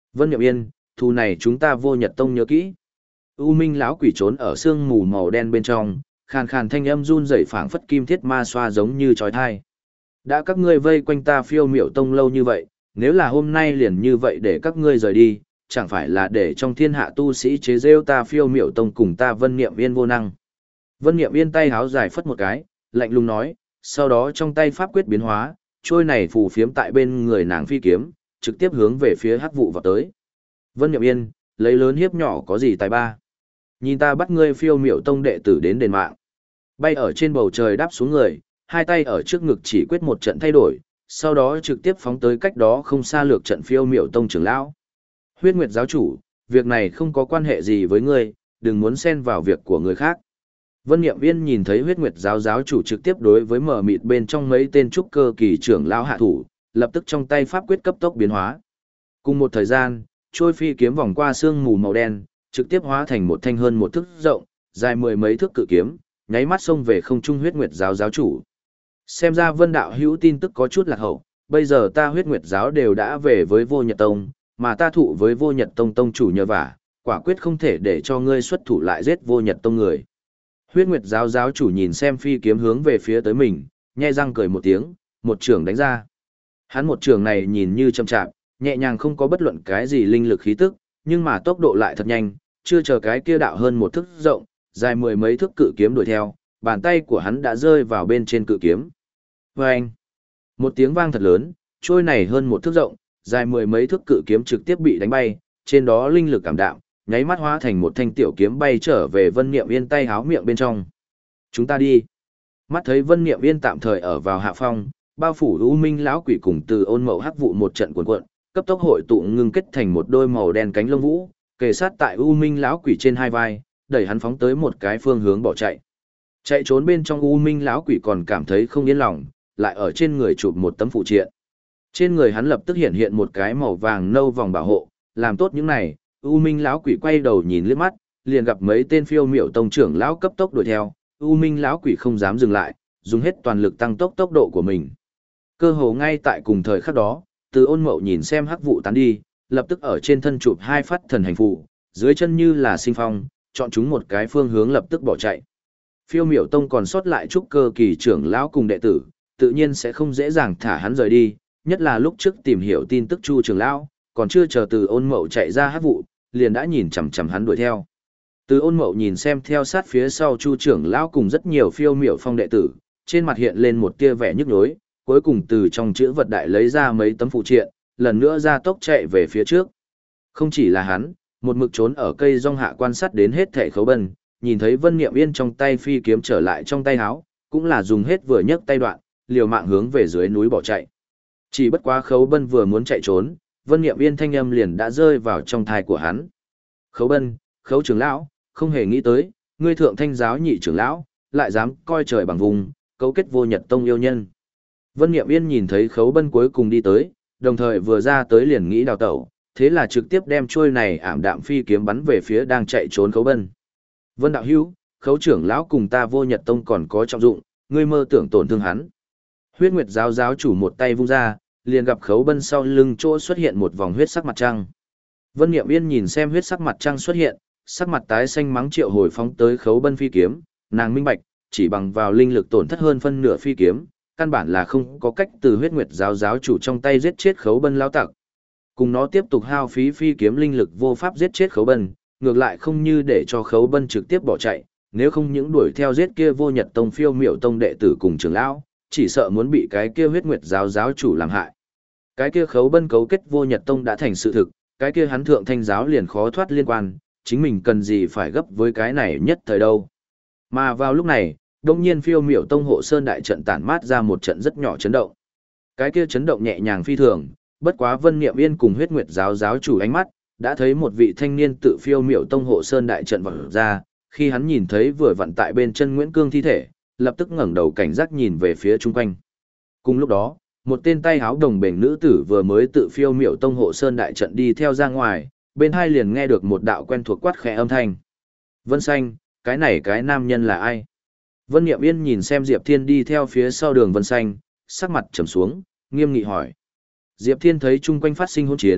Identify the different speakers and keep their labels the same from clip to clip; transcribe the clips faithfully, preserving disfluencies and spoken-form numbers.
Speaker 1: Vân Niệm Yên, thù này chúng ta vô Nhật Tông nhớ kỹ. U Minh lão quỷ trốn ở sương mù màu đen bên trong, khàn khàn thanh âm run rẩy phảng phất kim thiết ma xoa giống như chói tai. Đã các ngươi vây quanh ta Phiêu Miểu Tông lâu như vậy, nếu là hôm nay liền như vậy để các ngươi rời đi, chẳng phải là để trong thiên hạ tu sĩ chế rêu ta Phiêu Miểu Tông cùng ta Vân Niệm Yên vô năng. Vân Niệm Yên tay háo dài phất một cái, lạnh lùng nói, sau đó trong tay pháp quyết biến hóa, trôi này phù phiếm tại bên người nàng phi kiếm, trực tiếp hướng về phía hắc vụ vào tới. Vân Niệm Yên, lấy lớn hiếp nhỏ có gì tài ba? Nhìn ta bắt ngươi Phiêu Miểu Tông đệ tử đến đền mạng. Bay ở trên bầu trời đáp xuống người, hai tay ở trước ngực chỉ quyết một trận thay đổi, sau đó trực tiếp phóng tới cách đó không xa lược trận Phiêu Miểu Tông trưởng lão. Huyết Nguyệt giáo chủ, việc này không có quan hệ gì với ngươi, đừng muốn xen vào việc của người khác. Vân Niệm Yên nhìn thấy Huyết Nguyệt giáo giáo chủ trực tiếp đối với mở mịt bên trong mấy tên trúc cơ kỳ trưởng lão hạ thủ, lập tức trong tay pháp quyết cấp tốc biến hóa. Cùng một thời gian, trôi phi kiếm vòng qua sương mù màu đen, trực tiếp hóa thành một thanh hơn một thước rộng, dài mười mấy thước cự kiếm, nháy mắt xông về không trung Huyết Nguyệt giáo giáo chủ. Xem ra Vân đạo hữu tin tức có chút lạc hậu, bây giờ ta Huyết Nguyệt giáo đều đã về với Vô Nhật Tông, mà ta thụ với Vô Nhật Tông tông chủ nhờ vả, quả quyết không thể để cho ngươi xuất thủ lại giết Vô Nhật Tông người. Huyết Nguyệt giáo giáo chủ nhìn xem phi kiếm hướng về phía tới mình, nhe răng cười một tiếng, một trường đánh ra. Hắn một trường này nhìn như chậm chạp, nhẹ nhàng không có bất luận cái gì linh lực khí tức, nhưng mà tốc độ lại thật nhanh, chưa chờ cái kia đạo hơn một thước rộng, dài mười mấy thước cự kiếm đuổi theo, bàn tay của hắn đã rơi vào bên trên cự kiếm. Vâng! Một tiếng vang thật lớn, trôi này hơn một thước rộng, dài mười mấy thước cự kiếm trực tiếp bị đánh bay, trên đó linh lực cảm đạm, nháy mắt hóa thành một thanh tiểu kiếm bay trở về Vân Niệm Yên tay háo miệng bên trong. Chúng ta đi. Mắt thấy Vân Niệm Yên tạm thời ở vào hạ phong, bao phủ U Minh lão quỷ cùng Từ Ôn Mậu hắc vụ một trận cuộn cuộn, cấp tốc hội tụ ngưng kết thành một đôi màu đen cánh lông vũ, kề sát tại U Minh lão quỷ trên hai vai, đẩy hắn phóng tới một cái phương hướng bỏ chạy. Chạy trốn bên trong U Minh lão quỷ còn cảm thấy không yên lòng, lại ở trên người chụp một tấm phụ triện. Trên người hắn lập tức hiện hiện một cái màu vàng nâu vòng bảo hộ, làm tốt những này, U Minh lão quỷ quay đầu nhìn liếc mắt, liền gặp mấy tên Phiêu Miểu Tông trưởng lão cấp tốc đuổi theo, U Minh lão quỷ không dám dừng lại, dùng hết toàn lực tăng tốc tốc độ của mình. Cơ hồ ngay tại cùng thời khắc đó, Từ Ôn Mậu nhìn xem hắc vụ tán đi, lập tức ở trên thân chụp hai phát thần hành phù, dưới chân như là sinh phong, chọn chúng một cái phương hướng lập tức bỏ chạy. Phiêu Miểu Tông còn sót lại trúc cơ kỳ trưởng lão cùng đệ tử, tự nhiên sẽ không dễ dàng thả hắn rời đi, nhất là lúc trước tìm hiểu tin tức Chu trưởng lão, còn chưa chờ Từ Ôn Mậu chạy ra hắc vụ, liền đã nhìn chằm chằm hắn đuổi theo. Từ Ôn Mậu nhìn xem theo sát phía sau Chu trưởng lão cùng rất nhiều Phiêu Miểu Phong đệ tử, trên mặt hiện lên một tia vẻ nhức nhối, cuối cùng từ trong chữ vật đại lấy ra mấy tấm phụ triện, lần nữa ra tốc chạy về phía trước. Không chỉ là hắn, một mực trốn ở cây rong hạ quan sát đến hết thảy Khấu Bân, nhìn thấy Vân Niệm Yên trong tay phi kiếm trở lại trong tay áo, cũng là dùng hết vừa nhấc tay đoạn, liều mạng hướng về dưới núi bỏ chạy. Chỉ bất quá Khấu Bân vừa muốn chạy trốn, Vân Niệm Yên thanh âm liền đã rơi vào trong thai của hắn. Khấu Bân, Khấu trưởng lão, không hề nghĩ tới, ngươi thượng thanh giáo nhị trưởng lão, lại dám coi trời bằng vùng, cấu kết Vô Nhật Tông yêu nhân. Vân Niệm Yên nhìn thấy Khấu Bân cuối cùng đi tới, đồng thời vừa ra tới liền nghĩ đào tẩu, thế là trực tiếp đem trôi này ảm đạm phi kiếm bắn về phía đang chạy trốn Khấu Bân. Vân đạo hữu, Khấu trưởng lão cùng ta Vô Nhật Tông còn có trọng dụng, ngươi mơ tưởng tổn thương hắn. Huyết Nguyệt giáo giáo chủ một tay vung ra, liền gặp Khấu Bân sau lưng chỗ xuất hiện một vòng huyết sắc mặt trăng. Vân Niệm Yên nhìn xem huyết sắc mặt trăng xuất hiện, sắc mặt tái xanh mắng triệu hồi phóng tới Khấu Bân phi kiếm, nàng minh bạch, chỉ bằng vào linh lực tổn thất hơn phân nửa phi kiếm, căn bản là không có cách từ Huyết Nguyệt giáo giáo chủ trong tay giết chết Khấu Bân lao tặc. Cùng nó tiếp tục hao phí phi kiếm linh lực vô pháp giết chết Khấu Bân, ngược lại không như để cho Khấu Bân trực tiếp bỏ chạy, nếu không những đuổi theo giết kia Vô Nhật Tông Phiêu Miểu Tông đệ tử cùng trưởng lão, chỉ sợ muốn bị cái kia Huyết Nguyệt giáo giáo chủ làm hại. Cái kia Khấu Bân cấu kết Vô Nhật Tông đã thành sự thực, cái kia hắn thượng thanh giáo liền khó thoát liên quan, chính mình cần gì phải gấp với cái này nhất thời đâu. Mà vào lúc này, đông nhiên Phiêu Miểu Tông hộ sơn đại trận tản mát ra một trận rất nhỏ chấn động. Cái kia chấn động nhẹ nhàng phi thường, bất quá Vân Niệm Yên cùng Huyết Nguyệt giáo giáo chủ ánh mắt, đã thấy một vị thanh niên tự Phiêu Miểu Tông hộ sơn đại trận vọt ra, khi hắn nhìn thấy vừa vặn tại bên chân Nguyễn Cương thi thể, lập tức ngẩng đầu cảnh giác nhìn về phía chung quanh. Cùng lúc đó, một tên tay áo đồng bền nữ tử vừa mới tự Phiêu Miểu Tông hộ sơn đại trận đi theo ra ngoài, bên hai liền nghe được một đạo quen thuộc quát khẽ âm thanh. Vân Xanh, cái này cái nam nhân là ai? Vân Niệm Yên nhìn xem Diệp Thiên đi theo phía sau đường Vân Xanh, sắc mặt trầm xuống, nghiêm nghị hỏi. Diệp Thiên thấy chung quanh phát sinh hỗn chiến,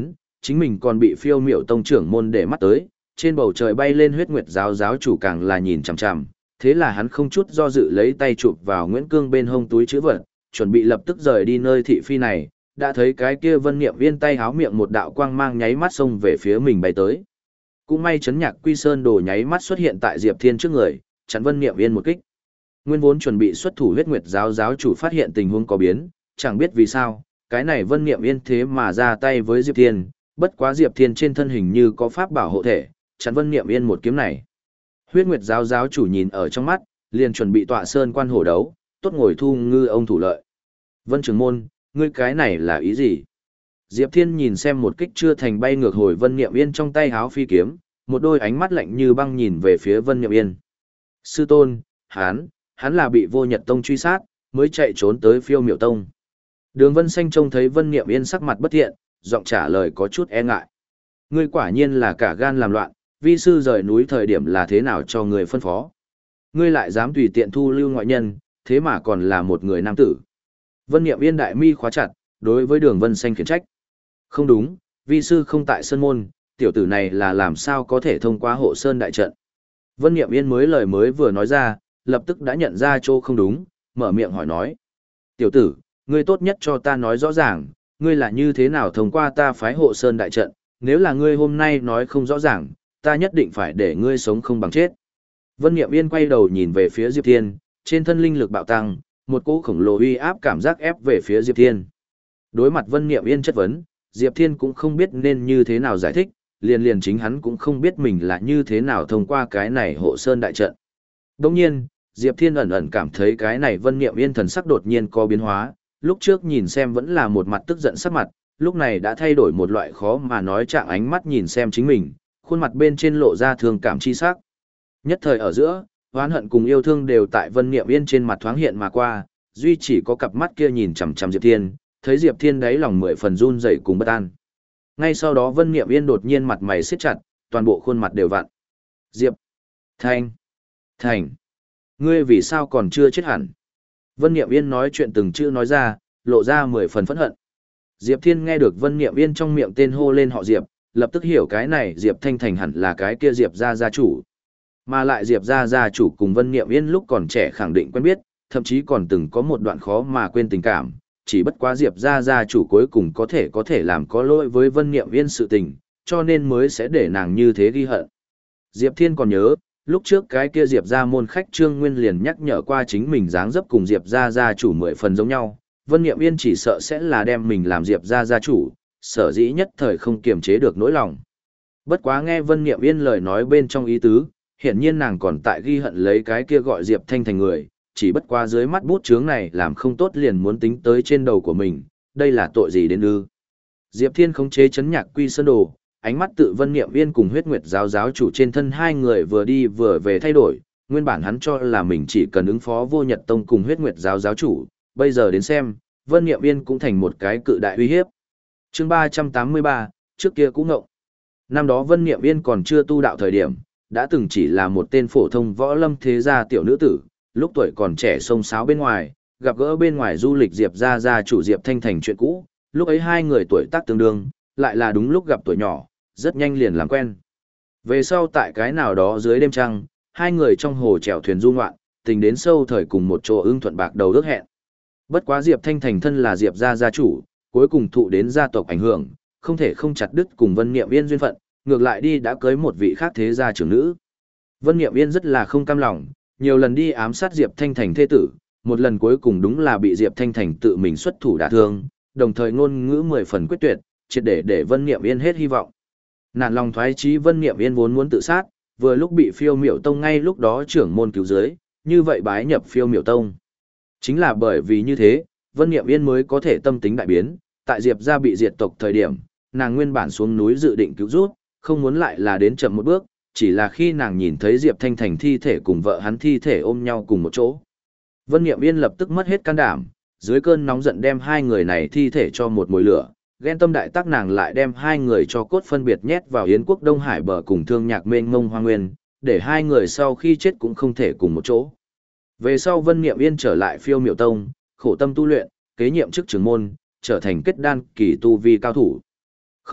Speaker 1: chính mình còn bị phiêu miểu tông trưởng môn để mắt tới, trên bầu trời bay lên huyết nguyệt giáo giáo chủ càng là nhìn chằm chằm, thế là hắn không chút do dự lấy tay chụp vào Nguyễn Cương bên hông túi chữ vật, chuẩn bị lập tức rời đi nơi thị phi này, đã thấy cái kia Vân Niệm Yên tay háo miệng một đạo quang mang nháy mắt xông về phía mình bay tới. Cũng may chấn nhạc Quy Sơn đồ nháy mắt xuất hiện tại Diệp Thiên trước người, chắn Vân Niệm Yên một kích. Nguyên vốn chuẩn bị xuất thủ huyết nguyệt giáo giáo chủ phát hiện tình huống có biến, chẳng biết vì sao, cái này Vân Niệm Yên thế mà ra tay với Diệp Thiên, bất quá Diệp Thiên trên thân hình như có pháp bảo hộ thể, chắn Vân Niệm Yên một kiếm này. Huyết nguyệt giáo giáo chủ nhìn ở trong mắt, liền chuẩn bị tọa sơn quan hổ đấu, tốt ngồi thu ngư ông thủ lợi. Vân trưởng môn, ngươi cái này là ý gì? Diệp Thiên nhìn xem một kích chưa thành bay ngược hồi Vân Niệm Yên trong tay háo phi kiếm, một đôi ánh mắt lạnh như băng nhìn về phía Vân Niệm Yên. Sư tôn, hắn, hắn là bị Vô Nhật Tông truy sát, mới chạy trốn tới Phiêu Miểu Tông. Đường Vân Xanh trông thấy Vân Niệm Yên sắc mặt bất thiện, giọng trả lời có chút e ngại. Ngươi quả nhiên là cả gan làm loạn, vi sư rời núi thời điểm là thế nào cho người phân phó. Ngươi lại dám tùy tiện thu lưu ngoại nhân, thế mà còn là một người nam tử. Vân Niệm Yên đại mi khóa chặt, đối với Đường Vân Xanh khiển trách. Không đúng, vi sư không tại sơn môn, tiểu tử này là làm sao có thể thông qua hộ sơn đại trận. Vân Niệm Yên mới lời mới vừa nói ra, lập tức đã nhận ra chỗ không đúng, mở miệng hỏi nói. Tiểu tử, ngươi tốt nhất cho ta nói rõ ràng, ngươi là như thế nào thông qua ta phái hộ sơn đại trận, nếu là ngươi hôm nay nói không rõ ràng, ta nhất định phải để ngươi sống không bằng chết. Vân Niệm Yên quay đầu nhìn về phía Diệp Thiên, trên thân linh lực bạo tăng, một cỗ khổng lồ uy áp cảm giác ép về phía Diệp Thiên. Đối mặt Vân Niệm Yên chất vấn, Diệp Thiên cũng không biết nên như thế nào giải thích, liền liền chính hắn cũng không biết mình là như thế nào thông qua cái này hộ sơn đại trận. Đồng nhiên, Diệp Thiên ẩn ẩn cảm thấy cái này Vân Niệm Yên thần sắc đột nhiên có biến hóa, lúc trước nhìn xem vẫn là một mặt tức giận sắc mặt, lúc này đã thay đổi một loại khó mà nói trạng ánh mắt nhìn xem chính mình, khuôn mặt bên trên lộ ra thương cảm chi sắc. Nhất thời ở giữa, oán hận cùng yêu thương đều tại Vân Niệm Yên trên mặt thoáng hiện mà qua, duy chỉ có cặp mắt kia nhìn chằm chằm Diệp Thiên, thấy Diệp Thiên đáy lòng mười phần run rẩy cùng bất an. Ngay sau đó Vân Niệm Yên đột nhiên mặt mày siết chặt, toàn bộ khuôn mặt đều vặn. Diệp Thanh Thành, ngươi vì sao còn chưa chết hẳn? Vân Niệm Yên nói chuyện từng chữ nói ra, lộ ra mười phần phẫn hận. Diệp Thiên nghe được Vân Niệm Yên trong miệng tên hô lên họ Diệp, lập tức hiểu cái này Diệp Thanh Thành hẳn là cái kia Diệp gia gia chủ. Mà lại Diệp gia gia chủ cùng Vân Niệm Yên lúc còn trẻ khẳng định quen biết, thậm chí còn từng có một đoạn khó mà quên tình cảm, chỉ bất quá Diệp gia gia chủ cuối cùng có thể có thể làm có lỗi với Vân Niệm Yên sự tình, cho nên mới sẽ để nàng như thế ghi hận. Diệp Thiên còn nhớ, lúc trước cái kia Diệp gia môn khách Trương Nguyên liền nhắc nhở qua chính mình dáng dấp cùng Diệp gia gia chủ mười phần giống nhau, Vân Niệm Yên chỉ sợ sẽ là đem mình làm Diệp gia gia chủ, sở dĩ nhất thời không kiềm chế được nỗi lòng. Bất quá nghe Vân Niệm Yên lời nói bên trong ý tứ, hiển nhiên nàng còn tại ghi hận lấy cái kia gọi Diệp Thanh Thành người, chỉ bất quá dưới mắt bút chướng này làm không tốt liền muốn tính tới trên đầu của mình, đây là tội gì đến ư? Diệp Thiên khống chế chấn nhạc Quy Sơn đồ, ánh mắt tự Vân Niệm Yên cùng huyết nguyệt giáo giáo chủ trên thân hai người vừa đi vừa về thay đổi, nguyên bản hắn cho là mình chỉ cần ứng phó Vô Nhật Tông cùng huyết nguyệt giáo giáo chủ, bây giờ đến xem, Vân Niệm Yên cũng thành một cái cự đại uy hiếp. Chương ba trăm tám mươi ba, trước kia cũng ngộng. Năm đó Vân Niệm Yên còn chưa tu đạo thời điểm, đã từng chỉ là một tên phổ thông võ lâm thế gia tiểu nữ tử, lúc tuổi còn trẻ xông xáo bên ngoài, gặp gỡ bên ngoài du lịch Diệp gia gia chủ Diệp Thanh Thành chuyện cũ, lúc ấy hai người tuổi tác tương đương, lại là đúng lúc gặp tuổi nhỏ, rất nhanh liền làm quen. Về sau tại cái nào đó dưới đêm trăng, hai người trong hồ chèo thuyền du ngoạn, tình đến sâu thời cùng một chỗ ưng thuận bạc đầu ước hẹn. Bất quá Diệp Thanh Thành thân là Diệp gia gia chủ, cuối cùng thụ đến gia tộc ảnh hưởng, không thể không chặt đứt cùng Vân Niệm Yên duyên phận, ngược lại đi đã cưới một vị khác thế gia trưởng nữ. Vân Niệm Yên rất là không cam lòng, nhiều lần đi ám sát Diệp Thanh Thành thê tử, một lần cuối cùng đúng là bị Diệp Thanh Thành tự mình xuất thủ đả thương, đồng thời ngôn ngữ mười phần quyết tuyệt, triệt để để Vân Niệm Yên hết hy vọng. Nản lòng thoái chí Vân Niệm Yên vốn muốn tự sát, vừa lúc bị Phiêu Miểu Tông ngay lúc đó trưởng môn cứu dưới, như vậy bái nhập Phiêu Miểu Tông. Chính là bởi vì như thế, Vân Niệm Yên mới có thể tâm tính đại biến, tại Diệp gia bị diệt tộc thời điểm, nàng nguyên bản xuống núi dự định cứu rút, không muốn lại là đến chậm một bước, chỉ là khi nàng nhìn thấy Diệp Thanh Thành thi thể cùng vợ hắn thi thể ôm nhau cùng một chỗ. Vân Niệm Yên lập tức mất hết can đảm, dưới cơn nóng giận đem hai người này thi thể cho một mồi lửa, ghen tâm đại tác nàng lại đem hai người cho cốt phân biệt nhét vào Yến quốc Đông Hải bờ cùng Thương Nhạc mênh mông hoang nguyên, để hai người sau khi chết cũng không thể cùng một chỗ. Về sau Vân Niệm Yên trở lại Phiêu Miểu Tông, khổ tâm tu luyện, kế nhiệm chức trưởng môn, trở thành kết đan kỳ tu vi cao thủ. Không,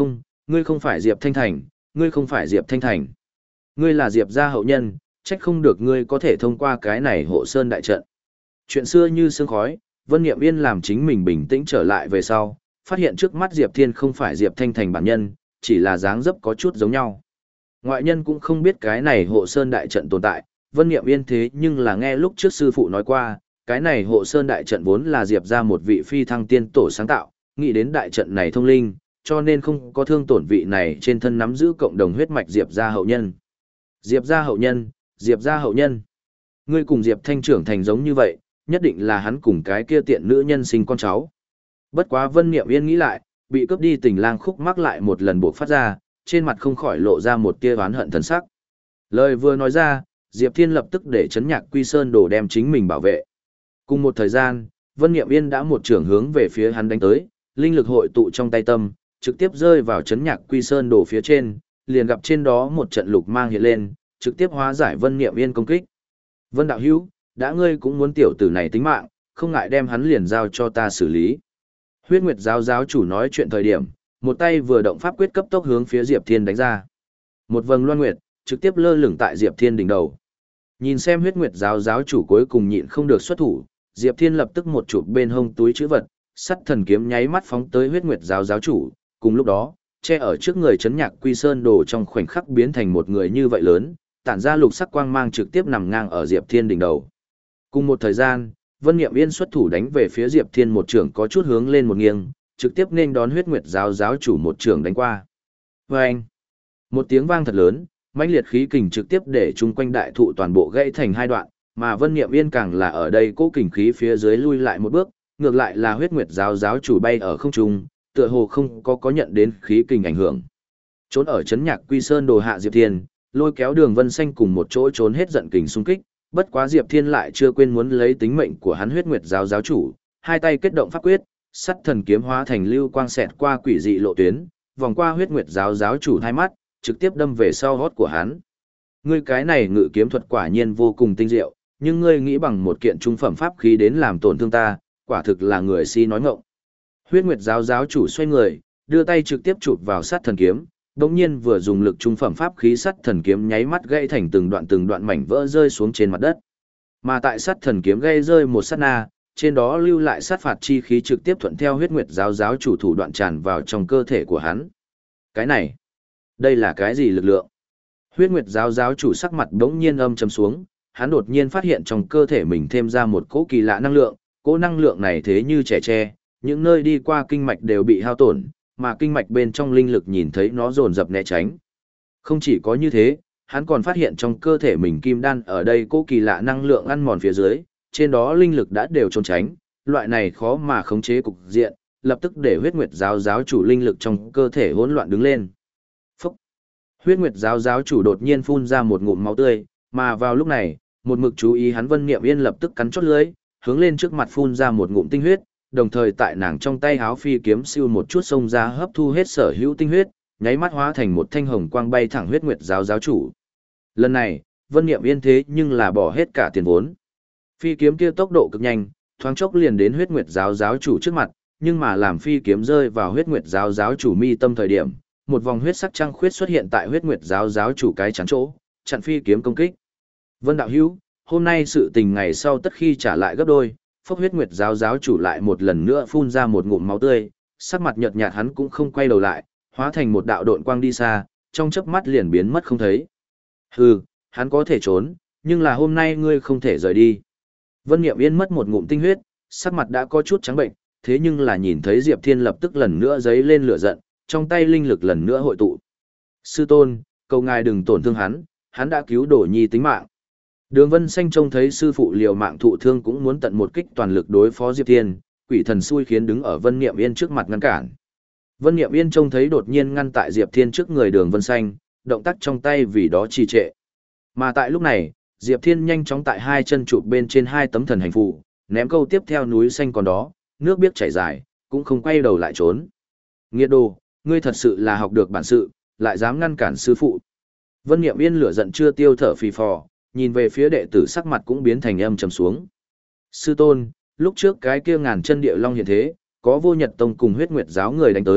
Speaker 1: Ngươi không phải Diệp Thanh Thành, ngươi không phải Diệp Thanh Thành. Ngươi là Diệp gia hậu nhân, trách không được ngươi có thể thông qua cái này hộ sơn đại trận. Chuyện xưa như sương khói, Vân Niệm Yên làm chính mình bình tĩnh trở lại về sau, phát hiện trước mắt Diệp Thiên không phải Diệp Thanh Thành bản nhân, chỉ là dáng dấp có chút giống nhau. Ngoại nhân cũng không biết cái này hộ sơn đại trận tồn tại, Vân Niệm Yên thế nhưng là nghe lúc trước sư phụ nói qua, cái này hộ sơn đại trận vốn là Diệp ra một vị phi thăng tiên tổ sáng tạo, nghĩ đến đại trận này thông linh, cho nên không có thương tổn vị này trên thân nắm giữ cộng đồng huyết mạch Diệp ra hậu nhân. Diệp ra hậu nhân, Diệp ra hậu nhân. Ngươi cùng Diệp Thanh trưởng thành giống như vậy, nhất định là hắn cùng cái kia tiện nữ nhân sinh con cháu. Bất quá Vân Niệm Yên nghĩ lại, bị cướp đi tình lang khúc mắc lại một lần buộc phát ra, trên mặt không khỏi lộ ra một tia oán hận thần sắc. Lời vừa nói ra, Diệp Thiên lập tức để chấn nhạc Quy Sơn Đồ đem chính mình bảo vệ. Cùng một thời gian, Vân Niệm Yên đã một trưởng hướng về phía hắn đánh tới, linh lực hội tụ trong tay tâm, trực tiếp rơi vào chấn nhạc Quy Sơn Đồ phía trên, liền gặp trên đó một trận lục mang hiện lên, trực tiếp hóa giải Vân Niệm Yên công kích. Vân đạo hữu, đã ngươi cũng muốn tiểu tử này tính mạng, không ngại đem hắn liền giao cho ta xử lý. Huyết Nguyệt giáo giáo chủ nói chuyện thời điểm, một tay vừa động pháp quyết cấp tốc hướng phía Diệp Thiên đánh ra. Một vầng loan nguyệt, trực tiếp lơ lửng tại Diệp Thiên đỉnh đầu. Nhìn xem Huyết Nguyệt giáo giáo chủ cuối cùng nhịn không được xuất thủ, Diệp Thiên lập tức một chụp bên hông túi trữ vật, sắt thần kiếm nháy mắt phóng tới Huyết Nguyệt giáo giáo chủ, cùng lúc đó, che ở trước người chấn nhạc Quy Sơn Đồ trong khoảnh khắc biến thành một người như vậy lớn, tản ra lục sắc quang mang trực tiếp nằm ngang ở Diệp Thiên đỉnh đầu. Cùng một thời gian, Vân Niệm Yên xuất thủ đánh về phía Diệp Thiên một trường có chút hướng lên một nghiêng, trực tiếp nên đón Huyết Nguyệt giáo giáo chủ một trường đánh qua. Vâng! Một tiếng vang thật lớn, mãnh liệt khí kình trực tiếp để chung quanh đại thụ toàn bộ gãy thành hai đoạn, mà Vân Niệm Yên càng là ở đây cố kình khí phía dưới lui lại một bước, ngược lại là Huyết Nguyệt giáo giáo chủ bay ở không trung, tựa hồ không có có nhận đến khí kình ảnh hưởng. Trốn ở chấn nhạc Quy Sơn Đồ hạ Diệp Thiên, lôi kéo Đường Vân Xanh cùng một chỗ trốn hết giận kình xung kích, bất quá Diệp Thiên lại chưa quên muốn lấy tính mệnh của hắn Huyết Nguyệt giáo giáo chủ, hai tay kết động pháp quyết, sắt thần kiếm hóa thành lưu quang xẹt qua quỷ dị lộ tuyến, vòng qua Huyết Nguyệt giáo giáo chủ hai mắt, trực tiếp đâm về sau hót của hắn. Ngươi cái này ngự kiếm thuật quả nhiên vô cùng tinh diệu, nhưng ngươi nghĩ bằng một kiện trung phẩm pháp khí đến làm tổn thương ta, quả thực là người si nói ngọng. Huyết Nguyệt giáo giáo chủ xoay người, đưa tay trực tiếp chụp vào sát thần kiếm, đống nhiên vừa dùng lực trung phẩm pháp khí sắt thần kiếm nháy mắt gãy thành từng đoạn từng đoạn mảnh vỡ rơi xuống trên mặt đất. Mà tại sắt thần kiếm gây rơi một sát na, trên đó lưu lại sát phạt chi khí trực tiếp thuận theo Huyết Nguyệt giáo giáo chủ thủ đoạn tràn vào trong cơ thể của hắn. Cái này, đây là cái gì lực lượng? Huyết Nguyệt giáo giáo chủ sắc mặt đống nhiên âm trầm xuống, hắn đột nhiên phát hiện trong cơ thể mình thêm ra một cỗ kỳ lạ năng lượng, cỗ năng lượng này thế như trẻ tre, những nơi đi qua kinh mạch đều bị hao tổn, mà kinh mạch bên trong linh lực nhìn thấy nó dồn dập né tránh. Không chỉ có như thế, hắn còn phát hiện trong cơ thể mình kim đan ở đây cỗ kỳ lạ năng lượng ăn mòn phía dưới, trên đó linh lực đã đều trốn tránh, loại này khó mà khống chế cục diện, lập tức để Huyết Nguyệt giáo giáo chủ linh lực trong cơ thể hỗn loạn đứng lên. Phúc! Huyết Nguyệt giáo giáo chủ đột nhiên phun ra một ngụm máu tươi, mà vào lúc này, một mực chú ý hắn Vân Niệm Yên lập tức cắn chót lưỡi, hướng lên trước mặt phun ra một ngụm tinh huyết, đồng thời tại nàng trong tay háo phi kiếm siêu một chút xông ra hấp thu hết sở hữu tinh huyết, nháy mắt hóa thành một thanh hồng quang bay thẳng Huyết Nguyệt giáo giáo chủ. Lần này, Vân Niệm Yên thế nhưng là bỏ hết cả tiền vốn. Phi kiếm kia tốc độ cực nhanh, thoáng chốc liền đến Huyết Nguyệt giáo giáo chủ trước mặt, nhưng mà làm phi kiếm rơi vào Huyết Nguyệt giáo giáo chủ mi tâm thời điểm, một vòng huyết sắc trăng khuyết xuất hiện tại Huyết Nguyệt giáo giáo chủ cái chắn chỗ, chặn phi kiếm công kích. Vân đạo hữu, hôm nay sự tình ngày sau tất khi trả lại gấp đôi. Phốc Huyết Nguyệt giáo giáo chủ lại một lần nữa phun ra một ngụm máu tươi, sắc mặt nhợt nhạt hắn cũng không quay đầu lại, hóa thành một đạo độn quang đi xa, trong chớp mắt liền biến mất không thấy. Hừ, hắn có thể trốn, nhưng là hôm nay ngươi không thể rời đi. Vân Niệm Yên mất một ngụm tinh huyết, sắc mặt đã có chút trắng bệnh, thế nhưng là nhìn thấy Diệp Thiên lập tức lần nữa giấy lên lửa giận, trong tay linh lực lần nữa hội tụ. Sư tôn, cầu ngài đừng tổn thương hắn, hắn đã cứu Đổ Nhi tính mạng. Đường Vân Xanh trông thấy sư phụ liều mạng thụ thương cũng muốn tận một kích toàn lực đối phó Diệp Thiên, quỷ thần xui khiến đứng ở Vân Niệm Yên trước mặt ngăn cản. Vân Niệm Yên trông thấy đột nhiên ngăn tại Diệp Thiên trước người Đường Vân Xanh, động tác trong tay vì đó trì trệ. Mà tại lúc này, Diệp Thiên nhanh chóng tại hai chân chụp bên trên hai tấm thần hành phù, ném câu tiếp theo núi xanh còn đó, nước biếc chảy dài, cũng không quay đầu lại trốn. Nghiệt đồ, ngươi thật sự là học được bản sự, lại dám ngăn cản sư phụ. Vân Niệm Yên lửa giận chưa tiêu thở phì phò, nhìn về phía đệ tử sắc mặt cũng biến thành âm trầm xuống. Sư tôn, lúc trước cái kia ngàn chân địa long hiện thế, có Vô Nhật Tông cùng Huyết Nguyệt giáo người đánh tới,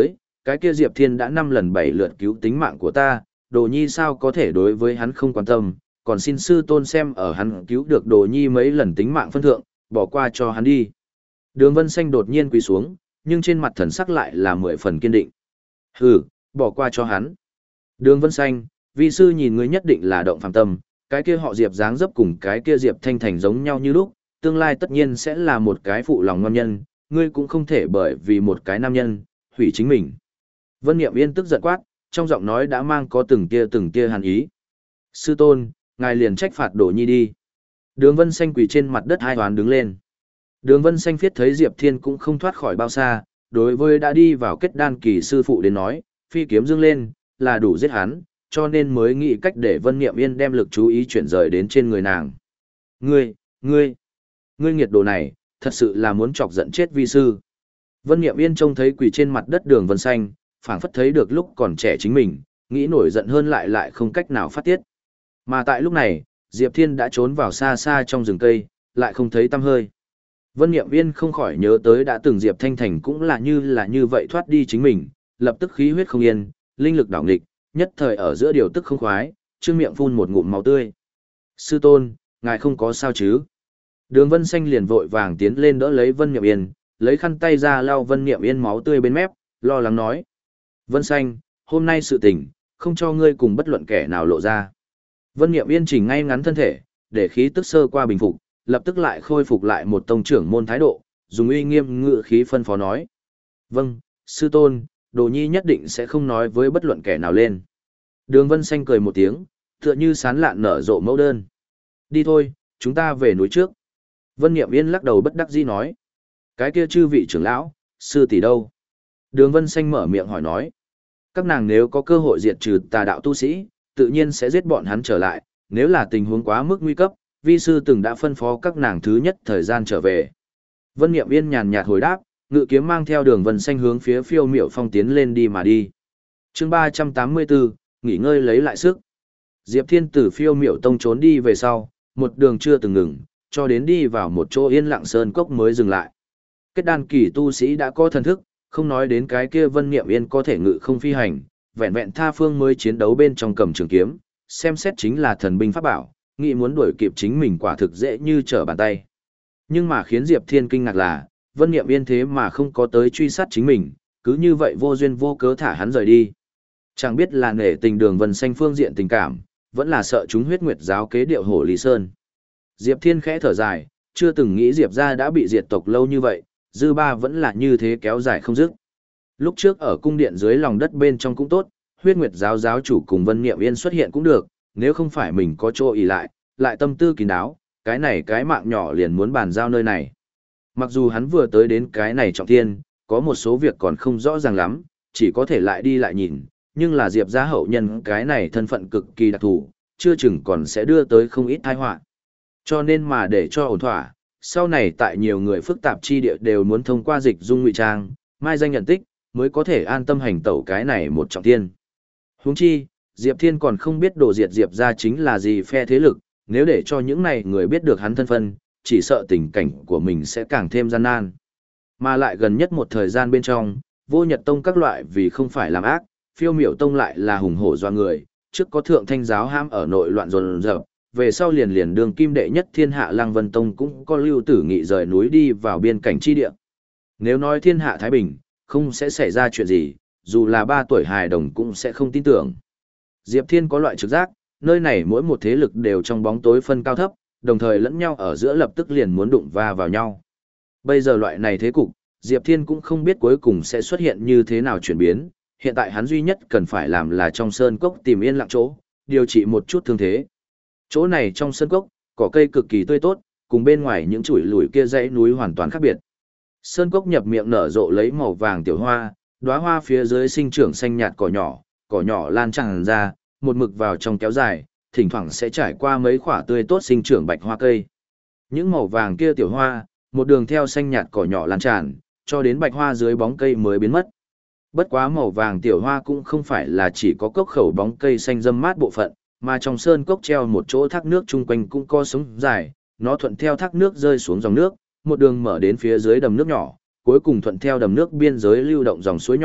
Speaker 1: cái kia Diệp Thiên đã năm lần bảy lượt cứu tính mạng của ta, Đồ Nhi sao có thể đối với hắn không quan tâm, còn xin sư tôn xem ở hắn cứu được Đồ Nhi mấy lần tính mạng phân thượng, bỏ qua cho hắn đi. Đường Vân Xanh đột nhiên quỳ xuống, nhưng trên mặt thần sắc lại là mười phần kiên định. Hừ, bỏ qua cho hắn. Đường Vân Xanh, vi sư nhìn ngươi nhất định là động phàm tâm, cái kia họ Diệp dáng dấp cùng cái kia Diệp Thanh Thành giống nhau như lúc, tương lai tất nhiên sẽ là một cái phụ lòng ngon nhân, ngươi cũng không thể bởi vì một cái nam nhân, hủy chính mình. Vân Niệm Yên tức giận quát, trong giọng nói đã mang có từng tia từng tia hàn ý. Sư tôn, ngài liền trách phạt Đồ Nhi đi. Đường Vân Xanh quỳ trên mặt đất hai toán đứng lên. Đường Vân Xanh viết thấy Diệp Thiên cũng không thoát khỏi bao xa, đối với đã đi vào kết đan kỳ sư phụ đến nói, phi kiếm dương lên, là đủ giết hắn, cho nên mới nghĩ cách để Vân Niệm Yên đem lực chú ý chuyển rời đến trên người nàng. Ngươi, ngươi, ngươi nghiệt đồ này, thật sự là muốn chọc giận chết vi sư. Vân Niệm Yên trông thấy quỳ trên mặt đất Đường Vân Xanh, phảng phất thấy được lúc còn trẻ chính mình, nghĩ nổi giận hơn lại lại không cách nào phát tiết. Mà tại lúc này, Diệp Thiên đã trốn vào xa xa trong rừng cây, lại không thấy tăm hơi. Vân Niệm Yên không khỏi nhớ tới đã từng Diệp Thanh Thành cũng là như là như vậy thoát đi chính mình, lập tức khí huyết không yên, linh lực đảo nghịch, nhất thời ở giữa điều tức không khoái, trương miệng phun một ngụm máu tươi. Sư tôn, ngài không có sao chứ? Đường Vân Xanh liền vội vàng tiến lên đỡ lấy Vân Niệm Yên, lấy khăn tay ra lau Vân Niệm Yên máu tươi bên mép, lo lắng nói. Vân Xanh, hôm nay sự tình, không cho ngươi cùng bất luận kẻ nào lộ ra. Vân Niệm Yên chỉnh ngay ngắn thân thể, để khí tức sơ qua bình phục, lập tức lại khôi phục lại một tông trưởng môn thái độ, dùng uy nghiêm ngự khí phân phó nói. Vâng, sư tôn, Đồ Nhi nhất định sẽ không nói với bất luận kẻ nào lên. Đường Vân Xanh cười một tiếng, tựa như sán lạn nở rộ mẫu đơn. Đi thôi, chúng ta về núi trước. Vân Niệm Yên lắc đầu bất đắc dĩ nói. Cái kia chư vị trưởng lão, sư tỷ đâu? Đường Vân Xanh mở miệng hỏi nói. Các nàng nếu có cơ hội diệt trừ tà đạo tu sĩ, tự nhiên sẽ giết bọn hắn trở lại, nếu là tình huống quá mức nguy cấp, vi sư từng đã phân phó các nàng thứ nhất thời gian trở về. Vân Niệm Yên nhàn nhạt hồi đáp, ngự kiếm mang theo Đường Vân Xanh hướng phía Phiêu Miểu Phong tiến lên đi mà đi. Chương ba trăm tám mươi bốn, nghỉ ngơi lấy lại sức. Diệp Thiên từ Phiêu Miểu Tông trốn đi về sau, một đường chưa từng ngừng, cho đến đi vào một chỗ yên lặng sơn cốc mới dừng lại. Kết đan kỳ tu sĩ đã có thần thức, không nói đến cái kia Vân Niệm Yên có thể ngự không phi hành, vẹn vẹn tha phương mới chiến đấu bên trong cầm trường kiếm, xem xét chính là thần binh pháp bảo, nghĩ muốn đuổi kịp chính mình quả thực dễ như trở bàn tay. Nhưng mà khiến Diệp Thiên kinh ngạc là, Vân Niệm Yên thế mà không có tới truy sát chính mình, cứ như vậy vô duyên vô cớ thả hắn rời đi. Chẳng biết là nể tình Đường Vân Xanh phương diện tình cảm, vẫn là sợ chúng huyết nguyệt giáo kế điệu hổ Lý Sơn. Diệp Thiên khẽ thở dài, chưa từng nghĩ Diệp gia đã bị diệt tộc lâu như vậy, dư ba vẫn là như thế kéo dài không dứt. Lúc trước ở cung điện dưới lòng đất bên trong cũng tốt, huyết nguyệt giáo giáo chủ cùng Vân Niệm Yên xuất hiện cũng được, nếu không phải mình có chỗ ỷ lại, lại tâm tư kín đáo, cái này cái mạng nhỏ liền muốn bàn giao nơi này. Mặc dù hắn vừa tới đến cái này trọng thiên, có một số việc còn không rõ ràng lắm, chỉ có thể lại đi lại nhìn, nhưng là Diệp gia hậu nhân cái này thân phận cực kỳ đặc thù, chưa chừng còn sẽ đưa tới không ít tai họa. Cho nên mà để cho ổn thỏa, sau này tại nhiều người phức tạp chi địa đều muốn thông qua dịch dung ngụy trang, mai danh nhận tích, mới có thể an tâm hành tẩu cái này một trọng thiên. Huống chi, Diệp Thiên còn không biết đồ diệt Diệp gia chính là gì phe thế lực, nếu để cho những này người biết được hắn thân phân, chỉ sợ tình cảnh của mình sẽ càng thêm gian nan. Mà lại gần nhất một thời gian bên trong, Vô Nhật Tông các loại vì không phải làm ác, Phiêu Miểu Tông lại là hùng hổ doa người, trước có Thượng Thanh giáo ham ở nội loạn dồn dập, về sau liền liền đường kim đệ nhất thiên hạ Lăng Vân Tông cũng có Lưu Tử Nghị rời núi đi vào biên cảnh chi địa. Nếu nói thiên hạ Thái Bình, không sẽ xảy ra chuyện gì, dù là ba tuổi hài đồng cũng sẽ không tin tưởng. Diệp Thiên có loại trực giác, nơi này mỗi một thế lực đều trong bóng tối phân cao thấp, đồng thời lẫn nhau ở giữa lập tức liền muốn đụng va vào nhau. Bây giờ loại này thế cục, Diệp Thiên cũng không biết cuối cùng sẽ xuất hiện như thế nào chuyển biến, hiện tại hắn duy nhất cần phải làm là trong sơn cốc tìm yên lặng chỗ, điều trị một chút thương thế. Chỗ này trong sơn cốc, cỏ cây cực kỳ tươi tốt, cùng bên ngoài những chuỗi lùi kia dãy núi hoàn toàn khác biệt. Sơn cốc nhập miệng nở rộ lấy màu vàng tiểu hoa, đóa hoa phía dưới sinh trưởng xanh nhạt cỏ nhỏ, cỏ nhỏ lan tràn ra, một mực vào trong kéo dài, thỉnh thoảng sẽ trải qua mấy khỏa tươi tốt sinh trưởng bạch hoa cây. Những màu vàng kia tiểu hoa, một đường theo xanh nhạt cỏ nhỏ lan tràn, cho đến bạch hoa dưới bóng cây mới biến mất. Bất quá màu vàng tiểu hoa cũng không phải là chỉ có cốc khẩu bóng cây xanh râm mát bộ phận, mà trong sơn cốc treo một chỗ thác nước chung quanh cũng có sống dài, nó thuận theo thác nước rơi xuống dòng nước, một đường mở đến phía dưới đầm nước nhỏ, cuối cùng thuận theo đầm nước biên giới lưu động dòng suối nhỏ,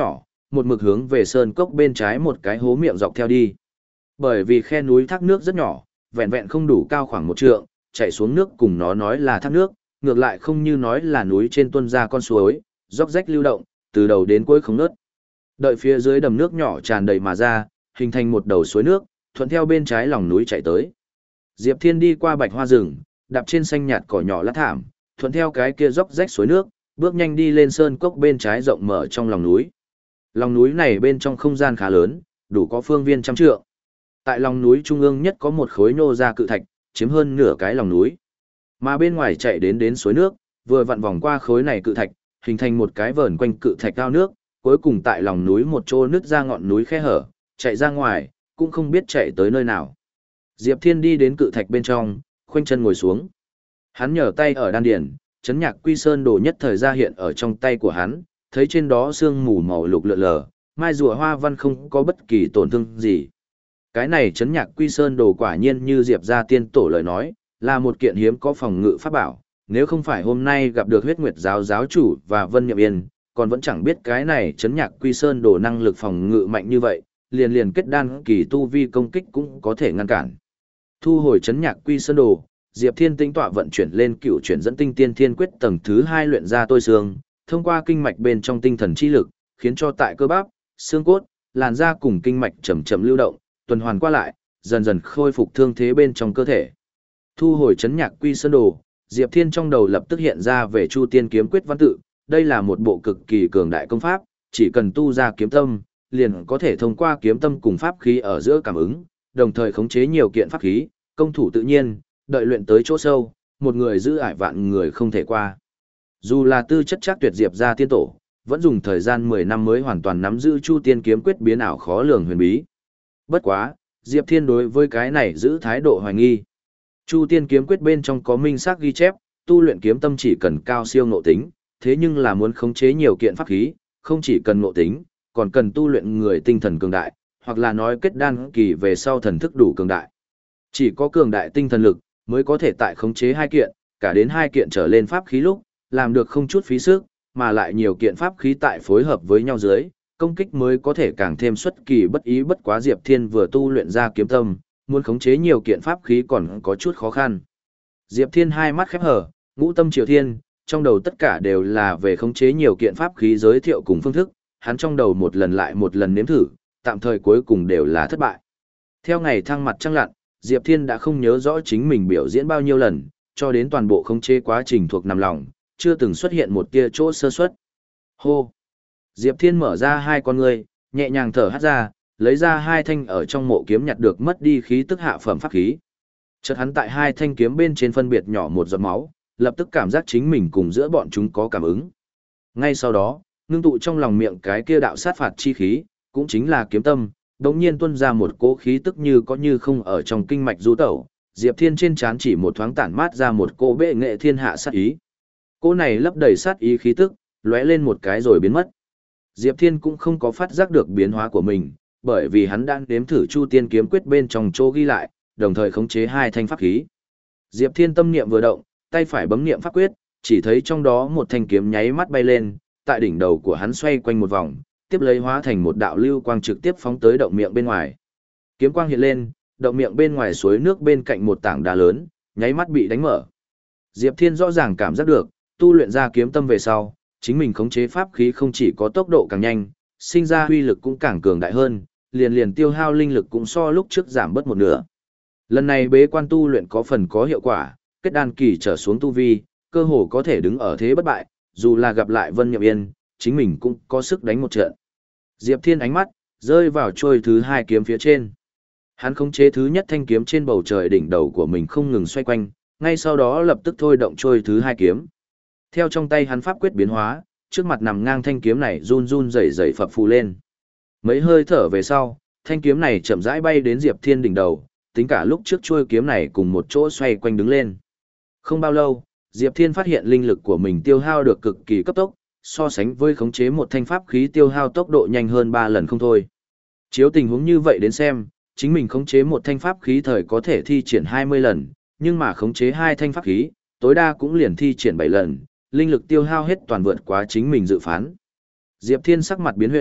Speaker 1: một mực hướng về sơn cốc bên trái một cái hố miệng dọc theo đi. Bởi vì khe núi thác nước rất nhỏ, vẹn vẹn không đủ cao khoảng một trượng, chảy xuống nước cùng nó nói là thác nước, ngược lại không như nói là núi trên tuôn ra con suối, róc rách lưu động, từ đầu đến cuối không ngớt. Đợi phía dưới đầm nước nhỏ tràn đầy mà ra, hình thành một đầu suối nước, thuận theo bên trái lòng núi chảy tới. Diệp Thiên đi qua bạch hoa rừng, đạp trên xanh nhạt cỏ nhỏ lát thảm, thuận theo cái kia róc rách suối nước, bước nhanh đi lên sơn cốc bên trái rộng mở trong lòng núi. Lòng núi này bên trong không gian khá lớn, đủ có phương viên trăm trượng. Tại lòng núi trung ương nhất có một khối nô ra cự thạch, chiếm hơn nửa cái lòng núi. Mà bên ngoài chạy đến đến suối nước, vừa vặn vòng qua khối này cự thạch, hình thành một cái vờn quanh cự thạch cao nước, cuối cùng tại lòng núi một chỗ nứt ra ngọn núi khe hở, chạy ra ngoài, cũng không biết chạy tới nơi nào. Diệp Thiên đi đến cự thạch bên trong, khoanh chân ngồi xuống. Hắn nhờ tay ở đan điền, chấn nhạc quy sơn đồ nhất thời ra hiện ở trong tay của hắn, thấy trên đó sương mù màu lục lượn lờ, mai rùa hoa văn không có bất kỳ tổn thương gì. Cái này chấn nhạc quy sơn đồ quả nhiên như Diệp gia tiên tổ lời nói, là một kiện hiếm có phòng ngự pháp bảo, nếu không phải hôm nay gặp được huyết nguyệt giáo giáo chủ và Vân Nhậm Yên, còn vẫn chẳng biết cái này chấn nhạc quy sơn đồ năng lực phòng ngự mạnh như vậy, liền liền kết đan kỳ tu vi công kích cũng có thể ngăn cản. Thu hồi chấn nhạc quy sơn đồ, Diệp Thiên tinh tọa vận chuyển lên cựu chuyển dẫn tinh tiên thiên quyết tầng thứ hai luyện ra tôi xương, thông qua kinh mạch bên trong tinh thần chi lực, khiến cho tại cơ bắp, xương cốt, làn da cùng kinh mạch chậm chậm lưu động, tuần hoàn qua lại, dần dần khôi phục thương thế bên trong cơ thể. Thu hồi chấn nhạc quy sơn đồ, Diệp Thiên trong đầu lập tức hiện ra về Chu Tiên kiếm quyết văn tự, đây là một bộ cực kỳ cường đại công pháp, chỉ cần tu ra kiếm tâm, liền có thể thông qua kiếm tâm cùng pháp khí ở giữa cảm ứng, đồng thời khống chế nhiều kiện pháp khí, công thủ tự nhiên, đợi luyện tới chỗ sâu, một người giữ ải vạn người không thể qua. Dù là tư chất chắc tuyệt Diệp gia tiên tổ, vẫn dùng thời gian mười năm mới hoàn toàn nắm giữ Chu Tiên kiếm quyết biến ảo khó lường huyền bí. Bất quá, Diệp Thiên đối với cái này giữ thái độ hoài nghi. Chu Tiên kiếm quyết bên trong có minh xác ghi chép, tu luyện kiếm tâm chỉ cần cao siêu ngộ tính, thế nhưng là muốn khống chế nhiều kiện pháp khí, không chỉ cần ngộ tính, còn cần tu luyện người tinh thần cường đại, hoặc là nói kết đan kỳ về sau thần thức đủ cường đại. Chỉ có cường đại tinh thần lực mới có thể tại khống chế hai kiện, cả đến hai kiện trở lên pháp khí lúc, làm được không chút phí sức, mà lại nhiều kiện pháp khí tại phối hợp với nhau dưới, công kích mới có thể càng thêm xuất kỳ bất ý. Bất quá Diệp Thiên vừa tu luyện ra kiếm tâm, muốn khống chế nhiều kiện pháp khí còn có chút khó khăn. Diệp Thiên hai mắt khép hờ, ngũ tâm triều thiên, trong đầu tất cả đều là về khống chế nhiều kiện pháp khí giới thiệu cùng phương thức, hắn trong đầu một lần lại một lần nếm thử, tạm thời cuối cùng đều là thất bại. Theo ngày thăng mặt trăng lặn, Diệp Thiên đã không nhớ rõ chính mình biểu diễn bao nhiêu lần, cho đến toàn bộ khống chế quá trình thuộc nằm lòng, chưa từng xuất hiện một tia chỗ sơ suất. Hô! Diệp Thiên mở ra hai con ngươi, nhẹ nhàng thở hắt ra, lấy ra hai thanh ở trong mộ kiếm nhặt được mất đi khí tức hạ phẩm pháp khí. Chợt hắn tại hai thanh kiếm bên trên phân biệt nhỏ một giọt máu, lập tức cảm giác chính mình cùng giữa bọn chúng có cảm ứng. Ngay sau đó, ngưng tụ trong lòng miệng cái kia đạo sát phạt chi khí, cũng chính là kiếm tâm, đống nhiên tuôn ra một cỗ khí tức như có như không ở trong kinh mạch du tẩu. Diệp Thiên trên trán chỉ một thoáng tản mát ra một cỗ bệ nghệ thiên hạ sát ý. Cỗ này lấp đầy sát ý khí tức, lóe lên một cái rồi biến mất. Diệp Thiên cũng không có phát giác được biến hóa của mình, bởi vì hắn đang đếm thử Chu Tiên kiếm quyết bên trong chỗ ghi lại, đồng thời khống chế hai thanh pháp khí. Diệp Thiên tâm niệm vừa động, tay phải bấm niệm pháp quyết, chỉ thấy trong đó một thanh kiếm nháy mắt bay lên, tại đỉnh đầu của hắn xoay quanh một vòng, tiếp lấy hóa thành một đạo lưu quang trực tiếp phóng tới động miệng bên ngoài. Kiếm quang hiện lên, động miệng bên ngoài suối nước bên cạnh một tảng đá lớn, nháy mắt bị đánh mở. Diệp Thiên rõ ràng cảm giác được, tu luyện ra kiếm tâm về sau, chính mình khống chế pháp khí không chỉ có tốc độ càng nhanh, sinh ra huy lực cũng càng cường đại hơn, liền liền tiêu hao linh lực cũng so lúc trước giảm bớt một nửa. Lần này bế quan tu luyện có phần có hiệu quả, kết đan kỳ trở xuống tu vi, cơ hồ có thể đứng ở thế bất bại, dù là gặp lại Vân Nhậm Yên, chính mình cũng có sức đánh một trận. Diệp Thiên ánh mắt rơi vào trôi thứ hai kiếm phía trên. Hắn khống chế thứ nhất thanh kiếm trên bầu trời đỉnh đầu của mình không ngừng xoay quanh, ngay sau đó lập tức thôi động trôi thứ hai kiếm. Theo trong tay hắn pháp quyết biến hóa, trước mặt nằm ngang thanh kiếm này run run rẩy rẩy phập phù lên. Mấy hơi thở về sau, thanh kiếm này chậm rãi bay đến Diệp Thiên đỉnh đầu, tính cả lúc trước trôi kiếm này cùng một chỗ xoay quanh đứng lên. Không bao lâu, Diệp Thiên phát hiện linh lực của mình tiêu hao được cực kỳ cấp tốc, so sánh với khống chế một thanh pháp khí tiêu hao tốc độ nhanh hơn ba lần không thôi. Chiếu tình huống như vậy đến xem, chính mình khống chế một thanh pháp khí thời có thể thi triển hai mươi lần, nhưng mà khống chế hai thanh pháp khí, tối đa cũng liền thi triển bảy lần, linh lực tiêu hao hết toàn vượt quá chính mình dự phán. Diệp Thiên sắc mặt biến huyễn,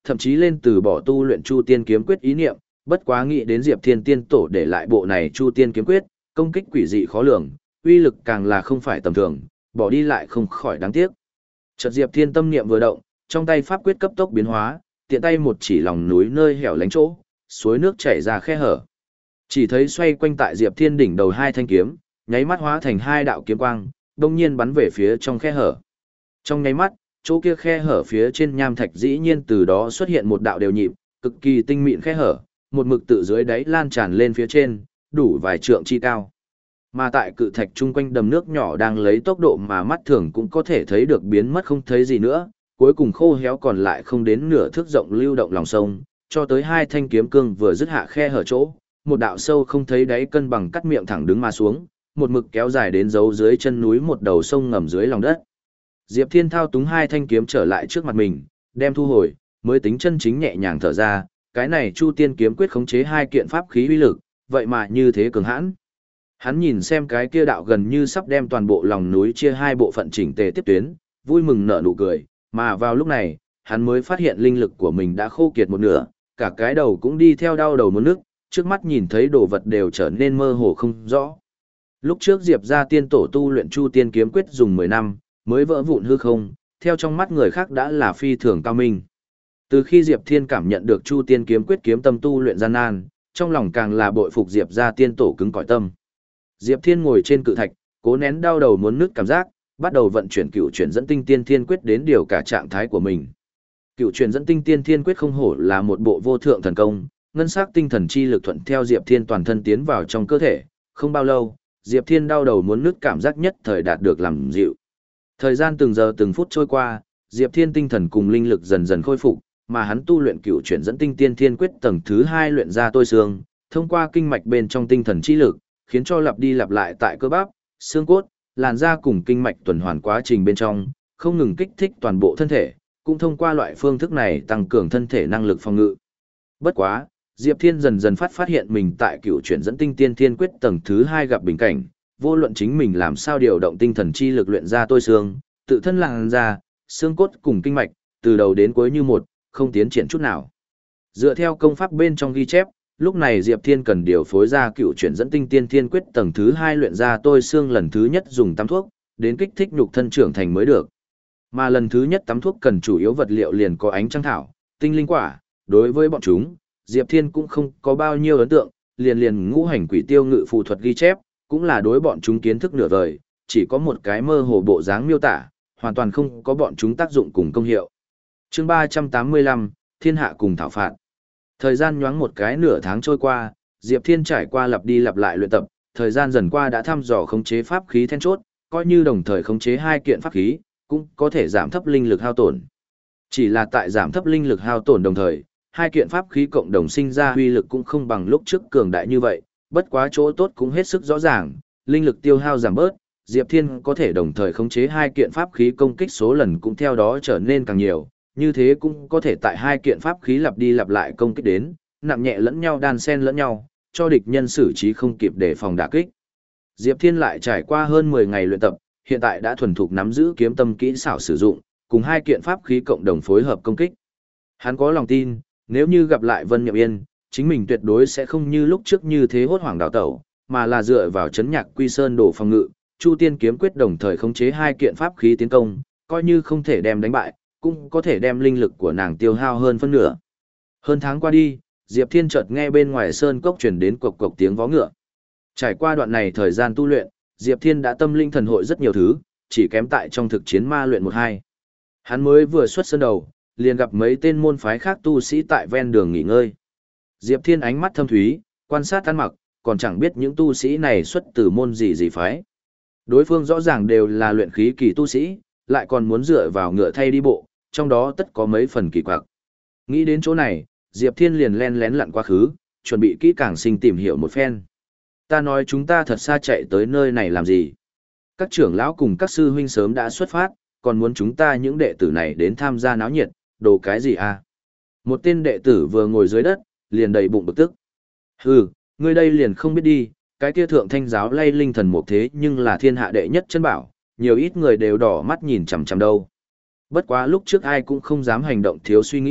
Speaker 1: thậm chí lên từ bỏ tu luyện Chu Tiên kiếm quyết ý niệm, bất quá nghĩ đến Diệp Thiên tiên tổ để lại bộ này Chu Tiên kiếm quyết, công kích quỷ dị khó lường, uy lực càng là không phải tầm thường, bỏ đi lại không khỏi đáng tiếc. Chợt Diệp Thiên tâm niệm vừa động, trong tay pháp quyết cấp tốc biến hóa, tiện tay một chỉ lòng núi nơi hẻo lánh chỗ, suối nước chảy ra khe hở. Chỉ thấy xoay quanh tại Diệp Thiên đỉnh đầu hai thanh kiếm, nháy mắt hóa thành hai đạo kiếm quang, đồng nhiên bắn về phía trong khe hở. Trong nháy mắt, chỗ kia khe hở phía trên nham thạch dĩ nhiên từ đó xuất hiện một đạo đều nhịp, cực kỳ tinh mịn khe hở, một mực tự dưới đáy lan tràn lên phía trên, đủ vài trượng chi cao. Mà tại cự thạch chung quanh đầm nước nhỏ đang lấy tốc độ mà mắt thường cũng có thể thấy được biến mất không thấy gì nữa, cuối cùng khô héo còn lại không đến nửa thước rộng lưu động lòng sông, cho tới hai thanh kiếm cương vừa dứt hạ khe hở chỗ, một đạo sâu không thấy đáy cân bằng cắt miệng thẳng đứng mà xuống, một mực kéo dài đến dấu dưới chân núi một đầu sông ngầm dưới lòng đất. Diệp Thiên thao túng hai thanh kiếm trở lại trước mặt mình, đem thu hồi, mới tính chân chính nhẹ nhàng thở ra, cái này Chu Tiên kiếm quyết khống chế hai kiện pháp khí uy lực, vậy mà như thế cường hãn. Hắn nhìn xem cái kia đạo gần như sắp đem toàn bộ lòng núi chia hai bộ phận chỉnh tề tiếp tuyến, vui mừng nở nụ cười, mà vào lúc này, hắn mới phát hiện linh lực của mình đã khô kiệt một nửa, cả cái đầu cũng đi theo đau đầu muốn nước, trước mắt nhìn thấy đồ vật đều trở nên mơ hồ không rõ. Lúc trước Diệp gia tiên tổ tu luyện Chu Tiên kiếm quyết dùng mười năm, mới vỡ vụn hư không, theo trong mắt người khác đã là phi thường cao minh. Từ khi Diệp Thiên cảm nhận được Chu Tiên kiếm quyết kiếm tâm tu luyện gian nan, trong lòng càng là bội phục Diệp gia tiên tổ cứng cỏi tâm. Diệp Thiên ngồi trên cự thạch, cố nén đau đầu muốn nứt cảm giác, bắt đầu vận chuyển cựu chuyển dẫn tinh tiên thiên quyết đến điều cả trạng thái của mình. Cựu chuyển dẫn tinh tiên thiên quyết không hổ là một bộ vô thượng thần công, ngân sắc tinh thần chi lực thuận theo Diệp Thiên toàn thân tiến vào trong cơ thể, không bao lâu, Diệp Thiên đau đầu muốn nứt cảm giác nhất thời đạt được làm dịu. Thời gian từng giờ từng phút trôi qua, Diệp Thiên tinh thần cùng linh lực dần dần khôi phục, mà hắn tu luyện cựu chuyển dẫn tinh tiên thiên quyết tầng thứ hai luyện ra tôi xương, thông qua kinh mạch bên trong tinh thần chi lực, khiến cho lặp đi lặp lại tại cơ bắp, xương cốt, làn da cùng kinh mạch tuần hoàn quá trình bên trong, không ngừng kích thích toàn bộ thân thể, cũng thông qua loại phương thức này tăng cường thân thể năng lực phòng ngự. Bất quá, Diệp Thiên dần dần phát phát hiện mình tại cựu chuyển dẫn tinh tiên thiên quyết tầng thứ hai gặp bình cảnh, vô luận chính mình làm sao điều động tinh thần chi lực luyện ra tôi xương, tự thân làn da, xương cốt cùng kinh mạch, từ đầu đến cuối như một, không tiến triển chút nào. Dựa theo công pháp bên trong ghi chép, lúc này Diệp Thiên cần điều phối ra cựu chuyển dẫn tinh tiên thiên quyết tầng thứ hai luyện ra tôi xương lần thứ nhất dùng tắm thuốc, đến kích thích nhục thân trưởng thành mới được. Mà lần thứ nhất tắm thuốc cần chủ yếu vật liệu liền có ánh trăng thảo, tinh linh quả, đối với bọn chúng, Diệp Thiên cũng không có bao nhiêu ấn tượng, liền liền ngũ hành quỷ tiêu ngự phù thuật ghi chép, cũng là đối bọn chúng kiến thức nửa vời, chỉ có một cái mơ hồ bộ dáng miêu tả, hoàn toàn không có bọn chúng tác dụng cùng công hiệu. Chương ba trăm tám mươi lăm, Thiên hạ cùng thảo phạt. Thời gian nhoáng một cái nửa tháng trôi qua, Diệp Thiên trải qua lặp đi lặp lại luyện tập, thời gian dần qua đã thăm dò khống chế pháp khí then chốt, coi như đồng thời khống chế hai kiện pháp khí, cũng có thể giảm thấp linh lực hao tổn. Chỉ là tại giảm thấp linh lực hao tổn đồng thời, hai kiện pháp khí cộng đồng sinh ra uy lực cũng không bằng lúc trước cường đại như vậy, bất quá chỗ tốt cũng hết sức rõ ràng, linh lực tiêu hao giảm bớt, Diệp Thiên có thể đồng thời khống chế hai kiện pháp khí công kích số lần cũng theo đó trở nên càng nhiều, như thế cũng có thể tại hai kiện pháp khí lặp đi lặp lại công kích đến, nặng nhẹ lẫn nhau đan xen lẫn nhau, cho địch nhân xử trí không kịp để phòng đả kích. Diệp Thiên lại trải qua hơn mười ngày luyện tập, hiện tại đã thuần thục nắm giữ kiếm tâm kỹ xảo sử dụng, cùng hai kiện pháp khí cộng đồng phối hợp công kích. Hắn có lòng tin, nếu như gặp lại Vân Nhậm Yên, chính mình tuyệt đối sẽ không như lúc trước như thế hốt hoảng đào tẩu, mà là dựa vào chấn nhạc quy sơn đổ phòng ngự, Chu Tiên kiếm quyết đồng thời khống chế hai kiện pháp khí tiến công, coi như không thể đem đánh bại, cũng có thể đem linh lực của nàng tiêu hao hơn phân nửa. Hơn tháng qua đi, Diệp Thiên chợt nghe bên ngoài sơn cốc truyền đến cộc cộc tiếng vó ngựa. Trải qua đoạn này thời gian tu luyện, Diệp Thiên đã tâm linh thần hội rất nhiều thứ, chỉ kém tại trong thực chiến ma luyện một hai. Hắn mới vừa xuất sơn đầu, liền gặp mấy tên môn phái khác tu sĩ tại ven đường nghỉ ngơi. Diệp Thiên ánh mắt thâm thúy, quan sát ăn mặc, còn chẳng biết những tu sĩ này xuất từ môn gì gì phái. Đối phương rõ ràng đều là luyện khí kỳ tu sĩ, lại còn muốn dựa vào ngựa thay đi bộ, trong đó tất có mấy phần kỳ quặc. Nghĩ đến chỗ này, Diệp Thiên liền len lén lặn quá khứ, chuẩn bị kỹ càng sinh tìm hiểu một phen. Ta nói chúng ta thật xa chạy tới nơi này làm gì? Các trưởng lão cùng các sư huynh sớm đã xuất phát, còn muốn chúng ta những đệ tử này đến tham gia náo nhiệt, đồ cái gì à? Một tên đệ tử vừa ngồi dưới đất, liền đầy bụng bực tức. Hừ, ngươi đây liền không biết đi, cái kia thượng thanh giáo lay linh thần một thế nhưng là thiên hạ đệ nhất chân bảo, nhiều ít người đều đỏ mắt nhìn chằm chằm đâu. Bất quá lúc trước ai cũng không dám hành động thiếu suy nghĩ,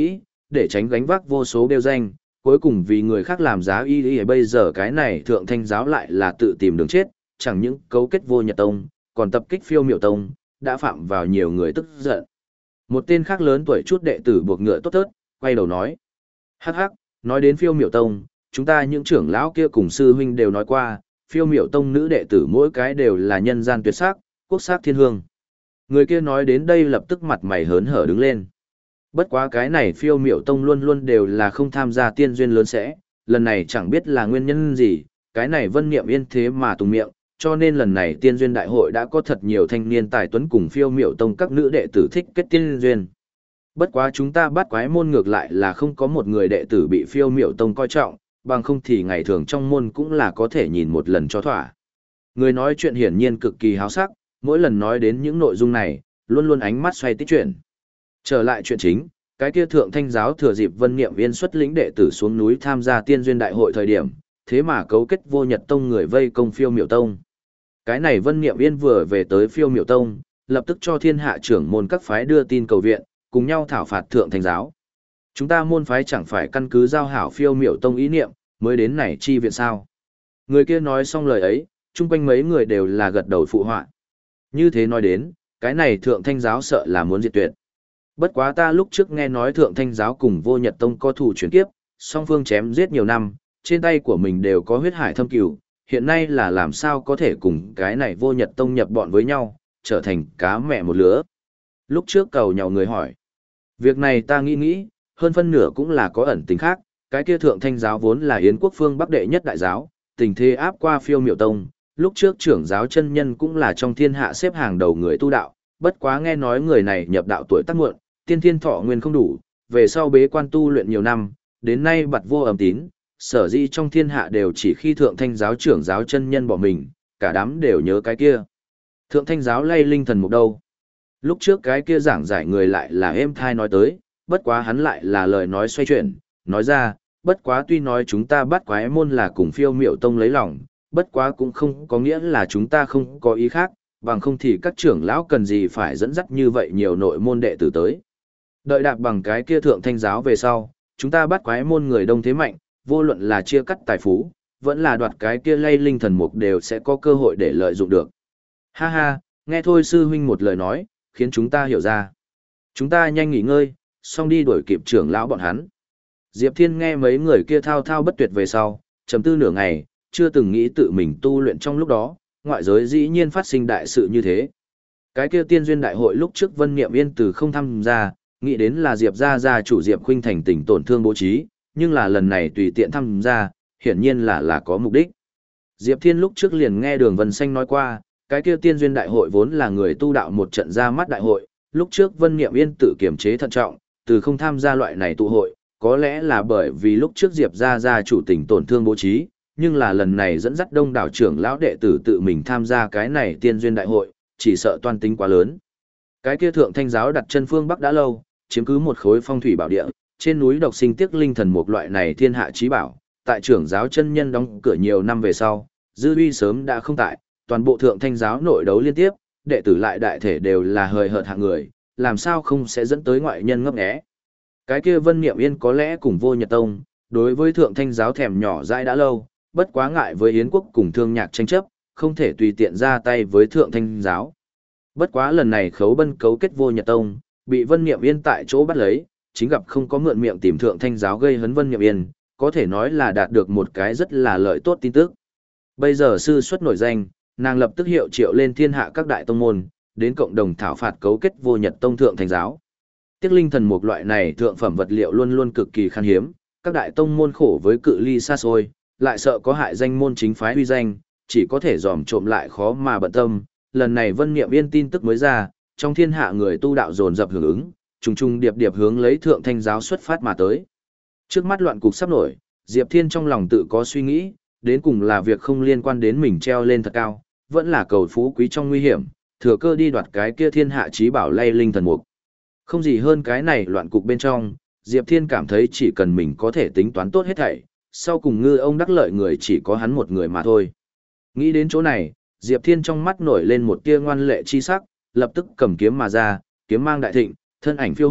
Speaker 1: để tránh gánh vác vô số đeo danh, cuối cùng vì người khác làm giá y y bây giờ cái này thượng thanh giáo lại là tự tìm đường chết, chẳng những cấu kết vô nhật tông, còn tập kích phiêu miểu tông, đã phạm vào nhiều người tức giận. Một tên khác lớn tuổi chút đệ tử buộc ngựa tốt tớt, quay đầu nói. Hắc hắc, nói đến phiêu miểu tông, chúng ta những trưởng lão kia cùng sư huynh đều nói qua, phiêu miểu tông nữ đệ tử mỗi cái đều là nhân gian tuyệt sắc, quốc sắc thiên hương. Người kia nói đến đây lập tức mặt mày hớn hở đứng lên. Bất quá cái này phiêu miểu tông luôn luôn đều là không tham gia tiên duyên lớn sẽ, lần này chẳng biết là nguyên nhân gì, cái này vân niệm yên thế mà tùng miệng, cho nên lần này tiên duyên đại hội đã có thật nhiều thanh niên tài tuấn cùng phiêu miểu tông các nữ đệ tử thích kết tiên duyên. Bất quá chúng ta bắt quái môn ngược lại là không có một người đệ tử bị phiêu miểu tông coi trọng, bằng không thì ngày thường trong môn cũng là có thể nhìn một lần cho thỏa. Người nói chuyện hiển nhiên cực kỳ háo sắc, mỗi lần nói đến những nội dung này, luôn luôn ánh mắt xoay tích chuyện. Trở lại chuyện chính, cái kia thượng thanh giáo thừa dịp vân niệm viên xuất lĩnh đệ tử xuống núi tham gia tiên duyên đại hội thời điểm, thế mà cấu kết vô nhật tông người vây công phiêu miểu tông. Cái này vân niệm viên vừa về tới phiêu miểu tông, lập tức cho thiên hạ trưởng môn các phái đưa tin cầu viện, cùng nhau thảo phạt thượng thanh giáo. Chúng ta môn phái chẳng phải căn cứ giao hảo phiêu miểu tông ý niệm, mới đến này chi viện sao. Người kia nói xong lời ấy, chung quanh mấy người đều là gật đầu phụ họa. Như thế nói đến, cái này thượng thanh giáo sợ là muốn diệt tuyệt. Bất quá ta lúc trước nghe nói thượng thanh giáo cùng vô nhật tông có thủ chuyển kiếp, song phương chém giết nhiều năm, trên tay của mình đều có huyết hải thâm cửu, hiện nay là làm sao có thể cùng cái này vô nhật tông nhập bọn với nhau, trở thành cá mẹ một lứa. Lúc trước cầu nhau người hỏi. Việc này ta nghĩ nghĩ, hơn phân nửa cũng là có ẩn tình khác, cái kia thượng thanh giáo vốn là Yến quốc phương bắc đệ nhất đại giáo, tình thế áp qua phiêu miểu tông, lúc trước trưởng giáo chân nhân cũng là trong thiên hạ xếp hàng đầu người tu đạo, bất quá nghe nói người này nhập đạo tuổi tác muộn, tiên thiên thọ nguyên không đủ, về sau bế quan tu luyện nhiều năm, đến nay bặt vô ầm tín, sở dĩ trong thiên hạ đều chỉ khi thượng thanh giáo trưởng giáo chân nhân bỏ mình, cả đám đều nhớ cái kia. Thượng thanh giáo lay linh thần mục đâu? Lúc trước cái kia giảng giải người lại là êm thai nói tới, bất quá hắn lại là lời nói xoay chuyển, nói ra, bất quá tuy nói chúng ta bắt quái môn là cùng phiêu miểu tông lấy lòng, bất quá cũng không có nghĩa là chúng ta không có ý khác, bằng không thì các trưởng lão cần gì phải dẫn dắt như vậy nhiều nội môn đệ tử tới. Đợi đạp bằng cái kia thượng thanh giáo về sau, chúng ta bắt quái môn người đông thế mạnh, vô luận là chia cắt tài phú, vẫn là đoạt cái kia lay linh thần mục đều sẽ có cơ hội để lợi dụng được. Ha ha, nghe thôi sư huynh một lời nói, khiến chúng ta hiểu ra. Chúng ta nhanh nghỉ ngơi, xong đi đuổi kịp trưởng lão bọn hắn. Diệp Thiên nghe mấy người kia thao thao bất tuyệt về sau, trầm tư nửa ngày, chưa từng nghĩ tự mình tu luyện trong lúc đó, ngoại giới dĩ nhiên phát sinh đại sự như thế. Cái kia tiên duyên đại hội lúc trước Vân Niệm Yên từ không tham gia, nghĩ đến là Diệp gia gia chủ Diệp Khuynh thành tình tổn thương bố trí, nhưng là lần này tùy tiện tham gia, hiển nhiên là là có mục đích. Diệp Thiên lúc trước liền nghe Đường Vân Xanh nói qua, cái kia tiên duyên đại hội vốn là người tu đạo một trận ra mắt đại hội, lúc trước Vân Niệm Yên tự kiềm chế thận trọng, từ không tham gia loại này tụ hội, có lẽ là bởi vì lúc trước Diệp gia gia chủ tình tổn thương bố trí, nhưng là lần này dẫn dắt đông đảo trưởng lão đệ tử tự mình tham gia cái này tiên duyên đại hội, chỉ sợ toan tính quá lớn. Cái kia thượng thanh giáo đặt chân phương Bắc đã lâu, chiếm cứ một khối phong thủy bảo địa, trên núi độc sinh tiếc linh thần một loại này thiên hạ chí bảo, tại trưởng giáo chân nhân đóng cửa nhiều năm về sau, dư uy sớm đã không tại, toàn bộ thượng thanh giáo nội đấu liên tiếp, đệ tử lại đại thể đều là hời hợt hạng người, làm sao không sẽ dẫn tới ngoại nhân ngấp nghé. Cái kia Vân Niệm Yên có lẽ cùng vô nhật tông, đối với thượng thanh giáo thèm nhỏ dãi đã lâu, bất quá ngại với Yến quốc cùng thương nhạc tranh chấp, không thể tùy tiện ra tay với thượng thanh giáo. Bất quá lần này khấu bân cấu kết vô nhật tông, bị Vân Niệm Yên tại chỗ bắt lấy, chính gặp không có mượn miệng tìm thượng thanh giáo gây hấn Vân Niệm Yên, có thể nói là đạt được một cái rất là lợi tốt tin tức. Bây giờ sư xuất nổi danh, nàng lập tức hiệu triệu lên thiên hạ các đại tông môn, đến cộng đồng thảo phạt cấu kết vô nhật tông thượng thanh giáo. Tiếc linh thần một loại này thượng phẩm vật liệu luôn luôn cực kỳ khan hiếm, các đại tông môn khổ với cự ly xa xôi, lại sợ có hại danh môn chính phái uy danh, chỉ có thể dòm trộm lại khó mà bận tâm. Lần này Vân Niệm Yên tin tức mới ra, trong thiên hạ người tu đạo dồn dập hưởng ứng, trùng trùng điệp điệp hướng lấy thượng thanh giáo xuất phát mà tới. Trước mắt loạn cục sắp nổi, Diệp Thiên trong lòng tự có suy nghĩ, đến cùng là việc không liên quan đến mình treo lên thật cao, vẫn là cầu phú quý trong nguy hiểm, thừa cơ đi đoạt cái kia thiên hạ chí bảo lay linh thần mục. Không gì hơn cái này loạn cục bên trong, Diệp Thiên cảm thấy chỉ cần mình có thể tính toán tốt hết thảy, sau cùng ngư ông đắc lợi người chỉ có hắn một người mà thôi. Nghĩ đến chỗ này, Diệp Thiên trong mắt nổi lên một tia ngoan lệ chi sắc, lập tức cầm kiếm mà ra, kiếm mang đại thịnh, thân ảnh phiêu hốt,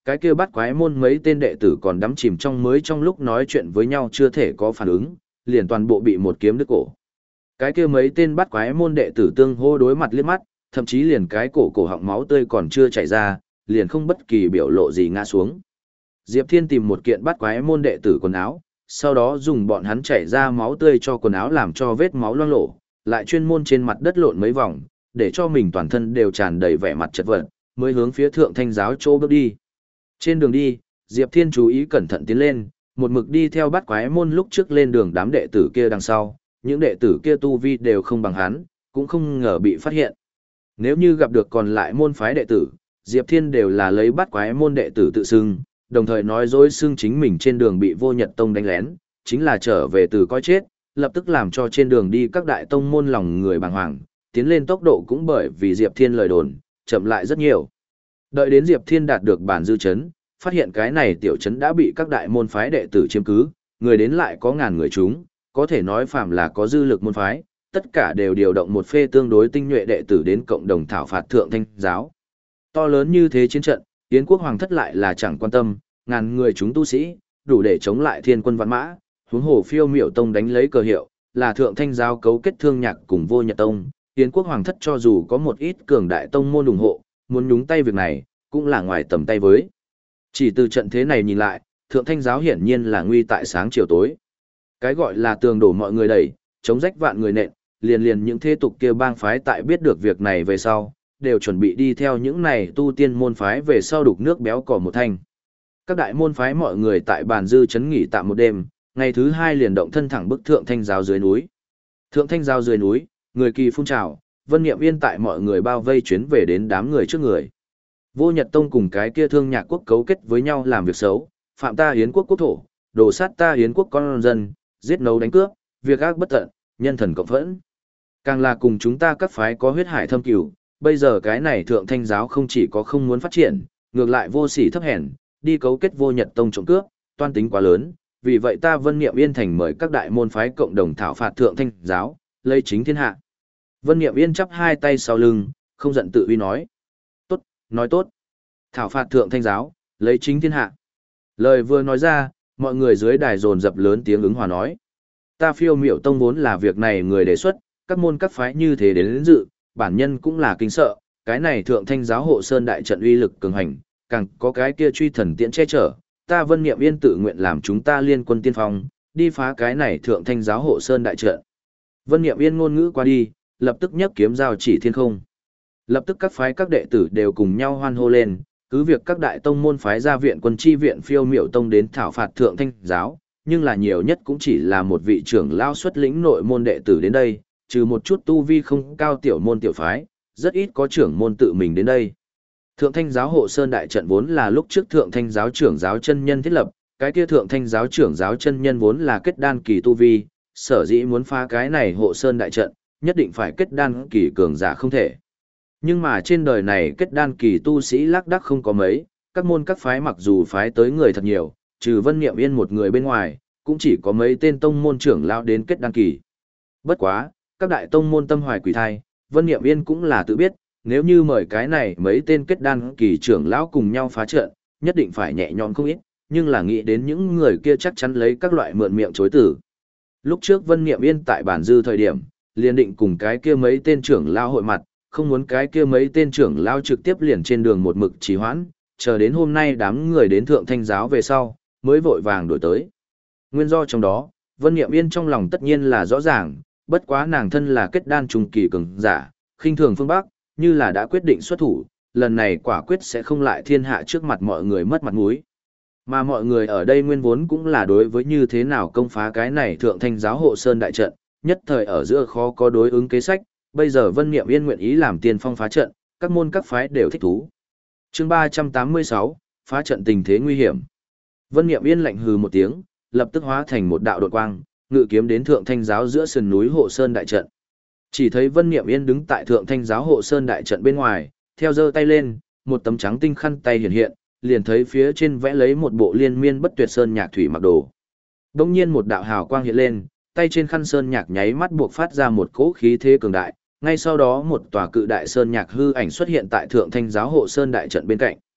Speaker 1: cái kia bắt quái môn mấy tên đệ tử còn đắm chìm trong mới trong lúc nói chuyện với nhau chưa thể có phản ứng, liền toàn bộ bị một kiếm đứt cổ. Cái kia mấy tên bắt quái môn đệ tử tương hô đối mặt liếc mắt, thậm chí liền cái cổ cổ họng máu tươi còn chưa chảy ra, liền không bất kỳ biểu lộ gì ngã xuống. Diệp Thiên tìm một kiện bắt quái môn đệ tử quần áo, sau đó dùng bọn hắn chảy ra máu tươi cho quần áo làm cho vết máu loang lổ, lại chuyên môn trên mặt đất lộn mấy vòng, để cho mình toàn thân đều tràn đầy vẻ mặt chật vật, mới hướng phía Thượng Thanh giáo chỗ bước đi. Trên đường đi, Diệp Thiên chú ý cẩn thận tiến lên, một mực đi theo bắt quái môn lúc trước lên đường đám đệ tử kia đằng sau, những đệ tử kia tu vi đều không bằng hắn, cũng không ngờ bị phát hiện. Nếu như gặp được còn lại môn phái đệ tử, Diệp Thiên đều là lấy bắt quái môn đệ tử tự xưng, đồng thời nói dối xưng chính mình trên đường bị Vô Nhật Tông đánh lén, chính là trở về từ coi chết, lập tức làm cho trên đường đi các đại tông môn lòng người bàng hoàng, tiến lên tốc độ cũng bởi vì Diệp Thiên lời đồn, chậm lại rất nhiều. Đợi đến Diệp Thiên đạt được bản dư chấn, phát hiện cái này tiểu chấn đã bị các đại môn phái đệ tử chiếm cứ, người đến lại có ngàn người chúng, có thể nói phàm là có dư lực môn phái, tất cả đều điều động một phê tương đối tinh nhuệ đệ tử đến cộng đồng thảo phạt Thượng Thanh giáo. To lớn như thế chiến trận, Yến quốc hoàng thất lại là chẳng quan tâm, ngàn người chúng tu sĩ, đủ để chống lại thiên quân vạn mã, huống hồ Phiêu Miểu Tông đánh lấy cờ hiệu, là Thượng Thanh giáo cấu kết thương nhạc cùng Vô Nhật Tông, Yến quốc hoàng thất cho dù có một ít cường đại tông môn ủng hộ, muốn nhúng tay việc này, cũng là ngoài tầm tay với. Chỉ từ trận thế này nhìn lại, Thượng Thanh giáo hiển nhiên là nguy tại sáng chiều tối. Cái gọi là tường đổ mọi người đẩy, chống rách vạn người nện, liền liền những thế tục kia bang phái tại biết được việc này về sau, đều chuẩn bị đi theo những này tu tiên môn phái về sau đục nước béo cỏ một thanh. Các đại môn phái mọi người tại bàn dư chấn nghỉ tạm một đêm, ngày thứ hai liền động thân thẳng bức Thượng Thanh giáo dưới núi. Thượng Thanh giáo dưới núi, người kỳ phun trào, Vân Niệm Yên tại mọi người bao vây chuyến về đến đám người trước người. Vô Nhật Tông cùng cái kia Thương Nhạc quốc cấu kết với nhau làm việc xấu, phạm ta Yến quốc quốc thổ, đổ sát ta Yến quốc con dân, giết nấu đánh cướp, việc ác bất tận, nhân thần cộng phẫn. Càng là cùng chúng ta các phái có huyết hải thâm cửu, bây giờ cái này Thượng Thanh giáo không chỉ có không muốn phát triển, ngược lại vô sỉ thấp hèn, đi cấu kết Vô Nhật Tông trộm cướp, toan tính quá lớn, vì vậy ta Vân Niệm Yên thành mời các đại môn phái cộng đồng thảo phạt Thượng Thanh giáo, lấy chính thiên hạ. Vân Niệm Yên chắp hai tay sau lưng, không giận tự uy nói: "Tốt, nói tốt. Thảo phạt Thượng Thanh giáo, lấy chính thiên hạ." Lời vừa nói ra, mọi người dưới đài dồn dập lớn tiếng ứng hòa nói: "Ta Phiêu Miểu Tông vốn là việc này người đề xuất, các môn các phái như thế đến, đến dự, bản nhân cũng là kinh sợ, cái này Thượng Thanh giáo hộ sơn đại trận uy lực cường hành, càng có cái kia truy thần tiễn che chở, ta Vân Niệm Yên tự nguyện làm chúng ta liên quân tiên phong, đi phá cái này Thượng Thanh giáo hộ sơn đại trận." Vân Niệm Yên ngôn ngữ qua đi, lập tức nhấc kiếm giao chỉ thiên không. Lập tức các phái các đệ tử đều cùng nhau hoan hô lên, cứ việc các đại tông môn phái ra viện quân chi viện Phiêu Miểu Tông đến thảo phạt Thượng Thanh giáo, nhưng là nhiều nhất cũng chỉ là một vị trưởng lao xuất lĩnh nội môn đệ tử đến đây, trừ một chút tu vi không cao tiểu môn tiểu phái, rất ít có trưởng môn tự mình đến đây. Thượng Thanh giáo hộ sơn đại trận vốn là lúc trước Thượng Thanh giáo trưởng giáo chân nhân thiết lập, cái kia Thượng Thanh giáo trưởng giáo chân nhân vốn là kết đan kỳ tu vi, sở dĩ muốn phá cái này hộ sơn đại trận, nhất định phải kết đan kỳ cường giả không thể. Nhưng mà trên đời này kết đan kỳ tu sĩ lác đác không có mấy, các môn các phái mặc dù phái tới người thật nhiều, trừ Vân Niệm Yên một người bên ngoài, cũng chỉ có mấy tên tông môn trưởng lão đến kết đan kỳ. Bất quá, các đại tông môn tâm hoài quỷ thai, Vân Niệm Yên cũng là tự biết, nếu như mời cái này mấy tên kết đan kỳ trưởng lão cùng nhau phá trận, nhất định phải nhẹ nhõm không ít, nhưng là nghĩ đến những người kia chắc chắn lấy các loại mượn miệng chối từ. Lúc trước Vân Niệm Yên tại bản dư thời điểm, liền định cùng cái kia mấy tên trưởng lão hội mặt, không muốn cái kia mấy tên trưởng lão trực tiếp liền trên đường một mực trì hoãn, chờ đến hôm nay đám người đến Thượng Thanh giáo về sau, mới vội vàng đổi tới. Nguyên do trong đó, Vân Niệm Yên trong lòng tất nhiên là rõ ràng, bất quá nàng thân là kết đan trung kỳ cường giả, khinh thường phương Bắc, như là đã quyết định xuất thủ, lần này quả quyết sẽ không lại thiên hạ trước mặt mọi người mất mặt mũi. Mà mọi người ở đây nguyên vốn cũng là đối với như thế nào công phá cái này Thượng Thanh giáo hộ sơn đại trận, nhất thời ở giữa khó có đối ứng kế sách, bây giờ Vân Niệm Yên nguyện ý làm tiên phong phá trận, các môn các phái đều thích thú. Chương ba trăm tám mươi sáu, phá trận tình thế nguy hiểm. Vân Niệm Yên lạnh hừ một tiếng, lập tức hóa thành một đạo đột quang, ngự kiếm đến Thượng Thanh giáo giữa sườn núi hộ sơn đại trận. Chỉ thấy Vân Niệm Yên đứng tại Thượng Thanh giáo hộ sơn đại trận bên ngoài, theo giơ tay lên, một tấm trắng tinh khăn tay hiện hiện, liền thấy phía trên vẽ lấy một bộ liên miên bất tuyệt sơn nhạc thủy mặc đồ. Đống nhiên một đạo hào quang hiện lên, tay trên khăn sơn nhạc nháy mắt buộc phát ra một cỗ khí thế cường đại, ngay sau đó một tòa cự đại sơn nhạc hư ảnh xuất hiện tại Thượng Thanh giáo hộ sơn đại trận bên cạnh.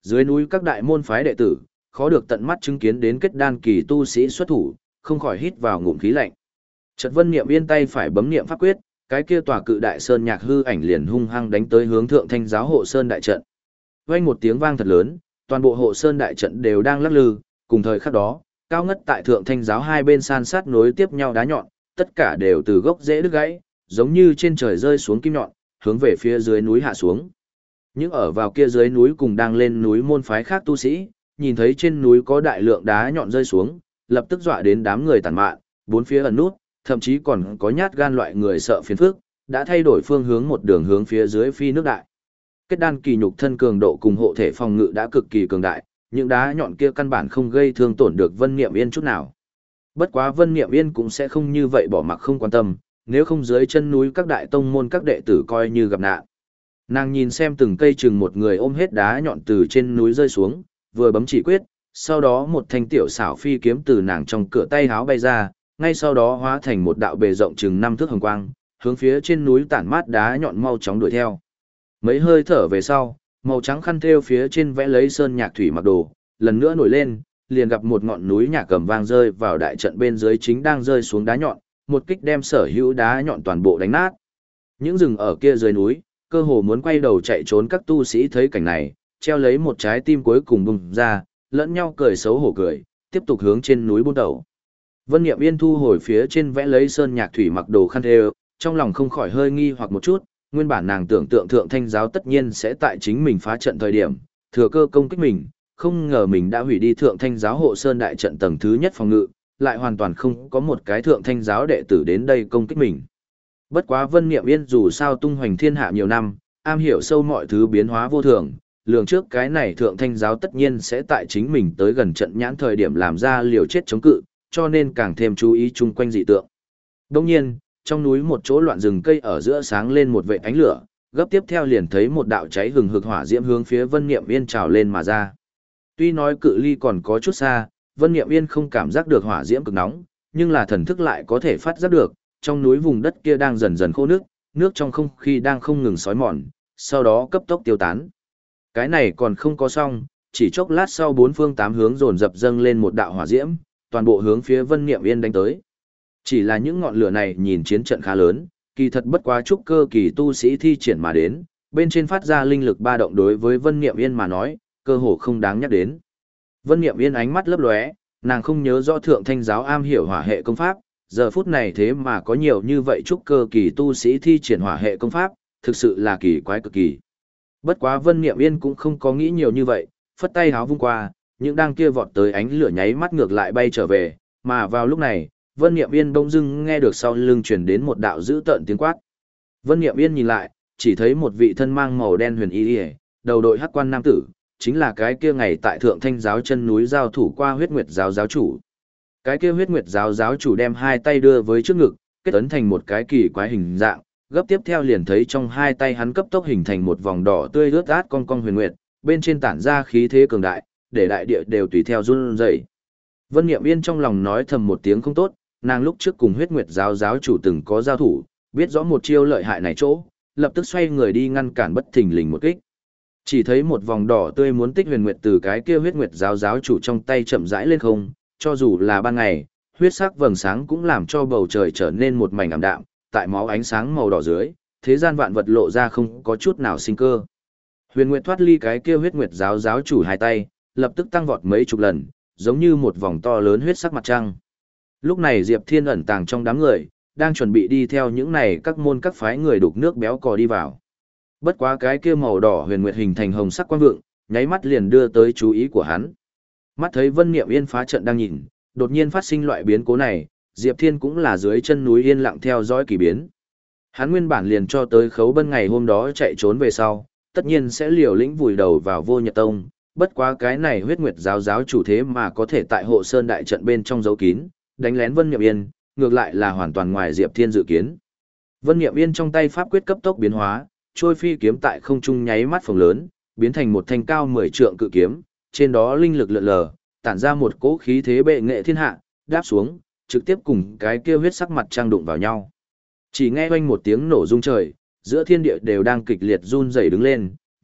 Speaker 1: Dưới núi các đại môn phái đệ tử, khó được tận mắt chứng kiến đến kết đan kỳ tu sĩ xuất thủ, không khỏi hít vào ngụm khí lạnh. Chợt Vân Niệm Yên tay phải bấm niệm pháp quyết, cái kia tòa cự đại sơn nhạc hư ảnh liền hung hăng đánh tới hướng Thượng Thanh giáo hộ sơn đại trận. Vang một tiếng vang thật lớn, toàn bộ hộ sơn đại trận đều đang lắc lư, cùng thời khắc đó, cao ngất tại Thượng Thanh giáo hai bên san sát nối tiếp nhau đá nhọn, tất cả đều từ gốc rễ đứt gãy, giống như trên trời rơi xuống kim nhọn, hướng về phía dưới núi hạ xuống. Những ở vào kia dưới núi cùng đang lên núi môn phái khác tu sĩ, nhìn thấy trên núi có đại lượng đá nhọn rơi xuống, lập tức dọa đến đám người tản mạn, bốn phía ẩn nút, thậm chí còn có nhát gan loại người sợ phiền phức, đã thay đổi phương hướng một đường hướng phía dưới phi nước đại. Kết đan kỳ nhục thân cường độ cùng hộ thể phòng ngự đã cực kỳ cường đại, những đá nhọn kia căn bản không gây thương tổn được Vân Niệm Yên chút nào. Bất quá Vân Niệm Yên cũng sẽ không như vậy bỏ mặc không quan tâm, nếu không dưới chân núi các đại tông môn các đệ tử coi như gặp nạn. Nàng nhìn xem từng cây chừng một người ôm hết đá nhọn từ trên núi rơi xuống, vừa bấm chỉ quyết, sau đó một thanh tiểu xảo phi kiếm từ nàng trong cửa tay háo bay ra, ngay sau đó hóa thành một đạo bề rộng chừng năm thước hồng quang, hướng phía trên núi tản mát đá nhọn mau chóng đuổi theo. Mấy hơi thở về sau, màu trắng khăn thêu phía trên vẽ lấy sơn nhạc thủy mặc đồ, lần nữa nổi lên, liền gặp một ngọn núi nhạc cầm vang rơi vào đại trận bên dưới chính đang rơi xuống đá nhọn, một kích đem sở hữu đá nhọn toàn bộ đánh nát. Những rừng ở kia dưới núi, cơ hồ muốn quay đầu chạy trốn các tu sĩ thấy cảnh này, treo lấy một trái tim cuối cùng bùng ra, lẫn nhau cười xấu hổ cười, tiếp tục hướng trên núi buôn đầu. Vân Niệm Yên thu hồi phía trên vẽ lấy sơn nhạc thủy mặc đồ khăn thêu, trong lòng không khỏi hơi nghi hoặc một chút, nguyên bản nàng tưởng tượng Thượng Thanh giáo tất nhiên sẽ tại chính mình phá trận thời điểm, thừa cơ công kích mình, không ngờ mình đã hủy đi Thượng Thanh giáo hộ sơn đại trận tầng thứ nhất phòng ngự, lại hoàn toàn không có một cái Thượng Thanh giáo đệ tử đến đây công kích mình. Bất quá Vân Niệm Yên dù sao tung hoành thiên hạ nhiều năm, am hiểu sâu mọi thứ biến hóa vô thường, lường trước cái này Thượng Thanh giáo tất nhiên sẽ tại chính mình tới gần trận nhãn thời điểm làm ra liều chết chống cự, cho nên càng thêm chú ý chung quanh dị tượng. Đồng nhiên, trong núi một chỗ loạn rừng cây ở giữa sáng lên một vệt ánh lửa, gấp tiếp theo liền thấy một đạo cháy hừng hực hỏa diễm hướng phía Vân Niệm Yên trào lên mà ra. Tuy nói cự ly còn có chút xa, Vân Niệm Yên không cảm giác được hỏa diễm cực nóng, nhưng là thần thức lại có thể phát giác được, trong núi vùng đất kia đang dần dần khô nước, nước trong không khí đang không ngừng sói mòn, sau đó cấp tốc tiêu tán. Cái này còn không có xong, chỉ chốc lát sau bốn phương tám hướng dồn dập dâng lên một đạo hỏa diễm, toàn bộ hướng phía Vân Niệm Yên đánh tới. Chỉ là những ngọn lửa này nhìn chiến trận khá lớn, kỳ thật bất quá trúc cơ kỳ tu sĩ thi triển mà đến, bên trên phát ra linh lực ba động đối với Vân Niệm Yên mà nói, cơ hồ không đáng nhắc đến. Vân Niệm Yên ánh mắt lấp lóe, nàng không nhớ rõ Thượng Thanh giáo am hiểu hỏa hệ công pháp, giờ phút này thế mà có nhiều như vậy trúc cơ kỳ tu sĩ thi triển hỏa hệ công pháp, thực sự là kỳ quái cực kỳ. Bất quá Vân Niệm Yên cũng không có nghĩ nhiều như vậy, phất tay háo vung qua, những đang kia vọt tới ánh lửa nháy mắt ngược lại bay trở về, mà vào lúc này, Vân Niệm Yên bỗng dưng nghe được sau lưng truyền đến một đạo dữ tợn tiếng quát. Vân Niệm Yên nhìn lại, chỉ thấy một vị thân mang màu đen huyền y, đầu đội hắc quan nam tử, chính là cái kia ngày tại Thượng Thanh giáo chân núi giao thủ qua Huyết Nguyệt giáo giáo chủ. Cái kia Huyết Nguyệt giáo giáo chủ đem hai tay đưa với trước ngực, kết ấn thành một cái kỳ quái hình dạng, gấp tiếp theo liền thấy trong hai tay hắn cấp tốc hình thành một vòng đỏ tươi rớt át cong cong huyền nguyệt, bên trên tản ra khí thế cường đại, để đại địa đều tùy theo run rẩy. Vân Niệm Yên trong lòng nói thầm một tiếng không tốt, nàng lúc trước cùng Huyết Nguyệt giáo giáo chủ từng có giao thủ, biết rõ một chiêu lợi hại này chỗ, lập tức xoay người đi ngăn cản bất thình lình một kích. Chỉ thấy một vòng đỏ tươi muốn tích huyền nguyệt từ cái kia Huyết Nguyệt giáo giáo chủ trong tay chậm rãi lên không, cho dù là ban ngày, huyết sắc vầng sáng cũng làm cho bầu trời trở nên một mảnh ảm đạm, tại máu ánh sáng màu đỏ dưới, thế gian vạn vật lộ ra không có chút nào sinh cơ. Huyền Nguyệt thoát ly cái kia Huyết Nguyệt giáo giáo chủ hai tay, lập tức tăng vọt mấy chục lần, giống như một vòng to lớn huyết sắc mặt trăng. Lúc này Diệp Thiên ẩn tàng trong đám người, đang chuẩn bị đi theo những này các môn các phái người đục nước béo cò đi vào. Bất quá cái kia màu đỏ huyền nguyệt hình thành hồng sắc quang vượng, nháy mắt liền đưa tới chú ý của hắn. Mắt thấy Vân Niệm Yên phá trận đang nhìn, đột nhiên phát sinh loại biến cố này, Diệp Thiên cũng là dưới chân núi yên lặng theo dõi kỳ biến. Hắn nguyên bản liền cho tới Khấu Bân ngày hôm đó chạy trốn về sau, tất nhiên sẽ liều lĩnh vùi đầu vào Vô Nhật Tông, bất quá cái này Huyết Nguyệt giáo giáo chủ thế mà có thể tại Hộ Sơn đại trận bên trong giấu kín, đánh lén Vân Niệm Yên, ngược lại là hoàn toàn ngoài Diệp Thiên dự kiến. Vân Niệm Yên trong tay pháp quyết cấp tốc biến hóa, trôi phi kiếm tại không trung nháy mắt phồng lớn, biến thành một thanh cao mười trượng cự kiếm, trên đó linh lực lượn lờ, tản ra một cỗ khí thế bệ nghệ thiên hạ, đáp xuống, trực tiếp cùng cái kia huyết sắc mặt trăng đụng vào nhau. Chỉ nghe oanh một tiếng nổ rung trời, giữa thiên địa đều đang kịch liệt run rẩy đứng lên,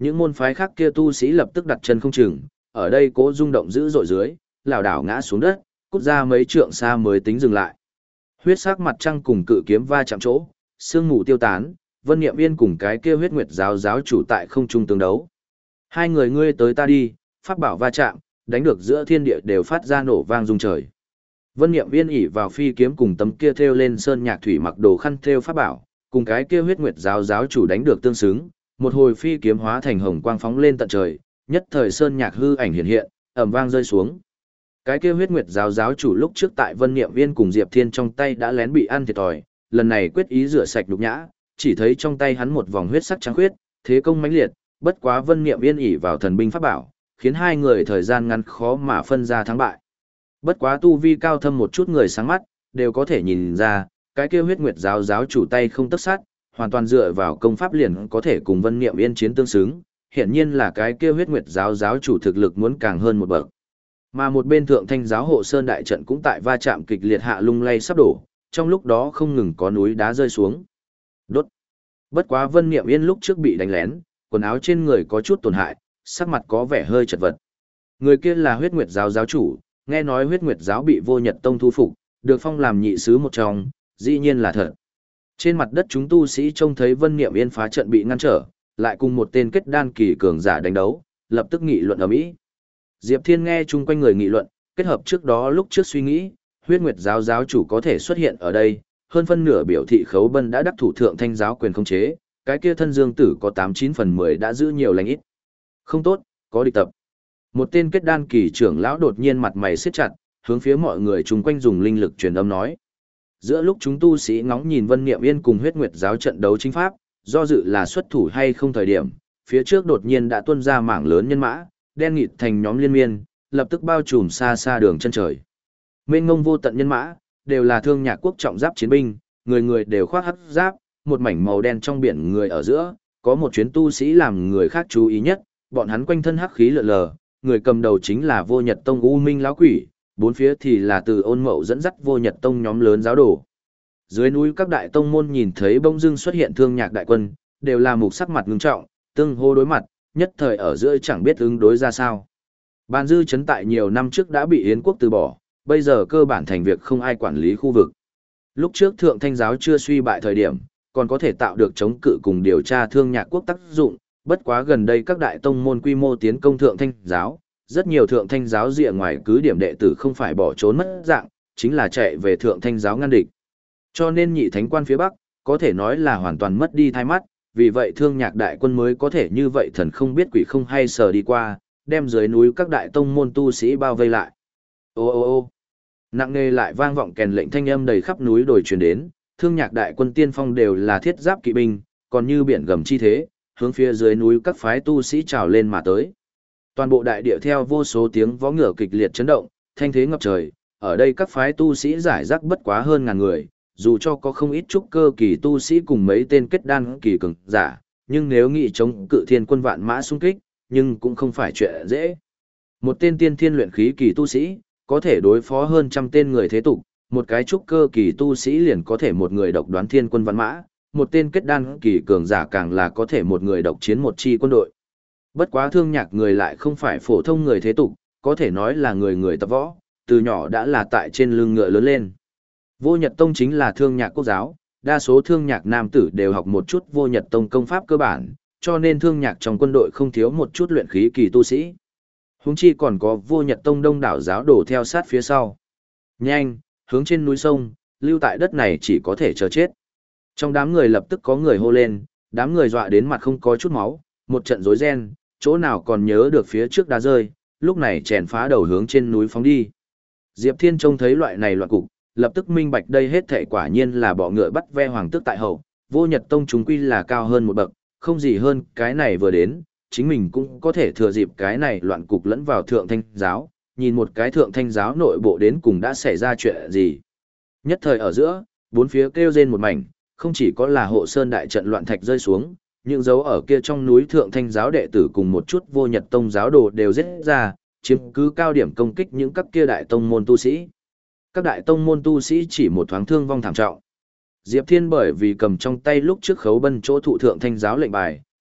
Speaker 1: Những môn phái khác kia tu sĩ lập tức đặt chân không chừng, ở đây cố rung động dữ dội dưới, lảo đảo ngã xuống đất, cút ra mấy trượng xa mới tính dừng lại. Huyết sắc mặt trăng cùng cự kiếm va chạm chỗ, sương mù tiêu tán, Vân Niệm Yên cùng cái kia huyết nguyệt giáo giáo chủ tại không trung tương đấu. Hai người ngươi tới ta đi, pháp bảo va chạm, đánh được giữa thiên địa đều phát ra nổ vang rung trời. Vân Niệm Yên ỉ vào phi kiếm cùng tấm kia thêu lên sơn nhạc thủy mặc đồ khăn thêu pháp bảo, cùng cái kia huyết nguyệt giáo giáo chủ đánh được tương xứng, một hồi phi kiếm hóa thành hồng quang phóng lên tận trời, nhất thời sơn nhạc hư ảnh hiện hiện, ầm vang rơi xuống. Cái kia huyết nguyệt giáo giáo chủ lúc trước tại Vân Niệm Viên cùng Diệp Thiên trong tay đã lén bị ăn thiệt thòi, lần này quyết ý rửa sạch nhục nhã, chỉ thấy trong tay hắn một vòng huyết sắc trắng khuyết, thế công mãnh liệt, bất quá Vân Niệm Viên ỷ vào thần binh pháp bảo, khiến hai người thời gian ngắn khó mà phân ra thắng bại. Bất quá tu vi cao thâm một chút người sáng mắt, đều có thể nhìn ra, cái kia huyết nguyệt giáo giáo chủ tay không tấc sát, hoàn toàn dựa vào công pháp liền có thể cùng Vân Niệm Yên chiến tương xứng, hiển nhiên là cái kia huyết nguyệt giáo giáo chủ thực lực muốn càng hơn một bậc. Mà một bên thượng thanh giáo hộ sơn đại trận cũng tại va chạm kịch liệt hạ lung lay sắp đổ, trong lúc đó không ngừng có núi đá rơi xuống. Đốt. Bất quá Vân Niệm Yên lúc trước bị đánh lén, quần áo trên người có chút tổn hại, sắc mặt có vẻ hơi chật vật. Người kia là huyết nguyệt giáo giáo chủ, nghe nói huyết nguyệt giáo bị vô nhật tông thu phục, được phong làm nhị sứ một trong, dĩ nhiên là thật. Trên mặt đất chúng tu sĩ trông thấy Vân Niệm Yên phá trận bị ngăn trở, lại cùng một tên kết đan kỳ cường giả đánh đấu, lập tức nghị luận ầm ĩ. Diệp Thiên nghe chung quanh người nghị luận, kết hợp trước đó lúc trước suy nghĩ, huyết nguyệt giáo giáo chủ có thể xuất hiện ở đây, hơn phân nửa biểu thị Khấu Bân đã đắc thủ thượng thanh giáo quyền khống chế, cái kia thân dương tử có tám chín phần mười đã giữ nhiều lành ít. Không tốt, có địch tập. Một tên kết đan kỳ trưởng lão đột nhiên mặt mày siết chặt, hướng phía mọi người chung quanh dùng linh lực truyền âm nói. Giữa lúc chúng tu sĩ ngóng nhìn Vân Niệm Yên cùng huyết nguyệt giáo trận đấu chính pháp, do dự là xuất thủ hay không thời điểm, phía trước đột nhiên đã tuôn ra mảng lớn nhân mã, đen nghịt thành nhóm liên miên, lập tức bao trùm xa xa đường chân trời. Mênh ngông vô tận nhân mã, đều là thương nhạc quốc trọng giáp chiến binh, người người đều khoác hắc giáp, một mảnh màu đen trong biển người ở giữa, có một chuyến tu sĩ làm người khác chú ý nhất, bọn hắn quanh thân hắc khí lượn lờ, người cầm đầu chính là Vô Nhật Tông U Minh lão quỷ, bốn phía thì là từ Ôn Mậu dẫn dắt Vô Nhật Tông nhóm lớn giáo đồ. Dưới núi các đại tông môn nhìn thấy bỗng dưng xuất hiện thương nhạc đại quân, đều là mục sắc mặt ngưng trọng, tương hô đối mặt, nhất thời ở giữa chẳng biết ứng đối ra sao. Bàn dư chấn tại nhiều năm trước đã bị Yến quốc từ bỏ, bây giờ cơ bản thành việc không ai quản lý khu vực. Lúc trước thượng thanh giáo chưa suy bại thời điểm, còn có thể tạo được chống cự cùng điều tra thương nhạc quốc tác dụng, bất quá gần đây các đại tông môn quy mô tiến công thượng thanh giáo, rất nhiều thượng thanh giáo rìa ngoài cứ điểm đệ tử không phải bỏ trốn mất dạng, chính là chạy về thượng thanh giáo ngăn địch. Cho nên nhị thánh quan phía Bắc, có thể nói là hoàn toàn mất đi thai mắt, vì vậy thương nhạc đại quân mới có thể như vậy thần không biết quỷ không hay sờ đi qua, đem dưới núi các đại tông môn tu sĩ bao vây lại. Ô ô ô nặng nề lại vang vọng kèn lệnh thanh âm đầy khắp núi đồi truyền đến, thương nhạc đại quân tiên phong đều là thiết giáp kỵ binh, còn như biển gầm chi thế, hướng phía dưới núi các phái tu sĩ trào lên mà tới. Toàn bộ đại địa theo vô số tiếng vó ngựa kịch liệt chấn động, thanh thế ngập trời, ở đây các phái tu sĩ giải rác bất quá hơn ngàn người, dù cho có không ít trúc cơ kỳ tu sĩ cùng mấy tên kết đan kỳ cường giả, nhưng nếu nghị chống cự thiên quân vạn mã xung kích, nhưng cũng không phải chuyện dễ. Một tên tiên thiên luyện khí kỳ tu sĩ, có thể đối phó hơn trăm tên người thế tục, một cái trúc cơ kỳ tu sĩ liền có thể một người độc đoán thiên quân vạn mã, một tên kết đan kỳ cường giả càng là có thể một người độc chiến một chi quân đội. Bất quá thương nhạc người lại không phải phổ thông người thế tục, có thể nói là người người tập võ, từ nhỏ đã là tại trên lưng ngựa lớn lên. Vô Nhật Tông chính là thương nhạc quốc giáo, đa số thương nhạc nam tử đều học một chút Vô Nhật Tông công pháp cơ bản, cho nên thương nhạc trong quân đội không thiếu một chút luyện khí kỳ tu sĩ. Huống chi còn có Vô Nhật Tông đông đảo giáo đổ theo sát phía sau. Nhanh, hướng trên núi sông, lưu tại đất này chỉ có thể chờ chết. Trong đám người lập tức có người hô lên, đám người dọa đến mặt không có chút máu, một trận rối ren, chỗ nào còn nhớ được phía trước đá rơi, lúc này chèn phá đầu hướng trên núi phóng đi. Diệp Thiên trông thấy loại này loạn cục, lập tức minh bạch đây hết thảy quả nhiên là bọ ngựa bắt ve hoàng tước tại hậu, Vô Nhật Tông chúng quy là cao hơn một bậc, không gì hơn, cái này vừa đến, chính mình cũng có thể thừa dịp cái này loạn cục lẫn vào thượng thanh giáo, nhìn một cái thượng thanh giáo nội bộ đến cùng đã xảy ra chuyện gì. Nhất thời ở giữa, bốn phía kêu rên một mảnh, không chỉ có là hộ sơn đại trận loạn thạch rơi xuống, những dấu ở kia trong núi thượng thanh giáo đệ tử cùng một chút Vô Nhật Tông giáo đồ đều giết ra, chiếm cứ cao điểm công kích những cấp kia đại tông môn tu sĩ. Các đại tông môn tu sĩ chỉ một thoáng thương vong thảm trọng. Diệp Thiên bởi vì cầm trong tay lúc trước Khấu Bân chỗ thụ thượng thanh giáo lệnh bài,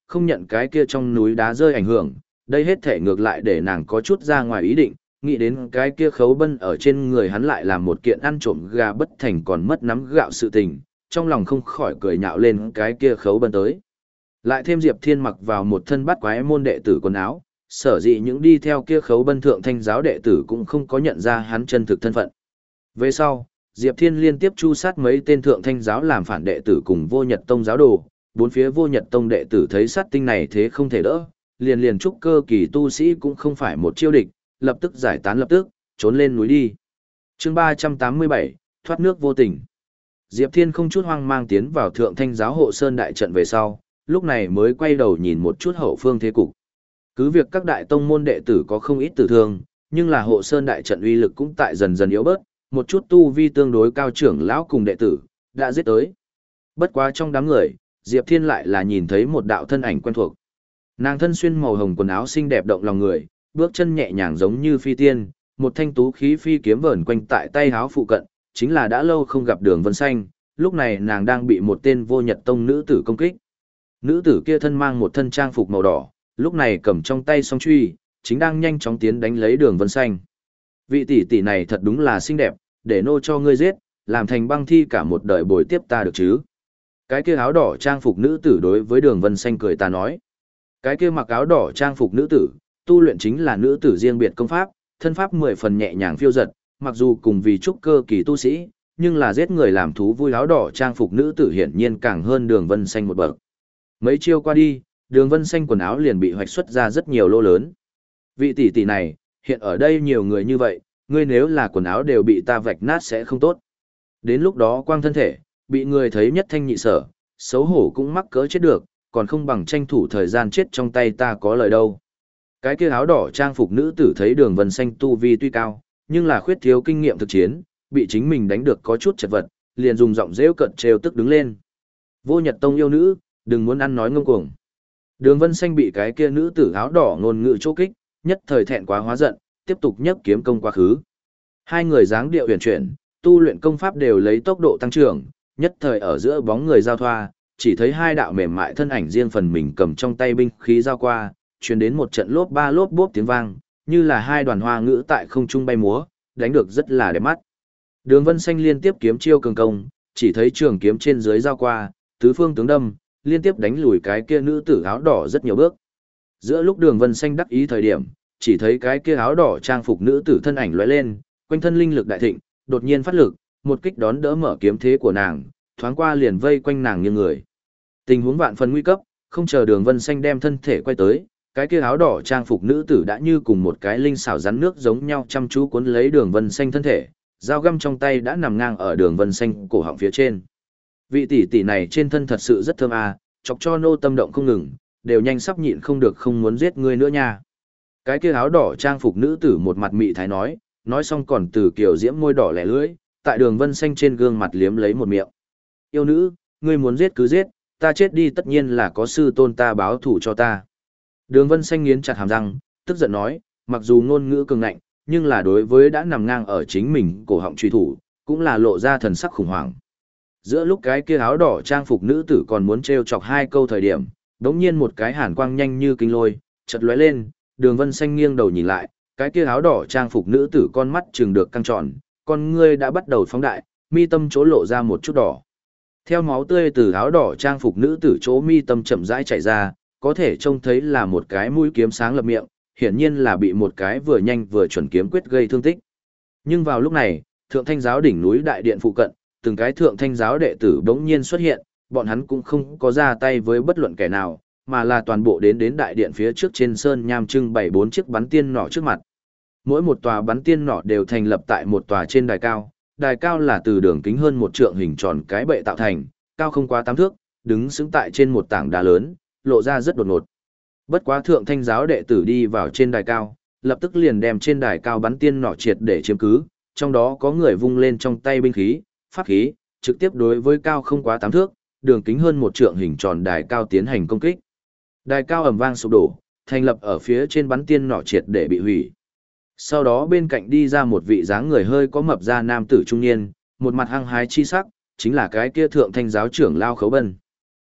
Speaker 1: không nhận cái kia trong núi đá rơi ảnh hưởng, đây hết thể ngược lại để nàng có chút ra ngoài ý định, nghĩ đến cái kia khấu bân ở trên người hắn lại làm một kiện ăn trộm gà bất thành còn mất nắm gạo sự tình, trong lòng không khỏi cười nhạo lên cái kia khấu bân tới. Lại thêm Diệp Thiên mặc vào một thân bắt quái môn đệ tử quần áo, sở dĩ những đi theo kia khấu bân thượng thanh giáo đệ tử cũng không có nhận ra hắn chân thực thân phận. Về sau, Diệp Thiên liên tiếp chu sát mấy tên thượng thanh giáo làm phản đệ tử cùng vô nhật tông giáo đồ, bốn phía vô nhật tông đệ tử thấy sát tinh này thế không thể đỡ, liền liền trúc cơ kỳ tu sĩ cũng không phải một chiêu địch, lập tức giải tán lập tức, trốn lên núi đi. chương ba trăm tám mươi bảy, thoát nước vô tình. Diệp Thiên không chút hoang mang tiến vào thượng thanh giáo hộ sơn đại trận về sau, lúc này mới quay đầu nhìn một chút hậu phương thế cục. Cứ việc các đại tông môn đệ tử có không ít tử thương, nhưng là hộ sơn đại trận uy lực cũng tại dần dần yếu bớt, một chút tu vi tương đối cao trưởng lão cùng đệ tử, đã giết tới. Bất quá trong đám người, Diệp Thiên lại là nhìn thấy một đạo thân ảnh quen thuộc. Nàng thân xuyên màu hồng quần áo xinh đẹp động lòng người, bước chân nhẹ nhàng giống như phi tiên, một thanh tú khí phi kiếm vờn quanh tại tay háo phụ cận, chính là đã lâu không gặp Đường Vân Xanh, lúc này nàng đang bị một tên vô nhật tông nữ tử công kích. Nữ tử kia thân mang một thân trang phục màu đỏ, lúc này cầm trong tay song truy, chính đang nhanh chóng tiến đánh lấy Đường Vân Xanh. Vị tỷ tỷ này thật đúng là xinh đẹp, để nô cho ngươi giết, làm thành băng thi cả một đời bồi tiếp ta được chứ. Cái kia áo đỏ trang phục nữ tử đối với Đường Vân Xanh cười ta nói. Cái kia mặc áo đỏ trang phục nữ tử, tu luyện chính là nữ tử riêng biệt công pháp, thân pháp mười phần nhẹ nhàng phiêu dật, mặc dù cùng vì trúc cơ kỳ tu sĩ, nhưng là giết người làm thú vui áo đỏ trang phục nữ tử hiển nhiên càng hơn Đường Vân Xanh một bậc. Mấy chiêu qua đi, Đường Vân Xanh quần áo liền bị hoạch xuất ra rất nhiều lỗ lớn. Vị tỷ tỷ này, hiện ở đây nhiều người như vậy, ngươi nếu là quần áo đều bị ta vạch nát sẽ không tốt. Đến lúc đó quang thân thể, bị người thấy nhất thanh nhị sở, xấu hổ cũng mắc cỡ chết được, còn không bằng tranh thủ thời gian chết trong tay ta có lời đâu. Cái kia áo đỏ trang phục nữ tử thấy Đường Vân Xanh tu vi tuy cao, nhưng là khuyết thiếu kinh nghiệm thực chiến, bị chính mình đánh được có chút chật vật, liền dùng giọng rêu cận trêu tức đứng lên. Vô Nhật Tông yêu nữ, đừng muốn ăn nói ngông cuồng. Đường Vân Xanh bị cái kia nữ tử áo đỏ ngôn ngữ chỗ kích, nhất thời thẹn quá hóa giận, tiếp tục nhấc kiếm công quá khứ. Hai người dáng điệu huyền chuyển, tu luyện công pháp đều lấy tốc độ tăng trưởng, nhất thời ở giữa bóng người giao thoa, chỉ thấy hai đạo mềm mại thân ảnh riêng phần mình cầm trong tay binh khí giao qua, truyền đến một trận lốp ba lốp bốp tiếng vang, như là hai đoàn hoa ngữ tại không trung bay múa, đánh được rất là đẹp mắt. Đường Vân Xanh liên tiếp kiếm chiêu cường công, chỉ thấy trường kiếm trên dưới giao qua, tứ phương tướng đâm, liên tiếp đánh lùi cái kia nữ tử áo đỏ rất nhiều bước. Giữa lúc Đường Vân Xanh đắc ý thời điểm, chỉ thấy cái kia áo đỏ trang phục nữ tử thân ảnh lóe lên, quanh thân linh lực đại thịnh, đột nhiên phát lực, một kích đón đỡ mở kiếm thế của nàng, thoáng qua liền vây quanh nàng như người. Tình huống vạn phần nguy cấp, không chờ Đường Vân Xanh đem thân thể quay tới, cái kia áo đỏ trang phục nữ tử đã như cùng một cái linh xảo rắn nước giống nhau chăm chú cuốn lấy Đường Vân Xanh thân thể, dao găm trong tay đã nằm ngang ở Đường Vân Xanh cổ họng phía trên. Vị tỷ tỷ này trên thân thật sự rất thơm à, chọc cho nô tâm động không ngừng, đều nhanh sắp nhịn không được không muốn giết ngươi nữa nha. Cái kia áo đỏ trang phục nữ tử một mặt mị thái nói, nói xong còn từ kiểu diễm môi đỏ lẻ lưỡi, tại Đường Vân Xanh trên gương mặt liếm lấy một miệng. Yêu nữ, ngươi muốn giết cứ giết, ta chết đi tất nhiên là có sư tôn ta báo thù cho ta. Đường Vân Xanh nghiến chặt hàm răng, tức giận nói, mặc dù ngôn ngữ cường ngạnh, nhưng là đối với đã nằm ngang ở chính mình cổ họng truy thủ, cũng là lộ ra thần sắc khủng hoảng. Giữa lúc cái kia áo đỏ trang phục nữ tử còn muốn trêu chọc hai câu thời điểm, đống nhiên một cái hàn quang nhanh như kinh lôi, chợt lóe lên, Đường Vân Xanh nghiêng đầu nhìn lại, cái kia áo đỏ trang phục nữ tử con mắt trừng được căng tròn, con ngươi đã bắt đầu phóng đại, mi tâm chỗ lộ ra một chút đỏ. Theo máu tươi từ áo đỏ trang phục nữ tử chỗ mi tâm chậm rãi chảy ra, có thể trông thấy là một cái mũi kiếm sáng lập miệng, hiển nhiên là bị một cái vừa nhanh vừa chuẩn kiếm quyết gây thương tích. Nhưng vào lúc này, Thượng Thanh giáo đỉnh núi đại điện phụ cận, từng cái Thượng Thanh giáo đệ tử bỗng nhiên xuất hiện, bọn hắn cũng không có ra tay với bất luận kẻ nào, mà là toàn bộ đến đến đại điện phía trước trên sơn nham trưng bày bốn chiếc bắn tiên nỏ trước mặt. Mỗi một tòa bắn tiên nỏ đều thành lập tại một tòa trên đài cao, đài cao là từ đường kính hơn một trượng hình tròn cái bệ tạo thành, cao không quá tám thước, đứng sững tại trên một tảng đá lớn, lộ ra rất đột ngột. Bất quá Thượng Thanh giáo đệ tử đi vào trên đài cao, lập tức liền đem trên đài cao bắn tiên nỏ triệt để chiếm cứ, trong đó có người vung lên trong tay binh khí, pháp khí, trực tiếp đối với cao không quá tám thước, đường kính hơn một trượng hình tròn đài cao tiến hành công kích. Đài cao ầm vang sụp đổ, thành lập ở phía trên bắn tiên nỏ triệt để bị hủy. Sau đó bên cạnh đi ra một vị dáng người hơi có mập ra nam tử trung niên, một mặt hăng hái chi sắc, chính là cái kia Thượng Thanh giáo trưởng Lao Khấu Bân.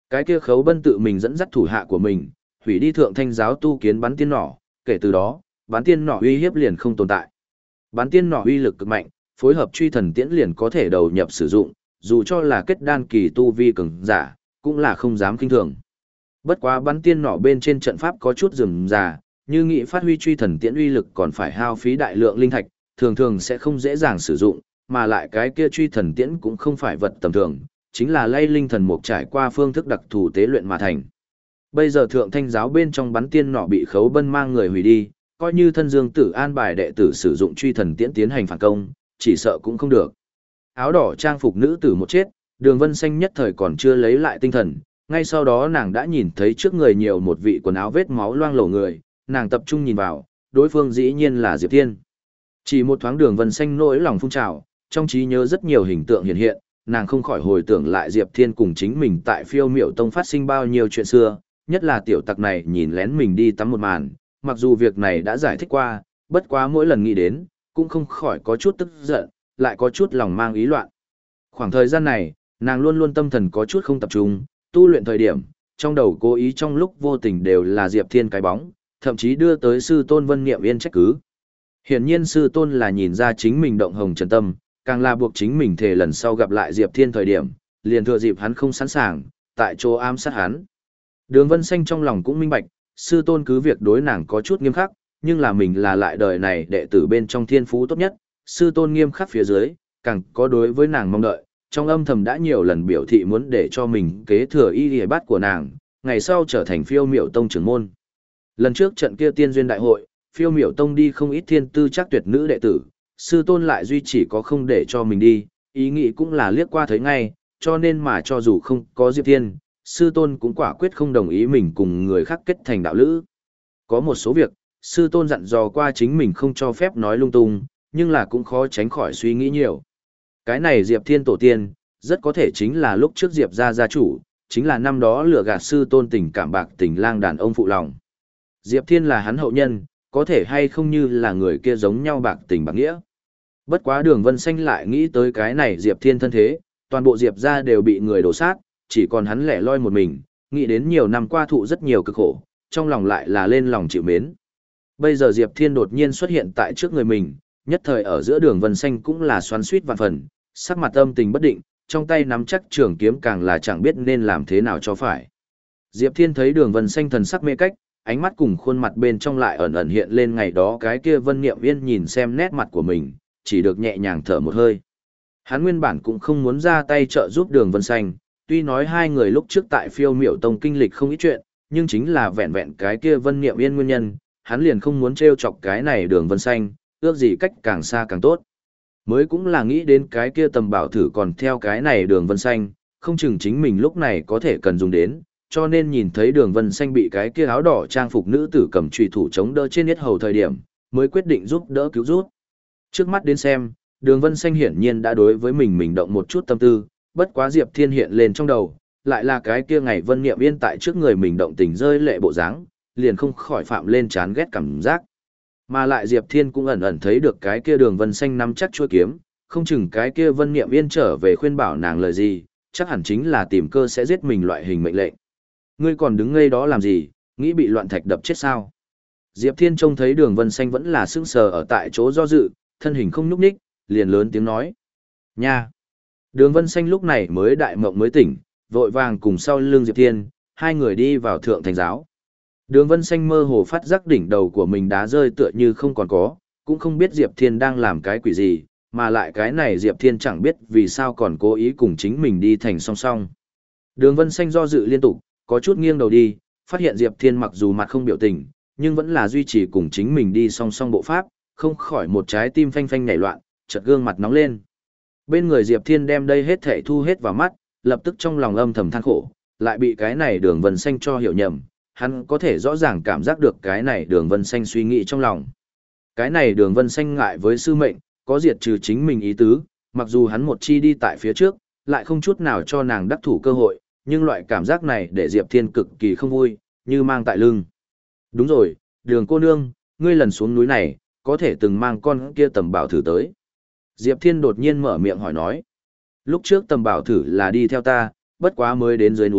Speaker 1: Cái kia Khấu Bân tự mình dẫn dắt thủ hạ của mình, hủy đi thượng thanh giáo tu kiến bắn tiên nỏ, kể từ đó, bắn tiên nỏ uy hiếp liền không tồn tại. Bắn tiên nỏ uy lực cực mạnh, phối hợp truy thần tiễn liền có thể đầu nhập sử dụng, dù cho là kết đan kỳ tu vi cường giả, cũng là không dám kinh thường. Bất quá bắn tiên nỏ bên trên trận pháp có chút rườm rà, như nghị phát huy truy thần tiễn uy lực còn phải hao phí đại lượng linh thạch, thường thường sẽ không dễ dàng sử dụng, mà lại cái kia truy thần tiễn cũng không phải vật tầm thường, chính là lay linh thần mục trải qua phương thức đặc thù tế luyện mà thành. Bây giờ thượng thanh giáo bên trong bắn tiên nỏ bị Khấu Bân mang người hủy đi, coi như thân dương tử an bài đệ tử sử dụng truy thần tiễn tiến hành phản công, chỉ sợ cũng không được. Áo đỏ trang phục nữ tử một chết, Đường Vân Xanh nhất thời còn chưa lấy lại tinh thần, ngay sau đó nàng đã nhìn thấy trước người nhiều một vị quần áo vết máu loang lổ người, nàng tập trung nhìn vào, đối phương dĩ nhiên là Diệp Thiên. Chỉ một thoáng Đường Vân Xanh nỗi lòng phun trào, trong trí nhớ rất nhiều hình tượng hiện hiện, nàng không khỏi hồi tưởng lại Diệp Thiên cùng chính mình tại Phiêu Miểu Tông phát sinh bao nhiêu chuyện xưa, nhất là tiểu tặc này nhìn lén mình đi tắm một màn, mặc dù việc này đã giải thích qua, bất quá mỗi lần nghĩ đến, cũng không khỏi có chút tức giận, lại có chút lòng mang ý loạn. Khoảng thời gian này, nàng luôn luôn tâm thần có chút không tập trung, tu luyện thời điểm, trong đầu cố ý trong lúc vô tình đều là Diệp Thiên cái bóng, thậm chí đưa tới sư tôn Vân Niệm Yên trách cứ. Hiển nhiên sư tôn là nhìn ra chính mình động hồng trần tâm, càng là buộc chính mình thề lần sau gặp lại Diệp Thiên thời điểm, liền thừa dịp hắn không sẵn sàng, tại chỗ ám sát hắn. Đường Vân Xanh trong lòng cũng minh bạch, sư tôn cứ việc đối nàng có chút nghiêm khắc, nhưng là mình là lại đời này đệ tử bên trong thiên phú tốt nhất, sư tôn nghiêm khắc phía dưới, càng có đối với nàng mong đợi, trong âm thầm đã nhiều lần biểu thị muốn để cho mình kế thừa y y bát của nàng, ngày sau trở thành Phiêu Miểu Tông trưởng môn. Lần trước trận kia tiên duyên đại hội, Phiêu Miểu Tông đi không ít thiên tư chắc tuyệt nữ đệ tử, sư tôn lại duy chỉ có không để cho mình đi, ý nghĩ cũng là liếc qua thấy ngay, cho nên mà cho dù không có Diệp Thiên, sư tôn cũng quả quyết không đồng ý mình cùng người khác kết thành đạo lữ. Có một số việc, sư tôn dặn dò qua chính mình không cho phép nói lung tung, nhưng là cũng khó tránh khỏi suy nghĩ nhiều. Cái này Diệp Thiên tổ tiên, rất có thể chính là lúc trước Diệp gia gia chủ, chính là năm đó lừa gạt sư tôn tình cảm bạc tình lang đàn ông phụ lòng. Diệp Thiên là hắn hậu nhân, có thể hay không như là người kia giống nhau bạc tình bạc nghĩa. Bất quá Đường Vân Xanh lại nghĩ tới cái này Diệp Thiên thân thế, toàn bộ Diệp gia đều bị người đổ sát, chỉ còn hắn lẻ loi một mình, nghĩ đến nhiều năm qua thụ rất nhiều cực khổ, trong lòng lại là lên lòng chịu mến. Bây giờ Diệp Thiên đột nhiên xuất hiện tại trước người mình, nhất thời ở giữa Đường Vân Xanh cũng là xoắn xuýt vạn phần, sắc mặt âm tình bất định, trong tay nắm chắc trường kiếm càng là chẳng biết nên làm thế nào cho phải. Diệp Thiên thấy Đường Vân Xanh thần sắc mê cách, ánh mắt cùng khuôn mặt bên trong lại ẩn ẩn hiện lên ngày đó cái kia Vân Niệm Yên nhìn xem nét mặt của mình, chỉ được nhẹ nhàng thở một hơi. Hắn nguyên bản cũng không muốn ra tay trợ giúp Đường Vân Xanh, tuy nói hai người lúc trước tại Phiêu Miểu Tông kinh lịch không ít chuyện, nhưng chính là vẹn vẹn cái kia Vân Niệm Yên nguyên nhân, hắn liền không muốn trêu chọc cái này Đường Vân Xanh, ước gì cách càng xa càng tốt. Mới cũng là nghĩ đến cái kia tầm bảo thử còn theo cái này Đường Vân Xanh, không chừng chính mình lúc này có thể cần dùng đến, cho nên nhìn thấy Đường Vân Xanh bị cái kia áo đỏ trang phục nữ tử cầm chùy thủ chống đỡ trên yết hầu thời điểm, mới quyết định giúp đỡ cứu rút. Trước mắt đến xem, Đường Vân Xanh hiển nhiên đã đối với mình mình động một chút tâm tư, bất quá Diệp Thiên hiện lên trong đầu, lại là cái kia ngày Vân Niệm Yên tại trước người mình động tình rơi lệ bộ dáng, liền không khỏi phạm lên chán ghét cảm giác. Mà lại Diệp Thiên cũng ẩn ẩn thấy được cái kia Đường Vân Xanh nắm chắc chuôi kiếm, không chừng cái kia Vân Niệm Yên trở về khuyên bảo nàng lời gì, chắc hẳn chính là tìm cơ sẽ giết mình loại hình mệnh lệnh. Ngươi còn đứng ngây đó làm gì, nghĩ bị loạn thạch đập chết sao? Diệp Thiên trông thấy Đường Vân Xanh vẫn là sững sờ ở tại chỗ do dự, thân hình không nhúc nhích, liền lớn tiếng nói: "Nha!" Đường Vân Xanh lúc này mới đại mộng mới tỉnh, vội vàng cùng sau lưng Diệp Thiên, hai người đi vào thượng thành giáo. Đường Vân Xanh mơ hồ phát giác đỉnh đầu của mình đá rơi tựa như không còn có, cũng không biết Diệp Thiên đang làm cái quỷ gì, mà lại cái này Diệp Thiên chẳng biết vì sao còn cố ý cùng chính mình đi thành song song. Đường Vân Xanh do dự liên tục, có chút nghiêng đầu đi, phát hiện Diệp Thiên mặc dù mặt không biểu tình, nhưng vẫn là duy trì cùng chính mình đi song song bộ pháp, không khỏi một trái tim phanh phanh nhảy loạn, chợt gương mặt nóng lên. Bên người Diệp Thiên đem đây hết thảy thu hết vào mắt, lập tức trong lòng âm thầm than khổ, lại bị cái này Đường Vân Xanh cho hiểu nhầm, hắn có thể rõ ràng cảm giác được cái này Đường Vân Xanh suy nghĩ trong lòng. Cái này Đường Vân Xanh ngại với sư mệnh, có diệt trừ chính mình ý tứ, mặc dù hắn một chi đi tại phía trước, lại không chút nào cho nàng đắc thủ cơ hội, nhưng loại cảm giác này để Diệp Thiên cực kỳ không vui, như mang tại lưng. Đúng rồi, Đường cô nương, ngươi lần xuống núi này, có thể từng mang con kia tầm bảo thử tới. Diệp Thiên đột nhiên mở miệng hỏi nói. Lúc trước tầm bảo thử là đi theo ta, bất quá mới đến dưới núi,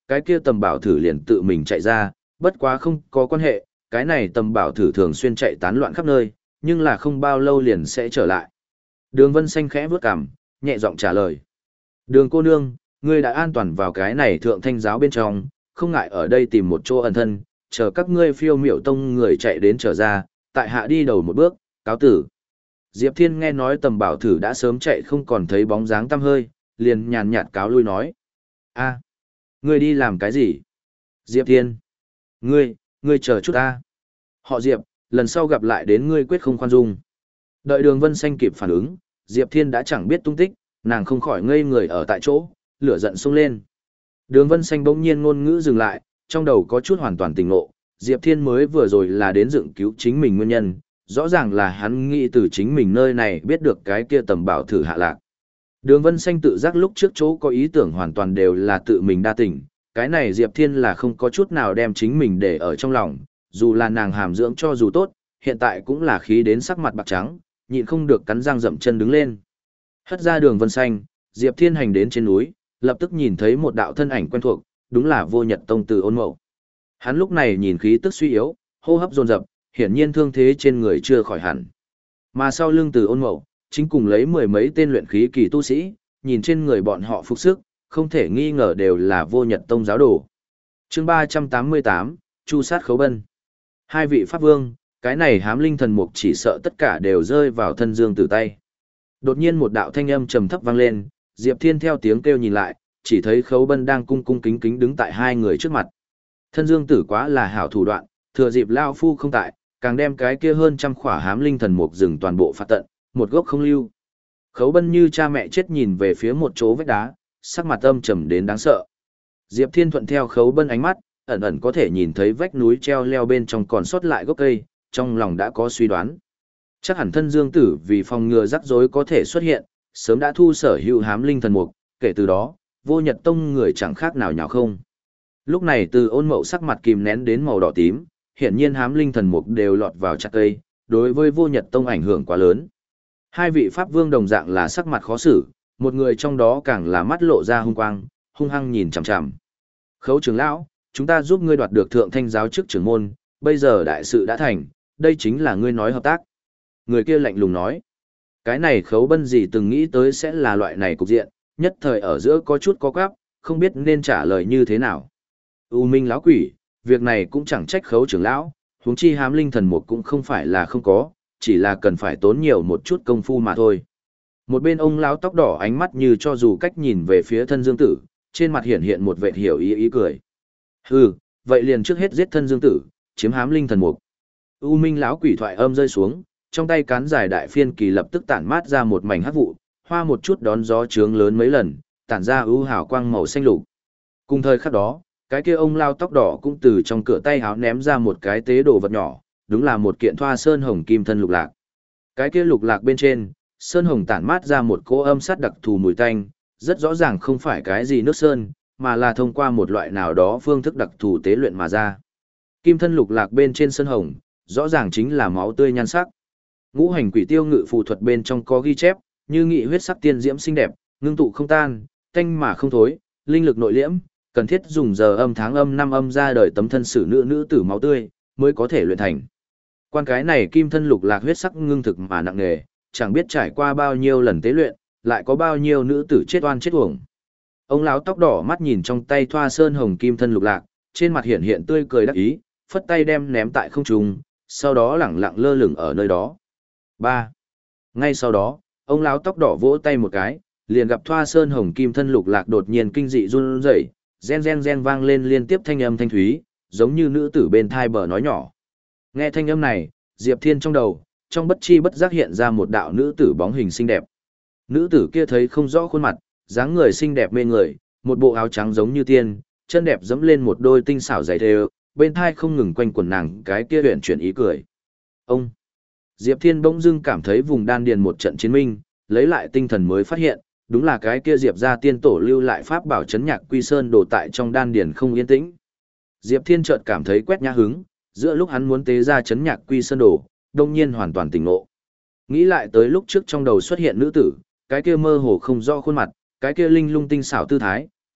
Speaker 1: cái kia tầm bảo thử liền tự mình chạy ra, bất quá không có quan hệ, cái này tầm bảo thử thường xuyên chạy tán loạn khắp nơi, nhưng là không bao lâu liền sẽ trở lại. Đường Vân Xanh khẽ vướt cằm, nhẹ giọng trả lời. Đường cô nương, ngươi đã an toàn vào cái này thượng thanh giáo bên trong, không ngại ở đây tìm một chỗ ẩn thân, chờ các ngươi phiêu miểu tông người chạy đến trở ra, tại hạ đi đầu một bước, cáo tử. Diệp Thiên nghe nói tầm bảo thử đã sớm chạy không còn thấy bóng dáng tăm hơi, liền nhàn nhạt cáo lui nói. A, ngươi đi làm cái gì? Diệp Thiên. Ngươi, ngươi chờ chút ta. Họ Diệp, lần sau gặp lại đến ngươi quyết không khoan dung. Đợi đường Vân Xanh kịp phản ứng, Diệp Thiên đã chẳng biết tung tích, nàng không khỏi ngây người ở tại chỗ, lửa giận sông lên. Đường Vân Xanh bỗng nhiên ngôn ngữ dừng lại, trong đầu có chút hoàn toàn tỉnh ngộ, Diệp Thiên mới vừa rồi là đến dựng cứu chính mình nguyên nhân, rõ ràng là hắn nghĩ từ chính mình nơi này biết được cái kia tầm bảo thử hạ lạc. Đường Vân Xanh tự giác lúc trước chỗ có ý tưởng hoàn toàn đều là tự mình đa tình, cái này Diệp Thiên là không có chút nào đem chính mình để ở trong lòng, dù là nàng hàm dưỡng cho dù tốt, hiện tại cũng là khí đến sắc mặt bạc trắng, nhịn không được cắn răng dậm chân đứng lên. Hất ra Đường Vân Xanh, Diệp Thiên hành đến trên núi, lập tức nhìn thấy một đạo thân ảnh quen thuộc, đúng là Vô Nhật Tông Từ Ôn Mậu. Hắn lúc này nhìn khí tức suy yếu, hô hấp dồn dập, hiển nhiên thương thế trên người chưa khỏi hẳn. Mà sau lưng Từ Ôn Mậu, chính cùng lấy mười mấy tên luyện khí kỳ tu sĩ, nhìn trên người bọn họ phục sức, không thể nghi ngờ đều là Vô Nhật Tông giáo đồ. Chương ba trăm tám mươi tám, Chu sát khấu bân. Hai vị pháp vương, cái này hám linh thần mục chỉ sợ tất cả đều rơi vào thân Dương Tử tay. Đột nhiên một đạo thanh âm trầm thấp vang lên, Diệp Thiên theo tiếng kêu nhìn lại, chỉ thấy Khấu Bân đang cung cung kính kính đứng tại hai người trước mặt. Thân Dương Tử quá là hảo thủ đoạn, thừa dịp lão phu không tại, càng đem cái kia hơn trăm khỏa hám linh thần mục rừng toàn bộ phạt tận, một gốc không lưu. Khấu Bân như cha mẹ chết nhìn về phía một chỗ vách đá, sắc mặt âm trầm đến đáng sợ. Diệp Thiên thuận theo Khấu Bân ánh mắt, ẩn ẩn có thể nhìn thấy vách núi treo leo bên trong còn sót lại gốc cây, trong lòng đã có suy đoán. Chắc hẳn thân Dương Tử vì phòng ngừa rắc rối có thể xuất hiện, sớm đã thu sở hữu hám linh thần mục, kể từ đó, Vô Nhật Tông người chẳng khác nào nhào không. Lúc này Từ Ôn Mậu sắc mặt kìm nén đến màu đỏ tím, hiển nhiên hám linh thần mục đều lọt vào chặt cây, đối với Vô Nhật Tông ảnh hưởng quá lớn. Hai vị pháp vương đồng dạng là sắc mặt khó xử, một người trong đó càng là mắt lộ ra hung quang, hung hăng nhìn chằm chằm. Khấu trưởng lão, chúng ta giúp ngươi đoạt được thượng thanh giáo chức trưởng môn, bây giờ đại sự đã thành, đây chính là ngươi nói hợp tác. Người kia lạnh lùng nói. Cái này Khấu Bân gì từng nghĩ tới sẽ là loại này cục diện, nhất thời ở giữa có chút có quáp, không biết nên trả lời như thế nào. U Minh lão quỷ, việc này cũng chẳng trách Khấu trưởng lão, huống chi hám linh thần mục cũng không phải là không có, chỉ là cần phải tốn nhiều một chút công phu mà thôi. Một bên ông lão tóc đỏ ánh mắt như cho dù cách nhìn về phía thân Dương Tử, trên mặt hiện hiện một vệt hiểu ý ý cười. Hừ, vậy liền trước hết giết thân Dương Tử, chiếm hám linh thần mục. U Minh lão quỷ thoại âm rơi xuống, trong tay cán dài đại phiên kỳ lập tức tản mát ra một mảnh hắc vụ, hoa một chút đón gió trướng lớn mấy lần, tản ra ưu hào quang màu xanh lục. Cùng thời khắc đó, cái kia ông lao tóc đỏ cũng từ trong cửa tay háo ném ra một cái tế đồ vật nhỏ, đúng là một kiện thoa sơn hồng kim thân lục lạc. Cái kia lục lạc bên trên, sơn hồng tản mát ra một cỗ âm sát đặc thù mùi tanh, rất rõ ràng không phải cái gì nước sơn, mà là thông qua một loại nào đó phương thức đặc thù tế luyện mà ra. Kim thân lục lạc bên trên sơn hồng, rõ ràng chính là máu tươi nhan sắc. Ngũ hành quỷ tiêu ngự phù thuật bên trong có ghi chép, như nghị huyết sắc tiên diễm xinh đẹp, ngưng tụ không tan, tanh mà không thối, linh lực nội liễm, cần thiết dùng giờ âm tháng âm năm âm ra đời tấm thân sử nữ nữ tử máu tươi, mới có thể luyện thành. Quan cái này kim thân lục lạc huyết sắc ngưng thực mà nặng nề, chẳng biết trải qua bao nhiêu lần tế luyện, lại có bao nhiêu nữ tử chết oan chết uổng. Ông lão tóc đỏ mắt nhìn trong tay thoa sơn hồng kim thân lục lạc, trên mặt hiện hiện tươi cười đắc ý, phất tay đem ném tại không trung, sau đó lẳng lặng lơ lửng ở nơi đó. ba. Ngay sau đó, ông lão tóc đỏ vỗ tay một cái, liền gặp thoa sơn hồng kim thân lục lạc đột nhiên kinh dị run rẩy, gen gen gen vang lên liên tiếp thanh âm thanh thúy, giống như nữ tử bên thai bờ nói nhỏ. Nghe thanh âm này, Diệp Thiên trong đầu, trong bất chi bất giác hiện ra một đạo nữ tử bóng hình xinh đẹp. Nữ tử kia thấy không rõ khuôn mặt, dáng người xinh đẹp mê người, một bộ áo trắng giống như tiên, chân đẹp dẫm lên một đôi tinh xảo giày thêu, bên thai không ngừng quanh quần nàng cái kia huyền chuyển ý cười. Ông Diệp Thiên bỗng dưng cảm thấy vùng đan điền một trận chiến minh, lấy lại tinh thần mới phát hiện, đúng là cái kia Diệp gia tiên tổ lưu lại pháp bảo chấn nhạc quy sơn đổ tại trong đan điền không yên tĩnh. Diệp Thiên chợt cảm thấy quét nhã hứng, giữa lúc hắn muốn tế ra chấn nhạc quy sơn đổ, đông nhiên hoàn toàn tỉnh ngộ. Nghĩ lại tới lúc trước trong đầu xuất hiện nữ tử, cái kia mơ hồ không rõ khuôn mặt, cái kia linh lung tinh xảo tư thái,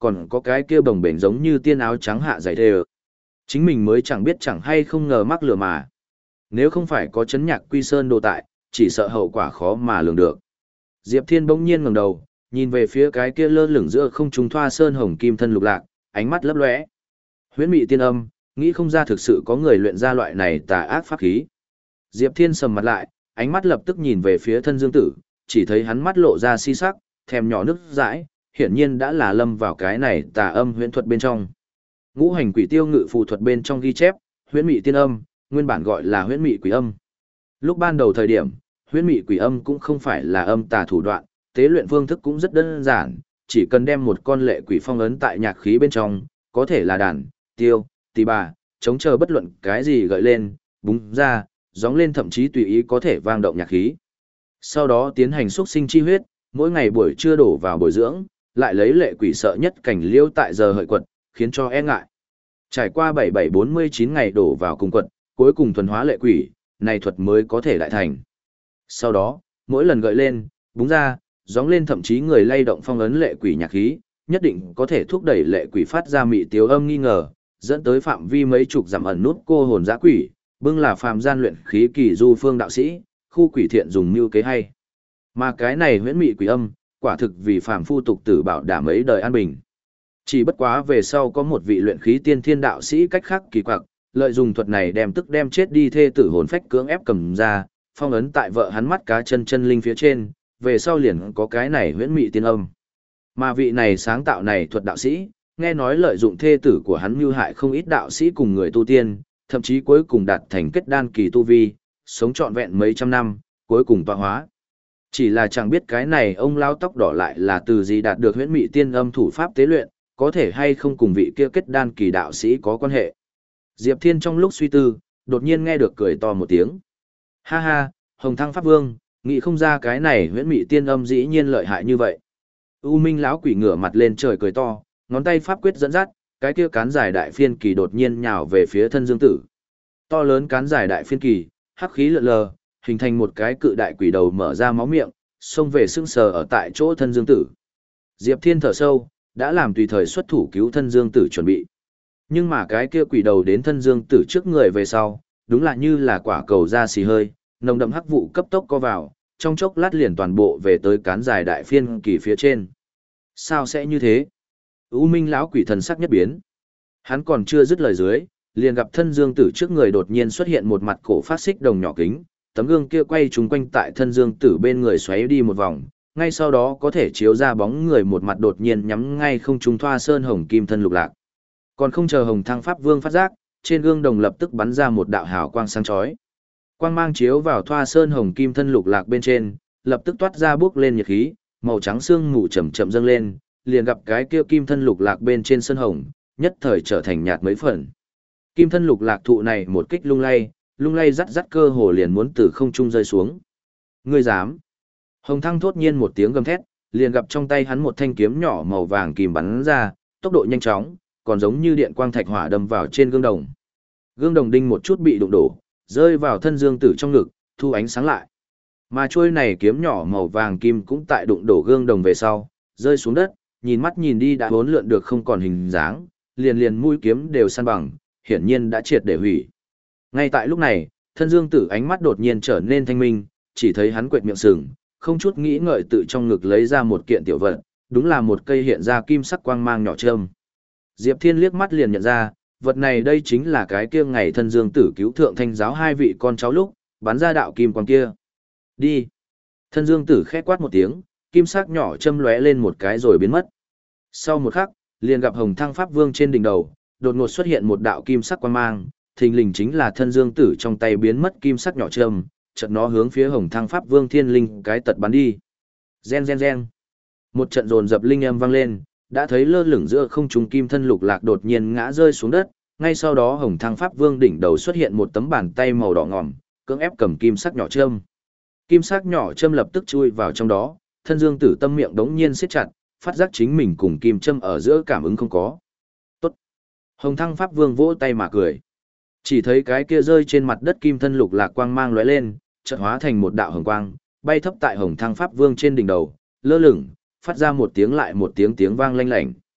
Speaker 1: còn có cái kia bồng bềnh giống như tiên áo trắng hạ dày thề. Chính mình mới chẳng biết chẳng hay không ngờ mắc lừa mà. Nếu không phải có chấn nhạc quy sơn đồ tại, chỉ sợ hậu quả khó mà lường được. Diệp Thiên bỗng nhiên ngẩng đầu, nhìn về phía cái kia lơ lửng giữa không trung thoa sơn hồng kim thân lục lạc, ánh mắt lấp lóe. Huyễn mị tiên âm, nghĩ không ra thực sự có người luyện ra loại này tà ác pháp khí. Diệp Thiên sầm mặt lại, ánh mắt lập tức nhìn về phía thân Dương Tử, chỉ thấy hắn mắt lộ ra si sắc, thèm nhỏ nước dãi, hiển nhiên đã là lâm vào cái này tà âm huyễn thuật bên trong. Ngũ hành quỷ tiêu ngự phù thuật bên trong ghi chép, huyễn mị tiên âm, nguyên bản gọi là huyễn mị quỷ âm. Lúc ban đầu thời điểm, huyễn mị quỷ âm cũng không phải là âm tà thủ đoạn, tế luyện phương thức cũng rất đơn giản, chỉ cần đem một con lệ quỷ phong ấn tại nhạc khí bên trong, có thể là đàn, tiêu, tỳ bà, chống chờ bất luận cái gì gợi lên, búng ra, gióng lên thậm chí tùy ý có thể vang động nhạc khí. Sau đó tiến hành xúc sinh chi huyết, mỗi ngày buổi trưa đổ vào bồi dưỡng, lại lấy lệ quỷ sợ nhất cảnh liêu tại giờ hợi quật, khiến cho e ngại. Trải qua bảy bảy bốn mươi chín ngày đổ vào cùng quật, cuối cùng thuần hóa lệ quỷ, này thuật mới có thể đại thành. Sau đó, mỗi lần gợi lên, búng ra, gióng lên thậm chí người lay động phong ấn lệ quỷ nhạc khí, nhất định có thể thúc đẩy lệ quỷ phát ra mị tiếu âm nghi ngờ, dẫn tới phạm vi mấy chục dặm ẩn nút cô hồn dã quỷ, bưng là phàm gian luyện khí kỳ du phương đạo sĩ, khu quỷ thiện dùng mưu kế hay. Mà cái này huyễn mị quỷ âm, quả thực vì phàm phu tục tử bảo đảm ấy đời an bình. Chỉ bất quá về sau có một vị luyện khí tiên thiên đạo sĩ cách khác kỳ quặc, lợi dụng thuật này đem tức đem chết đi thê tử hồn phách cưỡng ép cầm ra, phong ấn tại vợ hắn mắt cá chân chân linh phía trên, về sau liền có cái này huyễn mị tiên âm. Mà vị này sáng tạo này thuật đạo sĩ, nghe nói lợi dụng thê tử của hắn mưu hại không ít đạo sĩ cùng người tu tiên, thậm chí cuối cùng đạt thành kết đan kỳ tu vi, sống trọn vẹn mấy trăm năm, cuối cùng tọa hóa. Chỉ là chẳng biết cái này ông lao tóc đỏ lại là từ gì đạt được huyễn mị tiên âm thủ pháp tế luyện, có thể hay không cùng vị kia kết đan kỳ đạo sĩ có quan hệ. Diệp Thiên trong lúc suy tư, đột nhiên nghe được cười to một tiếng. Ha ha, Hồng Thăng Pháp Vương, nghĩ không ra cái này huyễn mị tiên âm dĩ nhiên lợi hại như vậy. U Minh lão quỷ ngửa mặt lên trời cười to, ngón tay pháp quyết dẫn dắt, cái kia cán dài đại phiên kỳ đột nhiên nhào về phía thân Dương Tử. To lớn cán dài đại phiên kỳ, hắc khí lượn lờ, hình thành một cái cự đại quỷ đầu mở ra máu miệng, xông về sưng sờ ở tại chỗ thân Dương Tử. Diệp Thiên thở sâu, đã làm tùy thời xuất thủ cứu thân Dương Tử chuẩn bị. Nhưng mà cái kia quỷ đầu đến thân Dương Tử trước người về sau, đúng là như là quả cầu ra xì hơi, nồng đậm hắc vụ cấp tốc co vào, trong chốc lát liền toàn bộ về tới cán dài đại phiên kỳ phía trên. Sao sẽ như thế? U Minh lão quỷ thần sắc nhất biến. Hắn còn chưa dứt lời dưới, liền gặp thân Dương Tử trước người đột nhiên xuất hiện một mặt cổ phát xích đồng nhỏ kính, tấm gương kia quay trúng quanh tại thân Dương Tử bên người xoáy đi một vòng, ngay sau đó có thể chiếu ra bóng người một mặt đột nhiên nhắm ngay không trung thoa sơn hồng kim thân lục lạc. Còn không chờ Hồng Thăng Pháp Vương phát giác, trên gương đồng lập tức bắn ra một đạo hào quang sáng chói. Quang mang chiếu vào thoa sơn hồng kim thân lục lạc bên trên, lập tức toát ra bước lên nhiệt khí, màu trắng xương mù chậm chậm dâng lên, liền gặp cái kia kim thân lục lạc bên trên sơn hồng, nhất thời trở thành nhạt mấy phần. Kim thân lục lạc thụ này một kích lung lay, lung lay rắt rắt cơ hồ liền muốn từ không trung rơi xuống. Ngươi dám? Hồng Thăng thốt nhiên một tiếng gầm thét, liền gặp trong tay hắn một thanh kiếm nhỏ màu vàng kìm bắn ra, tốc độ nhanh chóng, còn giống như điện quang thạch hỏa đâm vào trên gương đồng. Gương đồng đinh một chút bị đụng đổ, rơi vào thân Dương Tử trong ngực, thu ánh sáng lại. Mà trôi này kiếm nhỏ màu vàng kim cũng tại đụng đổ gương đồng về sau, rơi xuống đất, nhìn mắt nhìn đi đã bốn lượn được không còn hình dáng, liền liền mũi kiếm đều san bằng, hiển nhiên đã triệt để hủy. Ngay tại lúc này, thân Dương Tử ánh mắt đột nhiên trở nên thanh minh, chỉ thấy hắn quệt miệng sừng, không chút nghĩ ngợi tự trong ngực lấy ra một kiện tiểu vật, đúng là một cây hiện ra kim sắc quang mang nhỏ châm. Diệp Thiên liếc mắt liền nhận ra, vật này đây chính là cái kia ngày thân Dương Tử cứu thượng thanh giáo hai vị con cháu lúc, bắn ra đạo kim quang kia. Đi. Thân Dương Tử khẽ quát một tiếng, kim sắc nhỏ châm lóe lên một cái rồi biến mất. Sau một khắc, liền gặp Hồng Thăng Pháp Vương trên đỉnh đầu, đột ngột xuất hiện một đạo kim sắc quang mang, thình lình chính là thân Dương Tử trong tay biến mất kim sắc nhỏ châm, chợt nó hướng phía Hồng Thăng Pháp Vương thiên linh cái tật bắn đi. Gen gen gen. Một trận dồn dập linh âm vang lên, đã thấy lơ lửng giữa không trung kim thân lục lạc đột nhiên ngã rơi xuống đất, ngay sau đó Hồng Thăng Pháp Vương đỉnh đầu xuất hiện một tấm bàn tay màu đỏ ngòm, cưỡng ép cầm kim sắc nhỏ châm. Kim sắc nhỏ châm lập tức chui vào trong đó, thân Dương Tử tâm miệng đống nhiên siết chặt, phát giác chính mình cùng kim châm ở giữa cảm ứng không có. Tốt. Hồng Thăng Pháp Vương vỗ tay mà cười. Chỉ thấy cái kia rơi trên mặt đất kim thân lục lạc quang mang lóe lên, chợt hóa thành một đạo hồng quang, bay thấp tại Hồng Thăng Pháp Vương trên đỉnh đầu, lơ lửng, phát ra một tiếng lại một tiếng tiếng vang lanh lảnh.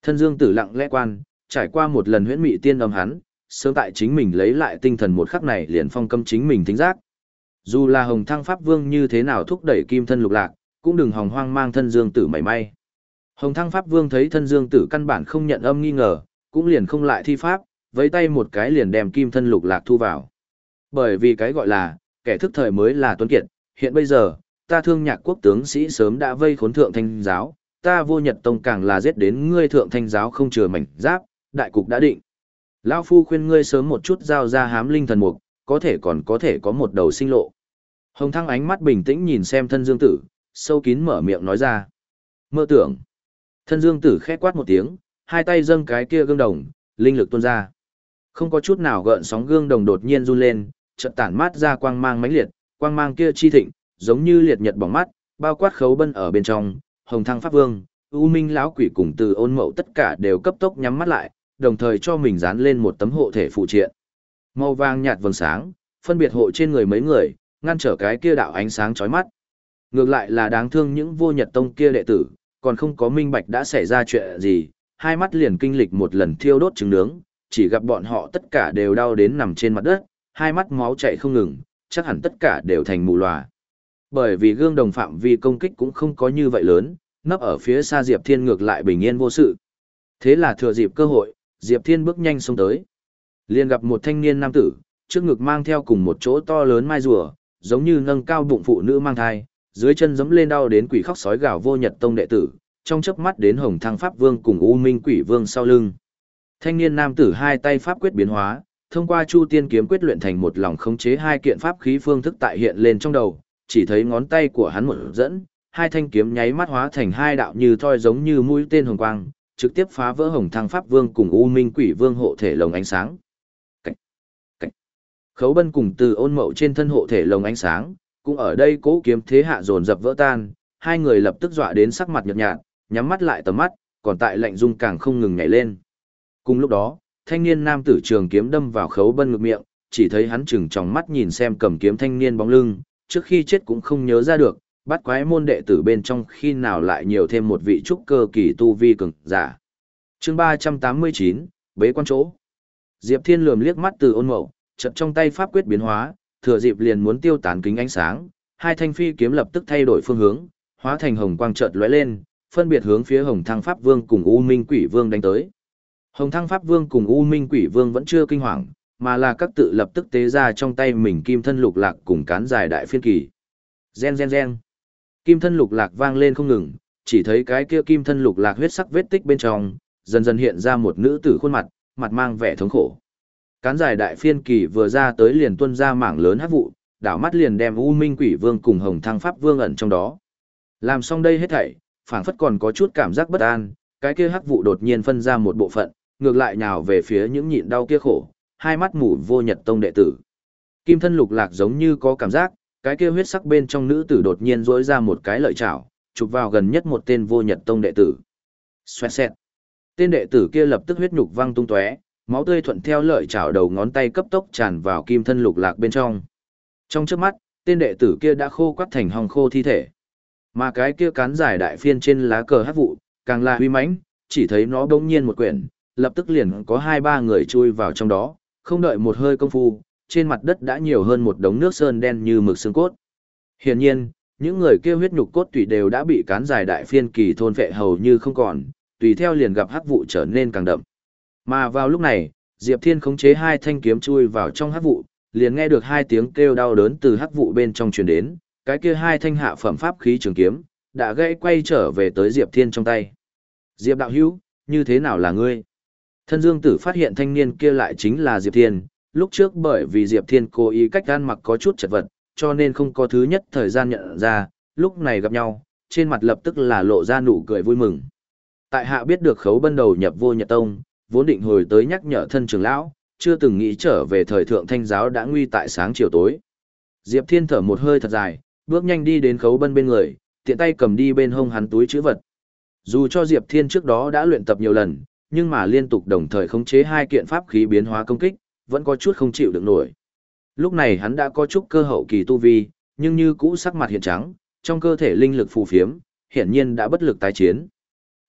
Speaker 1: Thân Dương Tử lặng lẽ quan, trải qua một lần huyễn mị tiên âm hắn, sớm tại chính mình lấy lại tinh thần một khắc này liền phong cấm chính mình thính giác. Dù là Hồng Thăng Pháp Vương như thế nào thúc đẩy kim thân lục lạc, cũng đừng hòng hoang mang Thân Dương Tử mảy may. Hồng Thăng Pháp Vương thấy Thân Dương Tử căn bản không nhận âm nghi ngờ, cũng liền không lại thi pháp, vẫy tay một cái liền đem kim thân lục lạc thu vào. Bởi vì cái gọi là, kẻ thức thời mới là tuấn kiệt, hiện bây giờ, ta Thương Nhạc quốc tướng sĩ sớm đã vây khốn Thượng Thanh giáo, ta Vô Nhật tông càng là giết đến ngươi Thượng Thanh giáo không chừa mảnh giáp, đại cục đã định. Lão phu khuyên ngươi sớm một chút giao ra hám linh thần mục, có thể còn có thể có một đầu sinh lộ. Hồng Thăng ánh mắt bình tĩnh nhìn xem Thân Dương Tử, sâu kín mở miệng nói ra. Mơ tưởng. Thân Dương Tử khẽ quát một tiếng, hai tay dâng cái kia gương đồng, linh lực tuôn ra. Không có chút nào gợn sóng gương đồng đột nhiên run lên, chợt tản mát ra quang mang mãnh liệt, quang mang kia chi thịnh, giống như liệt nhật bỏng mắt, bao quát Khấu Bân ở bên trong, Hồng Thăng Pháp Vương, U Minh lão quỷ cùng Từ Ôn Mậu tất cả đều cấp tốc nhắm mắt lại, đồng thời cho mình dán lên một tấm hộ thể phụ triện. Màu vàng nhạt vầng sáng, phân biệt hộ trên người mấy người, ngăn trở cái kia đạo ánh sáng chói mắt. Ngược lại là đáng thương những Vô Nhật tông kia đệ tử, còn không có minh bạch đã xảy ra chuyện gì, hai mắt liền kinh lịch một lần thiêu đốt trứng nướng, chỉ gặp bọn họ tất cả đều đau đến nằm trên mặt đất, hai mắt máu chảy không ngừng, chắc hẳn tất cả đều thành mù lòa. Bởi vì gương đồng phạm vi công kích cũng không có như vậy lớn, nấp ở phía xa Diệp Thiên ngược lại bình yên vô sự. Thế là thừa dịp cơ hội, Diệp Thiên bước nhanh xông tới. Liền gặp một thanh niên nam tử, trước ngực mang theo cùng một chỗ to lớn mai rùa, giống như nâng cao bụng phụ nữ mang thai, dưới chân giẫm lên đau đến quỷ khóc sói gào Vô Nhật tông đệ tử, trong chớp mắt đến Hồng Thăng Pháp Vương cùng U Minh Quỷ Vương sau lưng. Thanh niên nam tử hai tay pháp quyết biến hóa, thông qua Chu Tiên kiếm quyết luyện thành một lòng khống chế hai kiện pháp khí phương thức tại hiện lên trong đầu, chỉ thấy ngón tay của hắn một dẫn, hai thanh kiếm nháy mắt hóa thành hai đạo như thoi giống như mũi tên hồng quang, trực tiếp phá vỡ Hồng Thăng Pháp Vương cùng U Minh Quỷ Vương hộ thể lồng ánh sáng. Cảnh, cảnh. Khấu Bân cùng Từ Ôn Mậu trên thân hộ thể lồng ánh sáng, cũng ở đây cố kiếm thế hạ dồn dập vỡ tan, hai người lập tức dọa đến sắc mặt nhợt nhạt, nhắm mắt lại tầm mắt, còn tại lạnh rung càng không ngừng nhảy lên. Cùng lúc đó, thanh niên nam tử trường kiếm đâm vào Khấu Bân ngực miệng, chỉ thấy hắn chừng tròng mắt nhìn xem cầm kiếm thanh niên bóng lưng, trước khi chết cũng không nhớ ra được, bắt quái môn đệ tử bên trong khi nào lại nhiều thêm một vị trúc cơ kỳ tu vi cường giả. Chương ba trăm tám mươi chín, bế quan chỗ. Diệp Thiên lườm liếc mắt Từ Ôn Mậu, chợt trong tay pháp quyết biến hóa, thừa dịp liền muốn tiêu tán kính ánh sáng, hai thanh phi kiếm lập tức thay đổi phương hướng, hóa thành hồng quang chợt lóe lên, phân biệt hướng phía Hồng Thăng Pháp Vương cùng U Minh Quỷ Vương đánh tới. Hồng Thăng Pháp Vương cùng U Minh Quỷ Vương vẫn chưa kinh hoàng, mà là các tự lập tức tế ra trong tay mình kim thân lục lạc cùng cán dài đại phiên kỳ. Gen gen gen. Kim thân lục lạc vang lên không ngừng, chỉ thấy cái kia kim thân lục lạc huyết sắc vết tích bên trong, dần dần hiện ra một nữ tử khuôn mặt, mặt mang vẻ thống khổ. Cán dài đại phiên kỳ vừa ra tới liền tuôn ra mảng lớn hắc vụ, đảo mắt liền đem U Minh Quỷ Vương cùng Hồng Thăng Pháp Vương ẩn trong đó. Làm xong đây hết thảy, phảng phất còn có chút cảm giác bất an, cái kia hắc vụ đột nhiên phân ra một bộ phận, ngược lại nhào về phía những nhịn đau kia khổ, hai mắt mù Vô Nhật tông đệ tử. Kim thân lục lạc giống như có cảm giác, cái kia huyết sắc bên trong nữ tử đột nhiên rỗi ra một cái lợi chảo, chụp vào gần nhất một tên Vô Nhật tông đệ tử. Xoẹt xẹt. Tên đệ tử kia lập tức huyết nhục văng tung tóe, máu tươi thuận theo lợi chảo đầu ngón tay cấp tốc tràn vào kim thân lục lạc bên trong. Trong chớp mắt, tên đệ tử kia đã khô quắt thành hong khô thi thể. Mà cái kia cán dài đại phiên trên lá cờ hắc vụ, càng là uy mãnh, chỉ thấy nó bỗng nhiên một quyển, lập tức liền có hai ba người chui vào trong đó, không đợi một hơi công phu, trên mặt đất đã nhiều hơn một đống nước sơn đen như mực xương cốt. Hiển nhiên, những người kia huyết nhục cốt tủy đều đã bị cán dài đại phiên kỳ thôn vệ hầu như không còn, tùy theo liền gặp hắc vụ trở nên càng đậm. Mà vào lúc này, Diệp Thiên khống chế hai thanh kiếm chui vào trong hắc vụ, liền nghe được hai tiếng kêu đau đớn từ hắc vụ bên trong truyền đến, cái kia hai thanh hạ phẩm pháp khí trường kiếm đã gãy quay trở về tới Diệp Thiên trong tay. Diệp đạo hữu, như thế nào là ngươi? Thân Dương Tử phát hiện thanh niên kia lại chính là Diệp Thiên, lúc trước bởi vì Diệp Thiên cố ý cách ăn mặc có chút chật vật, cho nên không có thứ nhất thời gian nhận ra, lúc này gặp nhau, trên mặt lập tức là lộ ra nụ cười vui mừng. Tại hạ biết được Khấu Bân đầu nhập Vô Nhật tông, vốn định hồi tới nhắc nhở thân trưởng lão, chưa từng nghĩ trở về thời thượng thanh giáo đã nguy tại sáng chiều tối. Diệp Thiên thở một hơi thật dài, bước nhanh đi đến Khấu Bân bên người, tiện tay cầm đi bên hông hắn túi trữ vật. Dù cho Diệp Thiên trước đó đã luyện tập nhiều lần, nhưng mà liên tục đồng thời khống chế hai kiện pháp khí biến hóa công kích, vẫn có chút không chịu được nổi. Lúc này hắn đã có chút cơ hậu kỳ tu vi, nhưng như cũ sắc mặt hiện trắng, trong cơ thể linh lực phù phiếm, hiển nhiên đã bất lực tái chiến.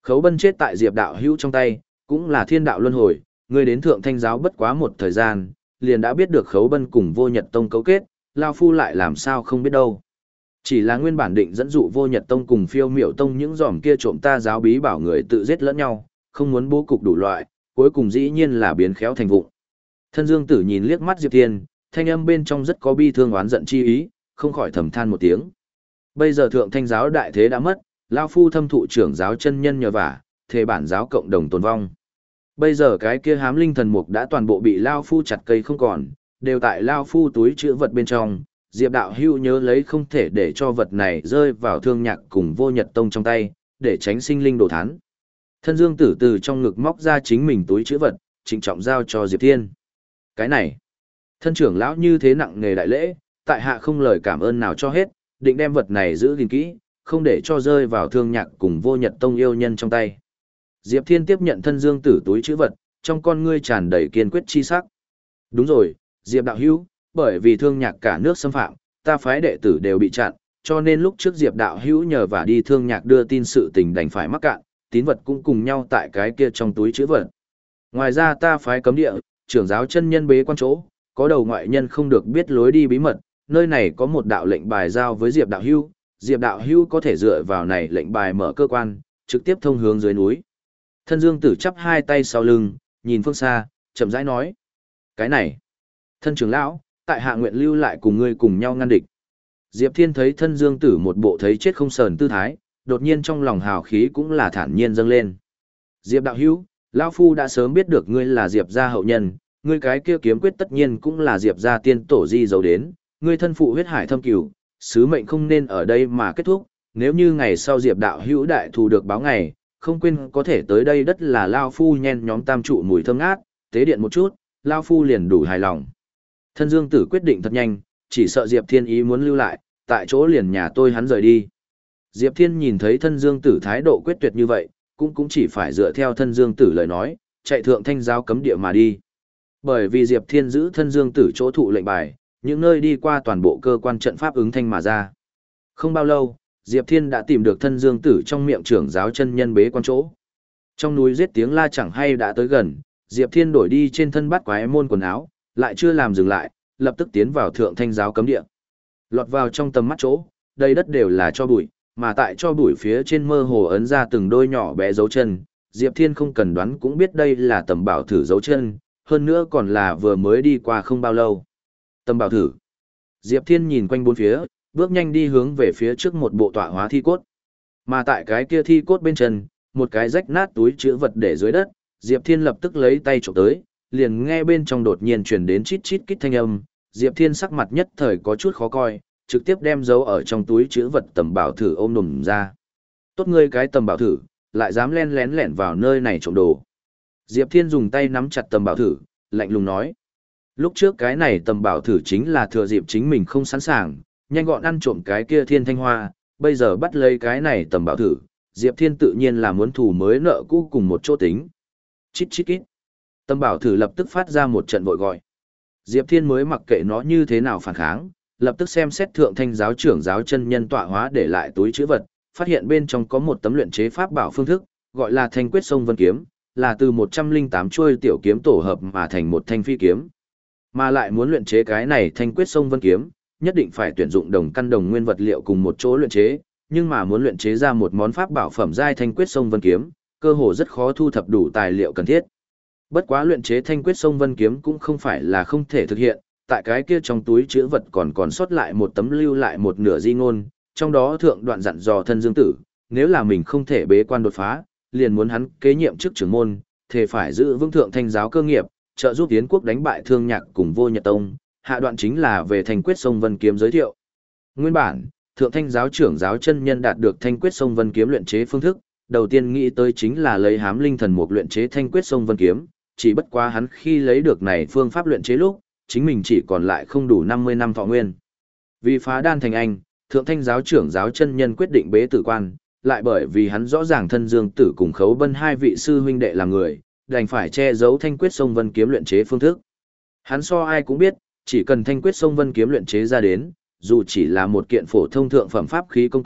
Speaker 1: Khấu Bân chết tại Diệp đạo hữu trong tay, cũng là thiên đạo luân hồi, ngươi đến thượng thanh giáo bất quá một thời gian, liền đã biết được Khấu Bân cùng Vô Nhật Tông cấu kết, lao phu lại làm sao không biết đâu. Chỉ là nguyên bản định dẫn dụ Vô Nhật Tông cùng Phiêu Miểu Tông những giòm kia trộm ta giáo bí bảo người tự giết lẫn nhau, không muốn bố cục đủ loại, cuối cùng dĩ nhiên là biến khéo thành vụng. Thân Dương Tử nhìn liếc mắt Diệp Thiên, thanh âm bên trong rất có bi thương oán giận chi ý, không khỏi thầm than một tiếng. Bây giờ thượng thanh giáo đại thế đã mất, lao phu thâm thụ trưởng giáo chân nhân nhờ vả, thề bản giáo cộng đồng tồn vong. Bây giờ cái kia hám linh thần mục đã toàn bộ bị lao phu chặt cây không còn, đều tại lao phu túi chữ vật bên trong. Diệp đạo hưu nhớ lấy không thể để cho vật này rơi vào Thương Nhạc cùng Vô Nhật Tông trong tay, để tránh sinh linh đồ thán. Thân Dương Tử từ trong ngực móc ra chính mình túi chữ vật, trịnh trọng giao cho Diệp Thiên. Cái này, thân trưởng lão như thế nặng nề đại lễ, tại hạ không lời cảm ơn nào cho hết, định đem vật này giữ gìn kỹ, không để cho rơi vào Thương Nhạc cùng Vô Nhật Tông yêu nhân trong tay. Diệp Thiên tiếp nhận Thân Dương Tử túi chữ vật, trong con ngươi tràn đầy kiên quyết chi sắc. Đúng rồi, Diệp đạo hữu, bởi vì Thương Nhạc cả nước xâm phạm, ta phái đệ tử đều bị chặn, cho nên lúc trước Diệp đạo hữu nhờ và đi Thương Nhạc đưa tin sự tình đành phải mắc cạn, tín vật cũng cùng nhau tại cái kia trong túi chữ vật. Ngoài ra ta phái cấm địa, trưởng giáo chân nhân bế quan chỗ, có đầu ngoại nhân không được biết lối đi bí mật, nơi này có một đạo lệnh bài giao với Diệp đạo hữu, Diệp đạo hữu có thể dựa vào này lệnh bài mở cơ quan, trực tiếp thông hướng dưới núi. Thân Dương Tử chắp hai tay sau lưng, nhìn phương xa, chậm rãi nói: "Cái này, thân trưởng lão, tại hạ nguyện lưu lại cùng ngươi cùng nhau ngăn địch." Diệp Thiên thấy Thân Dương Tử một bộ thấy chết không sờn tư thái, đột nhiên trong lòng hào khí cũng là thản nhiên dâng lên. "Diệp đạo hữu, lão phu đã sớm biết được ngươi là Diệp gia hậu nhân, ngươi cái kia kiếm quyết tất nhiên cũng là Diệp gia tiên tổ di dấu đến, ngươi thân phụ huyết hải thâm cửu, sứ mệnh không nên ở đây mà kết thúc, nếu như ngày sau Diệp đạo hữu đại thù được báo ngày, không quên có thể tới đây đất là lão phu nhen nhóm tam trụ mùi thơm ngát, tế điện một chút, lão phu liền đủ hài lòng." Thân Dương Tử quyết định thật nhanh, chỉ sợ Diệp Thiên ý muốn lưu lại, tại chỗ liền nhà tôi hắn rời đi. Diệp Thiên nhìn thấy Thân Dương Tử thái độ quyết tuyệt như vậy, cũng cũng chỉ phải dựa theo Thân Dương Tử lời nói, chạy thượng thanh giáo cấm địa mà đi. Bởi vì Diệp Thiên giữ Thân Dương Tử chỗ thụ lệnh bài, những nơi đi qua toàn bộ cơ quan trận pháp ứng thanh mà ra. Không bao lâu, Diệp Thiên đã tìm được Thân Dương Tử trong miệng trưởng giáo chân nhân bế quan chỗ. Trong núi giết tiếng la chẳng hay đã tới gần, Diệp Thiên đổi đi trên thân bát quái môn quần áo, lại chưa làm dừng lại, lập tức tiến vào thượng thanh giáo cấm địa. Lọt vào trong tầm mắt chỗ, đây đất đều là cho bụi, mà tại cho bụi phía trên mơ hồ ấn ra từng đôi nhỏ bé dấu chân, Diệp Thiên không cần đoán cũng biết đây là tầm bảo thử dấu chân, hơn nữa còn là vừa mới đi qua không bao lâu. Tầm bảo thử. Diệp Thiên nhìn quanh bốn phía, bước nhanh đi hướng về phía trước một bộ tọa hóa thi cốt. Mà tại cái kia thi cốt bên chân, một cái rách nát túi chứa vật để dưới đất, Diệp Thiên lập tức lấy tay chụp tới, liền nghe bên trong đột nhiên truyền đến chít chít kít thanh âm, Diệp Thiên sắc mặt nhất thời có chút khó coi, trực tiếp đem dấu ở trong túi chứa vật tầm bảo thử ôm đùm ra. Tốt ngươi cái tầm bảo thử, lại dám len lén lẻn vào nơi này trộm đồ. Diệp Thiên dùng tay nắm chặt tầm bảo thử, lạnh lùng nói. Lúc trước cái này tầm bảo thử chính là thừa dịp chính mình không sẵn sàng, nhanh gọn ăn trộm cái kia thiên thanh hoa, bây giờ bắt lấy cái này tầm bảo thử, Diệp Thiên tự nhiên là muốn thù mới nợ cũ cùng một chỗ tính. Chít chít kít. Tầm bảo thử lập tức phát ra một trận vội gọi. Diệp Thiên mới mặc kệ nó như thế nào phản kháng, lập tức xem xét thượng thanh giáo trưởng giáo chân nhân tọa hóa để lại túi chữ vật, phát hiện bên trong có một tấm luyện chế pháp bảo phương thức, gọi là Thanh Quyết Sông Vân Kiếm, là từ một trăm lẻ tám chuôi tiểu kiếm tổ hợp mà thành một thanh phi kiếm. Mà lại muốn luyện chế cái này Thanh Quyết Sông Vân Kiếm, nhất định phải tuyển dụng đồng căn đồng nguyên vật liệu cùng một chỗ luyện chế, nhưng mà muốn luyện chế ra một món pháp bảo phẩm giai Thanh Quyết Sông Vân Kiếm, cơ hồ rất khó thu thập đủ tài liệu cần thiết. Bất quá luyện chế Thanh Quyết Sông Vân Kiếm cũng không phải là không thể thực hiện, tại cái kia trong túi chứa vật còn còn sót lại một tấm lưu lại một nửa di ngôn, trong đó thượng đoạn dặn dò Thân Dương Tử, nếu là mình không thể bế quan đột phá, liền muốn hắn kế nhiệm chức trưởng môn, thì phải giữ vững thượng thanh giáo cơ nghiệp, trợ giúp Yến quốc đánh bại Thương Nhạc cùng Vô Nhật Tông. Hạ đoạn chính là về Thanh Quyết Sông Vân Kiếm giới thiệu. Nguyên bản, thượng thanh giáo trưởng giáo chân nhân đạt được Thanh Quyết Sông Vân Kiếm luyện chế phương thức, đầu tiên nghĩ tới chính là lấy hám linh thần mục luyện chế Thanh Quyết Sông Vân Kiếm, chỉ bất quá hắn khi lấy được này phương pháp luyện chế lúc, chính mình chỉ còn lại không đủ năm mươi năm thọ nguyên. Vì phá đan thành anh, thượng thanh giáo trưởng giáo chân nhân quyết định bế tử quan, lại bởi vì hắn rõ ràng Thân Dương Tử cùng Khấu Bân hai vị sư huynh đệ là người, đành phải che giấu Thanh Quyết Sông Vân Kiếm luyện chế phương thức. Hắn so ai cũng biết, chỉ cần Thanh Quyết Sông Vân Kiếm luyện chế ra đến, dù chỉ là một kiện phổ thông thượng phẩm pháp khí công kích,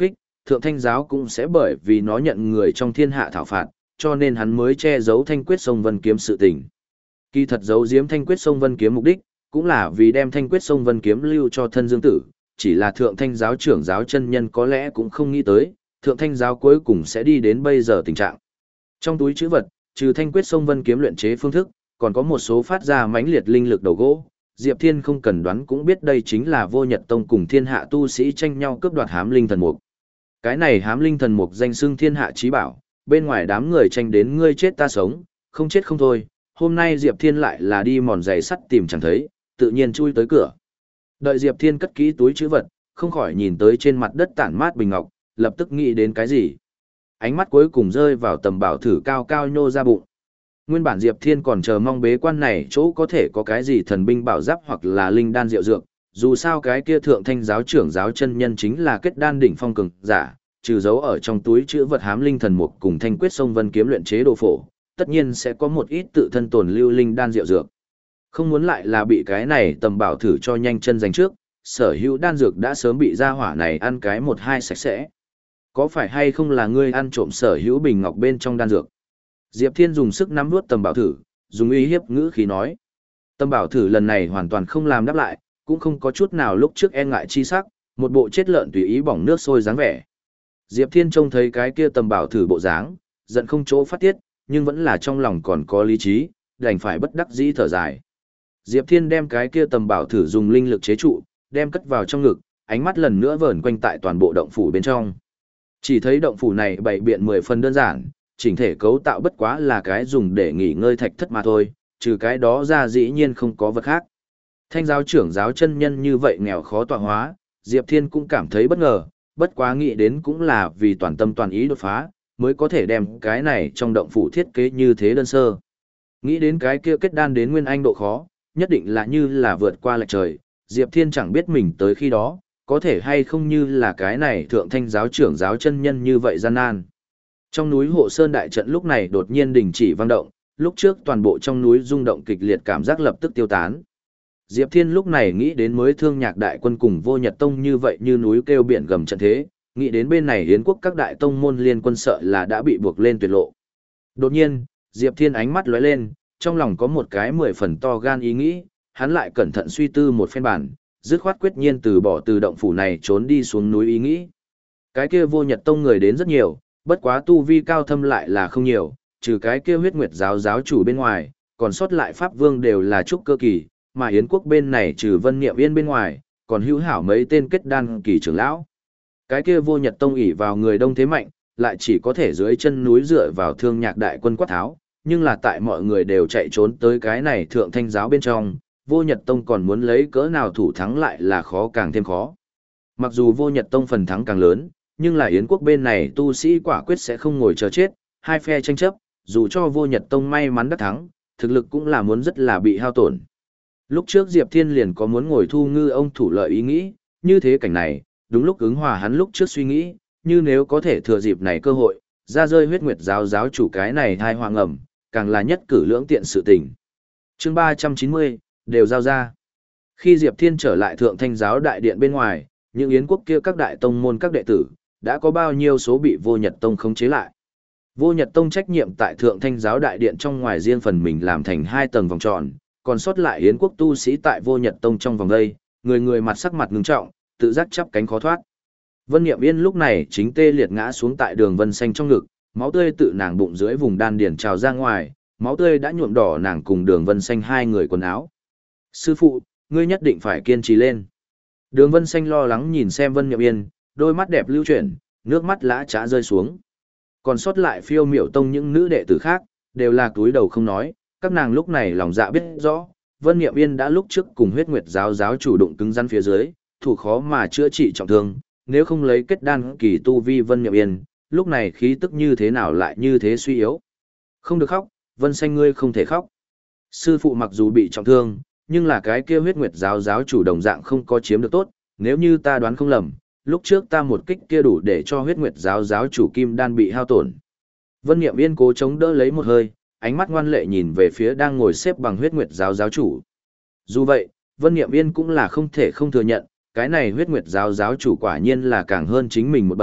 Speaker 1: thượng thanh giáo cũng sẽ bởi vì nó nhận người trong thiên hạ thảo phạt, cho nên hắn mới che giấu thanh quyết sông Vân Kiếm sự tình. Kỳ thật giấu giếm thanh quyết sông Vân Kiếm mục đích, cũng là vì đem thanh quyết sông Vân Kiếm lưu cho thân Dương Tử, chỉ là thượng thanh giáo trưởng giáo chân nhân có lẽ cũng không nghĩ tới, thượng thanh giáo cuối cùng sẽ đi đến bây giờ tình trạng. Trong túi chữ vật, trừ thanh quyết sông Vân Kiếm luyện chế phương thức, còn có một số phát ra mãnh liệt linh lực đầu gỗ. Diệp Thiên không cần đoán cũng biết đây chính là Vô Nhật Tông cùng thiên hạ tu sĩ tranh nhau cướp đoạt hám linh thần mục. Cái này hám linh thần mục danh xưng thiên hạ chí bảo, bên ngoài đám người tranh đến ngươi chết ta sống, không chết không thôi. Hôm nay Diệp Thiên lại là đi mòn giày sắt tìm chẳng thấy, tự nhiên chui tới cửa. Đợi Diệp Thiên cất kỹ túi trữ vật, không khỏi nhìn tới trên mặt đất tản mát bình ngọc, lập tức nghĩ đến cái gì. Ánh mắt cuối cùng rơi vào tầm bảo thử cao cao nhô ra bụng. Nguyên bản Diệp Thiên còn chờ mong bế quan này chỗ có thể có cái gì thần binh bảo giáp hoặc là linh đan diệu dược, dù sao cái kia thượng thanh giáo trưởng giáo chân nhân chính là kết đan đỉnh phong cường giả, trừ dấu ở trong túi chữ vật hám linh thần mục cùng thanh quyết sông Vân Kiếm luyện chế đồ phổ, tất nhiên sẽ có một ít tự thân tồn lưu linh đan diệu dược. Không muốn lại là bị cái này tầm bảo thử cho nhanh chân giành trước, sở hữu đan dược đã sớm bị gia hỏa này ăn cái một hai sạch sẽ. Có phải hay không là ngươi ăn trộm sở hữu bình ngọc bên trong đan dược? Diệp Thiên dùng sức nắm nuốt tầm bảo thử, dùng uy hiếp ngữ khí nói. Tầm bảo thử lần này hoàn toàn không làm đáp lại, cũng không có chút nào lúc trước e ngại chi sắc, một bộ chết lợn tùy ý bỏng nước sôi dáng vẻ. Diệp Thiên trông thấy cái kia tầm bảo thử bộ dáng, giận không chỗ phát tiết, nhưng vẫn là trong lòng còn có lý trí, đành phải bất đắc dĩ thở dài. Diệp Thiên đem cái kia tầm bảo thử dùng linh lực chế trụ, đem cất vào trong ngực, ánh mắt lần nữa vờn quanh tại toàn bộ động phủ bên trong. Chỉ thấy động phủ này bày biện mười phần đơn giản, chỉnh thể cấu tạo bất quá là cái dùng để nghỉ ngơi thạch thất mà thôi, trừ cái đó ra dĩ nhiên không có vật khác. Thanh giáo trưởng giáo chân nhân như vậy nghèo khó tọa hóa, Diệp Thiên cũng cảm thấy bất ngờ, bất quá nghĩ đến cũng là vì toàn tâm toàn ý đột phá, mới có thể đem cái này trong động phủ thiết kế như thế đơn sơ. Nghĩ đến cái kia kết đan đến nguyên anh độ khó, nhất định là như là vượt qua lệch trời, Diệp Thiên chẳng biết mình tới khi đó, có thể hay không như là cái này thượng thanh giáo trưởng giáo chân nhân như vậy gian nan. Trong núi Hộ Sơn đại trận lúc này đột nhiên đình chỉ vang động, lúc trước toàn bộ trong núi rung động kịch liệt cảm giác lập tức tiêu tán. Diệp Thiên lúc này nghĩ đến mới thương nhạc đại quân cùng Vô Nhật Tông như vậy như núi kêu biển gầm trận thế, nghĩ đến bên này Yến quốc các đại tông môn liên quân sợ là đã bị buộc lên tuyệt lộ. Đột nhiên, Diệp Thiên ánh mắt lóe lên, trong lòng có một cái mười phần to gan ý nghĩ, hắn lại cẩn thận suy tư một phen bản, dứt khoát quyết nhiên từ bỏ từ động phủ này trốn đi xuống núi ý nghĩ. Cái kia Vô Nhật Tông người đến rất nhiều, bất quá tu vi cao thâm lại là không nhiều, trừ cái kia huyết nguyệt giáo giáo chủ bên ngoài, còn sót lại pháp vương đều là trúc cơ kỳ, mà Yến quốc bên này trừ Vân Niệm Yên bên ngoài, còn hữu hảo mấy tên kết đan kỳ trưởng lão. Cái kia Vô Nhật Tông ỷ vào người đông thế mạnh, lại chỉ có thể dưới chân núi dựa vào thương nhạc đại quân quát tháo, nhưng là tại mọi người đều chạy trốn tới cái này thượng thanh giáo bên trong, Vô Nhật Tông còn muốn lấy cỡ nào thủ thắng lại là khó càng thêm khó. Mặc dù Vô Nhật Tông phần thắng càng lớn, nhưng là Yến quốc bên này tu sĩ quả quyết sẽ không ngồi chờ chết, hai phe tranh chấp, dù cho Vô Nhật Tông may mắn đắc thắng, thực lực cũng là muốn rất là bị hao tổn. Lúc trước Diệp Thiên liền có muốn ngồi thu ngư ông thủ lợi ý nghĩ, như thế cảnh này, đúng lúc ứng hòa hắn lúc trước suy nghĩ, như nếu có thể thừa dịp này cơ hội, ra rơi huyết nguyệt giáo giáo chủ cái này thai hoàng ẩm, càng là nhất cử lưỡng tiện sự tình. Chương ba trăm chín mươi, đều giao ra. Khi Diệp Thiên trở lại thượng thanh giáo đại điện bên ngoài, những Yến quốc kia các đại tông môn các đệ tử, đã có bao nhiêu số bị Vô Nhật Tông khống chế lại. Vô Nhật Tông trách nhiệm tại thượng thanh giáo đại điện trong ngoài riêng phần mình làm thành hai tầng vòng tròn, còn sót lại Yến quốc tu sĩ tại Vô Nhật Tông trong vòng đây, người người mặt sắc mặt ngưng trọng, tự giác chắp cánh khó thoát. Vân Niệm Yên lúc này chính tê liệt ngã xuống tại Đường Vân Xanh trong ngực, máu tươi tự nàng bụng dưới vùng đan điền trào ra ngoài, máu tươi đã nhuộm đỏ nàng cùng Đường Vân Xanh hai người quần áo. Sư phụ, ngươi nhất định phải kiên trì lên. Đường Vân Xanh lo lắng nhìn xem Vân Niệm Yên, đôi mắt đẹp lưu chuyển, nước mắt lã chã rơi xuống. Còn sót lại Phiêu Miểu Tông những nữ đệ tử khác, đều là túi đầu không nói, các nàng lúc này lòng dạ biết rõ, Vân Niệm Yên đã lúc trước cùng huyết nguyệt giáo giáo chủ đụng cứng rắn phía dưới, thủ khó mà chữa trị trọng thương, nếu không lấy kết đan kỳ tu vi Vân Niệm Yên, lúc này khí tức như thế nào lại như thế suy yếu. Không được khóc, Vân Xanh ngươi không thể khóc. Sư phụ mặc dù bị trọng thương, nhưng là cái kia huyết nguyệt giáo giáo chủ đồng dạng không có chiếm được tốt, nếu như ta đoán không lầm, lúc trước ta một kích kia đủ để cho huyết nguyệt giáo giáo chủ kim đan bị hao tổn. Vân Niệm Yên cố chống đỡ lấy một hơi, ánh mắt ngoan lệ nhìn về phía đang ngồi xếp bằng huyết nguyệt giáo giáo chủ. Dù vậy, Vân Niệm Yên cũng là không thể không thừa nhận, cái này huyết nguyệt giáo giáo chủ quả nhiên là càng hơn chính mình một bậc,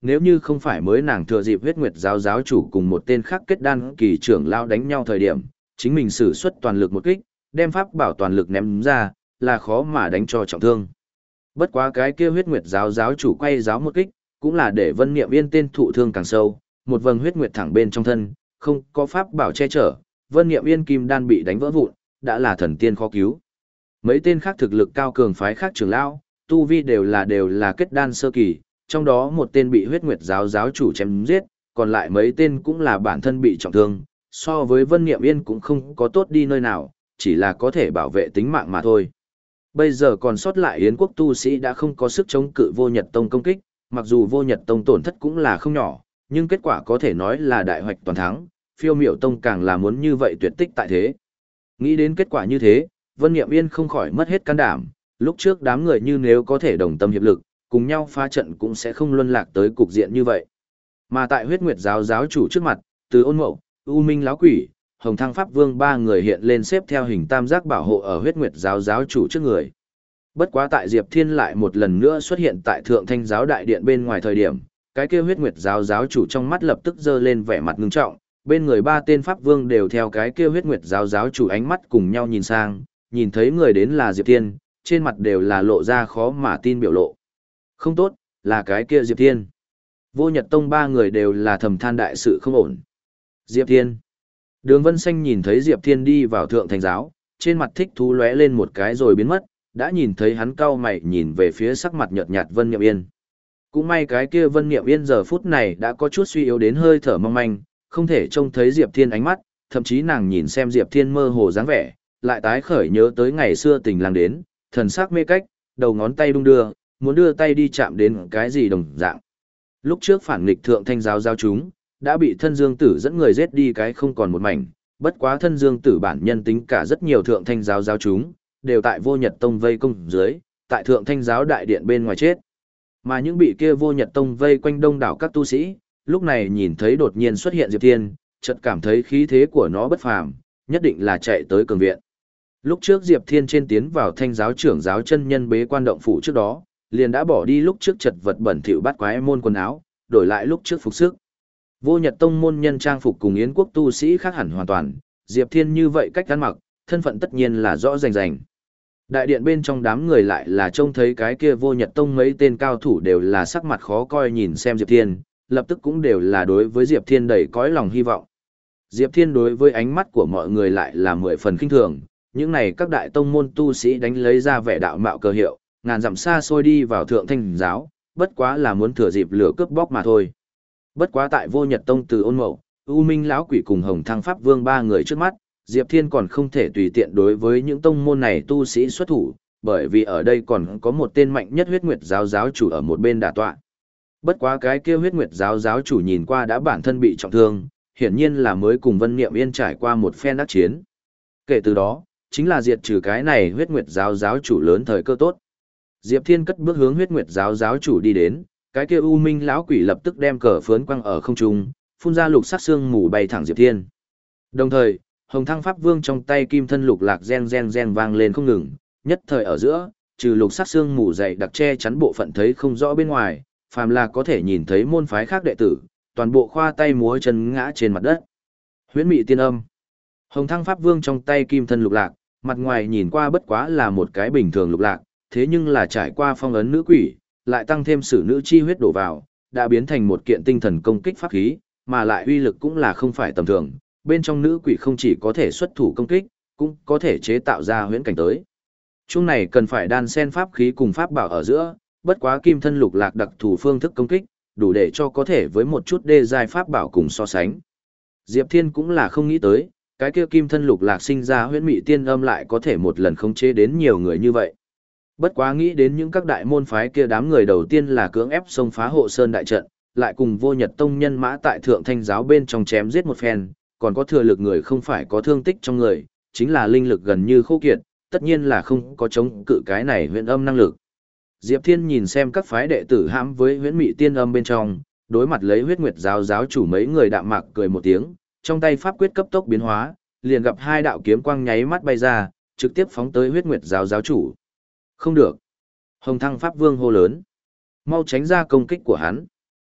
Speaker 1: nếu như không phải mới nàng thừa dịp huyết nguyệt giáo giáo chủ cùng một tên khác kết đan kỳ trưởng lao đánh nhau thời điểm, chính mình sử xuất toàn lực một kích, đem pháp bảo toàn lực ném ra, là khó mà đánh cho trọng thương. Bất quá cái kia huyết nguyệt giáo giáo chủ quay giáo một kích, cũng là để Vân Niệm Yên tên thụ thương càng sâu, một vầng huyết nguyệt thẳng bên trong thân, không có pháp bảo che chở, Vân Niệm Yên kim đan bị đánh vỡ vụn, đã là thần tiên khó cứu. Mấy tên khác thực lực cao cường phái khác trưởng lão, tu vi đều là đều là kết đan sơ kỳ, trong đó một tên bị huyết nguyệt giáo giáo chủ chém giết, còn lại mấy tên cũng là bản thân bị trọng thương, so với Vân Niệm Yên cũng không có tốt đi nơi nào, chỉ là có thể bảo vệ tính mạng mà thôi. Bây giờ còn sót lại Yến quốc tu sĩ đã không có sức chống cự Vô Nhật Tông công kích, mặc dù Vô Nhật Tông tổn thất cũng là không nhỏ, nhưng kết quả có thể nói là đại hoạch toàn thắng, Phiêu Miểu Tông càng là muốn như vậy tuyệt tích tại thế. Nghĩ đến kết quả như thế, Vân Niệm Yên không khỏi mất hết can đảm, lúc trước đám người như nếu có thể đồng tâm hiệp lực, cùng nhau phá trận cũng sẽ không luân lạc tới cục diện như vậy. Mà tại huyết nguyệt giáo giáo chủ trước mặt, từ Ôn Mậu, U Minh Láo Quỷ, Hồng Thăng Pháp Vương ba người hiện lên xếp theo hình tam giác bảo hộ ở huyết nguyệt giáo giáo chủ trước người. Bất quá tại Diệp Thiên lại một lần nữa xuất hiện tại Thượng Thanh giáo đại điện bên ngoài thời điểm, cái kia huyết nguyệt giáo giáo chủ trong mắt lập tức giơ lên vẻ mặt ngưng trọng, bên người ba tên Pháp Vương đều theo cái kia huyết nguyệt giáo giáo chủ ánh mắt cùng nhau nhìn sang, nhìn thấy người đến là Diệp Thiên, trên mặt đều là lộ ra khó mà tin biểu lộ. Không tốt, là cái kia Diệp Thiên. Vô Nhật Tông ba người đều là thầm than đại sự không ổn. Diệp Thiên. Đường Vân Xanh nhìn thấy Diệp Thiên đi vào Thượng Thanh giáo, trên mặt thích thú lóe lên một cái rồi biến mất, đã nhìn thấy hắn cau mày nhìn về phía sắc mặt nhợt nhạt Vân Niệm Yên. Cũng may cái kia Vân Niệm Yên giờ phút này đã có chút suy yếu đến hơi thở mong manh, không thể trông thấy Diệp Thiên ánh mắt, thậm chí nàng nhìn xem Diệp Thiên mơ hồ dáng vẻ, lại tái khởi nhớ tới ngày xưa tình làng đến, thần sắc mê cách, đầu ngón tay đung đưa, muốn đưa tay đi chạm đến cái gì đồng dạng. Lúc trước phản nghịch Thượng Thanh giáo giáo chúng, đã bị Thân Dương Tử dẫn người giết đi cái không còn một mảnh, bất quá Thân Dương Tử bản nhân tính cả rất nhiều Thượng Thanh giáo giáo chúng, đều tại Vô Nhật Tông vây công dưới, tại Thượng Thanh giáo đại điện bên ngoài chết. Mà những bị kia Vô Nhật Tông vây quanh đông đảo các tu sĩ, lúc này nhìn thấy đột nhiên xuất hiện Diệp Thiên, chợt cảm thấy khí thế của nó bất phàm, nhất định là chạy tới cường viện. Lúc trước Diệp Thiên trên tiến vào Thanh giáo trưởng giáo chân nhân bế quan động phủ trước đó, liền đã bỏ đi lúc trước chật vật bẩn thỉu bát quái môn quần áo, đổi lại lúc trước phục sức. Vô Nhật Tông môn nhân trang phục cùng Yến quốc tu sĩ khác hẳn hoàn toàn, Diệp Thiên như vậy cách ăn mặc, thân phận tất nhiên là rõ rành rành. Đại điện bên trong đám người lại là trông thấy cái kia Vô Nhật Tông mấy tên cao thủ đều là sắc mặt khó coi nhìn xem Diệp Thiên, lập tức cũng đều là đối với Diệp Thiên đầy cõi lòng hy vọng. Diệp Thiên đối với ánh mắt của mọi người lại là mười phần khinh thường, những này các đại tông môn tu sĩ đánh lấy ra vẻ đạo mạo cơ hiệu, ngàn dặm xa xôi đi vào Thượng Thanh giáo, bất quá là muốn thừa dịp lửa cướp bóc mà thôi. Bất quá tại Vô Nhật Tông từ Ôn Mậu, U Minh Lão Quỷ cùng Hồng Thăng Pháp Vương ba người trước mắt, Diệp Thiên còn không thể tùy tiện đối với những tông môn này tu sĩ xuất thủ, bởi vì ở đây còn có một tên mạnh nhất huyết nguyệt giáo giáo chủ ở một bên đả tọa. Bất quá cái kia huyết nguyệt giáo giáo chủ nhìn qua đã bản thân bị trọng thương, hiển nhiên là mới cùng Vân Niệm Yên trải qua một phen đắc chiến. Kể từ đó, chính là diệt trừ cái này huyết nguyệt giáo giáo chủ lớn thời cơ tốt. Diệp Thiên cất bước hướng huyết nguyệt giáo giáo chủ đi đến, cái kia U Minh Lão Quỷ lập tức đem cờ phướn quăng ở không trung, phun ra lục sắc xương mù bay thẳng Diệp Thiên. Đồng thời, Hồng Thăng Pháp Vương trong tay kim thân lục lạc gen gen gen vang lên không ngừng, nhất thời ở giữa, trừ lục sắc xương mù dày đặc che chắn bộ phận thấy không rõ bên ngoài, phàm là có thể nhìn thấy môn phái khác đệ tử, toàn bộ khoa tay múa chân ngã trên mặt đất. Huyễn Mị Tiên Âm. Hồng Thăng Pháp Vương trong tay kim thân lục lạc, mặt ngoài nhìn qua bất quá là một cái bình thường lục lạc, thế nhưng là trải qua phong ấn nữ quỷ, lại tăng thêm sử nữ chi huyết đổ vào, đã biến thành một kiện tinh thần công kích pháp khí, mà lại uy lực cũng là không phải tầm thường. Bên trong nữ quỷ không chỉ có thể xuất thủ công kích, cũng có thể chế tạo ra huyễn cảnh tới. Chung này cần phải đan xen pháp khí cùng pháp bảo ở giữa, bất quá kim thân lục lạc đặc thù phương thức công kích, đủ để cho có thể với một chút đê giai pháp bảo cùng so sánh. Diệp Thiên cũng là không nghĩ tới, cái kia kim thân lục lạc sinh ra huyễn mị tiên âm lại có thể một lần khống chế đến nhiều người như vậy. Bất quá nghĩ đến những các đại môn phái kia đám người đầu tiên là cưỡng ép xông phá hộ sơn đại trận, lại cùng Vô Nhật Tông nhân mã tại Thượng Thanh giáo bên trong chém giết một phen, còn có thừa lực người không phải có thương tích trong người, chính là linh lực gần như khô kiệt, tất nhiên là không có chống cự cái này huyễn âm năng lực. Diệp Thiên nhìn xem các phái đệ tử hãm với huyễn mị tiên âm bên trong, đối mặt lấy huyết nguyệt giáo giáo chủ mấy người đạm mạc cười một tiếng, trong tay pháp quyết cấp tốc biến hóa, liền gặp hai đạo kiếm quang nháy mắt bay ra, trực tiếp phóng tới huyết nguyệt giáo giáo chủ. Không được. Hồng Thăng Pháp Vương hô lớn. Mau tránh ra công kích của hắn.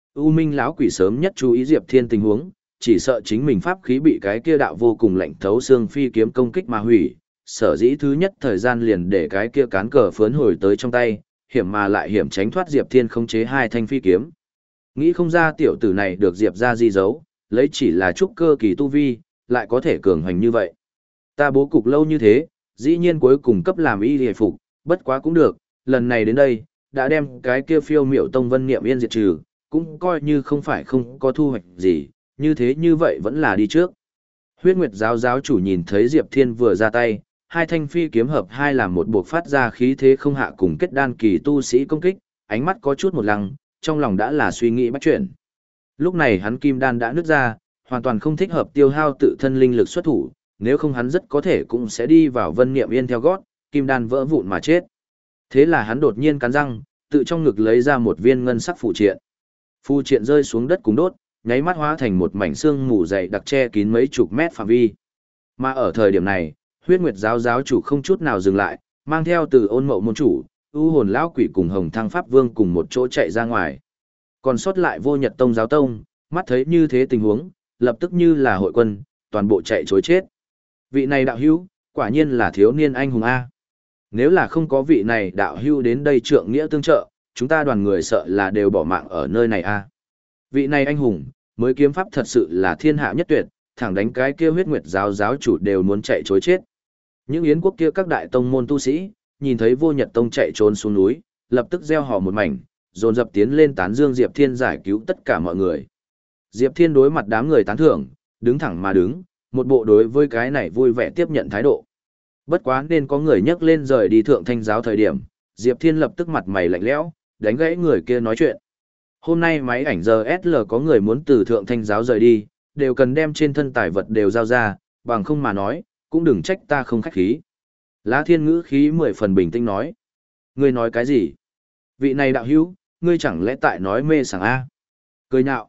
Speaker 1: U Minh lão quỷ sớm nhất chú ý Diệp Thiên tình huống, chỉ sợ chính mình pháp khí bị cái kia đạo vô cùng lạnh thấu xương phi kiếm công kích mà hủy, sở dĩ thứ nhất thời gian liền để cái kia cán cờ phướn hồi tới trong tay, hiểm mà lại hiểm tránh thoát Diệp Thiên khống chế hai thanh phi kiếm. Nghĩ không ra tiểu tử này được Diệp ra di giấu, lấy chỉ là trúc cơ kỳ tu vi, lại có thể cường hành như vậy. Ta bố cục lâu như thế, dĩ nhiên cuối cùng cấp làm y hề phục, bất quá cũng được, lần này đến đây, đã đem cái kia phiêu miệu tông vân niệm yên diệt trừ, cũng coi như không phải không có thu hoạch gì, như thế như vậy vẫn là đi trước. Huyết Nguyệt giáo giáo chủ nhìn thấy Diệp Thiên vừa ra tay, hai thanh phi kiếm hợp hai làm một buộc phát ra khí thế không hạ cùng kết đan kỳ tu sĩ công kích, ánh mắt có chút một lăng, trong lòng đã là suy nghĩ bắt chuyển. Lúc này hắn kim đan đã nứt ra, hoàn toàn không thích hợp tiêu hao tự thân linh lực xuất thủ, nếu không hắn rất có thể cũng sẽ đi vào vân niệm yên theo gót, kim đan vỡ vụn mà chết. Thế là hắn đột nhiên cắn răng, tự trong ngực lấy ra một viên ngân sắc phù triện. Phù triện rơi xuống đất cùng đốt, nháy mắt hóa thành một mảnh xương mù dày đặc che kín mấy chục mét phạm vi. Mà ở thời điểm này, Huyết Nguyệt giáo giáo chủ không chút nào dừng lại, mang theo từ Ôn Mậu môn chủ, U Hồn lão quỷ cùng Hồng Thăng pháp vương cùng một chỗ chạy ra ngoài. Còn sót lại Vô Nhật tông giáo tông, mắt thấy như thế tình huống, lập tức như là hội quân, toàn bộ chạy trối chết. Vị này đạo hữu, quả nhiên là thiếu niên anh hùng a. Nếu là không có vị này đạo hữu đến đây trượng nghĩa tương trợ, chúng ta đoàn người sợ là đều bỏ mạng ở nơi này a. Vị này anh hùng, mới kiếm pháp thật sự là thiên hạ nhất tuyệt, thẳng đánh cái kia Huyết Nguyệt giáo giáo chủ đều muốn chạy trối chết. Những yến quốc kia các đại tông môn tu sĩ, nhìn thấy Vô Nhật tông chạy trốn xuống núi, lập tức gieo hò một mảnh, dồn dập tiến lên tán dương Diệp Thiên giải cứu tất cả mọi người. Diệp Thiên đối mặt đám người tán thưởng, đứng thẳng mà đứng, một bộ đối với cái này vui vẻ tiếp nhận thái độ. Bất quá nên có người nhắc lên rời đi thượng thanh giáo thời điểm, Diệp Thiên lập tức mặt mày lạnh lẽo, đánh gãy người kia nói chuyện. Hôm nay máy ảnh giờ ét lờ có người muốn từ thượng thanh giáo rời đi, đều cần đem trên thân tài vật đều giao ra, bằng không mà nói, cũng đừng trách ta không khách khí. Lá Thiên ngữ khí mười phần bình tĩnh nói. Ngươi nói cái gì? Vị này đạo hữu, ngươi chẳng lẽ tại nói mê sảng A? Cười nhạo.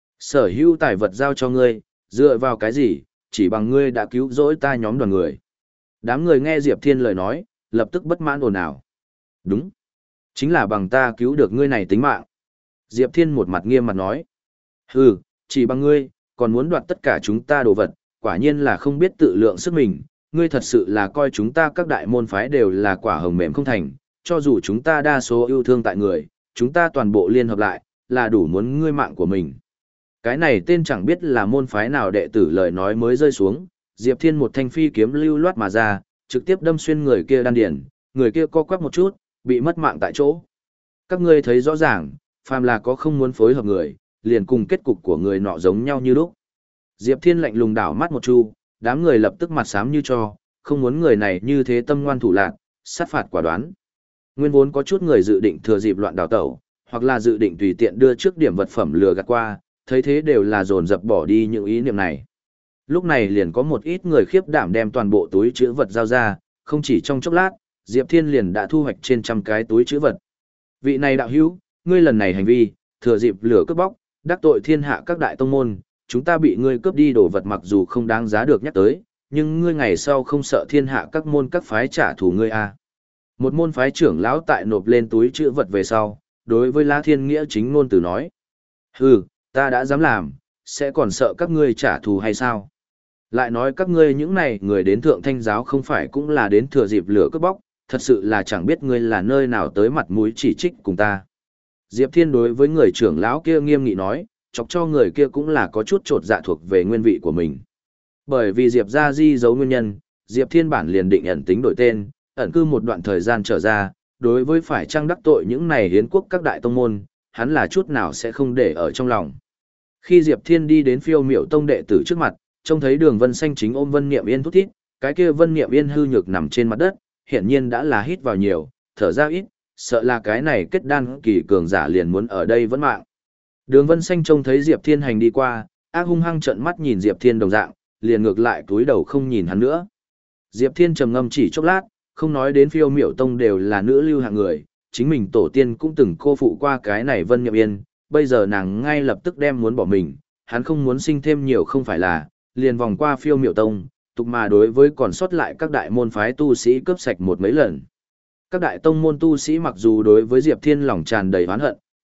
Speaker 1: Sở hữu tài vật giao cho ngươi, dựa vào cái gì, chỉ bằng ngươi đã cứu rỗi ta nhóm đoàn người. Đám người nghe Diệp Thiên lời nói, lập tức bất mãn ồn ào. Đúng. Chính là bằng ta cứu được ngươi này tính mạng. Diệp Thiên một mặt nghiêm mặt nói. Hừ, chỉ bằng ngươi, còn muốn đoạt tất cả chúng ta đồ vật, quả nhiên là không biết tự lượng sức mình. Ngươi thật sự là coi chúng ta các đại môn phái đều là quả hồng mềm không thành, cho dù chúng ta đa số yêu thương tại người, chúng ta toàn bộ liên hợp lại, là đủ muốn ngươi mạng của mình. Cái này tên chẳng biết là môn phái nào đệ tử lời nói mới rơi xuống, Diệp Thiên một thanh phi kiếm lưu loát mà ra, trực tiếp đâm xuyên người kia đan điển, người kia co quắp một chút, bị mất mạng tại chỗ. Các ngươi thấy rõ ràng, phàm là có không muốn phối hợp người, liền cùng kết cục của người nọ giống nhau như lúc. Diệp Thiên lạnh lùng đảo mắt một chu, đám người lập tức mặt xám như cho, không muốn người này như thế tâm ngoan thủ lạn, sát phạt quả đoán. Nguyên vốn có chút người dự định thừa dịp loạn đào tẩu, hoặc là dự định tùy tiện đưa trước điểm vật phẩm lừa gạt qua, thấy thế đều là dồn dập bỏ đi những ý niệm này. Lúc này liền có một ít người khiếp đảm đem toàn bộ túi chữ vật giao ra, không chỉ trong chốc lát, Diệp Thiên liền đã thu hoạch trên trăm cái túi chữ vật. Vị này đạo hữu, ngươi lần này hành vi, thừa dịp lửa cướp bóc, đắc tội thiên hạ các đại tông môn, chúng ta bị ngươi cướp đi đồ vật mặc dù không đáng giá được nhắc tới, nhưng ngươi ngày sau không sợ thiên hạ các môn các phái trả thù ngươi à. Một môn phái trưởng lão tại nộp lên túi chữ vật về sau, đối với La Thiên Nghĩa chính ngôn từ nói. Hừ, ta đã dám làm, sẽ còn sợ các ngươi trả thù hay sao? Lại nói các ngươi những này người đến thượng thanh giáo không phải cũng là đến thừa dịp lửa cướp bóc, thật sự là chẳng biết ngươi là nơi nào tới mặt mũi chỉ trích cùng ta. Diệp Thiên đối với người trưởng lão kia nghiêm nghị nói, chọc cho người kia cũng là có chút trột dạ thuộc về nguyên vị của mình. Bởi vì Diệp gia di giấu nguyên nhân, Diệp Thiên bản liền định ẩn tính đổi tên, ẩn cư một đoạn thời gian trở ra, đối với phải chăng đắc tội những này hiến quốc các đại tông môn, hắn là chút nào sẽ không để ở trong lòng. Khi Diệp Thiên đi đến Phiêu Miểu tông đệ tử trước mặt, trông thấy Đường Vân Xanh chính ôm Vân Niệm Yên thút thít, cái kia Vân Niệm Yên hư nhược nằm trên mặt đất, hiển nhiên đã là hít vào nhiều, thở ra ít, sợ là cái này kết đan kỳ cường giả liền muốn ở đây vẫn mạng. Đường Vân Xanh trông thấy Diệp Thiên hành đi qua, ác hung hăng trợn mắt nhìn Diệp Thiên đồng dạng, liền ngược lại túi đầu không nhìn hắn nữa. Diệp Thiên trầm ngâm chỉ chốc lát, không nói đến Phiêu Miểu tông đều là nữ lưu hạng người, chính mình tổ tiên cũng từng cô phụ qua cái này Vân Niệm Yên, bây giờ nàng ngay lập tức đem muốn bỏ mình, hắn không muốn sinh thêm nhiều không phải là, liền vòng qua Phiêu Miểu tông, tục mà đối với còn sót lại các đại môn phái tu sĩ cướp sạch một mấy lần. Các đại tông môn tu sĩ mặc dù đối với Diệp Thiên lòng tràn đầy oán hận,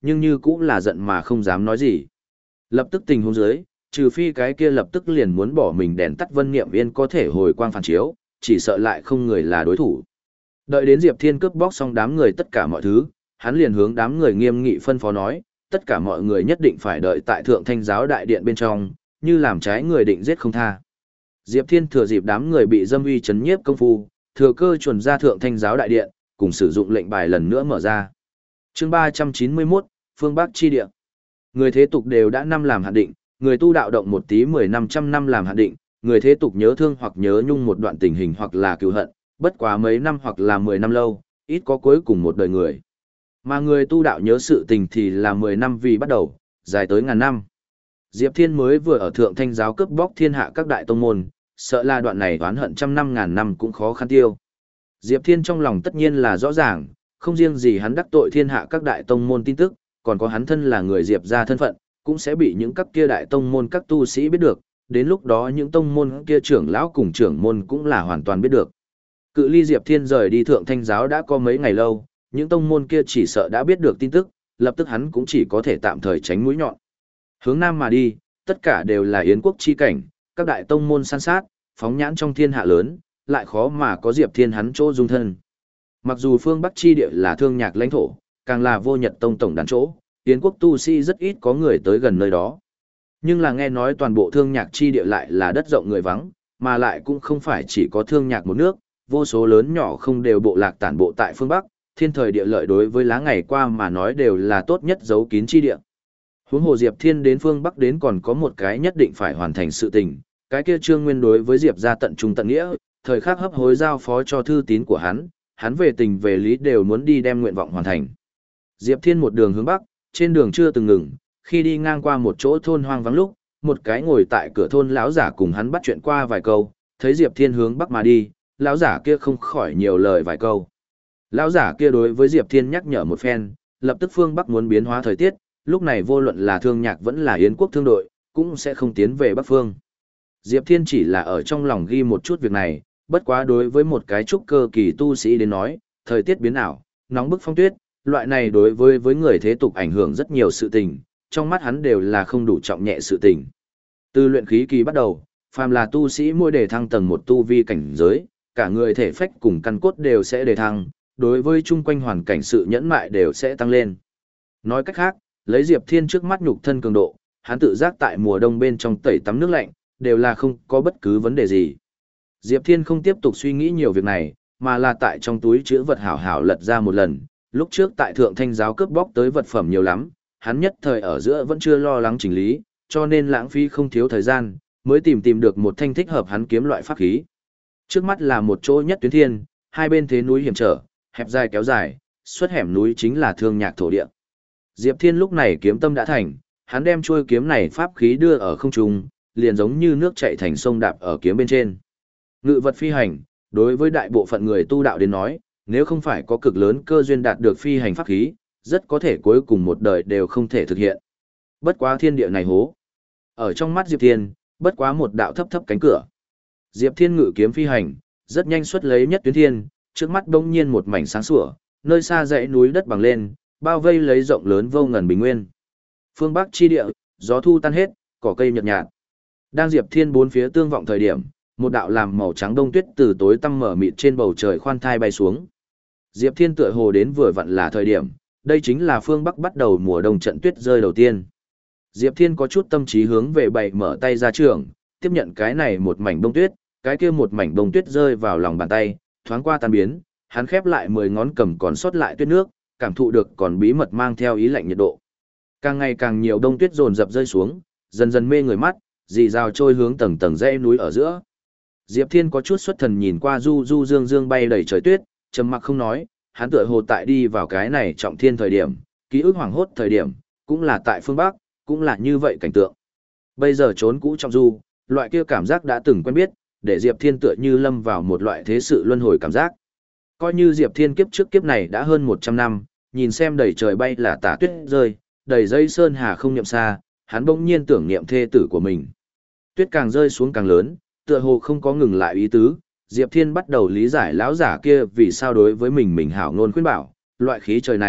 Speaker 1: nhưng như cũng là giận mà không dám nói gì. Lập tức tình huống dưới, trừ phi cái kia lập tức liền muốn bỏ mình đèn tắt Vân Niệm Yên có thể hồi quang phản chiếu, chỉ sợ lại không người là đối thủ. Đợi đến Diệp Thiên cướp bóc xong đám người tất cả mọi thứ, hắn liền hướng đám người nghiêm nghị phân phó nói, tất cả mọi người nhất định phải đợi tại Thượng Thanh giáo đại điện bên trong, như làm trái người định giết không tha. Diệp Thiên thừa dịp đám người bị dâm uy chấn nhiếp công phu, thừa cơ chuẩn ra Thượng Thanh giáo đại điện, cùng sử dụng lệnh bài lần nữa mở ra. Chương ba trăm chín mươi mốt, Phương Bắc chi địa. Người thế tục đều đã năm làm hạn định, người tu đạo động một tí mười năm trăm năm làm hạn định, người thế tục nhớ thương hoặc nhớ nhung một đoạn tình hình hoặc là cứu hận, bất quá mấy năm hoặc là mười năm lâu, ít có cuối cùng một đời người. Mà người tu đạo nhớ sự tình thì là mười năm vì bắt đầu, dài tới ngàn năm. Diệp Thiên mới vừa ở Thượng Thanh giáo cướp bóc thiên hạ các đại tông môn, sợ là đoạn này oán hận trăm năm ngàn năm cũng khó khăn tiêu. Diệp Thiên trong lòng tất nhiên là rõ ràng, không riêng gì hắn đắc tội thiên hạ các đại tông môn tin tức, còn có hắn thân là người Diệp gia thân phận, cũng sẽ bị những các kia đại tông môn các tu sĩ biết được, đến lúc đó những tông môn kia trưởng lão cùng trưởng môn cũng là hoàn toàn biết được. Cự ly Diệp Thiên rời đi Thượng Thanh giáo đã có mấy ngày lâu, những tông môn kia chỉ sợ đã biết được tin tức, lập tức hắn cũng chỉ có thể tạm thời tránh mũi nhọn. Hướng nam mà đi, tất cả đều là yến quốc chi cảnh, các đại tông môn san sát, phóng nhãn trong thiên hạ lớn, lại khó mà có Diệp Thiên hắn chỗ dung thân. Mặc dù phương Bắc chi địa là thương nhạc lãnh thổ, càng là vô nhật tông tổng đàn chỗ, yến quốc tu sĩ rất ít có người tới gần nơi đó. Nhưng là nghe nói toàn bộ thương nhạc chi địa lại là đất rộng người vắng, mà lại cũng không phải chỉ có thương nhạc một nước, vô số lớn nhỏ không đều bộ lạc tản bộ tại phương Bắc, thiên thời địa lợi đối với lá ngày qua mà nói đều là tốt nhất giấu kín chi địa. Huống hồ Diệp Thiên đến phương Bắc đến còn có một cái nhất định phải hoàn thành sự tình, cái kia Trương Nguyên đối với Diệp gia tận trung tận nghĩa, thời khắc hấp hối giao phó cho thư tín của hắn, hắn về tình về lý đều muốn đi đem nguyện vọng hoàn thành. Diệp Thiên một đường hướng Bắc, trên đường chưa từng ngừng, khi đi ngang qua một chỗ thôn hoang vắng lúc, một cái ngồi tại cửa thôn lão giả cùng hắn bắt chuyện qua vài câu, thấy Diệp Thiên hướng Bắc mà đi, lão giả kia không khỏi nhiều lời vài câu. Lão giả kia đối với Diệp Thiên nhắc nhở một phen, lập tức phương Bắc muốn biến hóa thời tiết, lúc này vô luận là thương nhạc vẫn là yến quốc thương đội, cũng sẽ không tiến về Bắc phương. Diệp Thiên chỉ là ở trong lòng ghi một chút việc này, bất quá đối với một cái trúc cơ kỳ tu sĩ đến nói, thời tiết biến ảo, nóng bức phong tuyết, loại này đối với với người thế tục ảnh hưởng rất nhiều sự tình, trong mắt hắn đều là không đủ trọng nhẹ sự tình. Từ luyện khí kỳ bắt đầu, phàm là tu sĩ mỗi đề thăng tầng một tu vi cảnh giới, cả người thể phách cùng căn cốt đều sẽ đề thăng, đối với chung quanh hoàn cảnh sự nhẫn mại đều sẽ tăng lên. Nói cách khác, lấy Diệp Thiên trước mắt nhục thân cường độ, hắn tự giác tại mùa đông bên trong tẩy tắm nước lạnh, đều là không có bất cứ vấn đề gì. Diệp Thiên không tiếp tục suy nghĩ nhiều việc này, mà là tại trong túi chữ vật hảo hảo lật ra một lần, lúc trước tại Thượng Thanh giáo cướp bóc tới vật phẩm nhiều lắm, hắn nhất thời ở giữa vẫn chưa lo lắng chỉnh lý, cho nên lãng phí không thiếu thời gian, mới tìm tìm được một thanh thích hợp hắn kiếm loại pháp khí. Trước mắt là một chỗ nhất tuyến thiên, hai bên thế núi hiểm trở, hẹp dài kéo dài, xuất hẻm núi chính là thương nhạc thổ địa. Diệp Thiên lúc này kiếm tâm đã thành, hắn đem chuôi kiếm này pháp khí đưa ở không trung, liền giống như nước chảy thành sông đạp ở kiếm bên trên. Ngự vật phi hành, đối với đại bộ phận người tu đạo đến nói, nếu không phải có cực lớn cơ duyên đạt được phi hành pháp khí, rất có thể cuối cùng một đời đều không thể thực hiện. Bất quá thiên địa này hố. Ở trong mắt Diệp Thiên, bất quá một đạo thấp thấp cánh cửa. Diệp Thiên ngự kiếm phi hành, rất nhanh xuất lấy nhất tuyến thiên, trước mắt đông nhiên một mảnh sáng sủa, nơi xa dãy núi đất bằng lên, bao vây lấy rộng lớn vô ngần bình nguyên. Phương Bắc chi địa, gió thu tan hết, cỏ cây nhợt nhạt. Đang Diệp Thiên bốn phía tương vọng thời điểm, một đạo làm màu trắng đông tuyết từ tối tăm mở mịt trên bầu trời khoan thai bay xuống. Diệp Thiên tựa hồ đến vừa vặn là thời điểm, đây chính là phương Bắc bắt đầu mùa đông trận tuyết rơi đầu tiên. Diệp Thiên có chút tâm trí hướng về bày mở tay ra trường, tiếp nhận cái này một mảnh đông tuyết, cái kia một mảnh đông tuyết rơi vào lòng bàn tay, thoáng qua tan biến, hắn khép lại mười ngón cầm còn sót lại tuyết nước, cảm thụ được còn bí mật mang theo ý lạnh nhiệt độ. Càng ngày càng nhiều đông tuyết dồn dập rơi xuống, dần dần mê người mắt, dì rào trôi hướng tầng tầng dãy núi ở giữa. Diệp Thiên có chút xuất thần nhìn qua du du dương dương bay đầy trời tuyết, trầm mặc không nói, hắn tựa hồ tại đi vào cái này trọng thiên thời điểm, ký ức hoàng hốt thời điểm, cũng là tại phương Bắc, cũng là như vậy cảnh tượng. Bây giờ trốn cũ trong du, loại kia cảm giác đã từng quen biết, để Diệp Thiên tựa như lâm vào một loại thế sự luân hồi cảm giác. Coi như Diệp Thiên kiếp trước kiếp này đã hơn một trăm năm, nhìn xem đầy trời bay là tả tuyết rơi, đầy dây sơn hà không nhậm xa, hắn bỗng nhiên tưởng niệm thê tử của mình. Tuyết càng rơi xuống càng lớn, tựa hồ không có ngừng lại ý tứ, Diệp Thiên bắt đầu lý giải lão giả kia vì sao đối với mình mình hảo ngôn khuyên bảo, loại khí trời này,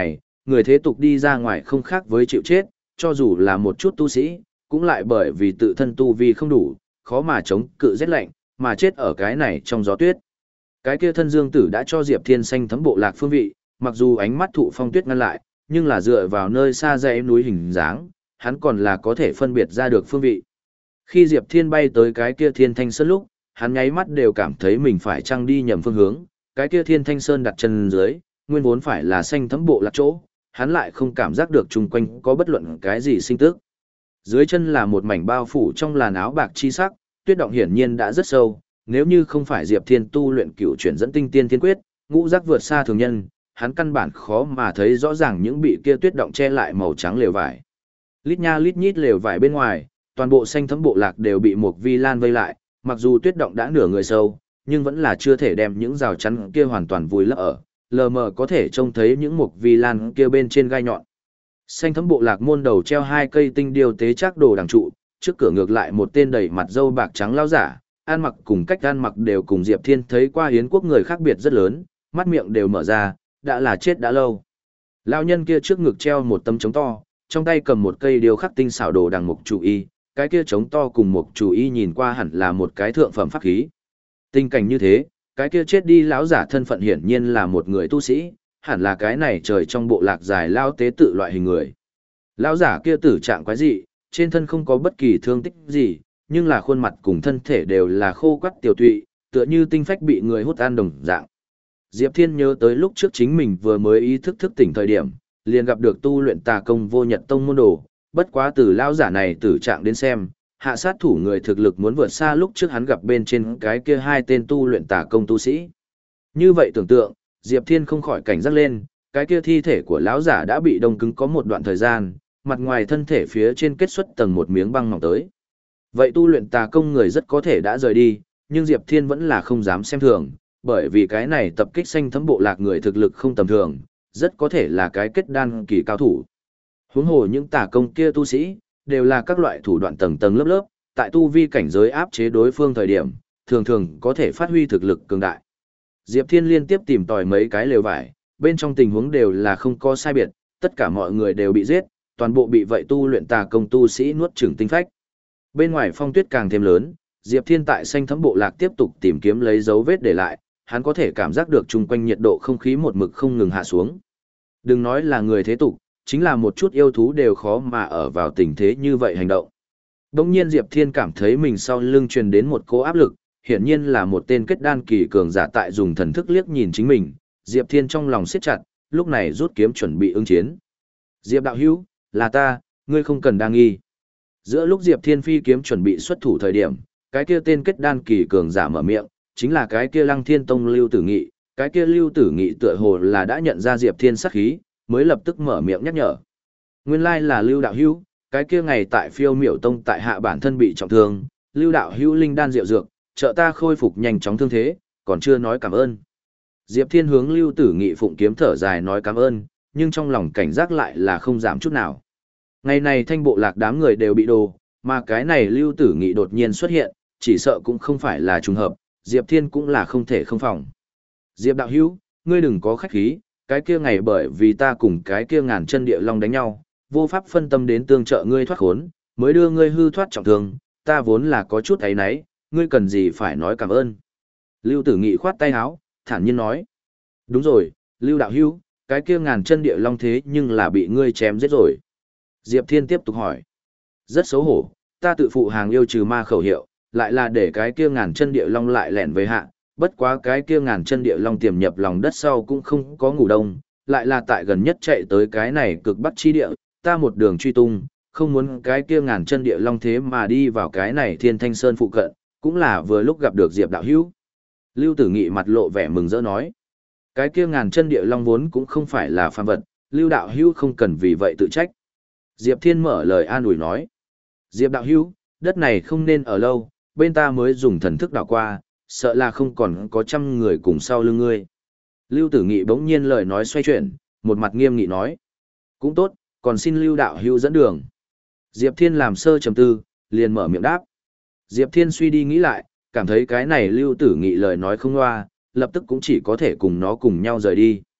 Speaker 1: người thế tục đi ra ngoài không khác với chịu chết, cho dù là một chút tu sĩ, cũng lại bởi vì tự thân tu vi không đủ, khó mà chống cự rét lạnh, mà chết ở cái này trong gió tuyết. Cái kia thân dương tử đã cho Diệp Thiên xanh thấm bộ lạc phương vị, mặc dù ánh mắt thụ phong tuyết ngăn lại, nhưng là dựa vào nơi xa dãy núi hình dáng, hắn còn là có thể phân biệt ra được phương vị. Khi Diệp Thiên bay tới cái kia Thiên Thanh Sơn lúc, hắn nháy mắt đều cảm thấy mình phải trăng đi nhầm phương hướng, cái kia Thiên Thanh Sơn đặt chân dưới, nguyên vốn phải là xanh thấm bộ lạc chỗ, hắn lại không cảm giác được chung quanh có bất luận cái gì sinh tức. Dưới chân là một mảnh bao phủ trong làn áo bạc chi sắc, tuyết động hiển nhiên đã rất sâu, nếu như không phải Diệp Thiên tu luyện cửu chuyển dẫn tinh tiên thiên quyết, ngũ giác vượt xa thường nhân, hắn căn bản khó mà thấy rõ ràng những bị kia tuyết động che lại màu trắng lều vải. Lít nha lít nhít lều vải bên ngoài, toàn bộ xanh thấm bộ lạc đều bị một vi lan vây lại, mặc dù tuyết động đã nửa người sâu, nhưng vẫn là chưa thể đem những rào chắn kia hoàn toàn vùi lấp ở, lờ mờ có thể trông thấy những mục vi lan kia bên trên gai nhọn. Xanh thấm bộ lạc môn đầu treo hai cây tinh điêu tế chắc đồ đằng trụ, trước cửa ngược lại một tên đầy mặt râu bạc trắng lao giả, ăn mặc cùng cách ăn mặc đều cùng Diệp Thiên thấy qua hiến quốc người khác biệt rất lớn, mắt miệng đều mở ra, đã là chết đã lâu. Lao nhân kia trước ngực treo một tấm trống to, trong tay cầm một cây điêu khắc tinh xảo đồ đằng mục chủ y, cái kia trống to cùng mục chủ y nhìn qua hẳn là một cái thượng phẩm pháp khí. Tình cảnh như thế, cái kia chết đi lão giả thân phận hiển nhiên là một người tu sĩ, hẳn là cái này trời trong bộ lạc dài lao tế tự loại hình người. Lão giả kia tử trạng quái dị, trên thân không có bất kỳ thương tích gì, nhưng là khuôn mặt cùng thân thể đều là khô quắt tiểu tụy, tựa như tinh phách bị người hút ăn đồng dạng. Diệp Thiên nhớ tới lúc trước chính mình vừa mới ý thức thức tỉnh thời điểm, liền gặp được tu luyện tà công vô nhật tông môn đồ, bất quá từ lão giả này tử trạng đến xem, hạ sát thủ người thực lực muốn vượt xa lúc trước hắn gặp bên trên cái kia hai tên tu luyện tà công tu sĩ. Như vậy tưởng tượng, Diệp Thiên không khỏi cảnh giác lên, cái kia thi thể của lão giả đã bị đông cứng có một đoạn thời gian, mặt ngoài thân thể phía trên kết xuất tầng một miếng băng mỏng tới. Vậy tu luyện tà công người rất có thể đã rời đi, nhưng Diệp Thiên vẫn là không dám xem thường, bởi vì cái này tập kích xanh thấm bộ lạc người thực lực không tầm thường, rất có thể là cái kết đan kỳ cao thủ. Huống hồ những tà công kia tu sĩ, đều là các loại thủ đoạn tầng tầng lớp lớp, tại tu vi cảnh giới áp chế đối phương thời điểm, thường thường có thể phát huy thực lực cường đại. Diệp Thiên liên tiếp tìm tòi mấy cái lều vải, bên trong tình huống đều là không có sai biệt, tất cả mọi người đều bị giết, toàn bộ bị vậy tu luyện tà công tu sĩ nuốt chửng tinh phách. Bên ngoài phong tuyết càng thêm lớn, Diệp Thiên tại xanh thấm bộ lạc tiếp tục tìm kiếm lấy dấu vết để lại, hắn có thể cảm giác được chung quanh nhiệt độ không khí một mực không ngừng hạ xuống. Đừng nói là người thế tục, chính là một chút yêu thú đều khó mà ở vào tình thế như vậy hành động. Đông nhiên Diệp Thiên cảm thấy mình sau lưng truyền đến một cỗ áp lực, hiển nhiên là một tên kết đan kỳ cường giả tại dùng thần thức liếc nhìn chính mình, Diệp Thiên trong lòng siết chặt, lúc này rút kiếm chuẩn bị ứng chiến. Diệp đạo hữu, là ta, ngươi không cần đa nghi. Giữa lúc Diệp Thiên phi kiếm chuẩn bị xuất thủ thời điểm, cái kia tên kết đan kỳ cường giả mở miệng, chính là cái kia Lăng Thiên Tông Lưu Tử Nghị, cái kia Lưu Tử Nghị tựa hồ là đã nhận ra Diệp Thiên sát khí, mới lập tức mở miệng nhắc nhở. Nguyên lai là Lưu đạo hữu, cái kia ngày tại Phiêu Miểu Tông tại hạ bản thân bị trọng thương, Lưu đạo hữu linh đan diệu dược, trợ ta khôi phục nhanh chóng thương thế, còn chưa nói cảm ơn. Diệp Thiên hướng Lưu Tử Nghị phụng kiếm thở dài nói cảm ơn, nhưng trong lòng cảnh giác lại là không giảm chút nào. Ngày này thanh bộ lạc đám người đều bị đồ, mà cái này Lưu Tử Nghị đột nhiên xuất hiện, chỉ sợ cũng không phải là trùng hợp, Diệp Thiên cũng là không thể không phòng. Diệp đạo hữu, ngươi đừng có khách khí, cái kia ngày bởi vì ta cùng cái kia ngàn chân địa long đánh nhau, vô pháp phân tâm đến tương trợ ngươi thoát khốn, mới đưa ngươi hư thoát trọng thương, ta vốn là có chút ấy nấy, ngươi cần gì phải nói cảm ơn. Lưu Tử Nghị khoát tay áo, thản nhiên nói. Đúng rồi, Lưu đạo hữu, cái kia ngàn chân địa long thế nhưng là bị ngươi chém giết rồi. Diệp Thiên tiếp tục hỏi. Rất xấu hổ, ta tự phụ hàng yêu trừ ma khẩu hiệu, lại là để cái kia ngàn chân địa long lại lẻn về hạ, bất quá cái kia ngàn chân địa long tiềm nhập lòng đất sau cũng không có ngủ đông, lại là tại gần nhất chạy tới cái này cực bắc chi địa, ta một đường truy tung, không muốn cái kia ngàn chân địa long thế mà đi vào cái này Thiên Thanh Sơn phụ cận, cũng là vừa lúc gặp được Diệp đạo hữu. Lưu Tử Nghị mặt lộ vẻ mừng rỡ nói, cái kia ngàn chân địa long vốn cũng không phải là phàm vật, Lưu đạo hữu không cần vì vậy tự trách. Diệp Thiên mở lời an ủi nói, Diệp đạo hữu, đất này không nên ở lâu, bên ta mới dùng thần thức đảo qua, sợ là không còn có trăm người cùng sau lưng ngươi. Lưu Tử Nghị bỗng nhiên lời nói xoay chuyển, một mặt nghiêm nghị nói, cũng tốt, còn xin Lưu đạo hữu dẫn đường. Diệp Thiên làm sơ trầm tư, liền mở miệng đáp. Diệp Thiên suy đi nghĩ lại, cảm thấy cái này Lưu Tử Nghị lời nói không loa, lập tức cũng chỉ có thể cùng nó cùng nhau rời đi.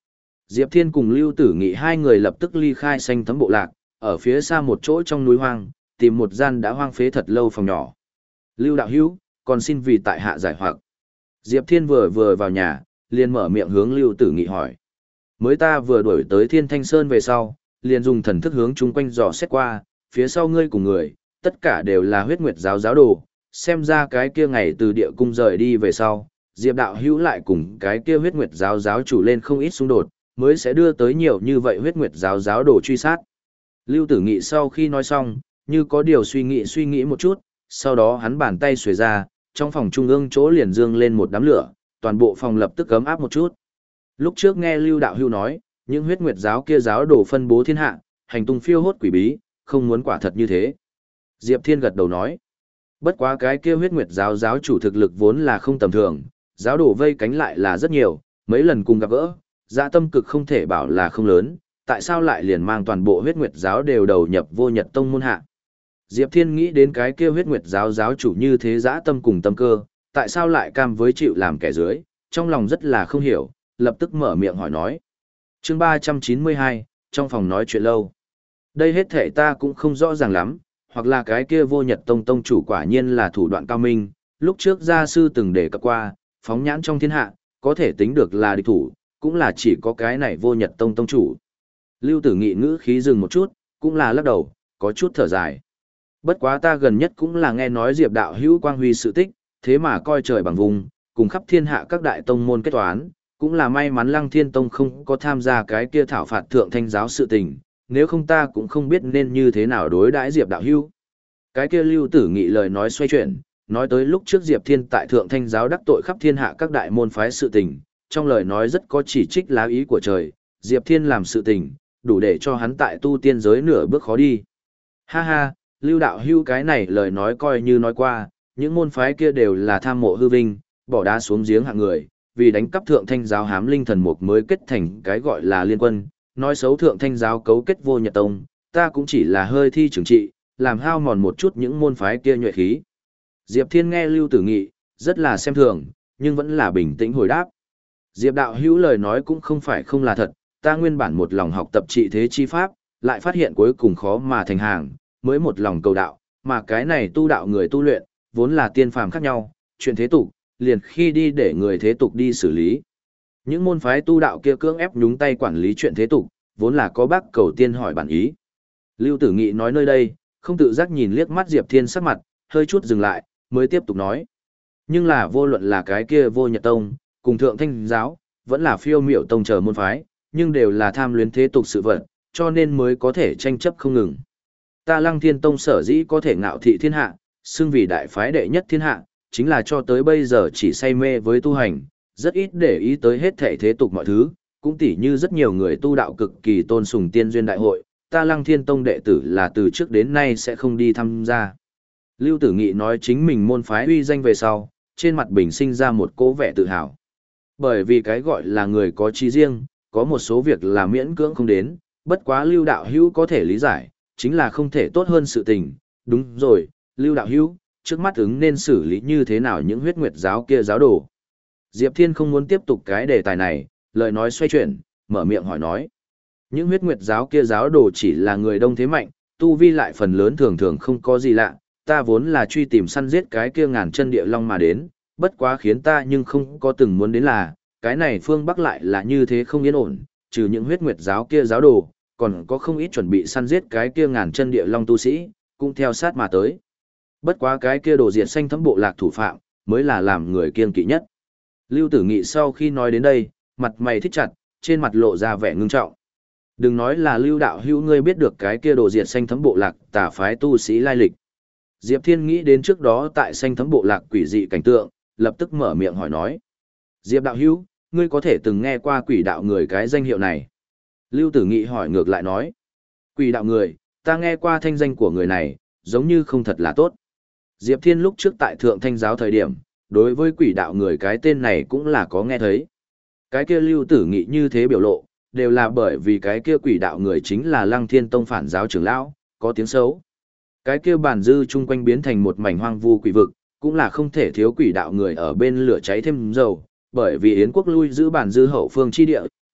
Speaker 1: Diệp Thiên cùng Lưu Tử Nghị hai người lập tức ly khai xanh thấm bộ lạc, ở phía xa một chỗ trong núi hoang, tìm một gian đã hoang phế thật lâu phòng nhỏ. Lưu đạo hữu, còn xin vì tại hạ giải hoặc. Diệp Thiên vừa vừa vào nhà, liền mở miệng hướng Lưu Tử Nghị hỏi. Mới ta vừa đuổi tới Thiên Thanh Sơn về sau, liền dùng thần thức hướng chung quanh dò xét qua, phía sau ngươi cùng người, tất cả đều là huyết nguyệt giáo giáo đồ, xem ra cái kia ngày từ địa cung rời đi về sau, Diệp đạo hữu lại cùng cái kia huyết nguyệt giáo giáo chủ lên không ít xung đột, mới sẽ đưa tới nhiều như vậy huyết nguyệt giáo giáo đồ truy sát. Lưu Tử Nghị sau khi nói xong, như có điều suy nghĩ suy nghĩ một chút, sau đó hắn bàn tay xuề ra, trong phòng trung ương chỗ liền dương lên một đám lửa, toàn bộ phòng lập tức ấm áp một chút. Lúc trước nghe Lưu đạo hữu nói, những huyết nguyệt giáo kia giáo đồ phân bố thiên hạ, hành tung phiêu hốt quỷ bí, không muốn quả thật như thế. Diệp Thiên gật đầu nói, bất quá cái kia huyết nguyệt giáo giáo chủ thực lực vốn là không tầm thường, giáo đồ vây cánh lại là rất nhiều, mấy lần cùng gặp gỡ, dạ tâm cực không thể bảo là không lớn, tại sao lại liền mang toàn bộ huyết nguyệt giáo đều đầu nhập vô nhật tông môn hạ. Diệp Thiên nghĩ đến cái kia huyết nguyệt giáo giáo chủ như thế dã tâm cùng tâm cơ, tại sao lại cam với chịu làm kẻ dưới, trong lòng rất là không hiểu, lập tức mở miệng hỏi nói. Chương ba trăm chín mươi hai, trong phòng nói chuyện lâu. Đây hết thể ta cũng không rõ ràng lắm, hoặc là cái kia vô nhật tông tông chủ quả nhiên là thủ đoạn cao minh, lúc trước gia sư từng đề cập qua, phóng nhãn trong thiên hạ, có thể tính được là địch thủ, cũng là chỉ có cái này vô nhật tông tông chủ. Lưu Tử Nghị ngữ khí dừng một chút, cũng là lắc đầu, có chút thở dài. Bất quá ta gần nhất cũng là nghe nói Diệp đạo hữu quang huy sự tích, thế mà coi trời bằng vùng, cùng khắp thiên hạ các đại tông môn kết toán, cũng là may mắn Lăng Thiên Tông không có tham gia cái kia thảo phạt thượng thanh giáo sự tình, nếu không ta cũng không biết nên như thế nào đối đãi Diệp đạo hữu. Cái kia Lưu Tử Nghị lời nói xoay chuyển, nói tới lúc trước Diệp Thiên tại thượng thanh giáo đắc tội khắp thiên hạ các đại môn phái sự tình, trong lời nói rất có chỉ trích lá ý của trời, Diệp Thiên làm sự tình, đủ để cho hắn tại tu tiên giới nửa bước khó đi. Ha ha, Lưu đạo hữu cái này lời nói coi như nói qua, những môn phái kia đều là tham mộ hư vinh, bỏ đá xuống giếng hạng người, vì đánh cắp thượng thanh giáo hám linh thần mục mới kết thành cái gọi là liên quân, nói xấu thượng thanh giáo cấu kết vô nhật tông, ta cũng chỉ là hơi thi trưởng trị, làm hao mòn một chút những môn phái kia nhuệ khí. Diệp Thiên nghe Lưu Tử Nghị, rất là xem thường, nhưng vẫn là bình tĩnh hồi đáp. Diệp đạo hữu lời nói cũng không phải không là thật, ta nguyên bản một lòng học tập trị thế chi pháp, lại phát hiện cuối cùng khó mà thành hàng, mới một lòng cầu đạo, mà cái này tu đạo người tu luyện, vốn là tiên phàm khác nhau, chuyện thế tục, liền khi đi để người thế tục đi xử lý. Những môn phái tu đạo kia cưỡng ép nhúng tay quản lý chuyện thế tục, vốn là có bác cầu tiên hỏi bản ý. Lưu Tử Nghị nói nơi đây, không tự giác nhìn liếc mắt Diệp Thiên sắc mặt, hơi chút dừng lại, mới tiếp tục nói. Nhưng là vô luận là cái kia vô nhật tông, cùng thượng thanh giáo, vẫn là phiêu miểu tông chờ môn phái, nhưng đều là tham luyến thế tục sự vật, cho nên mới có thể tranh chấp không ngừng. Ta Lăng Thiên Tông sở dĩ có thể ngạo thị thiên hạ, xưng vì đại phái đệ nhất thiên hạ, chính là cho tới bây giờ chỉ say mê với tu hành, rất ít để ý tới hết thể thế tục mọi thứ, cũng tỉ như rất nhiều người tu đạo cực kỳ tôn sùng tiên duyên đại hội, ta Lăng Thiên Tông đệ tử là từ trước đến nay sẽ không đi tham gia. Lưu Tử Nghị nói chính mình môn phái uy danh về sau, trên mặt bình sinh ra một cố vẻ tự hào. Bởi vì cái gọi là người có chí riêng, có một số việc là miễn cưỡng không đến, bất quá Lưu đạo hữu có thể lý giải, chính là không thể tốt hơn sự tình. Đúng rồi, Lưu đạo hữu, trước mắt ứng nên xử lý như thế nào những huyết nguyệt giáo kia giáo đồ. Diệp Thiên không muốn tiếp tục cái đề tài này, lời nói xoay chuyển, mở miệng hỏi nói. Những huyết nguyệt giáo kia giáo đồ chỉ là người đông thế mạnh, tu vi lại phần lớn thường thường không có gì lạ, ta vốn là truy tìm săn giết cái kia ngàn chân địa long mà đến, bất quá khiến ta nhưng không có từng muốn đến là, cái này phương Bắc lại là như thế không yên ổn, trừ những huyết nguyệt giáo kia giáo đồ, còn có không ít chuẩn bị săn giết cái kia ngàn chân địa long tu sĩ, cũng theo sát mà tới. Bất quá cái kia đồ diệt xanh thấm bộ lạc thủ phạm, mới là làm người kiêng kỵ nhất. Lưu Tử Nghị sau khi nói đến đây, mặt mày thích chặt, trên mặt lộ ra vẻ ngưng trọng. Đừng nói là Lưu đạo hữu ngươi biết được cái kia đồ diệt xanh thấm bộ lạc tà phái tu sĩ lai lịch. Diệp Thiên nghĩ đến trước đó tại xanh thấm bộ lạc quỷ dị cảnh tượng, lập tức mở miệng hỏi nói. Diệp đạo hữu, ngươi có thể từng nghe qua quỷ đạo người cái danh hiệu này? Lưu Tử Nghị hỏi ngược lại nói. Quỷ đạo người, ta nghe qua thanh danh của người này, giống như không thật là tốt. Diệp Thiên lúc trước tại thượng thanh giáo thời điểm, đối với quỷ đạo người cái tên này cũng là có nghe thấy. Cái kia Lưu Tử Nghị như thế biểu lộ, đều là bởi vì cái kia quỷ đạo người chính là Lăng Thiên Tông phản giáo trưởng lão, có tiếng xấu. Cái kia bản dư chung quanh biến thành một mảnh hoang vu quỷ vực, cũng là không thể thiếu quỷ đạo người ở bên lửa cháy thêm dầu, bởi vì Yến quốc lui giữ bản dư hậu phương chi địa,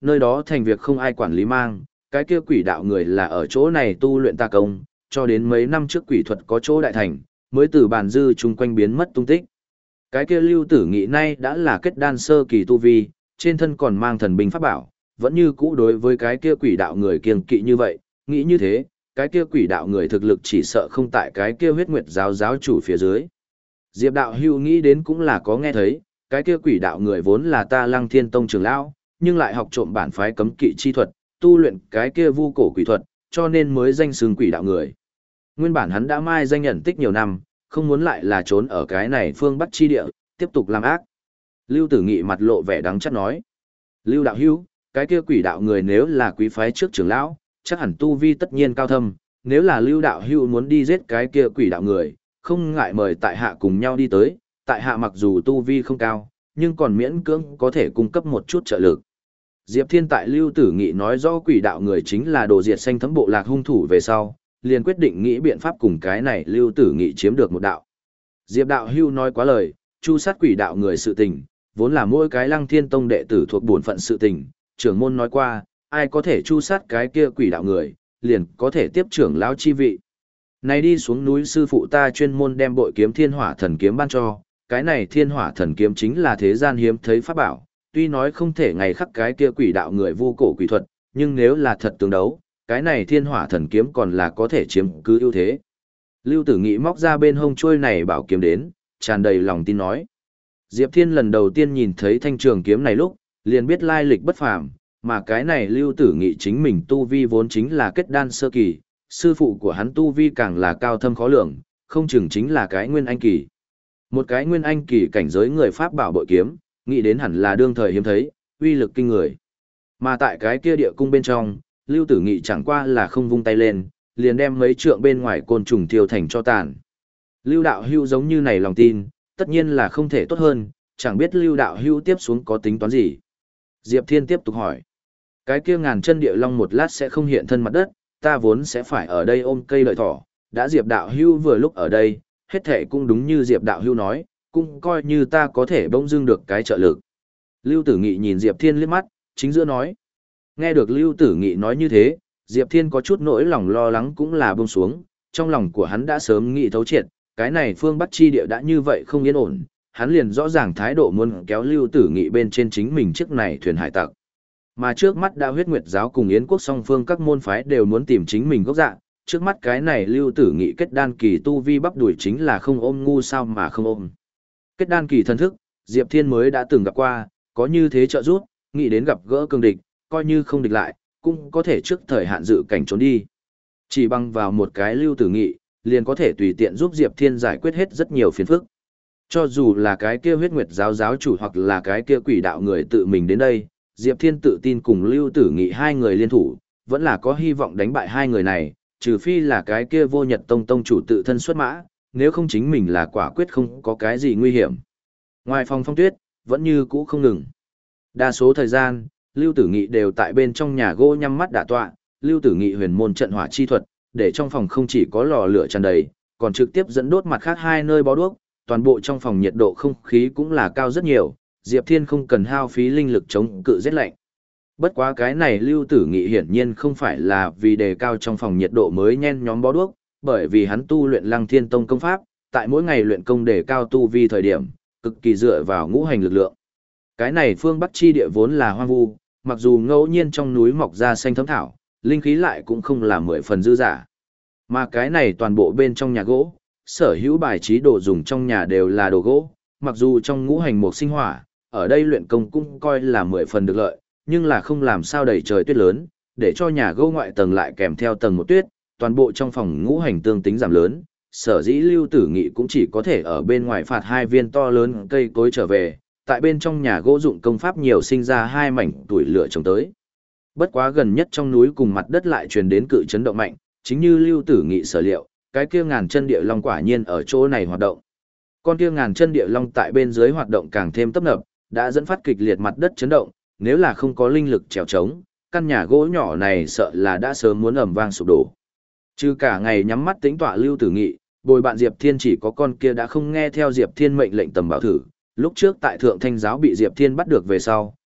Speaker 1: nơi đó thành việc không ai quản lý mang, cái kia quỷ đạo người là ở chỗ này tu luyện tà công, cho đến mấy năm trước quỷ thuật có chỗ đại thành, mới từ bàn dư chung quanh biến mất tung tích. Cái kia Lưu Tử Nghị nay đã là kết đan sơ kỳ tu vi, trên thân còn mang thần binh pháp bảo, vẫn như cũ đối với cái kia quỷ đạo người kiêng kỵ như vậy, nghĩ như thế, cái kia quỷ đạo người thực lực chỉ sợ không tại cái kia huyết nguyệt giáo giáo chủ phía dưới. Diệp đạo hưu nghĩ đến cũng là có nghe thấy, cái kia quỷ đạo người vốn là ta Lăng Thiên Tông trưởng lão, nhưng lại học trộm bản phái cấm kỵ chi thuật, tu luyện cái kia vu cổ quỷ thuật, cho nên mới danh xưng quỷ đạo người. Nguyên bản hắn đã mai danh nhận tích nhiều năm, không muốn lại là trốn ở cái này phương Bắc chi địa, tiếp tục làm ác. Lưu Tử Nghị mặt lộ vẻ đắng chát nói. Lưu đạo hữu, cái kia quỷ đạo người nếu là quý phái trước trưởng lão, chắc hẳn tu vi tất nhiên cao thâm, nếu là Lưu đạo hữu muốn đi giết cái kia quỷ đạo người, không ngại mời tại hạ cùng nhau đi tới, tại hạ mặc dù tu vi không cao, nhưng còn miễn cưỡng có thể cung cấp một chút trợ lực. Diệp Thiên tại Lưu Tử Nghị nói rõ quỷ đạo người chính là đồ diệt xanh thấm bộ lạc hung thủ về sau, liền quyết định nghĩ biện pháp cùng cái này Lưu Tử Nghị chiếm được một đạo. Diệp đạo hưu nói quá lời, chu sát quỷ đạo người sự tình, vốn là mỗi cái Lăng Thiên Tông đệ tử thuộc bổn phận sự tình, trưởng môn nói qua, ai có thể chu sát cái kia quỷ đạo người, liền có thể tiếp trưởng lão chi vị. Này đi xuống núi sư phụ ta chuyên môn đem bội kiếm Thiên Hỏa Thần kiếm ban cho, cái này Thiên Hỏa Thần kiếm chính là thế gian hiếm thấy pháp bảo, tuy nói không thể ngày khắc cái kia quỷ đạo người vu cổ quỷ thuật, nhưng nếu là thật tương đấu, cái này Thiên Hỏa Thần kiếm còn là có thể chiếm cứ ưu thế. Lưu Tử Nghị móc ra bên hông chuôi này bảo kiếm đến, tràn đầy lòng tin nói. Diệp Thiên lần đầu tiên nhìn thấy thanh trường kiếm này lúc, liền biết lai lịch bất phàm, mà cái này Lưu Tử Nghị chính mình tu vi vốn chính là kết đan sơ kỳ, sư phụ của hắn tu vi càng là cao thâm khó lường, không chừng chính là cái nguyên anh kỳ. Một cái nguyên anh kỳ cảnh giới người pháp bảo bội kiếm, nghĩ đến hẳn là đương thời hiếm thấy, uy lực kinh người. Mà tại cái kia địa cung bên trong, Lưu Tử Nghị chẳng qua là không vung tay lên, liền đem mấy trượng bên ngoài côn trùng tiêu thành cho tàn. Lưu đạo hưu giống như này lòng tin, tất nhiên là không thể tốt hơn, chẳng biết Lưu đạo hưu tiếp xuống có tính toán gì. Diệp Thiên tiếp tục hỏi. Cái kia ngàn chân địa long một lát sẽ không hiện thân mặt đất, ta vốn sẽ phải ở đây ôm cây lợi thỏ, đã Diệp đạo hưu vừa lúc ở đây, hết thể cũng đúng như Diệp đạo hưu nói, cũng coi như ta có thể bỗng dưng được cái trợ lực. Lưu Tử Nghị nhìn Diệp Thiên liếc mắt, chính giữa nói. Nghe được Lưu Tử Nghị nói như thế, Diệp Thiên có chút nỗi lòng lo lắng cũng là buông xuống, trong lòng của hắn đã sớm nghĩ thấu triệt, cái này phương Bắc chi địa đã như vậy không yên ổn, hắn liền rõ ràng thái độ muốn kéo Lưu Tử Nghị bên trên chính mình chiếc này thuyền hải tặc. Mà trước mắt đã huyết nguyệt giáo cùng Yến quốc song phương các môn phái đều muốn tìm chính mình gốc dạng, trước mắt cái này Lưu Tử Nghị kết đan kỳ tu vi bắp đuổi chính là không ôm ngu sao mà không ôm. Kết đan kỳ thân thức, Diệp Thiên mới đã từng gặp qua, có như thế trợ giúp, nghĩ đến gặp gỡ cường địch, coi như không địch lại, cũng có thể trước thời hạn dự cảnh trốn đi. Chỉ bằng vào một cái Lưu Tử Nghị, liền có thể tùy tiện giúp Diệp Thiên giải quyết hết rất nhiều phiền phức. Cho dù là cái kia huyết nguyệt giáo giáo chủ hoặc là cái kia quỷ đạo người tự mình đến đây, Diệp Thiên tự tin cùng Lưu Tử Nghị hai người liên thủ, vẫn là có hy vọng đánh bại hai người này, trừ phi là cái kia vô nhật tông tông chủ tự thân xuất mã, nếu không chính mình là quả quyết không có cái gì nguy hiểm. Ngoài phòng phong tuyết, vẫn như cũ không ngừng. Đa số thời gian, Lưu Tử Nghị đều tại bên trong nhà gỗ nhắm mắt đả tọa, Lưu Tử Nghị huyền môn trận hỏa chi thuật, để trong phòng không chỉ có lò lửa tràn đầy, còn trực tiếp dẫn đốt mặt khác hai nơi bó đuốc, toàn bộ trong phòng nhiệt độ không khí cũng là cao rất nhiều, Diệp Thiên không cần hao phí linh lực chống cự rét lạnh. Bất quá cái này Lưu Tử Nghị hiển nhiên không phải là vì đề cao trong phòng nhiệt độ mới nhen nhóm bó đuốc, bởi vì hắn tu luyện Lăng Thiên Tông công pháp, tại mỗi ngày luyện công đề cao tu vi thời điểm, cực kỳ dựa vào ngũ hành lực lượng. Cái này phương Bắc chi địa vốn là hoang vu, mặc dù ngẫu nhiên trong núi mọc ra xanh thấm thảo, linh khí lại cũng không là mười phần dư giả. Mà cái này toàn bộ bên trong nhà gỗ, sở hữu bài trí đồ dùng trong nhà đều là đồ gỗ, mặc dù trong ngũ hành mục sinh hỏa, ở đây luyện công cũng coi là mười phần được lợi, nhưng là không làm sao đầy trời tuyết lớn, để cho nhà gỗ ngoại tầng lại kèm theo tầng một tuyết, toàn bộ trong phòng ngũ hành tương tính giảm lớn, sở dĩ Lưu Tử Nghị cũng chỉ có thể ở bên ngoài phạt hai viên to lớn cây cối trở về, tại bên trong nhà gỗ dụng công pháp nhiều sinh ra hai mảnh tuổi lửa trồng tới. Bất quá gần nhất trong núi cùng mặt đất lại truyền đến cự chấn động mạnh, chính như Lưu Tử Nghị sở liệu, cái kia ngàn chân địa long quả nhiên ở chỗ này hoạt động. Con kia ngàn chân địa long tại bên dưới hoạt động càng thêm tấp nập, đã dẫn phát kịch liệt mặt đất chấn động, nếu là không có linh lực trèo trống, căn nhà gỗ nhỏ này sợ là đã sớm muốn ầm vang sụp đổ. Trừ cả ngày nhắm mắt tĩnh tọa Lưu Tử Nghị, bồi bạn Diệp Thiên chỉ có con kia đã không nghe theo Diệp Thiên mệnh lệnh tầm bảo thử, lúc trước tại Thượng Thanh giáo bị Diệp Thiên bắt được về sau,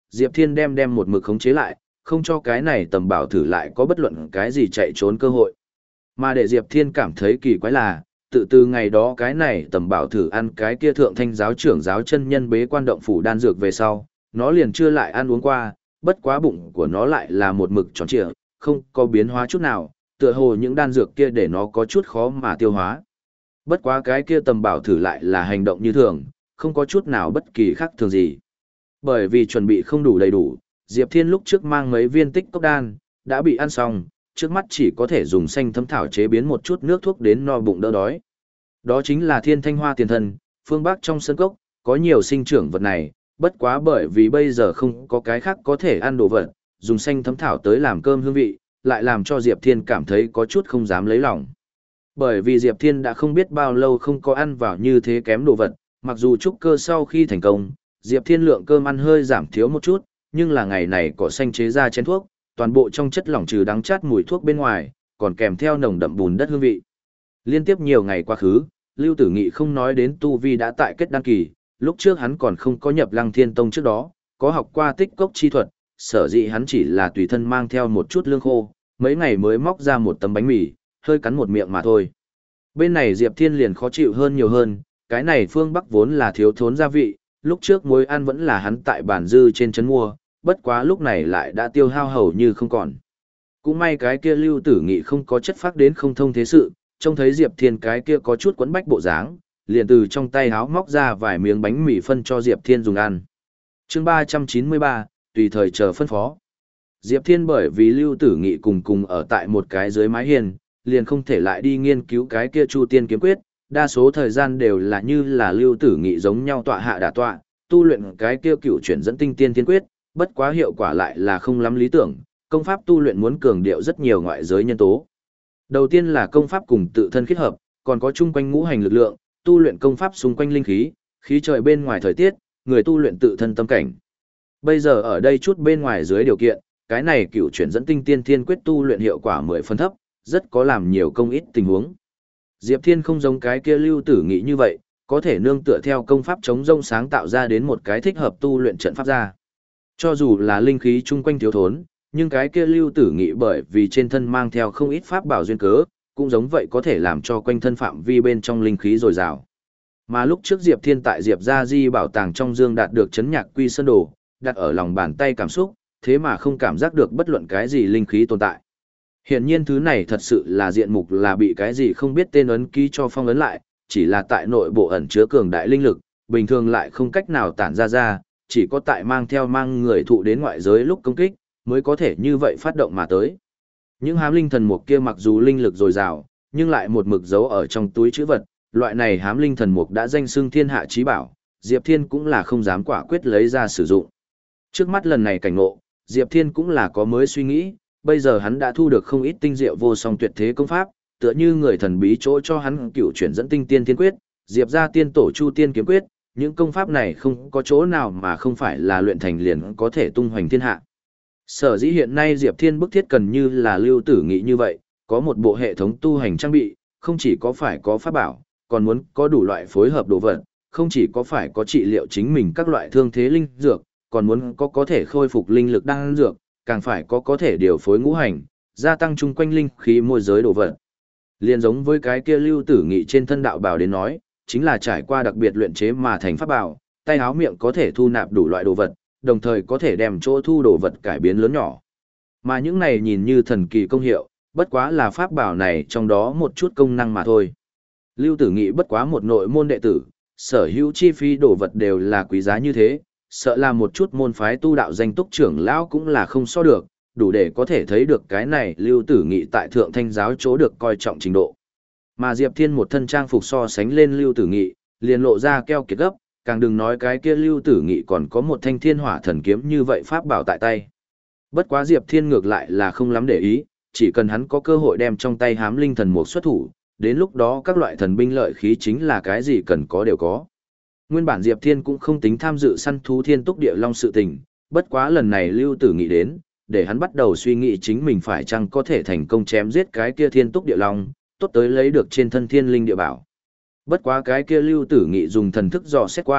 Speaker 1: Diệp Thiên đem đem một mực khống chế lại, không cho cái này tầm bảo thử lại có bất luận cái gì chạy trốn cơ hội. Mà để Diệp Thiên cảm thấy kỳ quái là, tự từ ngày đó cái này tầm bảo thử ăn cái kia thượng thanh giáo trưởng giáo chân nhân bế quan động phủ đan dược về sau, nó liền chưa lại ăn uống qua, bất quá bụng của nó lại là một mực tròn trịa, không có biến hóa chút nào, tựa hồ những đan dược kia để nó có chút khó mà tiêu hóa. Bất quá cái kia tầm bảo thử lại là hành động như thường, không có chút nào bất kỳ khác thường gì. Bởi vì chuẩn bị không đủ đầy đủ, Diệp Thiên lúc trước mang mấy viên tích cốc đan, đã bị ăn xong, trước mắt chỉ có thể dùng xanh thấm thảo chế biến một chút nước thuốc đến no bụng đỡ đói. Đó chính là thiên thanh hoa tiền thân, phương Bắc trong sân cốc, có nhiều sinh trưởng vật này, bất quá bởi vì bây giờ không có cái khác có thể ăn đồ vật, dùng xanh thấm thảo tới làm cơm hương vị, lại làm cho Diệp Thiên cảm thấy có chút không dám lấy lòng. Bởi vì Diệp Thiên đã không biết bao lâu không có ăn vào như thế kém đồ vật, mặc dù trúc cơ sau khi thành công, Diệp Thiên lượng cơm ăn hơi giảm thiếu một chút, nhưng là ngày này cỏ xanh chế ra chén thuốc, toàn bộ trong chất lỏng trừ đắng chát mùi thuốc bên ngoài, còn kèm theo nồng đậm bùn đất hương vị. Liên tiếp nhiều ngày quá khứ, Lưu Tử Nghị không nói đến tu vi đã tại kết đăng kỳ, lúc trước hắn còn không có nhập Lăng Thiên Tông trước đó, có học qua tích cốc chi thuật, sở dĩ hắn chỉ là tùy thân mang theo một chút lương khô, mấy ngày mới móc ra một tấm bánh mì, hơi cắn một miệng mà thôi. Bên này Diệp Thiên liền khó chịu hơn nhiều hơn, cái này phương Bắc vốn là thiếu thốn gia vị, lúc trước muối ăn vẫn là hắn tại bản dư trên trấn mua, bất quá lúc này lại đã tiêu hao hầu như không còn. Cũng may cái kia Lưu Tử Nghị không có chất phác đến không thông thế sự, trông thấy Diệp Thiên cái kia có chút quấn bách bộ dáng, liền từ trong tay háo móc ra vài miếng bánh mì phân cho Diệp Thiên dùng ăn. Chương ba trăm chín mươi ba, tùy thời chờ phân phó. Diệp Thiên bởi vì Lưu Tử Nghị cùng cùng ở tại một cái dưới mái hiên, liền không thể lại đi nghiên cứu cái kia Chu Tiên kiếm quyết, đa số thời gian đều là như là Lưu Tử Nghị giống nhau tọa hạ đả tọa, tu luyện cái kia cựu chuyển dẫn tinh tiên thiên quyết, bất quá hiệu quả lại là không lắm lý tưởng, công pháp tu luyện muốn cường điệu rất nhiều ngoại giới nhân tố. Đầu tiên là công pháp cùng tự thân kết hợp, còn có chung quanh ngũ hành lực lượng, tu luyện công pháp xung quanh linh khí, khí trời bên ngoài thời tiết, người tu luyện tự thân tâm cảnh. Bây giờ ở đây chút bên ngoài dưới điều kiện, cái này cựu chuyển dẫn tinh tiên thiên quyết tu luyện hiệu quả mười phần thấp, rất có làm nhiều công ít tình huống. Diệp Thiên không giống cái kia Lưu Tử Nghị như vậy, có thể nương tựa theo công pháp chống rông sáng tạo ra đến một cái thích hợp tu luyện trận pháp ra. Cho dù là linh khí chung quanh thiếu thốn, nhưng cái kia Lưu Tử Nghị bởi vì trên thân mang theo không ít pháp bảo duyên cớ, cũng giống vậy có thể làm cho quanh thân phạm vi bên trong linh khí dồi dào. Mà lúc trước Diệp Thiên tại Diệp Gia Di bảo tàng trong dương đạt được chấn nhạc quy sơn đồ, đặt ở lòng bàn tay cảm xúc, thế mà không cảm giác được bất luận cái gì linh khí tồn tại. Hiển nhiên thứ này thật sự là diện mục là bị cái gì không biết tên ấn ký cho phong ấn lại, chỉ là tại nội bộ ẩn chứa cường đại linh lực, bình thường lại không cách nào tản ra ra, chỉ có tại mang theo mang người thụ đến ngoại giới lúc công kích, mới có thể như vậy phát động mà tới. Những hám linh thần mục kia mặc dù linh lực dồi dào, nhưng lại một mực giấu ở trong túi chữ vật, loại này hám linh thần mục đã danh xưng thiên hạ chí bảo, Diệp Thiên cũng là không dám quả quyết lấy ra sử dụng. Trước mắt lần này cảnh ngộ, Diệp Thiên cũng là có mới suy nghĩ, bây giờ hắn đã thu được không ít tinh diệu vô song tuyệt thế công pháp, tựa như người thần bí chỗ cho hắn cựu chuyển dẫn tinh tiên thiên quyết, Diệp gia tiên tổ Chu Tiên kiếm quyết, những công pháp này không có chỗ nào mà không phải là luyện thành liền có thể tung hoành thiên hạ. Sở dĩ hiện nay Diệp Thiên bức thiết cần như là Lưu Tử Nghị như vậy, có một bộ hệ thống tu hành trang bị, không chỉ có phải có pháp bảo, còn muốn có đủ loại phối hợp đồ vật, không chỉ có phải có trị liệu chính mình các loại thương thế linh dược, còn muốn có có thể khôi phục linh lực đan dược, càng phải có có thể điều phối ngũ hành, gia tăng chung quanh linh khí môi giới đồ vật. Liên giống với cái kia Lưu Tử Nghị trên thân đạo bảo đến nói, chính là trải qua đặc biệt luyện chế mà thành pháp bảo, tay áo miệng có thể thu nạp đủ loại đồ vật, đồng thời có thể đem chỗ thu đồ vật cải biến lớn nhỏ. Mà những này nhìn như thần kỳ công hiệu, bất quá là pháp bảo này trong đó một chút công năng mà thôi. Lưu Tử Nghị bất quá một nội môn đệ tử, sở hữu chi phí đồ vật đều là quý giá như thế, sợ là một chút môn phái tu đạo danh túc trưởng lão cũng là không so được, đủ để có thể thấy được cái này Lưu Tử Nghị tại Thượng Thanh giáo chỗ được coi trọng trình độ. Mà Diệp Thiên một thân trang phục so sánh lên Lưu Tử Nghị, liền lộ ra keo kiệt gấp, càng đừng nói cái kia Lưu Tử Nghị còn có một thanh thiên hỏa thần kiếm như vậy pháp bảo tại tay. Bất quá Diệp Thiên ngược lại là không lắm để ý, chỉ cần hắn có cơ hội đem trong tay hám linh thần mục xuất thủ, đến lúc đó các loại thần binh lợi khí chính là cái gì cần có đều có. Nguyên bản Diệp Thiên cũng không tính tham dự săn thú thiên túc địa long sự tình, bất quá lần này Lưu Tử Nghị đến, để hắn bắt đầu suy nghĩ chính mình phải chăng có thể thành công chém giết cái kia thiên túc địa long, tốt tới lấy được trên thân thiên linh địa bảo. Bất quá cái kia Lưu Tử Nghị dùng thần thức dò xét qua,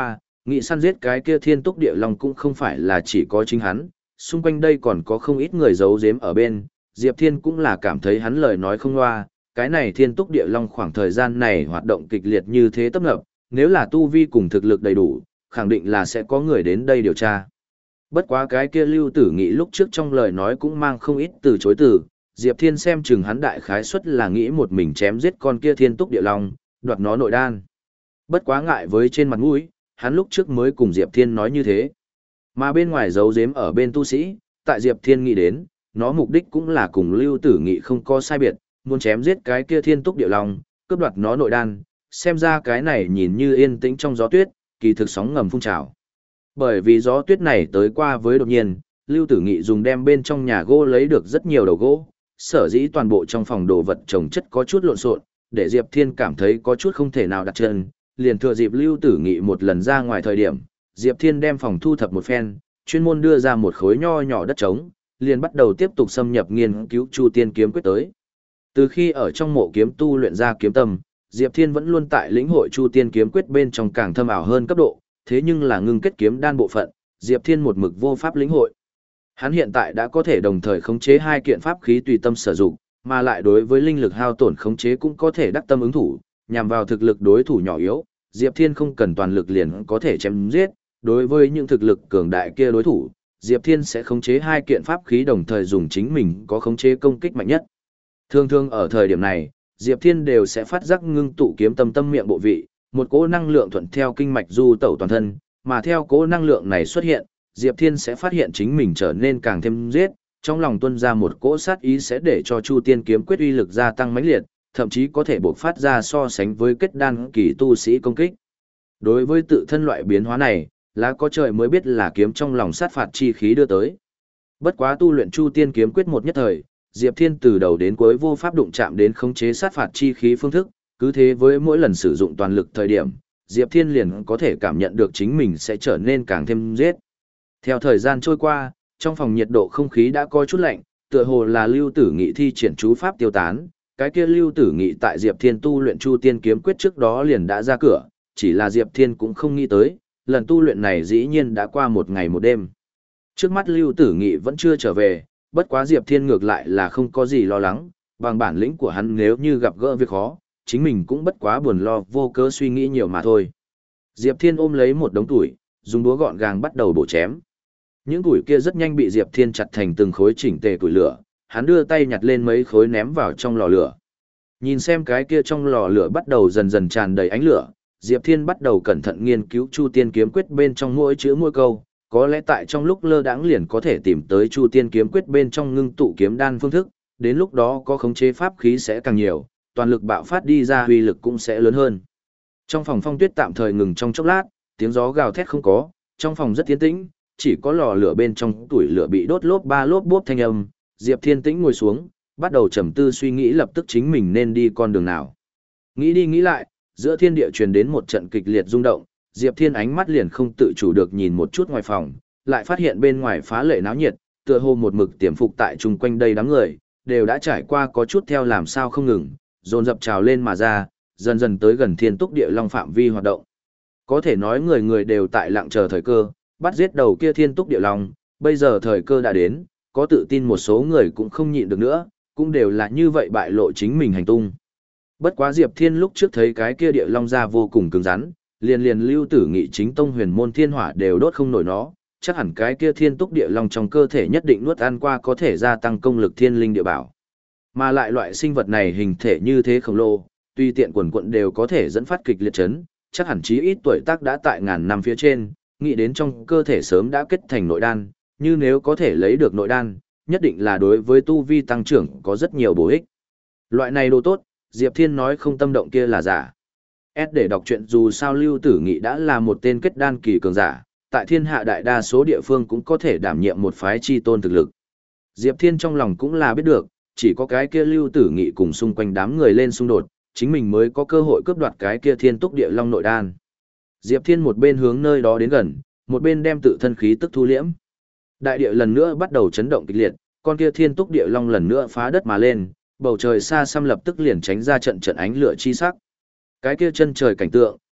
Speaker 1: Nghị săn giết cái kia thiên túc địa long cũng không phải là chỉ có chính hắn, xung quanh đây còn có không ít người giấu giếm ở bên, Diệp Thiên cũng là cảm thấy hắn lời nói không loa, cái này thiên túc địa long khoảng thời gian này hoạt động kịch liệt như thế tấp nập, nếu là tu vi cùng thực lực đầy đủ, khẳng định là sẽ có người đến đây điều tra. Bất quá cái kia Lưu Tử Nghị lúc trước trong lời nói cũng mang không ít từ chối từ, Diệp Thiên xem chừng hắn đại khái suất là nghĩ một mình chém giết con kia thiên túc địa long, đoạt nó nội đan. Bất quá ngại với trên mặt mũi, hắn lúc trước mới cùng Diệp Thiên nói như thế. Mà bên ngoài giấu giếm ở bên tu sĩ, tại Diệp Thiên nghĩ đến, nó mục đích cũng là cùng Lưu Tử Nghị không có sai biệt, muốn chém giết cái kia thiên túc địa long, cướp đoạt nó nội đan, xem ra cái này nhìn như yên tĩnh trong gió tuyết, kỳ thực sóng ngầm phun trào. Bởi vì gió tuyết này tới qua với đột nhiên, Lưu Tử Nghị dùng đem bên trong nhà gỗ lấy được rất nhiều đầu gỗ, sở dĩ toàn bộ trong phòng đồ vật trồng chất có chút lộn xộn, để Diệp Thiên cảm thấy có chút không thể nào đặt chân, liền thừa dịp Lưu Tử Nghị một lần ra ngoài thời điểm, Diệp Thiên đem phòng thu thập một phen, chuyên môn đưa ra một khối nho nhỏ đất trống, liền bắt đầu tiếp tục xâm nhập nghiên cứu Chu Tiên kiếm quyết tới. Từ khi ở trong mộ kiếm tu luyện ra kiếm tâm, Diệp Thiên vẫn luôn tại lĩnh hội Chu Tiên kiếm quyết bên trong càng thâm ảo hơn cấp độ, thế nhưng là ngưng kết kiếm đan bộ phận, Diệp Thiên một mực vô pháp lĩnh hội. Hắn hiện tại đã có thể đồng thời khống chế hai kiện pháp khí tùy tâm sử dụng, mà lại đối với linh lực hao tổn khống chế cũng có thể đắc tâm ứng thủ, nhằm vào thực lực đối thủ nhỏ yếu, Diệp Thiên không cần toàn lực liền có thể chém giết, đối với những thực lực cường đại kia đối thủ, Diệp Thiên sẽ khống chế hai kiện pháp khí đồng thời dùng chính mình có khống chế công kích mạnh nhất. Thường thường ở thời điểm này, Diệp Thiên đều sẽ phát giác ngưng tụ kiếm tâm tâm miệng bộ vị, một cỗ năng lượng thuận theo kinh mạch du tẩu toàn thân, mà theo cỗ năng lượng này xuất hiện, Diệp Thiên sẽ phát hiện chính mình trở nên càng thêm giết, trong lòng tuôn ra một cỗ sát ý sẽ để cho Chu Tiên kiếm quyết uy lực gia tăng mãnh liệt, thậm chí có thể bộc phát ra so sánh với kết đan kỳ tu sĩ công kích. Đối với tự thân loại biến hóa này, lá có trời mới biết là kiếm trong lòng sát phạt chi khí đưa tới. Bất quá tu luyện Chu Tiên kiếm quyết một nhất thời, Diệp Thiên từ đầu đến cuối vô pháp đụng chạm đến khống chế sát phạt chi khí phương thức, cứ thế với mỗi lần sử dụng toàn lực thời điểm, Diệp Thiên liền có thể cảm nhận được chính mình sẽ trở nên càng thêm giết. Theo thời gian trôi qua, trong phòng nhiệt độ không khí đã có chút lạnh, tựa hồ là Lưu Tử Nghị thi triển chú pháp tiêu tán, cái kia Lưu Tử Nghị tại Diệp Thiên tu luyện Chu Tiên kiếm quyết trước đó liền đã ra cửa, chỉ là Diệp Thiên cũng không nghĩ tới, lần tu luyện này dĩ nhiên đã qua một ngày một đêm. Trước mắt Lưu Tử Nghị vẫn chưa trở về, bất quá Diệp Thiên ngược lại là không có gì lo lắng, bằng bản lĩnh của hắn nếu như gặp gỡ việc khó, chính mình cũng bất quá buồn lo vô cớ suy nghĩ nhiều mà thôi. Diệp Thiên ôm lấy một đống tuổi, dùng búa gọn gàng bắt đầu bổ chém. Những tuổi kia rất nhanh bị Diệp Thiên chặt thành từng khối chỉnh tề tuổi lửa, hắn đưa tay nhặt lên mấy khối ném vào trong lò lửa. Nhìn xem cái kia trong lò lửa bắt đầu dần dần tràn đầy ánh lửa, Diệp Thiên bắt đầu cẩn thận nghiên cứu Chu Tiên kiếm quyết bên trong mỗi chữ mỗi câu, có lẽ tại trong lúc lơ đãng liền có thể tìm tới Chu Tiên kiếm quyết bên trong ngưng tụ kiếm đan phương thức, đến lúc đó có khống chế pháp khí sẽ càng nhiều, toàn lực bạo phát đi ra uy lực cũng sẽ lớn hơn. Trong phòng phong tuyết tạm thời ngừng trong chốc lát, tiếng gió gào thét không có, trong phòng rất yên tĩnh, chỉ có lò lửa bên trong tuổi lửa bị đốt lốp ba lốp bốp thanh âm. Diệp Thiên tĩnh ngồi xuống, bắt đầu trầm tư suy nghĩ lập tức chính mình nên đi con đường nào. Nghĩ đi nghĩ lại, giữa thiên địa truyền đến một trận kịch liệt rung động, Diệp Thiên ánh mắt liền không tự chủ được nhìn một chút ngoài phòng, lại phát hiện bên ngoài phá lệ náo nhiệt, tựa hồ một mực tiềm phục tại chung quanh đây đám người, đều đã trải qua có chút theo làm sao không ngừng, dồn dập trào lên mà ra, dần dần tới gần Thiên Túc Địa Long phạm vi hoạt động. Có thể nói người người đều tại lặng chờ thời cơ, bắt giết đầu kia Thiên Túc Địa Long, bây giờ thời cơ đã đến, có tự tin một số người cũng không nhịn được nữa, cũng đều là như vậy bại lộ chính mình hành tung. Bất quá Diệp Thiên lúc trước thấy cái kia Địa Long ra vô cùng cứng rắn, liền liền Lưu Tử Nghị chính tông huyền môn thiên hỏa đều đốt không nổi nó, chắc hẳn cái kia Thiên Túc Địa Long trong cơ thể nhất định nuốt ăn qua có thể gia tăng công lực thiên linh địa bảo. Mà lại loại sinh vật này hình thể như thế khổng lồ, tuy tiện quần quận đều có thể dẫn phát kịch liệt chấn, chắc hẳn chí ít tuổi tác đã tại ngàn năm phía trên, nghĩ đến trong cơ thể sớm đã kết thành nội đan, như nếu có thể lấy được nội đan, nhất định là đối với tu vi tăng trưởng có rất nhiều bổ ích. Loại này đồ tốt, Diệp Thiên nói không tâm động kia là giả. S để đọc truyện dù sao Lưu Tử Nghị đã là một tên kết đan kỳ cường giả, tại thiên hạ đại đa số địa phương cũng có thể đảm nhiệm một phái chi tôn thực lực. Diệp Thiên trong lòng cũng là biết được, chỉ có cái kia Lưu Tử Nghị cùng xung quanh đám người lên xung đột, chính mình mới có cơ hội cướp đoạt cái kia Thiên Túc Địa Long nội đan. Diệp Thiên một bên hướng nơi đó đến gần, một bên đem tự thân khí tức thu liễm. Đại địa lần nữa bắt đầu chấn động kịch liệt, con kia Thiên Túc Địa Long lần nữa phá đất mà lên, bầu trời xa xăm lập tức liền tránh ra trận trận ánh lửa chi sắc. Cái kia chân trời cảnh tượng,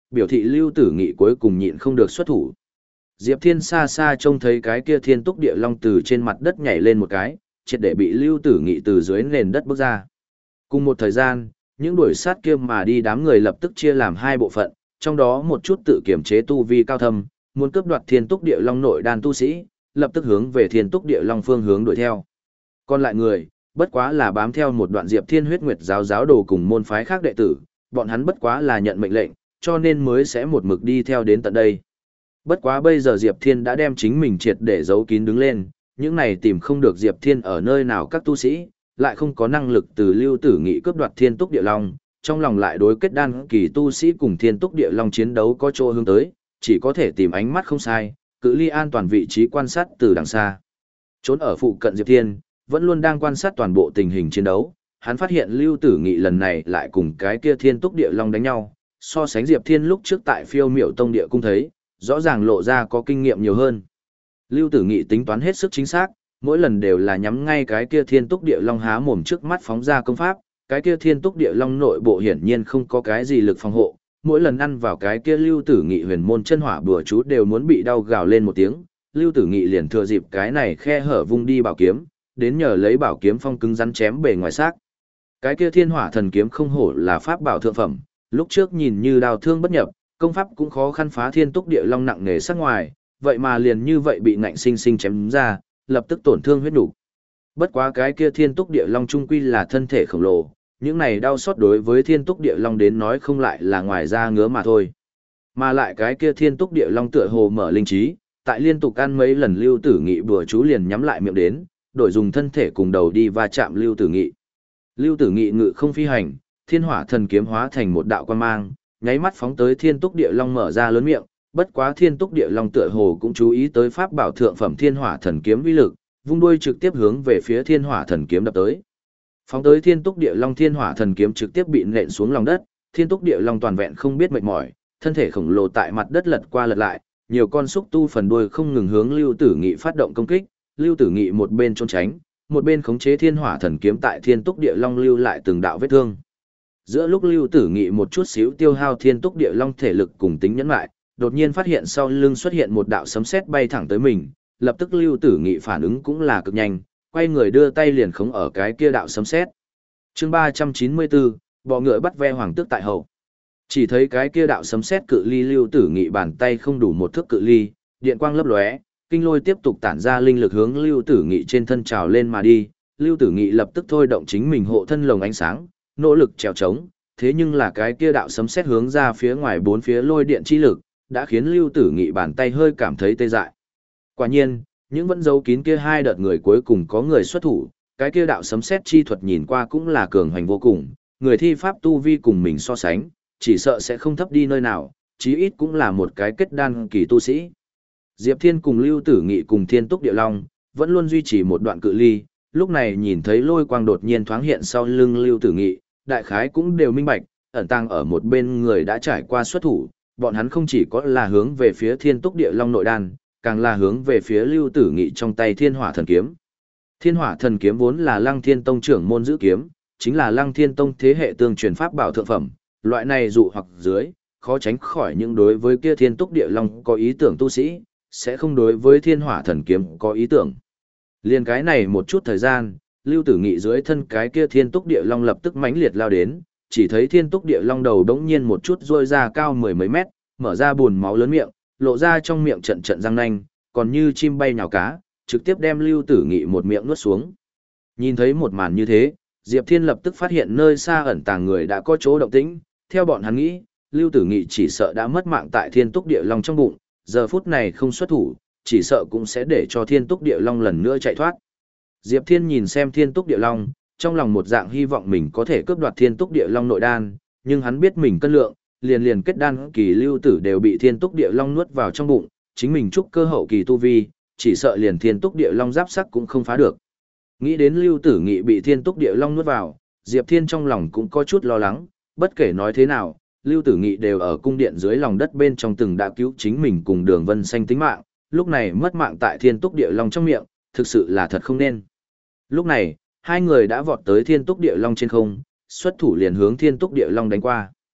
Speaker 1: biểu thị Lưu Tử Nghị cuối cùng nhịn không được xuất thủ. Diệp Thiên xa xa trông thấy cái kia thiên túc địa long từ trên mặt đất nhảy lên một cái, triệt để bị Lưu Tử Nghị từ dưới nền đất bước ra. Cùng một thời gian, những đuổi sát kia mà đi đám người lập tức chia làm hai bộ phận, trong đó một chút tự kiểm chế tu vi cao thâm, muốn cướp đoạt thiên túc địa long nội đan tu sĩ, lập tức hướng về thiên túc địa long phương hướng đuổi theo. Còn lại người, bất quá là bám theo một đoạn Diệp Thiên huyết nguyệt giáo giáo đồ cùng môn phái khác đệ tử, bọn hắn bất quá là nhận mệnh lệnh, cho nên mới sẽ một mực đi theo đến tận đây. Bất quá bây giờ Diệp Thiên đã đem chính mình triệt để giấu kín đứng lên, những này tìm không được Diệp Thiên ở nơi nào các tu sĩ, lại không có năng lực từ Lưu Tử Nghị cướp đoạt thiên túc địa long, trong lòng lại đối kết đan kỳ tu sĩ cùng thiên túc địa long chiến đấu có chỗ hướng tới, chỉ có thể tìm ánh mắt không sai, cự ly an toàn vị trí quan sát từ đằng xa. Trốn ở phụ cận Diệp Thiên, vẫn luôn đang quan sát toàn bộ tình hình chiến đấu, hắn phát hiện Lưu Tử Nghị lần này lại cùng cái kia thiên túc địa long đánh nhau, so sánh Diệp Thiên lúc trước tại Phiêu Miểu Tông địa cung thấy, rõ ràng lộ ra có kinh nghiệm nhiều hơn. Lưu Tử Nghị tính toán hết sức chính xác, mỗi lần đều là nhắm ngay cái kia thiên túc địa long há mồm trước mắt phóng ra công pháp, cái kia thiên túc địa long nội bộ hiển nhiên không có cái gì lực phòng hộ, mỗi lần ăn vào cái kia Lưu Tử Nghị huyền môn chân hỏa bùa chú đều muốn bị đau gào lên một tiếng, Lưu Tử Nghị liền thừa dịp cái này khe hở vung đi bảo kiếm, đến nhờ lấy bảo kiếm phong cứng rắn chém bề ngoài xác. Cái kia thiên hỏa thần kiếm không hổ là pháp bảo thượng phẩm, lúc trước nhìn như đào thương bất nhập, công pháp cũng khó khăn phá thiên túc địa long nặng nề sắc ngoài, vậy mà liền như vậy bị ngạnh sinh sinh chém ra, lập tức tổn thương huyết nục. Bất quá cái kia thiên túc địa long trung quy là thân thể khổng lồ, những này đau xót đối với thiên túc địa long đến nói không lại là ngoài da ngứa mà thôi. Mà lại cái kia thiên túc địa long tựa hồ mở linh trí, tại liên tục ăn mấy lần Lưu Tử Nghị bùa chú liền nhắm lại miệng đến, đổi dùng thân thể cùng đầu đi va chạm Lưu Tử Nghị. Lưu Tử Nghị ngự không phi hành, thiên hỏa thần kiếm hóa thành một đạo quang mang, nháy mắt phóng tới thiên túc địa long mở ra lớn miệng, bất quá thiên túc địa long tựa hồ cũng chú ý tới pháp bảo thượng phẩm thiên hỏa thần kiếm uy lực, vung đuôi trực tiếp hướng về phía thiên hỏa thần kiếm đập tới. Phóng tới thiên túc địa long thiên hỏa thần kiếm trực tiếp bị nện xuống lòng đất, thiên túc địa long toàn vẹn không biết mệt mỏi, thân thể khổng lồ tại mặt đất lật qua lật lại, nhiều con xúc tu phần đuôi không ngừng hướng Lưu Tử Nghị phát động công kích, Lưu Tử Nghị một bên trốn tránh, một bên khống chế thiên hỏa thần kiếm tại thiên túc địa long lưu lại từng đạo vết thương. Giữa lúc Lưu Tử Nghị một chút xíu tiêu hao thiên túc địa long thể lực cùng tính nhẫn lại, đột nhiên phát hiện sau lưng xuất hiện một đạo sấm sét bay thẳng tới mình, lập tức Lưu Tử Nghị phản ứng cũng là cực nhanh, quay người đưa tay liền khống ở cái kia đạo sấm sét. Chương ba trăm chín mươi bốn, bọ ngựa bắt ve hoàng tước tại hậu. Chỉ thấy cái kia đạo sấm sét cự ly Lưu Tử Nghị bàn tay không đủ một thước cự ly, điện quang lấp lóe, kinh lôi tiếp tục tản ra linh lực hướng Lưu Tử Nghị trên thân trào lên mà đi, Lưu Tử Nghị lập tức thôi động chính mình hộ thân lồng ánh sáng, nỗ lực trèo trống, thế nhưng là cái kia đạo sấm sét hướng ra phía ngoài bốn phía lôi điện chi lực, đã khiến Lưu Tử Nghị bàn tay hơi cảm thấy tê dại. Quả nhiên, những vẫn giấu kín kia hai đợt người cuối cùng có người xuất thủ, cái kia đạo sấm sét chi thuật nhìn qua cũng là cường hoành vô cùng, người thi pháp tu vi cùng mình so sánh, chỉ sợ sẽ không thấp đi nơi nào, chí ít cũng là một cái kết đan kỳ tu sĩ. Diệp Thiên cùng Lưu Tử Nghị cùng Thiên Túc Địa Long, vẫn luôn duy trì một đoạn cự ly, lúc này nhìn thấy lôi quang đột nhiên thoáng hiện sau lưng Lưu Tử Nghị, đại khái cũng đều minh bạch, ẩn tàng ở một bên người đã trải qua xuất thủ, bọn hắn không chỉ có là hướng về phía Thiên Túc Địa Long nội đan, càng là hướng về phía Lưu Tử Nghị trong tay Thiên Hỏa Thần Kiếm. Thiên Hỏa Thần Kiếm vốn là Lăng Thiên Tông trưởng môn giữ kiếm, chính là Lăng Thiên Tông thế hệ tương truyền pháp bảo thượng phẩm, loại này dụ hoặc dưới, khó tránh khỏi những đối với kia Thiên Túc Địa Long có ý tưởng tu sĩ, sẽ không đối với Thiên Hỏa Thần Kiếm có ý tưởng. Liên cái này một chút thời gian, Lưu Tử Nghị dưới thân cái kia Thiên Túc Địa Long lập tức mãnh liệt lao đến, chỉ thấy Thiên Túc Địa Long đầu đống nhiên một chút rôi ra cao mười mấy mét, mở ra buồn máu lớn miệng, lộ ra trong miệng trận trận răng nanh, còn như chim bay nhào cá, trực tiếp đem Lưu Tử Nghị một miệng nuốt xuống. Nhìn thấy một màn như thế, Diệp Thiên lập tức phát hiện nơi xa ẩn tàng người đã có chỗ động tĩnh, theo bọn hắn nghĩ, Lưu Tử Nghị chỉ sợ đã mất mạng tại Thiên Túc Địa Long trong bụng, giờ phút này không xuất thủ, chỉ sợ cũng sẽ để cho Thiên Túc Địa Long lần nữa chạy thoát. Diệp Thiên nhìn xem Thiên Túc Địa Long, trong lòng một dạng hy vọng mình có thể cướp đoạt Thiên Túc Địa Long nội đan, nhưng hắn biết mình cân lượng, liền liền kết đan kỳ Lưu Tử đều bị Thiên Túc Địa Long nuốt vào trong bụng, chính mình trúc cơ hậu kỳ tu vi, chỉ sợ liền Thiên Túc Địa Long giáp sắc cũng không phá được. Nghĩ đến Lưu Tử Nghị bị Thiên Túc Địa Long nuốt vào, Diệp Thiên trong lòng cũng có chút lo lắng, bất kể nói thế nào, Lưu Tử Nghị đều ở cung điện dưới lòng đất bên trong từng đã cứu chính mình cùng Đường Vân Xanh tính mạng, lúc này mất mạng tại Thiên Túc Địa Long trong miệng, thực sự là thật không nên. Lúc này, hai người đã vọt tới Thiên Túc Địa Long trên không, xuất thủ liền hướng Thiên Túc Địa Long đánh qua.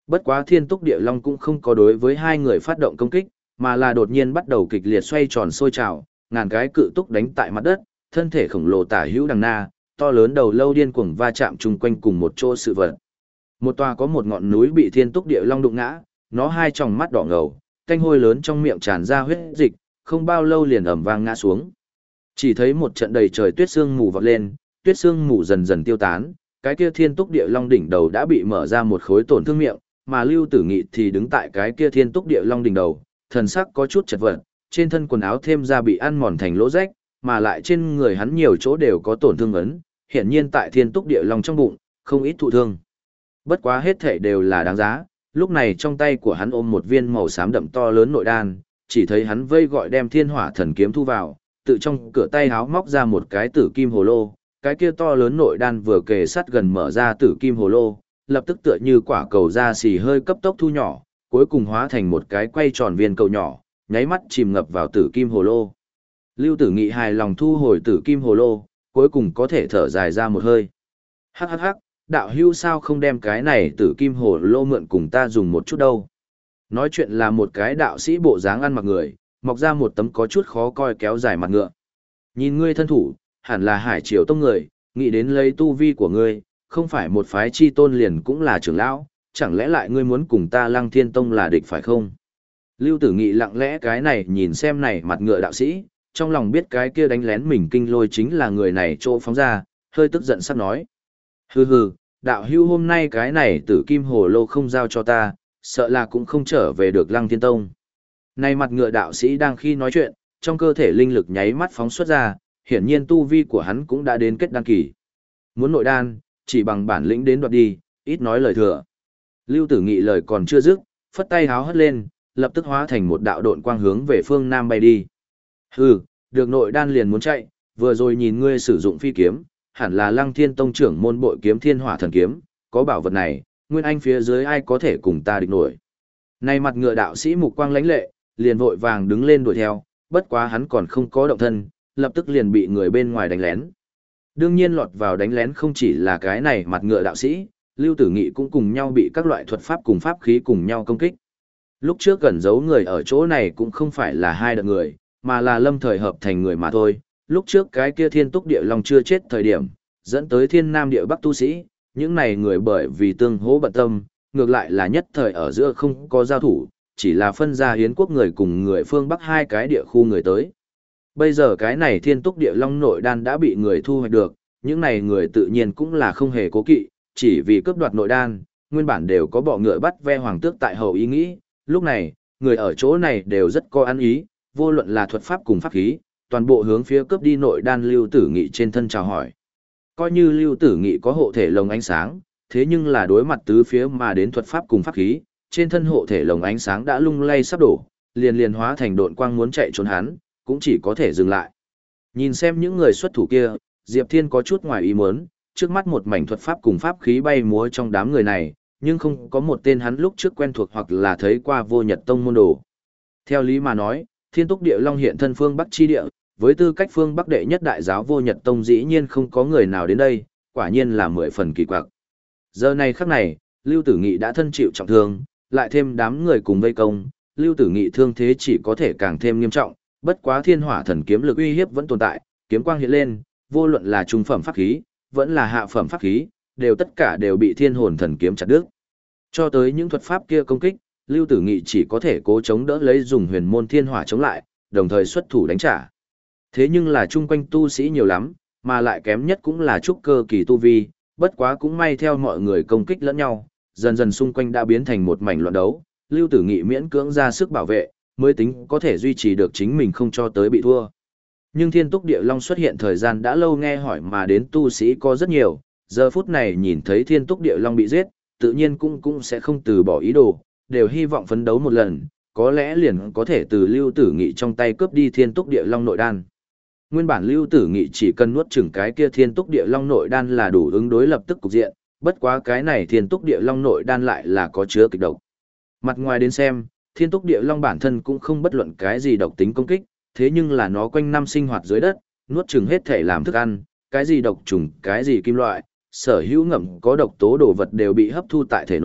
Speaker 1: Bất quá Thiên Túc Địa Long cũng không có đối với hai người phát động công kích, mà là đột nhiên bắt đầu kịch liệt xoay tròn sôi trào, ngàn cái cự túc đánh tại mặt đất, thân thể khổng lồ tả hữu đằng na, to lớn đầu lâu điên cuồng va chạm chung quanh cùng một chỗ sự vật. Một tòa có một ngọn núi bị Thiên Túc Địa Long đụng ngã, nó hai tròng mắt đỏ ngầu, canh hôi lớn trong miệng tràn ra huyết dịch, không bao lâu liền ầm vang ngã xuống. Chỉ thấy một trận đầy trời tuyết sương mù vọt lên, tuyết sương mù dần dần tiêu tán, cái kia Thiên Túc Địa Long đỉnh đầu đã bị mở ra một khối tổn thương miệng, mà Lưu Tử Nghị thì đứng tại cái kia Thiên Túc Địa Long đỉnh đầu, thần sắc có chút chật vật, trên thân quần áo thêm ra bị ăn mòn thành lỗ rách, mà lại trên người hắn nhiều chỗ đều có tổn thương ấn, hiển nhiên tại Thiên Túc Địa Long trong bụng, không ít thụ thương. Bất quá hết thể đều là đáng giá, lúc này trong tay của hắn ôm một viên màu xám đậm to lớn nội đan, chỉ thấy hắn vây gọi đem Thiên Hỏa Thần Kiếm thu vào, tự trong cửa tay háo móc ra một cái tử kim hồ lô, cái kia to lớn nội đan vừa kề sát gần mở ra tử kim hồ lô, lập tức tựa như quả cầu da xì hơi cấp tốc thu nhỏ, cuối cùng hóa thành một cái quay tròn viên cầu nhỏ, nháy mắt chìm ngập vào tử kim hồ lô. Lưu Tử Nghị hài lòng thu hồi tử kim hồ lô, cuối cùng có thể thở dài ra một hơi. Hắc hắc hắc, đạo hưu sao không đem cái này tử kim hồ lô mượn cùng ta dùng một chút đâu. Nói chuyện là một cái đạo sĩ bộ dáng ăn mặc người, mọc ra một tấm có chút khó coi kéo dài mặt ngựa. Nhìn ngươi thân thủ, hẳn là Hải Triều tông người, nghĩ đến lấy tu vi của ngươi, không phải một phái chi tôn liền cũng là trưởng lão, chẳng lẽ lại ngươi muốn cùng ta Lăng Thiên Tông là địch phải không? Lưu Tử Nghị lặng lẽ cái này nhìn xem này mặt ngựa đạo sĩ, trong lòng biết cái kia đánh lén mình kinh lôi chính là người này trô phóng ra, hơi tức giận sắp nói. Hừ hừ, đạo hưu hôm nay cái này tử kim hồ lô không giao cho ta, sợ là cũng không trở về được Lăng Thiên Tông. Này mặt ngựa đạo sĩ đang khi nói chuyện, trong cơ thể linh lực nháy mắt phóng xuất ra, hiển nhiên tu vi của hắn cũng đã đến kết đan kỳ. Muốn nội đan, chỉ bằng bản lĩnh đến đoạt đi, ít nói lời thừa. Lưu Tử Nghị lời còn chưa dứt, phất tay háo hất lên, lập tức hóa thành một đạo độn quang hướng về phương nam bay đi. Hừ, được nội đan liền muốn chạy, vừa rồi nhìn ngươi sử dụng phi kiếm, hẳn là Lăng Thiên Tông trưởng môn bội kiếm Thiên Hỏa Thần Kiếm, có bảo vật này, nguyên anh phía dưới ai có thể cùng ta địch nổi. Này mặt ngựa đạo sĩ mục quang lãnh lệ, liền vội vàng đứng lên đuổi theo, bất quá hắn còn không có động thân, lập tức liền bị người bên ngoài đánh lén. Đương nhiên lọt vào đánh lén không chỉ là cái này mặt ngựa đạo sĩ, Lưu Tử Nghị cũng cùng nhau bị các loại thuật pháp cùng pháp khí cùng nhau công kích. Lúc trước gần giấu người ở chỗ này cũng không phải là hai đợt người, mà là lâm thời hợp thành người mà thôi. Lúc trước cái kia Thiên Túc Địa Long chưa chết thời điểm, dẫn tới Thiên Nam Địa Bắc tu sĩ, những này người bởi vì tương hỗ bận tâm, ngược lại là nhất thời ở giữa không có giao thủ, chỉ là phân ra hiến quốc người cùng người phương Bắc hai cái địa khu người tới. Bây giờ cái này Thiên Túc Địa Long nội đan đã bị người thu hoạch được, những này người tự nhiên cũng là không hề cố kỵ, chỉ vì cướp đoạt nội đan, nguyên bản đều có bọ ngựa bắt ve hoàng tước tại hậu ý nghĩ, lúc này, người ở chỗ này đều rất có ăn ý, vô luận là thuật pháp cùng pháp khí, toàn bộ hướng phía cướp đi nội đan Lưu Tử Nghị trên thân chào hỏi. Coi như Lưu Tử Nghị có hộ thể lồng ánh sáng, thế nhưng là đối mặt tứ phía mà đến thuật pháp cùng pháp khí, trên thân hộ thể lồng ánh sáng đã lung lay sắp đổ, liền liền hóa thành độn quang muốn chạy trốn hắn, cũng chỉ có thể dừng lại. Nhìn xem những người xuất thủ kia, Diệp Thiên có chút ngoài ý muốn, trước mắt một mảnh thuật pháp cùng pháp khí bay múa trong đám người này, nhưng không có một tên hắn lúc trước quen thuộc hoặc là thấy qua Vô Nhật Tông môn đồ. Theo lý mà nói, Thiên Túc Địa Long hiện thân phương Bắc chi địa, với tư cách phương Bắc đệ nhất đại giáo Vô Nhật Tông dĩ nhiên không có người nào đến đây, quả nhiên là mười phần kỳ quặc. Giờ này khắc này, Lưu Tử Nghị đã thân chịu trọng thương, lại thêm đám người cùng vây công, Lưu Tử Nghị thương thế chỉ có thể càng thêm nghiêm trọng, bất quá Thiên Hỏa Thần Kiếm lực uy hiếp vẫn tồn tại, kiếm quang hiện lên, vô luận là trung phẩm pháp khí, vẫn là hạ phẩm pháp khí, đều tất cả đều bị Thiên Hồn Thần Kiếm chặt đứt. Cho tới những thuật pháp kia công kích, Lưu Tử Nghị chỉ có thể cố chống đỡ lấy dùng huyền môn thiên hỏa chống lại, đồng thời xuất thủ đánh trả. Thế nhưng là chung quanh tu sĩ nhiều lắm, mà lại kém nhất cũng là trúc cơ kỳ tu vi, bất quá cũng may theo mọi người công kích lẫn nhau, dần dần xung quanh đã biến thành một mảnh loạn đấu, Lưu Tử Nghị miễn cưỡng ra sức bảo vệ, mới tính có thể duy trì được chính mình không cho tới bị thua. Nhưng Thiên Túc Địa Long xuất hiện thời gian đã lâu, nghe hỏi mà đến tu sĩ có rất nhiều, giờ phút này nhìn thấy Thiên Túc Địa Long bị giết, tự nhiên cũng cũng sẽ không từ bỏ ý đồ, đều hy vọng phấn đấu một lần, có lẽ liền có thể từ Lưu Tử Nghị trong tay cướp đi Thiên Túc Địa Long nội đan. Nguyên bản Lưu Tử Nghị chỉ cần nuốt chửng cái kia Thiên Túc Địa Long nội đan là đủ ứng đối lập tức cục diện, bất quá cái này Thiên Túc Địa Long nội đan lại là có chứa kịch độc. Mặt ngoài đến xem, Thiên Túc Địa Long bản thân cũng không bất luận cái gì độc tính công kích, thế nhưng là nó quanh năm sinh hoạt dưới đất, nuốt chửng hết thể làm thức ăn, cái gì độc trùng, cái gì kim loại, sở hữu ngậm có độc tố đồ vật đều bị hấp thu tại thể nội,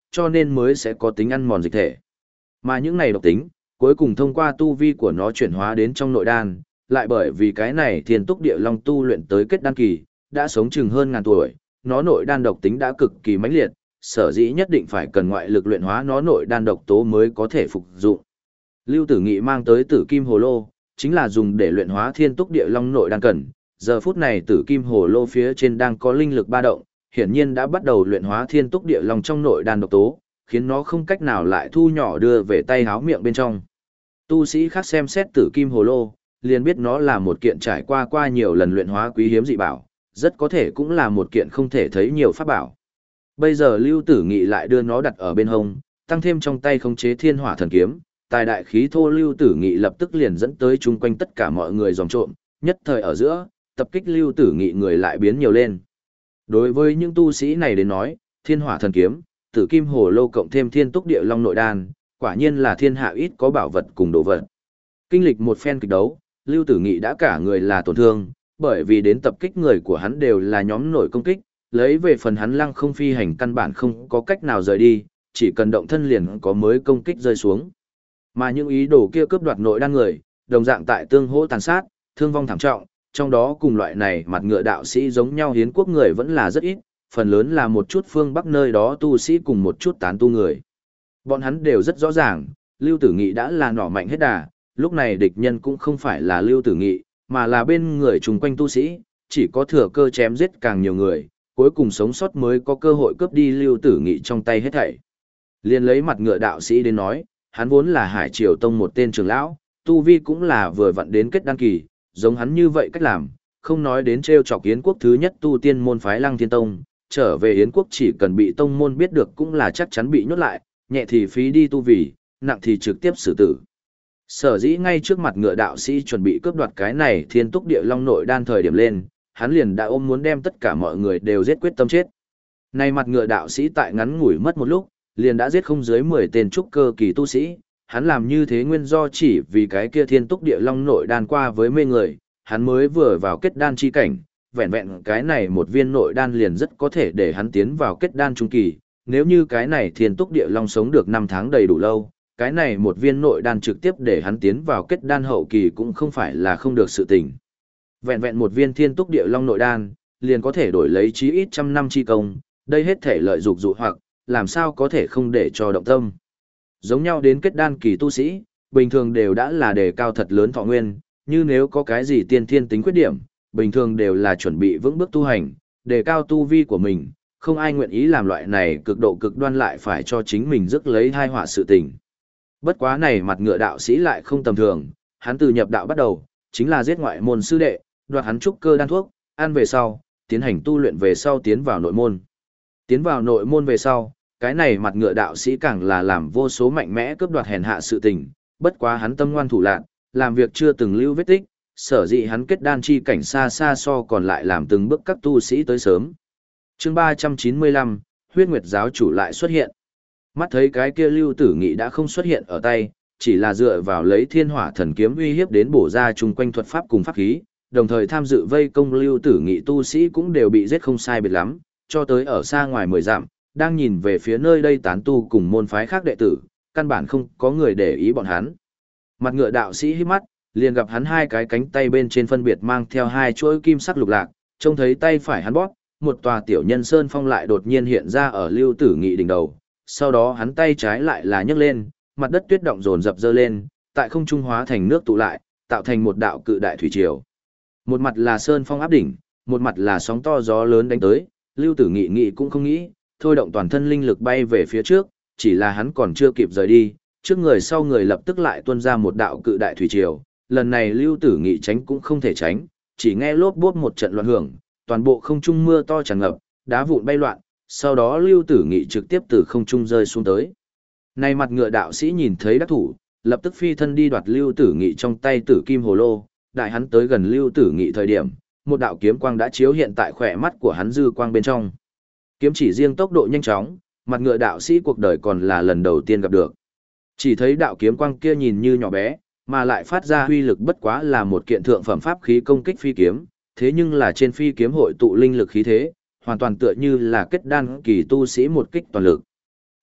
Speaker 1: cho nên mới sẽ có tính ăn mòn dịch thể. Mà những này độc tính, cuối cùng thông qua tu vi của nó chuyển hóa đến trong nội đan, lại bởi vì cái này thiên túc địa long tu luyện tới kết đan kỳ, đã sống chừng hơn ngàn tuổi, nó nội đan độc tính đã cực kỳ mãnh liệt, sở dĩ nhất định phải cần ngoại lực luyện hóa nó nội đan độc tố mới có thể phục dụng. Lưu Tử Nghị mang tới Tử Kim Hồ Lô, chính là dùng để luyện hóa thiên túc địa long nội đan cần. Giờ phút này Tử Kim Hồ Lô phía trên đang có linh lực ba động, hiển nhiên đã bắt đầu luyện hóa thiên túc địa long trong nội đan độc tố, khiến nó không cách nào lại thu nhỏ đưa về tay háo miệng bên trong. Tu sĩ khác xem xét Tử Kim Hồ Lô, liền biết nó là một kiện trải qua qua nhiều lần luyện hóa quý hiếm dị bảo, rất có thể cũng là một kiện không thể thấy nhiều pháp bảo. Bây giờ Lưu Tử Nghị lại đưa nó đặt ở bên hông, tăng thêm trong tay khống chế thiên hỏa thần kiếm, tài đại khí thô Lưu Tử Nghị lập tức liền dẫn tới chung quanh tất cả mọi người dòm trộm, nhất thời ở giữa, tập kích Lưu Tử Nghị người lại biến nhiều lên. Đối với những tu sĩ này đến nói, thiên hỏa thần kiếm, Tử Kim Hồ Lô cộng thêm thiên túc địa long nội đan, quả nhiên là thiên hạ ít có bảo vật cùng đồ vật. Kinh lịch một phen kịch đấu, Lưu Tử Nghị đã cả người là tổn thương, bởi vì đến tập kích người của hắn đều là nhóm nổi công kích, lấy về phần hắn lăng không phi hành căn bản không có cách nào rời đi, chỉ cần động thân liền có mới công kích rơi xuống. Mà những ý đồ kia cướp đoạt nội đan người, đồng dạng tại tương hỗ tàn sát, thương vong thảm trọng, trong đó cùng loại này mặt ngựa đạo sĩ giống nhau hiến quốc người vẫn là rất ít, phần lớn là một chút phương bắc nơi đó tu sĩ cùng một chút tán tu người. Bọn hắn đều rất rõ ràng, Lưu Tử Nghị đã là nỏ mạnh hết đà, lúc này địch nhân cũng không phải là Lưu Tử Nghị, mà là bên người chung quanh tu sĩ, chỉ có thừa cơ chém giết càng nhiều người, cuối cùng sống sót mới có cơ hội cướp đi Lưu Tử Nghị trong tay hết thảy. Liên lấy mặt ngựa đạo sĩ đến nói, hắn vốn là Hải Triều Tông một tên trưởng lão, tu vi cũng là vừa vặn đến kết đăng kỳ, giống hắn như vậy cách làm, không nói đến trêu chọc Yến quốc thứ nhất tu tiên môn phái Lăng Thiên Tông, trở về Yến quốc chỉ cần bị tông môn biết được cũng là chắc chắn bị nhốt lại, nhẹ thì phí đi tu vi, nặng thì trực tiếp xử tử. Sở dĩ ngay trước mặt ngựa đạo sĩ chuẩn bị cướp đoạt cái này thiên túc địa long nội đan thời điểm lên, hắn liền đã ôm muốn đem tất cả mọi người đều giết quyết tâm chết. Này mặt ngựa đạo sĩ tại ngắn ngủi mất một lúc, liền đã giết không dưới mười tên trúc cơ kỳ tu sĩ, hắn làm như thế nguyên do chỉ vì cái kia thiên túc địa long nội đan qua với mê người, hắn mới vừa vào kết đan chi cảnh, vẹn vẹn cái này một viên nội đan liền rất có thể để hắn tiến vào kết đan trung kỳ, nếu như cái này thiên túc địa long sống được năm tháng đầy đủ lâu, cái này một viên nội đan trực tiếp để hắn tiến vào kết đan hậu kỳ cũng không phải là không được sự tình. Vẹn vẹn một viên thiên túc địa long nội đan, liền có thể đổi lấy chí ít trăm năm chi công, đây hết thể lợi dục dụ hoặc, làm sao có thể không để cho động tâm. Giống nhau đến kết đan kỳ tu sĩ, bình thường đều đã là đề cao thật lớn thọ nguyên, như nếu có cái gì tiên thiên tính khuyết điểm, bình thường đều là chuẩn bị vững bước tu hành, đề cao tu vi của mình, không ai nguyện ý làm loại này cực độ cực đoan lại phải cho chính mình rước lấy thai họa sự tình. Bất quá này mặt ngựa đạo sĩ lại không tầm thường, hắn từ nhập đạo bắt đầu, chính là giết ngoại môn sư đệ, đoạt hắn trúc cơ đan thuốc, ăn về sau, tiến hành tu luyện về sau tiến vào nội môn. Tiến vào nội môn về sau, cái này mặt ngựa đạo sĩ càng là làm vô số mạnh mẽ cướp đoạt hèn hạ sự tình, bất quá hắn tâm ngoan thủ lạn, làm việc chưa từng lưu vết tích, sở dĩ hắn kết đan chi cảnh xa xa so còn lại làm từng bước các tu sĩ tới sớm. Chương ba trăm chín mươi lăm, Huyết Nguyệt giáo chủ lại xuất hiện. Mắt thấy cái kia Lưu Tử Nghị đã không xuất hiện ở tay, chỉ là dựa vào lấy thiên hỏa thần kiếm uy hiếp đến bổ ra chung quanh thuật pháp cùng pháp khí, đồng thời tham dự vây công Lưu Tử Nghị tu sĩ cũng đều bị giết không sai biệt lắm, cho tới ở xa ngoài mười dặm, đang nhìn về phía nơi đây tán tu cùng môn phái khác đệ tử, căn bản không có người để ý bọn hắn. Mặt ngựa đạo sĩ hít mắt, liền gặp hắn hai cái cánh tay bên trên phân biệt mang theo hai chuỗi kim sắc lục lạc, trông thấy tay phải hắn bóp, một tòa tiểu nhân sơn phong lại đột nhiên hiện ra ở Lưu Tử Nghị đỉnh đầu, sau đó hắn tay trái lại là nhấc lên, mặt đất tuyết động dồn dập dơ lên, tại không trung hóa thành nước tụ lại, tạo thành một đạo cự đại thủy triều. Một mặt là sơn phong áp đỉnh, một mặt là sóng to gió lớn đánh tới, Lưu Tử Nghị nghĩ cũng không nghĩ, thôi động toàn thân linh lực bay về phía trước, chỉ là hắn còn chưa kịp rời đi, trước người sau người lập tức lại tuôn ra một đạo cự đại thủy triều, lần này Lưu Tử Nghị tránh cũng không thể tránh, chỉ nghe lốp bốp một trận loạn hưởng, toàn bộ không trung mưa to tràn ngập, đá vụn bay loạn, sau đó Lưu Tử Nghị trực tiếp từ không trung rơi xuống tới. Này mặt ngựa đạo sĩ nhìn thấy đắc thủ, lập tức phi thân đi đoạt Lưu Tử Nghị trong tay Tử Kim Hồ Lô, đại hắn tới gần Lưu Tử Nghị thời điểm, một đạo kiếm quang đã chiếu hiện tại khỏe mắt của hắn dư quang bên trong. Kiếm chỉ riêng tốc độ nhanh chóng, mặt ngựa đạo sĩ cuộc đời còn là lần đầu tiên gặp được. Chỉ thấy đạo kiếm quang kia nhìn như nhỏ bé, mà lại phát ra huy lực bất quá là một kiện thượng phẩm pháp khí công kích phi kiếm, thế nhưng là trên phi kiếm hội tụ linh lực khí thế, hoàn toàn tựa như là kết đan kỳ tu sĩ một kích toàn lực.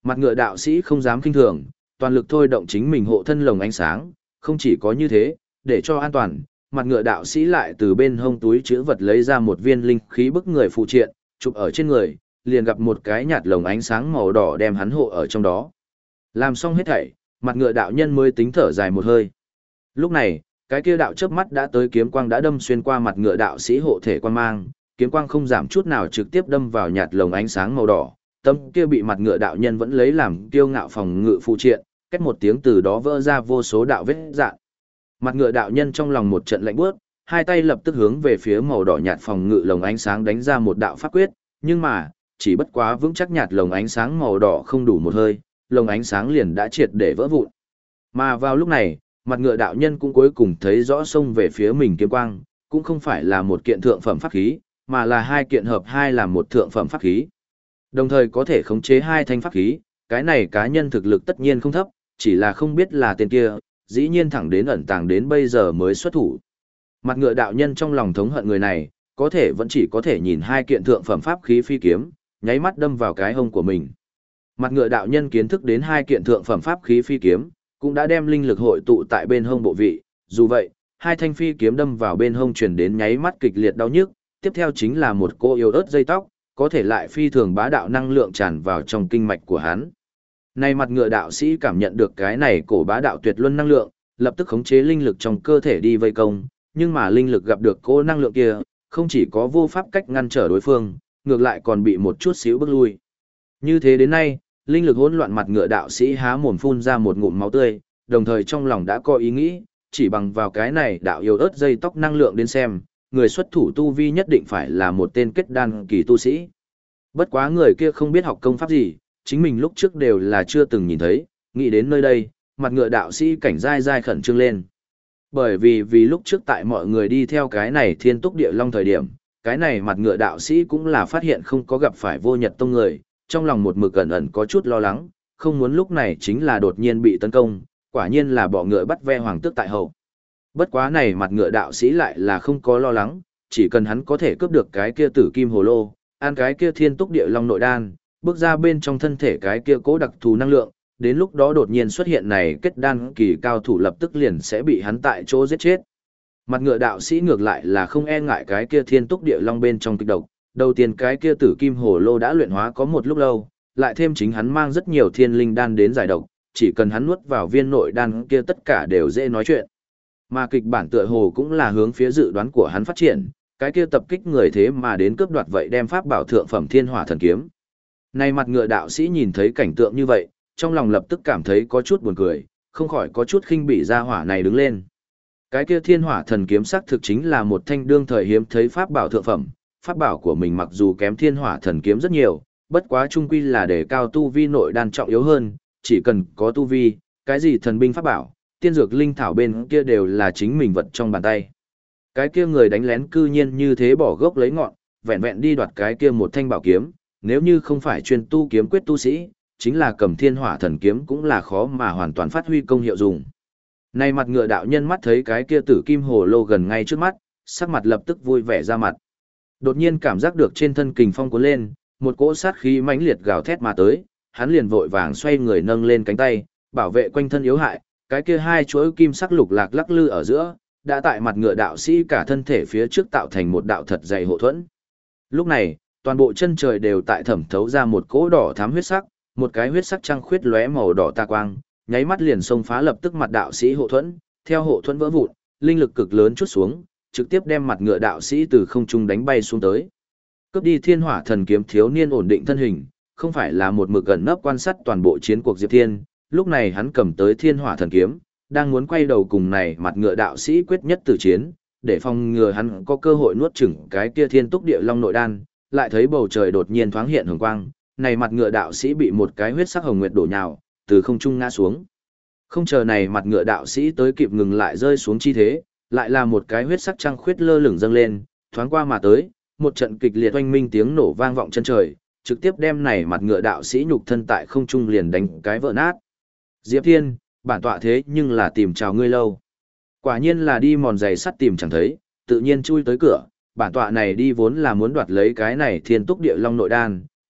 Speaker 1: Mặt ngựa đạo sĩ không dám kinh thường, toàn lực thôi động chính mình hộ thân lồng ánh sáng, không chỉ có như thế, để cho an toàn, mặt ngựa đạo sĩ lại từ bên hông túi chữ vật lấy ra một viên linh khí bức người phụ triện, chụp ở trên người, liền gặp một cái nhạt lồng ánh sáng màu đỏ đem hắn hộ ở trong đó. Làm xong hết thảy, mặt ngựa đạo nhân mới tính thở dài một hơi. Lúc này, cái kia đạo chớp mắt đã tới kiếm quang đã đâm xuyên qua mặt ngựa đạo sĩ hộ thể quan mang, kiếm quang không giảm chút nào trực tiếp đâm vào nhạt lồng ánh sáng màu đỏ. Tấm kia bị mặt ngựa đạo nhân vẫn lấy làm kiêu ngạo phòng ngự phụ triện, cách một tiếng từ đó vỡ ra vô số đạo vết rạn. Mặt ngựa đạo nhân trong lòng một trận lạnh bước, hai tay lập tức hướng về phía màu đỏ nhạt phòng ngự lồng ánh sáng đánh ra một đạo pháp quyết, nhưng mà, chỉ bất quá vững chắc nhạt lồng ánh sáng màu đỏ không đủ một hơi, lồng ánh sáng liền đã triệt để vỡ vụn. Mà vào lúc này, mặt ngựa đạo nhân cũng cuối cùng thấy rõ xông về phía mình kiếm quang, cũng không phải là một kiện thượng phẩm pháp khí, mà là hai kiện hợp hai làm một thượng phẩm pháp khí. Đồng thời có thể khống chế hai thanh pháp khí, cái này cá nhân thực lực tất nhiên không thấp, chỉ là không biết là tên kia, dĩ nhiên thẳng đến ẩn tàng đến bây giờ mới xuất thủ. Mặt ngựa đạo nhân trong lòng thống hận người này, có thể vẫn chỉ có thể nhìn hai kiện thượng phẩm pháp khí phi kiếm, nháy mắt đâm vào cái hông của mình. Mặt ngựa đạo nhân kiến thức đến hai kiện thượng phẩm pháp khí phi kiếm, cũng đã đem linh lực hội tụ tại bên hông bộ vị, dù vậy, hai thanh phi kiếm đâm vào bên hông truyền đến nháy mắt kịch liệt đau nhức, tiếp theo chính là một cô yếu ớt dây tóc, có thể lại phi thường bá đạo năng lượng tràn vào trong kinh mạch của hắn. Này mặt ngựa đạo sĩ cảm nhận được cái này cổ bá đạo tuyệt luân năng lượng, lập tức khống chế linh lực trong cơ thể đi vây công, nhưng mà linh lực gặp được cô năng lượng kia, không chỉ có vô pháp cách ngăn trở đối phương, ngược lại còn bị một chút xíu bước lui. Như thế đến nay, linh lực hỗn loạn mặt ngựa đạo sĩ há mồm phun ra một ngụm máu tươi, đồng thời trong lòng đã có ý nghĩ, chỉ bằng vào cái này đạo yếu ớt dây tóc năng lượng đến xem, người xuất thủ tu vi nhất định phải là một tên kết đan kỳ tu sĩ. Bất quá người kia không biết học công pháp gì, chính mình lúc trước đều là chưa từng nhìn thấy, nghĩ đến nơi đây, mặt ngựa đạo sĩ cảnh dai dai khẩn trương lên. Bởi vì vì lúc trước tại mọi người đi theo cái này thiên túc địa long thời điểm, cái này mặt ngựa đạo sĩ cũng là phát hiện không có gặp phải vô nhật tông người, trong lòng một mực ẩn ẩn có chút lo lắng, không muốn lúc này chính là đột nhiên bị tấn công, quả nhiên là bỏ ngựa bắt ve hoàng tước tại hậu. Bất quá này mặt ngựa đạo sĩ lại là không có lo lắng, chỉ cần hắn có thể cướp được cái kia tử kim hồ lô, ăn cái kia thiên túc địa long nội đan, bước ra bên trong thân thể cái kia cố đặc thù năng lượng, đến lúc đó đột nhiên xuất hiện này kết đan kỳ cao thủ lập tức liền sẽ bị hắn tại chỗ giết chết. Mặt ngựa đạo sĩ ngược lại là không e ngại cái kia thiên túc địa long bên trong kịch độc, đầu tiên cái kia tử kim hồ lô đã luyện hóa có một lúc lâu, lại thêm chính hắn mang rất nhiều thiên linh đan đến giải độc, chỉ cần hắn nuốt vào viên nội đan kia tất cả đều dễ nói chuyện. Mà kịch bản tựa hồ cũng là hướng phía dự đoán của hắn phát triển, cái kia tập kích người thế mà đến cướp đoạt vậy đem pháp bảo thượng phẩm thiên hỏa thần kiếm. Này mặt ngựa đạo sĩ nhìn thấy cảnh tượng như vậy, trong lòng lập tức cảm thấy có chút buồn cười, không khỏi có chút khinh bỉ ra hỏa này đứng lên. Cái kia thiên hỏa thần kiếm sắc thực chính là một thanh đương thời hiếm thấy pháp bảo thượng phẩm, pháp bảo của mình mặc dù kém thiên hỏa thần kiếm rất nhiều, bất quá chung quy là để cao tu vi nội đan trọng yếu hơn, chỉ cần có tu vi, cái gì thần binh pháp bảo, tiên dược linh thảo bên kia đều là chính mình vật trong bàn tay. Cái kia người đánh lén cư nhiên như thế bỏ gốc lấy ngọn, vẹn vẹn đi đoạt cái kia một thanh bảo kiếm, nếu như không phải chuyên tu kiếm quyết tu sĩ, chính là cầm thiên hỏa thần kiếm cũng là khó mà hoàn toàn phát huy công hiệu dùng. Này mặt ngựa đạo nhân mắt thấy cái kia tử kim hồ lô gần ngay trước mắt, sắc mặt lập tức vui vẻ ra mặt. Đột nhiên cảm giác được trên thân kình phong cuốn lên, một cỗ sát khí mãnh liệt gào thét mà tới, hắn liền vội vàng xoay người nâng lên cánh tay, bảo vệ quanh thân yếu hại, cái kia hai chuỗi kim sắc lục lạc lắc lư ở giữa, đã tại mặt ngựa đạo sĩ cả thân thể phía trước tạo thành một đạo thật dày hộ thuẫn. Lúc này, toàn bộ chân trời đều tại thẩm thấu ra một cỗ đỏ thắm huyết sắc, một cái huyết sắc trăng khuyết lóe màu đỏ ta quang, nháy mắt liền xông phá lập tức mặt đạo sĩ hộ thuẫn, theo hộ thuẫn vỡ vụn, linh lực cực lớn chút xuống, trực tiếp đem mặt ngựa đạo sĩ từ không trung đánh bay xuống tới. Cướp đi thiên hỏa thần kiếm thiếu niên ổn định thân hình, không phải là một mực gần nấp quan sát toàn bộ chiến cuộc Diệp Thiên, lúc này hắn cầm tới thiên hỏa thần kiếm, đang muốn quay đầu cùng này mặt ngựa đạo sĩ quyết nhất tử chiến, để phòng ngừa hắn có cơ hội nuốt chửng cái kia thiên túc địa long nội đan, lại thấy bầu trời đột nhiên thoáng hiện hồng quang, này mặt ngựa đạo sĩ bị một cái huyết sắc hồng nguyệt đổ nhào, từ không trung ngã xuống. Không chờ này mặt ngựa đạo sĩ tới kịp ngừng lại rơi xuống chi thế, lại là một cái huyết sắc trăng khuyết lơ lửng dâng lên, thoáng qua mà tới, một trận kịch liệt oanh minh tiếng nổ vang vọng chân trời, trực tiếp đem này mặt ngựa đạo sĩ nhục thân tại không trung liền đánh cái vỡ nát. Diệp Thiên, bản tọa thế nhưng là tìm chào ngươi lâu. Quả nhiên là đi mòn giày sắt tìm chẳng thấy, tự nhiên chui tới cửa, bản tọa này đi vốn là muốn đoạt lấy cái này thiên túc địa long nội đan,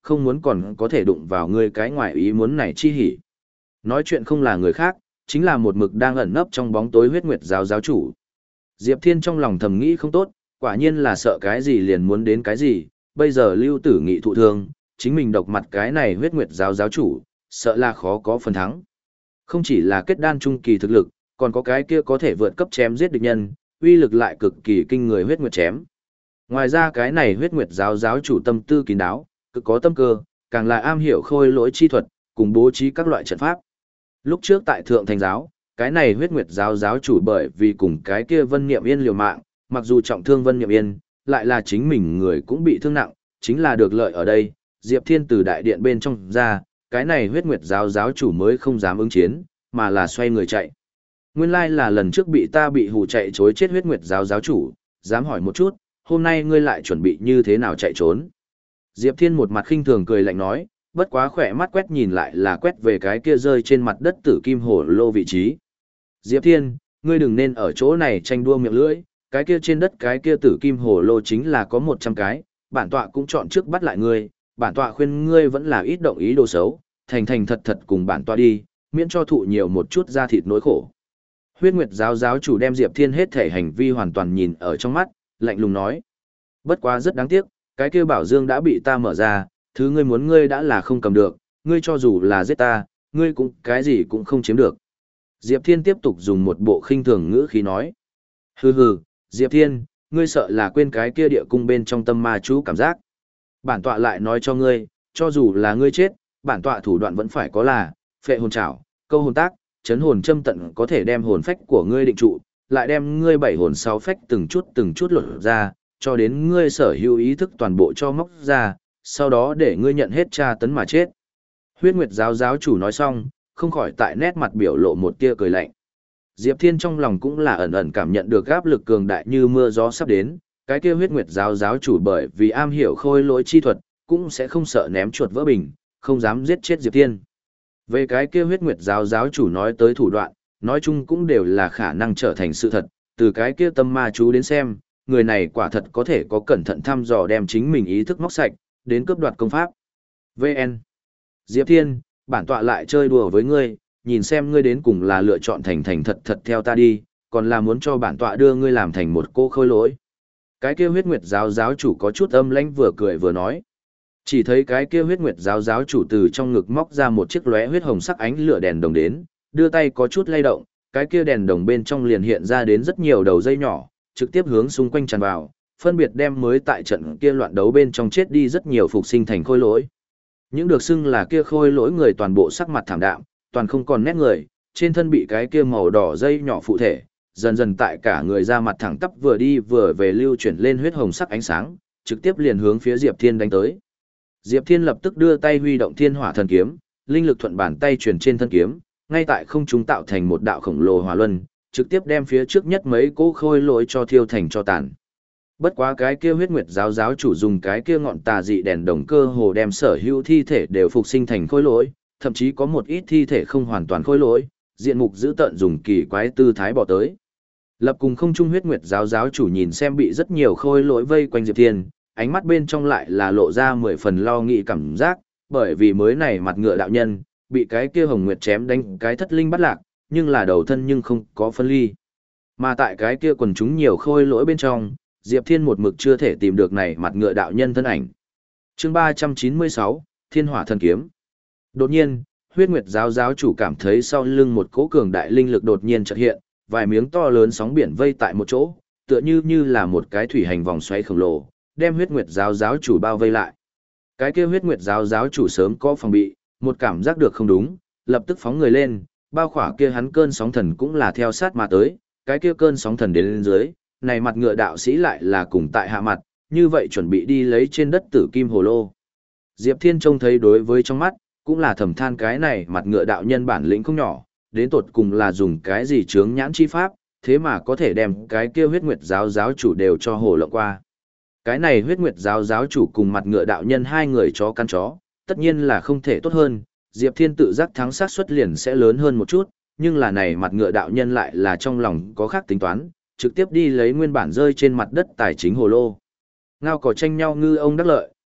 Speaker 1: không muốn còn có thể đụng vào ngươi cái ngoài ý muốn này chi hỉ. Nói chuyện không là người khác, chính là một mực đang ẩn nấp trong bóng tối huyết nguyệt giáo giáo chủ. Diệp Thiên trong lòng thầm nghĩ không tốt, quả nhiên là sợ cái gì liền muốn đến cái gì, bây giờ Lưu Tử Nghị thụ thương, chính mình độc mặt cái này huyết nguyệt giáo giáo chủ, sợ là khó có phần thắng. Không chỉ là kết đan trung kỳ thực lực, còn có cái kia có thể vượt cấp chém giết địch nhân, uy lực lại cực kỳ kinh người huyết nguyệt chém. Ngoài ra cái này huyết nguyệt giáo giáo chủ tâm tư kín đáo, cực có tâm cơ, càng là am hiểu khôi lỗi chi thuật, cùng bố trí các loại trận pháp. Lúc trước tại Thượng Thành giáo, cái này huyết nguyệt giáo giáo chủ bởi vì cùng cái kia Vân Niệm Yên liều mạng, mặc dù trọng thương Vân Niệm Yên, lại là chính mình người cũng bị thương nặng, chính là được lợi ở đây, Diệp Thiên từ đại điện bên trong ra, cái này huyết nguyệt giáo giáo chủ mới không dám ứng chiến, mà là xoay người chạy. Nguyên lai là lần trước bị ta bị hù chạy chối chết huyết nguyệt giáo giáo chủ, dám hỏi một chút, hôm nay ngươi lại chuẩn bị như thế nào chạy trốn. Diệp Thiên một mặt khinh thường cười lạnh nói, bất quá khỏe mắt quét nhìn lại là quét về cái kia rơi trên mặt đất tử kim hổ lô vị trí. Diệp Thiên, ngươi đừng nên ở chỗ này tranh đua miệng lưỡi, cái kia trên đất cái kia tử kim hổ lô chính là có một trăm cái, bản tọa cũng chọn trước bắt lại ngươi, bản tọa khuyên ngươi vẫn là ít động ý đồ xấu, thành thành thật thật cùng bản tọa đi, miễn cho thụ nhiều một chút da thịt nỗi khổ. Huyết Nguyệt giáo giáo chủ đem Diệp Thiên hết thể hành vi hoàn toàn nhìn ở trong mắt, lạnh lùng nói. Bất quá rất đáng tiếc, cái kia bảo dương đã bị ta mở ra, thứ ngươi muốn ngươi đã là không cầm được, ngươi cho dù là giết ta, ngươi cũng cái gì cũng không chiếm được. Diệp Thiên tiếp tục dùng một bộ khinh thường ngữ khí nói. Hừ hừ, Diệp Thiên, ngươi sợ là quên cái kia địa cung bên trong tâm ma chú cảm giác. Bản tọa lại nói cho ngươi, cho dù là ngươi chết, bản tọa thủ đoạn vẫn phải có là, phệ hồn trảo, câu hồn tác, chấn hồn châm tận có thể đem hồn phách của ngươi định trụ, lại đem ngươi bảy hồn sáu phách từng chút từng chút lột ra, cho đến ngươi sở hữu ý thức toàn bộ cho móc ra, sau đó để ngươi nhận hết tra tấn mà chết. Huyết Nguyệt giáo giáo chủ nói xong, không khỏi tại nét mặt biểu lộ một tia cười lạnh. Diệp Thiên trong lòng cũng là ẩn ẩn cảm nhận được áp lực cường đại như mưa gió sắp đến, cái kia Huyết Nguyệt giáo giáo chủ bởi vì am hiểu khôi lỗi chi thuật, cũng sẽ không sợ ném chuột vỡ bình, không dám giết chết Diệp Thiên. Về cái kia Huyết Nguyệt giáo giáo chủ nói tới thủ đoạn, nói chung cũng đều là khả năng trở thành sự thật, từ cái kia tâm ma chú đến xem, người này quả thật có thể có cẩn thận thăm dò đem chính mình ý thức móc sạch, đến cướp đoạt công pháp. vê en Diệp Thiên, bản tọa lại chơi đùa với ngươi, nhìn xem ngươi đến cùng là lựa chọn thành thành thật thật theo ta đi, còn là muốn cho bản tọa đưa ngươi làm thành một cô khôi lỗi. Cái kia Huyết Nguyệt giáo giáo chủ có chút âm lãnh vừa cười vừa nói. Chỉ thấy cái kia Huyết Nguyệt giáo giáo chủ từ trong ngực móc ra một chiếc lóe huyết hồng sắc ánh lửa đèn đồng đến, đưa tay có chút lay động, cái kia đèn đồng bên trong liền hiện ra đến rất nhiều đầu dây nhỏ, trực tiếp hướng xung quanh tràn vào, phân biệt đem mới tại trận kia loạn đấu bên trong chết đi rất nhiều phục sinh thành khôi lỗi. Những được xưng là kia khôi lỗi người toàn bộ sắc mặt thảm đạm, toàn không còn nét người, trên thân bị cái kia màu đỏ dây nhỏ phụ thể, dần dần tại cả người ra mặt thẳng tắp vừa đi vừa về lưu chuyển lên huyết hồng sắc ánh sáng, trực tiếp liền hướng phía Diệp Thiên đánh tới. Diệp Thiên lập tức đưa tay huy động Thiên Hỏa Thần Kiếm, linh lực thuận bàn tay truyền trên thân kiếm, ngay tại không trung tạo thành một đạo khổng lồ hỏa luân, trực tiếp đem phía trước nhất mấy cỗ khôi lỗi cho thiêu thành cho tàn. Bất quá cái kia Huyết Nguyệt giáo giáo chủ dùng cái kia ngọn tà dị đèn đồng cơ hồ đem sở hữu thi thể đều phục sinh thành khôi lỗi, thậm chí có một ít thi thể không hoàn toàn khôi lỗi, diện mục dữ tợn dùng kỳ quái tư thái bỏ tới. Lập cùng không trung Huyết Nguyệt giáo giáo chủ nhìn xem bị rất nhiều khôi lỗi vây quanh Diệp Thiên, ánh mắt bên trong lại là lộ ra mười phần lo nghĩ cảm giác, bởi vì mới này mặt ngựa đạo nhân, bị cái kia Hồng Nguyệt chém đánh cái thất linh bắt lạc, nhưng là đầu thân nhưng không có phân ly. Mà tại cái kia quần chúng nhiều khôi lỗi bên trong, Diệp Thiên một mực chưa thể tìm được này mặt ngựa đạo nhân thân ảnh. Chương ba trăm chín mươi sáu, Thiên Hỏa Thần Kiếm. Đột nhiên, Huyết Nguyệt giáo giáo chủ cảm thấy sau lưng một cỗ cường đại linh lực đột nhiên chợt hiện, vài miếng to lớn sóng biển vây tại một chỗ, tựa như như là một cái thủy hành vòng xoáy khổng lồ, đem Huyết Nguyệt giáo giáo chủ bao vây lại. Cái kia Huyết Nguyệt giáo giáo chủ sớm có phòng bị, một cảm giác được không đúng, lập tức phóng người lên, bao khỏa kia hắn cơn sóng thần cũng là theo sát mà tới, cái kia cơn sóng thần đến lên dưới, này mặt ngựa đạo sĩ lại là cùng tại hạ mặt, như vậy chuẩn bị đi lấy trên đất tử kim hồ lô. Diệp Thiên trông thấy đối với trong mắt, cũng là thầm than cái này mặt ngựa đạo nhân bản lĩnh không nhỏ, đến tột cùng là dùng cái gì chướng nhãn chi pháp, thế mà có thể đem cái kia Huyết Nguyệt giáo giáo chủ đều cho hồ lộng qua. Cái này Huyết Nguyệt giáo giáo chủ cùng mặt ngựa đạo nhân hai người chó căn chó, tất nhiên là không thể tốt hơn, Diệp Thiên tự giác thắng xác suất liền sẽ lớn hơn một chút, nhưng là này mặt ngựa đạo nhân lại là trong lòng có khác tính toán, trực tiếp đi lấy nguyên bản rơi trên mặt đất tài chính hồ lô. Ngao cỏ tranh nhau ngư ông đắc lợi,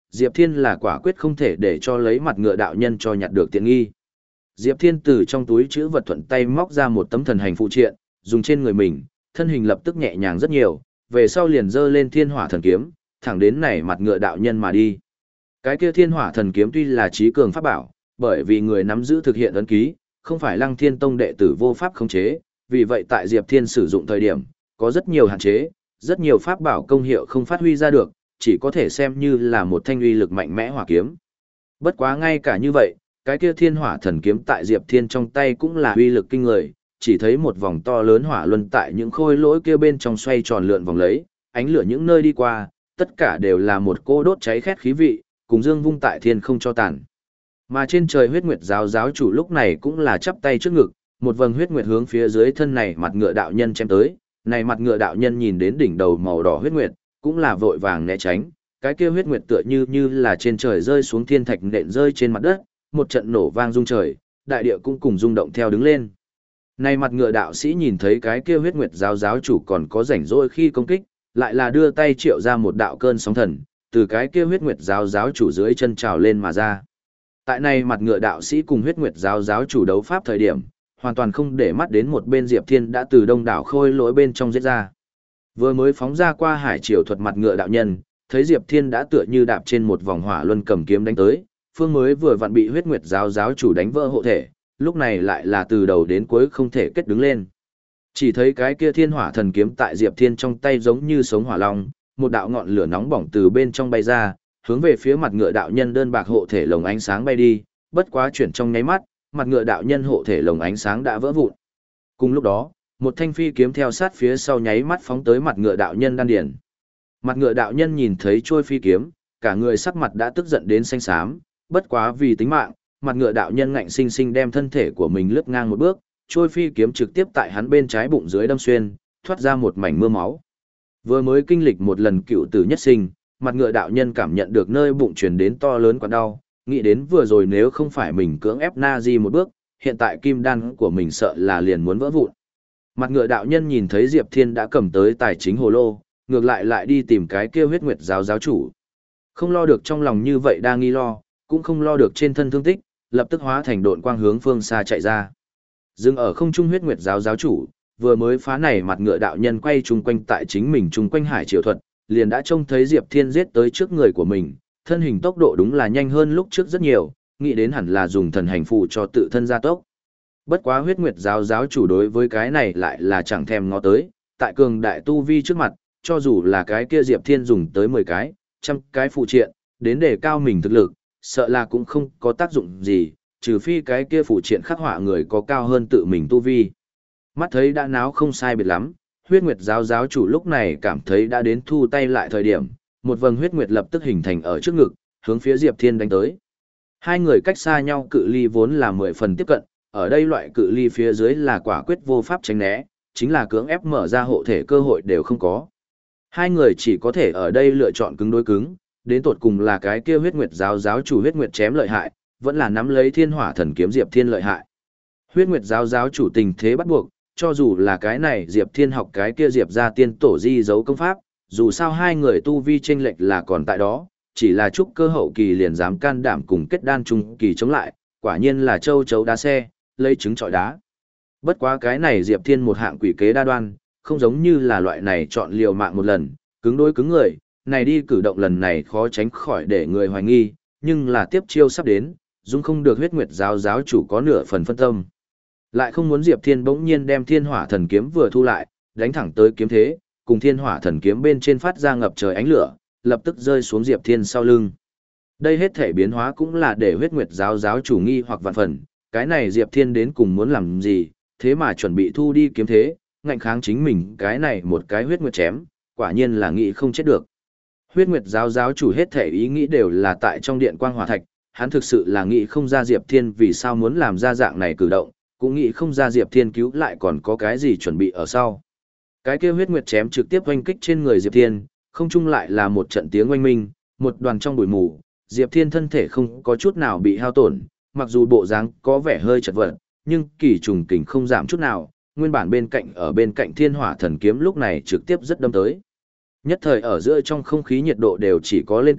Speaker 1: Diệp Thiên là quả quyết không thể để cho lấy mặt ngựa đạo nhân cho nhặt được tiện nghi. Diệp Thiên từ trong túi chữ vật thuận tay móc ra một tấm thần hành phụ triện, dùng trên người mình, thân hình lập tức nhẹ nhàng rất nhiều, về sau liền giơ lên thiên hỏa thần kiếm, thẳng đến này mặt ngựa đạo nhân mà đi. Cái kia thiên hỏa thần kiếm tuy là trí cường pháp bảo, bởi vì người nắm giữ thực hiện ấn ký, không phải Lăng Thiên Tông đệ tử vô pháp khống chế, vì vậy tại Diệp Thiên sử dụng thời điểm, có rất nhiều hạn chế, rất nhiều pháp bảo công hiệu không phát huy ra được, chỉ có thể xem như là một thanh uy lực mạnh mẽ hỏa kiếm. Bất quá ngay cả như vậy, cái kia thiên hỏa thần kiếm tại Diệp Thiên trong tay cũng là uy lực kinh người, chỉ thấy một vòng to lớn hỏa luân tại những khôi lỗi kia bên trong xoay tròn lượn vòng lấy, ánh lửa những nơi đi qua, tất cả đều là một cô đốt cháy khét khí vị, cùng dương vung tại thiên không cho tàn. Mà trên trời huyết nguyệt giáo giáo chủ lúc này cũng là chắp tay trước ngực, một vầng huyết nguyệt hướng phía dưới thân này mặt ngựa đạo nhân chém tới, này mặt ngựa đạo nhân nhìn đến đỉnh đầu màu đỏ huyết nguyệt, cũng là vội vàng né tránh, cái kia huyết nguyệt tựa như như là trên trời rơi xuống thiên thạch nện rơi trên mặt đất, một trận nổ vang rung trời, đại địa cũng cùng rung động theo đứng lên. Này mặt ngựa đạo sĩ nhìn thấy cái kia huyết nguyệt giáo giáo chủ còn có rảnh rỗi khi công kích, lại là đưa tay triệu ra một đạo cơn sóng thần, từ cái kia huyết nguyệt giáo giáo chủ dưới chân trào lên mà ra. Tại này mặt ngựa đạo sĩ cùng huyết nguyệt giáo giáo chủ đấu pháp thời điểm, hoàn toàn không để mắt đến một bên Diệp Thiên đã từ đông đảo khôi lỗi bên trong giết ra. Vừa mới phóng ra qua hải triều thuật mặt ngựa đạo nhân, thấy Diệp Thiên đã tựa như đạp trên một vòng hỏa luân cầm kiếm đánh tới, phương mới vừa vặn bị huyết nguyệt giáo giáo chủ đánh vỡ hộ thể, lúc này lại là từ đầu đến cuối không thể kết đứng lên. Chỉ thấy cái kia thiên hỏa thần kiếm tại Diệp Thiên trong tay giống như sống hỏa long, một đạo ngọn lửa nóng bỏng từ bên trong bay ra, hướng về phía mặt ngựa đạo nhân đơn bạc hộ thể lồng ánh sáng bay đi, bất quá chuyển trong nháy mắt, mặt ngựa đạo nhân hộ thể lồng ánh sáng đã vỡ vụn. Cùng lúc đó, một thanh phi kiếm theo sát phía sau nháy mắt phóng tới mặt ngựa đạo nhân đan điền. Mặt ngựa đạo nhân nhìn thấy trôi phi kiếm, cả người sắc mặt đã tức giận đến xanh xám, bất quá vì tính mạng, mặt ngựa đạo nhân ngạnh sinh sinh đem thân thể của mình lướt ngang một bước, trôi phi kiếm trực tiếp tại hắn bên trái bụng dưới đâm xuyên, thoát ra một mảnh mưa máu. Vừa mới kinh lịch một lần cựu tử nhất sinh, mặt ngựa đạo nhân cảm nhận được nơi bụng truyền đến to lớn quặn đau, nghĩ đến vừa rồi nếu không phải mình cưỡng ép na di một bước, hiện tại kim đan của mình sợ là liền muốn vỡ vụn. Mặt ngựa đạo nhân nhìn thấy Diệp Thiên đã cầm tới tài chính hồ lô, ngược lại lại đi tìm cái kia huyết nguyệt giáo giáo chủ. Không lo được trong lòng như vậy đang nghi lo, cũng không lo được trên thân thương tích, lập tức hóa thành độn quang hướng phương xa chạy ra. Dừng ở không trung huyết nguyệt giáo giáo chủ, vừa mới phá này mặt ngựa đạo nhân quay chung quanh tại chính mình chung quanh hải triều thuật, liền đã trông thấy Diệp Thiên giết tới trước người của mình, thân hình tốc độ đúng là nhanh hơn lúc trước rất nhiều, nghĩ đến hẳn là dùng thần hành phù cho tự thân gia tốc. Bất quá huyết nguyệt giáo giáo chủ đối với cái này lại là chẳng thèm ngó tới, tại cường đại tu vi trước mặt, cho dù là cái kia Diệp Thiên dùng tới mười cái, trăm cái phụ triện, đến để cao mình thực lực, sợ là cũng không có tác dụng gì, trừ phi cái kia phụ triện khắc họa người có cao hơn tự mình tu vi. Mắt thấy đã náo không sai biệt lắm, huyết nguyệt giáo giáo chủ lúc này cảm thấy đã đến thu tay lại thời điểm, một vầng huyết nguyệt lập tức hình thành ở trước ngực, hướng phía Diệp Thiên đánh tới. Hai người cách xa nhau cự ly vốn là mười phần tiếp cận, ở đây loại cự ly phía dưới là quả quyết vô pháp tránh né, chính là cưỡng ép mở ra hộ thể cơ hội đều không có. Hai người chỉ có thể ở đây lựa chọn cứng đối cứng, đến tột cùng là cái kia huyết nguyệt giáo giáo chủ huyết nguyệt chém lợi hại, vẫn là nắm lấy thiên hỏa thần kiếm Diệp Thiên lợi hại. Huyết nguyệt giáo giáo chủ tình thế bắt buộc, cho dù là cái này Diệp Thiên học cái kia Diệp ra tiên tổ di dấu công pháp, dù sao hai người tu vi chênh lệch là còn tại đó, chỉ là trúc cơ hậu kỳ liền dám can đảm cùng kết đan trung kỳ chống lại, quả nhiên là châu chấu đá xe, lấy trứng trọi đá. Bất quá cái này Diệp Thiên một hạng quỷ kế đa đoan, không giống như là loại này chọn liều mạng một lần, cứng đối cứng người, này đi cử động lần này khó tránh khỏi để người hoài nghi, nhưng là tiếp chiêu sắp đến, dung không được huyết nguyệt giáo giáo chủ có nửa phần phân tâm. Lại không muốn Diệp Thiên bỗng nhiên đem thiên hỏa thần kiếm vừa thu lại, đánh thẳng tới kiếm thế, cùng thiên hỏa thần kiếm bên trên phát ra ngập trời ánh lửa, lập tức rơi xuống Diệp Thiên sau lưng. Đây hết thể biến hóa cũng là để huyết nguyệt giáo giáo chủ nghi hoặc vạn phần, cái này Diệp Thiên đến cùng muốn làm gì, thế mà chuẩn bị thu đi kiếm thế, ngạnh kháng chính mình cái này một cái huyết nguyệt chém, quả nhiên là nghĩ không chết được. Huyết nguyệt giáo giáo chủ hết thể ý nghĩ đều là tại trong điện quang hỏa thạch, hắn thực sự là nghĩ không ra Diệp Thiên vì sao muốn làm ra dạng này cử động, cũng nghĩ không ra Diệp Thiên cứu lại còn có cái gì chuẩn bị ở sau. Cái kia huyết nguyệt chém trực tiếp oanh kích trên người Diệp Thiên, không chung lại là một trận tiếng oanh minh, một đoàn trong bụi mù, Diệp Thiên thân thể không có chút nào bị hao tổn, mặc dù bộ dáng có vẻ hơi chật vật, nhưng kỳ trùng kình không giảm chút nào, nguyên bản bên cạnh ở bên cạnh thiên hỏa thần kiếm lúc này trực tiếp rất đâm tới. Nhất thời ở giữa trong không khí nhiệt độ đều chỉ có lên cao,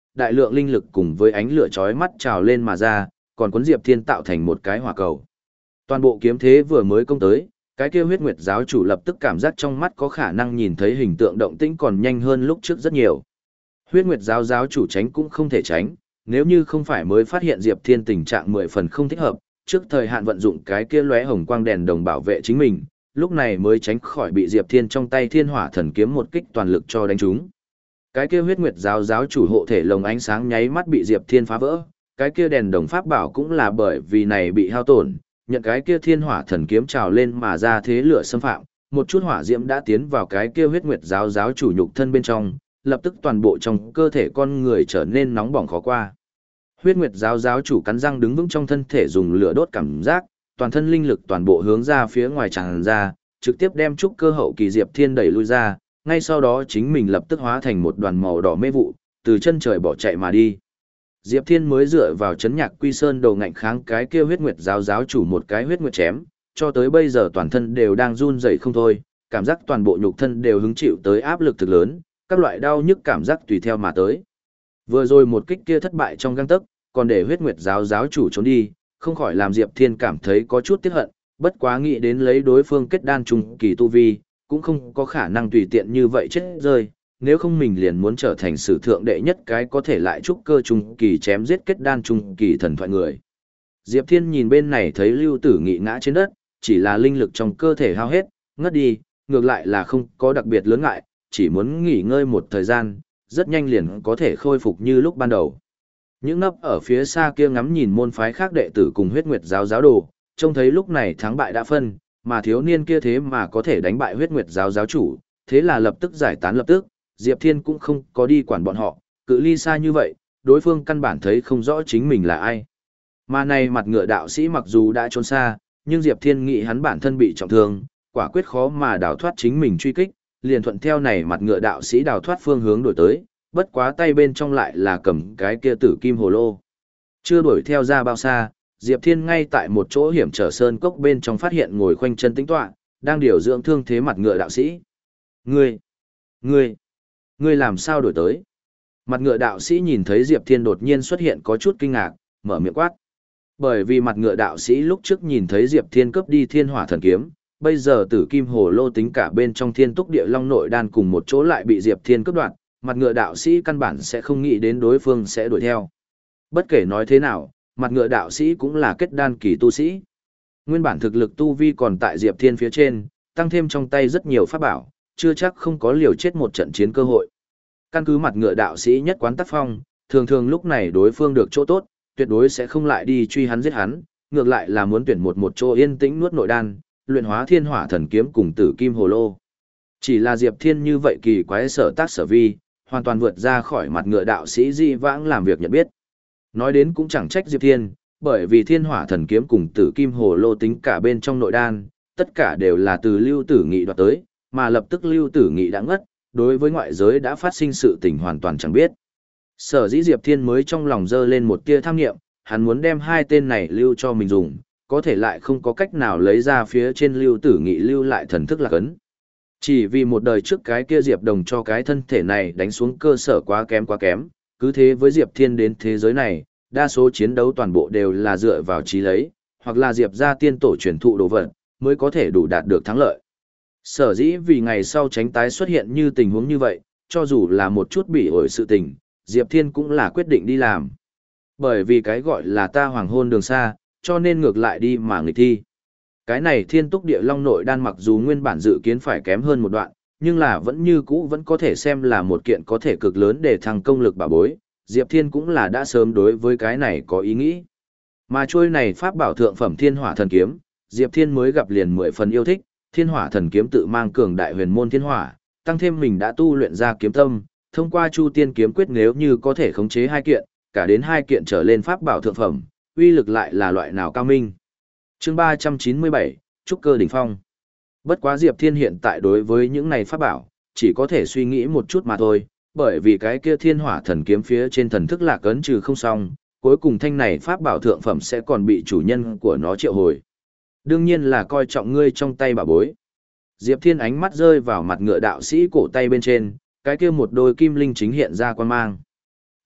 Speaker 1: đại lượng linh lực cùng với ánh lửa chói mắt trào lên mà ra, còn cuốn Diệp Thiên tạo thành một cái hỏa cầu. Toàn bộ kiếm thế vừa mới công tới, cái kia huyết nguyệt giáo chủ lập tức cảm giác trong mắt có khả năng nhìn thấy hình tượng động tĩnh còn nhanh hơn lúc trước rất nhiều. Huyết nguyệt giáo giáo chủ tránh cũng không thể tránh, nếu như không phải mới phát hiện Diệp Thiên tình trạng mười phần không thích hợp, trước thời hạn vận dụng cái kia lóe hồng quang đèn đồng bảo vệ chính mình, lúc này mới tránh khỏi bị Diệp Thiên trong tay Thiên Hỏa Thần kiếm một kích toàn lực cho đánh trúng. Cái kia huyết nguyệt giáo giáo chủ hộ thể lồng ánh sáng nháy mắt bị Diệp Thiên phá vỡ, cái kia đèn đồng pháp bảo cũng là bởi vì này bị hao tổn, nhận cái kia Thiên Hỏa Thần kiếm trào lên mà ra thế lửa xâm phạm, một chút hỏa diễm đã tiến vào cái kia huyết nguyệt giáo giáo chủ nhục thân bên trong, lập tức toàn bộ trong cơ thể con người trở nên nóng bỏng khó qua. Huyết nguyệt giáo giáo chủ cắn răng đứng vững trong thân thể dùng lửa đốt cảm giác, toàn thân linh lực toàn bộ hướng ra phía ngoài tràn ra, trực tiếp đem trúc cơ hậu kỳ Diệp Thiên đẩy lui ra, ngay sau đó chính mình lập tức hóa thành một đoàn màu đỏ mê vụ, từ chân trời bỏ chạy mà đi. Diệp Thiên mới dựa vào chấn nhạc quy sơn đầu ngạnh kháng cái kia huyết nguyệt giáo giáo chủ một cái huyết nguyệt chém, cho tới bây giờ toàn thân đều đang run rẩy không thôi, cảm giác toàn bộ nhục thân đều hứng chịu tới áp lực thực lớn, các loại đau nhức cảm giác tùy theo mà tới. Vừa rồi một kích kia thất bại trong gang tấc, còn để huyết nguyệt giáo giáo chủ trốn đi, không khỏi làm Diệp Thiên cảm thấy có chút tiếc hận, bất quá nghĩ đến lấy đối phương kết đan trung kỳ tu vi, cũng không có khả năng tùy tiện như vậy chết rơi, nếu không mình liền muốn trở thành sử thượng đệ nhất cái có thể lại trúc cơ trung kỳ chém giết kết đan trung kỳ thần thoại người. Diệp Thiên nhìn bên này thấy Lưu Tử Nghị ngã trên đất, chỉ là linh lực trong cơ thể hao hết, ngất đi, ngược lại là không có đặc biệt lớn ngại, chỉ muốn nghỉ ngơi một thời gian, rất nhanh liền có thể khôi phục như lúc ban đầu. Những nấp ở phía xa kia ngắm nhìn môn phái khác đệ tử cùng huyết nguyệt giáo giáo đồ, trông thấy lúc này thắng bại đã phân, mà thiếu niên kia thế mà có thể đánh bại huyết nguyệt giáo giáo chủ, thế là lập tức giải tán lập tức, Diệp Thiên cũng không có đi quản bọn họ, cự ly xa như vậy, đối phương căn bản thấy không rõ chính mình là ai. Mà này mặt ngựa đạo sĩ mặc dù đã trốn xa, nhưng Diệp Thiên nghĩ hắn bản thân bị trọng thương, quả quyết khó mà đào thoát chính mình truy kích, liền thuận theo này mặt ngựa đạo sĩ đào thoát phương hướng đổi tới, bất quá tay bên trong lại là cầm cái kia tử kim hồ lô. Chưa đuổi theo ra bao xa, Diệp Thiên ngay tại một chỗ hiểm trở sơn cốc bên trong phát hiện ngồi khoanh chân tĩnh tọa, đang điều dưỡng thương thế mặt ngựa đạo sĩ. Ngươi, ngươi, ngươi làm sao đổi tới? Mặt ngựa đạo sĩ nhìn thấy Diệp Thiên đột nhiên xuất hiện có chút kinh ngạc, mở miệng quát. Bởi vì mặt ngựa đạo sĩ lúc trước nhìn thấy Diệp Thiên cướp đi Thiên Hỏa Thần kiếm, bây giờ tử kim hồ lô tính cả bên trong Thiên Túc Địa Long nội đan cùng một chỗ lại bị Diệp Thiên cướp đoạt, mặt ngựa đạo sĩ căn bản sẽ không nghĩ đến đối phương sẽ đuổi theo. Bất kể nói thế nào, mặt ngựa đạo sĩ cũng là kết đan kỳ tu sĩ. Nguyên bản thực lực tu vi còn tại Diệp Thiên phía trên, tăng thêm trong tay rất nhiều pháp bảo, chưa chắc không có liều chết một trận chiến cơ hội. Căn cứ mặt ngựa đạo sĩ nhất quán tác phong, thường thường lúc này đối phương được chỗ tốt, tuyệt đối sẽ không lại đi truy hắn giết hắn, ngược lại là muốn tuyển một một chỗ yên tĩnh nuốt nội đan, luyện hóa Thiên Hỏa Thần kiếm cùng tử kim hồ lô. Chỉ là Diệp Thiên như vậy kỳ quái sở tác sở vi, hoàn toàn vượt ra khỏi mặt ngựa đạo sĩ di vãng làm việc nhận biết. Nói đến cũng chẳng trách Diệp Thiên, bởi vì Thiên Hỏa Thần kiếm cùng tử kim hồ lô tính cả bên trong nội đan, tất cả đều là từ Lưu Tử Nghị đoạt tới, mà lập tức Lưu Tử Nghị đã ngất, đối với ngoại giới đã phát sinh sự tình hoàn toàn chẳng biết. Sở dĩ Diệp Thiên mới trong lòng dơ lên một tia tham nghiệm, hắn muốn đem hai tên này lưu cho mình dùng, có thể lại không có cách nào lấy ra phía trên Lưu Tử Nghị lưu lại thần thức lạc ấn. Chỉ vì một đời trước cái kia Diệp Đồng cho cái thân thể này đánh xuống cơ sở quá kém quá kém, cứ thế với Diệp Thiên đến thế giới này, đa số chiến đấu toàn bộ đều là dựa vào trí lấy, hoặc là Diệp ra tiên tổ truyền thụ đồ vật, mới có thể đủ đạt được thắng lợi. Sở dĩ vì ngày sau tránh tái xuất hiện như tình huống như vậy, cho dù là một chút bị ổi sự tình, Diệp Thiên cũng là quyết định đi làm. Bởi vì cái gọi là ta hoàng hôn đường xa, cho nên ngược lại đi mà nghịch thi. Cái này Thiên Túc Địa Long nội đan mặc dù nguyên bản dự kiến phải kém hơn một đoạn, nhưng là vẫn như cũ vẫn có thể xem là một kiện có thể cực lớn để thăng công lực bảo bối, Diệp Thiên cũng là đã sớm đối với cái này có ý nghĩ. Mà trôi này pháp bảo thượng phẩm Thiên Hỏa Thần kiếm, Diệp Thiên mới gặp liền mười phần yêu thích, Thiên Hỏa Thần kiếm tự mang cường đại huyền môn thiên hỏa, tăng thêm mình đã tu luyện ra kiếm tâm, thông qua Chu Tiên kiếm quyết nếu như có thể khống chế hai kiện, cả đến hai kiện trở lên pháp bảo thượng phẩm, uy lực lại là loại nào cao minh. Chương ba trăm chín mươi bảy, Trúc cơ đỉnh phong. Bất quá Diệp Thiên hiện tại đối với những này pháp bảo, chỉ có thể suy nghĩ một chút mà thôi, bởi vì cái kia Thiên Hỏa Thần kiếm phía trên thần thức lạc ấn trừ không xong, cuối cùng thanh này pháp bảo thượng phẩm sẽ còn bị chủ nhân của nó triệu hồi. Đương nhiên là coi trọng ngươi trong tay bảo bối. Diệp Thiên ánh mắt rơi vào mặt ngựa đạo sĩ cổ tay bên trên, cái kia một đôi kim linh chính hiện ra quan mang.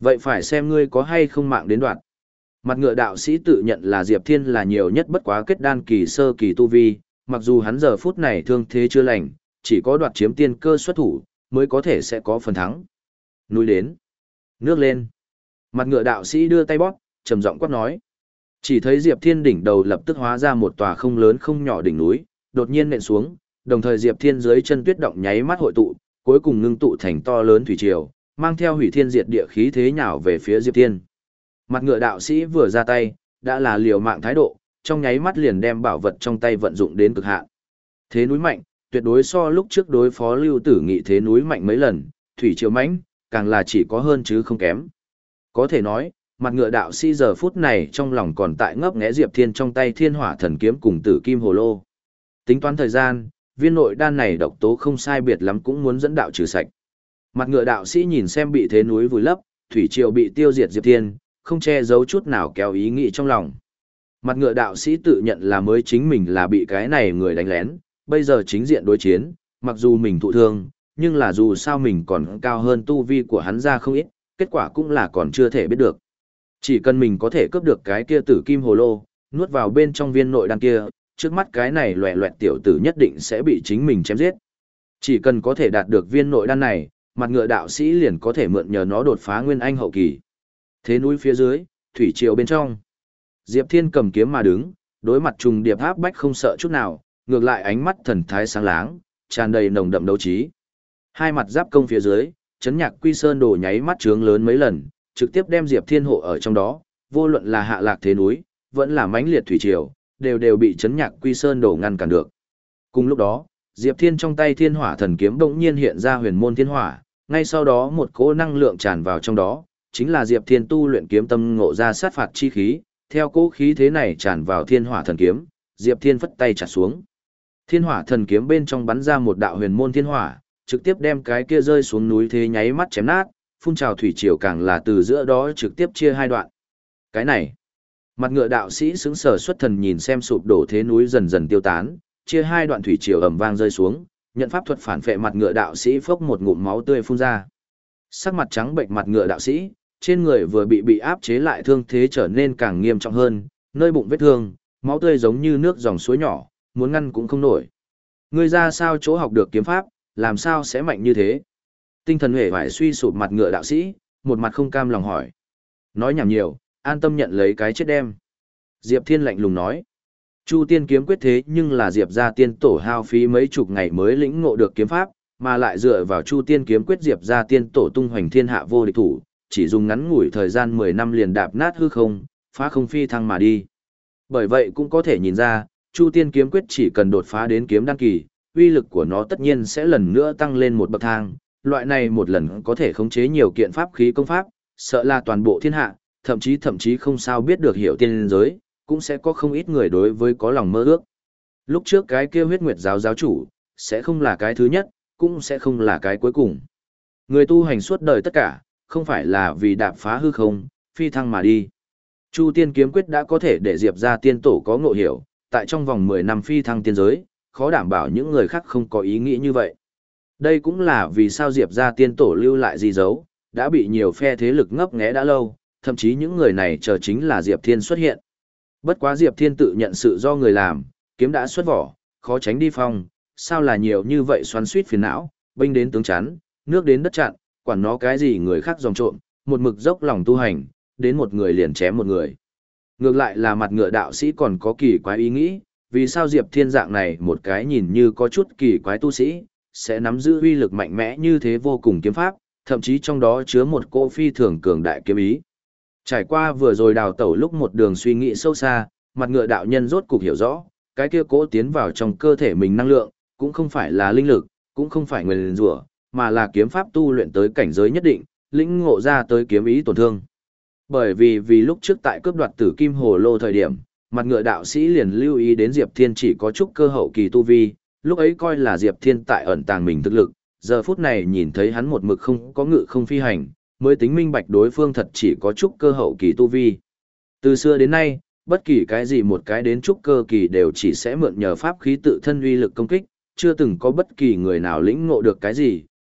Speaker 1: Vậy phải xem ngươi có hay không mạng đến đoạt. Mặt ngựa đạo sĩ tự nhận là Diệp Thiên là nhiều nhất bất quá kết đan kỳ sơ kỳ tu vi, mặc dù hắn giờ phút này thương thế chưa lành, chỉ có đoạt chiếm tiên cơ xuất thủ, mới có thể sẽ có phần thắng. Núi đến. Nước lên. Mặt ngựa đạo sĩ đưa tay bóp, trầm giọng quát nói. Chỉ thấy Diệp Thiên đỉnh đầu lập tức hóa ra một tòa không lớn không nhỏ đỉnh núi, đột nhiên nện xuống, đồng thời Diệp Thiên dưới chân tuyết động nháy mắt hội tụ, cuối cùng ngưng tụ thành to lớn thủy triều, mang theo hủy thiên diệt địa khí thế nhào về phía Diệp Thiên. Mặt ngựa đạo sĩ vừa ra tay, đã là liều mạng thái độ, trong nháy mắt liền đem bảo vật trong tay vận dụng đến cực hạn. Thế núi mạnh, tuyệt đối so lúc trước đối phó Lưu Tử Nghị thế núi mạnh mấy lần, thủy triều mãnh, càng là chỉ có hơn chứ không kém. Có thể nói, mặt ngựa đạo sĩ giờ phút này trong lòng còn tại ngấp nghé Diệp Thiên trong tay Thiên Hỏa Thần Kiếm cùng Tử Kim Hồ Lô. Tính toán thời gian, viên nội đan này độc tố không sai biệt lắm cũng muốn dẫn đạo trừ sạch. Mặt ngựa đạo sĩ nhìn xem bị thế núi vùi lấp, thủy triều bị tiêu diệt Diệp Thiên, không che giấu chút nào kéo ý nghĩ trong lòng. Mặt ngựa đạo sĩ tự nhận là mới chính mình là bị cái này người đánh lén, bây giờ chính diện đối chiến, mặc dù mình thụ thương, nhưng là dù sao mình còn cao hơn tu vi của hắn ra không ít, kết quả cũng là còn chưa thể biết được. Chỉ cần mình có thể cướp được cái kia tử kim hồ lô, nuốt vào bên trong viên nội đan kia, trước mắt cái này loẹ loẹt tiểu tử nhất định sẽ bị chính mình chém giết. Chỉ cần có thể đạt được viên nội đan này, mặt ngựa đạo sĩ liền có thể mượn nhờ nó đột phá nguyên anh hậu kỳ. Thế núi phía dưới, thủy triều bên trong. Diệp Thiên cầm kiếm mà đứng, đối mặt trùng điệp áp bách không sợ chút nào, ngược lại ánh mắt thần thái sáng láng, tràn đầy nồng đậm đấu trí. Hai mặt giáp công phía dưới, chấn nhạc quy sơn đổ nháy mắt trướng lớn mấy lần, trực tiếp đem Diệp Thiên hộ ở trong đó, vô luận là hạ lạc thế núi, vẫn là mãnh liệt thủy triều, đều đều bị chấn nhạc quy sơn đổ ngăn cản được. Cùng lúc đó, Diệp Thiên trong tay Thiên Hỏa Thần Kiếm bỗng nhiên hiện ra huyền môn thiên hỏa, ngay sau đó một cỗ năng lượng tràn vào trong đó, chính là Diệp Thiên tu luyện kiếm tâm ngộ ra sát phạt chi khí, theo cỗ khí thế này tràn vào Thiên Hỏa Thần Kiếm, Diệp Thiên phất tay chặt xuống. Thiên Hỏa Thần Kiếm bên trong bắn ra một đạo huyền môn thiên hỏa, trực tiếp đem cái kia rơi xuống núi thế nháy mắt chém nát, phun trào thủy triều càng là từ giữa đó trực tiếp chia hai đoạn. Cái này, mặt ngựa đạo sĩ sững sờ xuất thần nhìn xem sụp đổ thế núi dần dần tiêu tán, chia hai đoạn thủy triều ầm vang rơi xuống, nhận pháp thuật phản phệ mặt ngựa đạo sĩ phốc một ngụm máu tươi phun ra. Sắc mặt trắng bệnh mặt ngựa đạo sĩ, trên người vừa bị bị áp chế lại thương thế trở nên càng nghiêm trọng hơn, nơi bụng vết thương, máu tươi giống như nước dòng suối nhỏ, muốn ngăn cũng không nổi. Ngươi ra sao chỗ học được kiếm pháp, làm sao sẽ mạnh như thế? Tinh thần hề vải suy sụp mặt ngựa đạo sĩ, một mặt không cam lòng hỏi. Nói nhảm nhiều, an tâm nhận lấy cái chết đem. Diệp Thiên lạnh lùng nói. Chu tiên kiếm quyết thế nhưng là Diệp gia tiên tổ hao phí mấy chục ngày mới lĩnh ngộ được kiếm pháp, mà lại dựa vào Chu tiên kiếm quyết Diệp gia tiên tổ tung hoành thiên hạ vô địch thủ, chỉ dùng ngắn ngủi thời gian mười năm liền đạp nát hư không, phá không phi thăng mà đi. Bởi vậy cũng có thể nhìn ra, Chu tiên kiếm quyết chỉ cần đột phá đến kiếm đăng kỳ, uy lực của nó tất nhiên sẽ lần nữa tăng lên một bậc thang, loại này một lần có thể khống chế nhiều kiện pháp khí công pháp, sợ là toàn bộ thiên hạ, thậm chí thậm chí không sao biết được hiểu tiên giới, cũng sẽ có không ít người đối với có lòng mơ ước. Lúc trước cái kia huyết nguyệt giáo giáo chủ, sẽ không là cái thứ nhất, cũng sẽ không là cái cuối cùng. Người tu hành suốt đời tất cả, không phải là vì đạp phá hư không, phi thăng mà đi. Chu tiên kiếm quyết đã có thể để Diệp gia tiên tổ có ngộ hiểu, tại trong vòng mười năm phi thăng tiên giới, khó đảm bảo những người khác không có ý nghĩ như vậy. Đây cũng là vì sao Diệp gia tiên tổ lưu lại di dấu, đã bị nhiều phe thế lực ngấp nghé đã lâu, thậm chí những người này chờ chính là Diệp Thiên xuất hiện. Bất quá Diệp Thiên tự nhận sự do người làm, kiếm đã xuất vỏ, khó tránh đi phong, sao là nhiều như vậy xoắn suýt phiền não, binh đến tướng chắn, nước đến đất chặn, quản nó cái gì người khác dòng trộm, một mực dốc lòng tu hành, đến một người liền chém một người. Ngược lại là mặt ngựa đạo sĩ còn có kỳ quái ý nghĩ, vì sao Diệp Thiên dạng này một cái nhìn như có chút kỳ quái tu sĩ, sẽ nắm giữ uy lực mạnh mẽ như thế vô cùng kiếm pháp, thậm chí trong đó chứa một cỗ phi thường cường đại kiếm ý. Trải qua vừa rồi đào tẩu lúc một đường suy nghĩ sâu xa, mặt ngựa đạo nhân rốt cục hiểu rõ, cái kia cỗ tiến vào trong cơ thể mình năng lượng, cũng không phải là linh lực, cũng không phải nguyên rủa, mà là kiếm pháp tu luyện tới cảnh giới nhất định, lĩnh ngộ ra tới kiếm ý tổn thương. Bởi vì vì lúc trước tại cướp đoạt tử kim hồ lô thời điểm, mặt ngựa đạo sĩ liền lưu ý đến Diệp Thiên chỉ có chút cơ hậu kỳ tu vi, lúc ấy coi là Diệp Thiên tại ẩn tàng mình thực lực, giờ phút này nhìn thấy hắn một mực không có ngự không phi hành, mới tính minh bạch đối phương thật chỉ có chút cơ hậu kỳ tu vi. Từ xưa đến nay, bất kỳ cái gì một cái đến chút cơ kỳ đều chỉ sẽ mượn nhờ pháp khí tự thân uy lực công kích, chưa từng có bất kỳ người nào lĩnh ngộ được cái gì,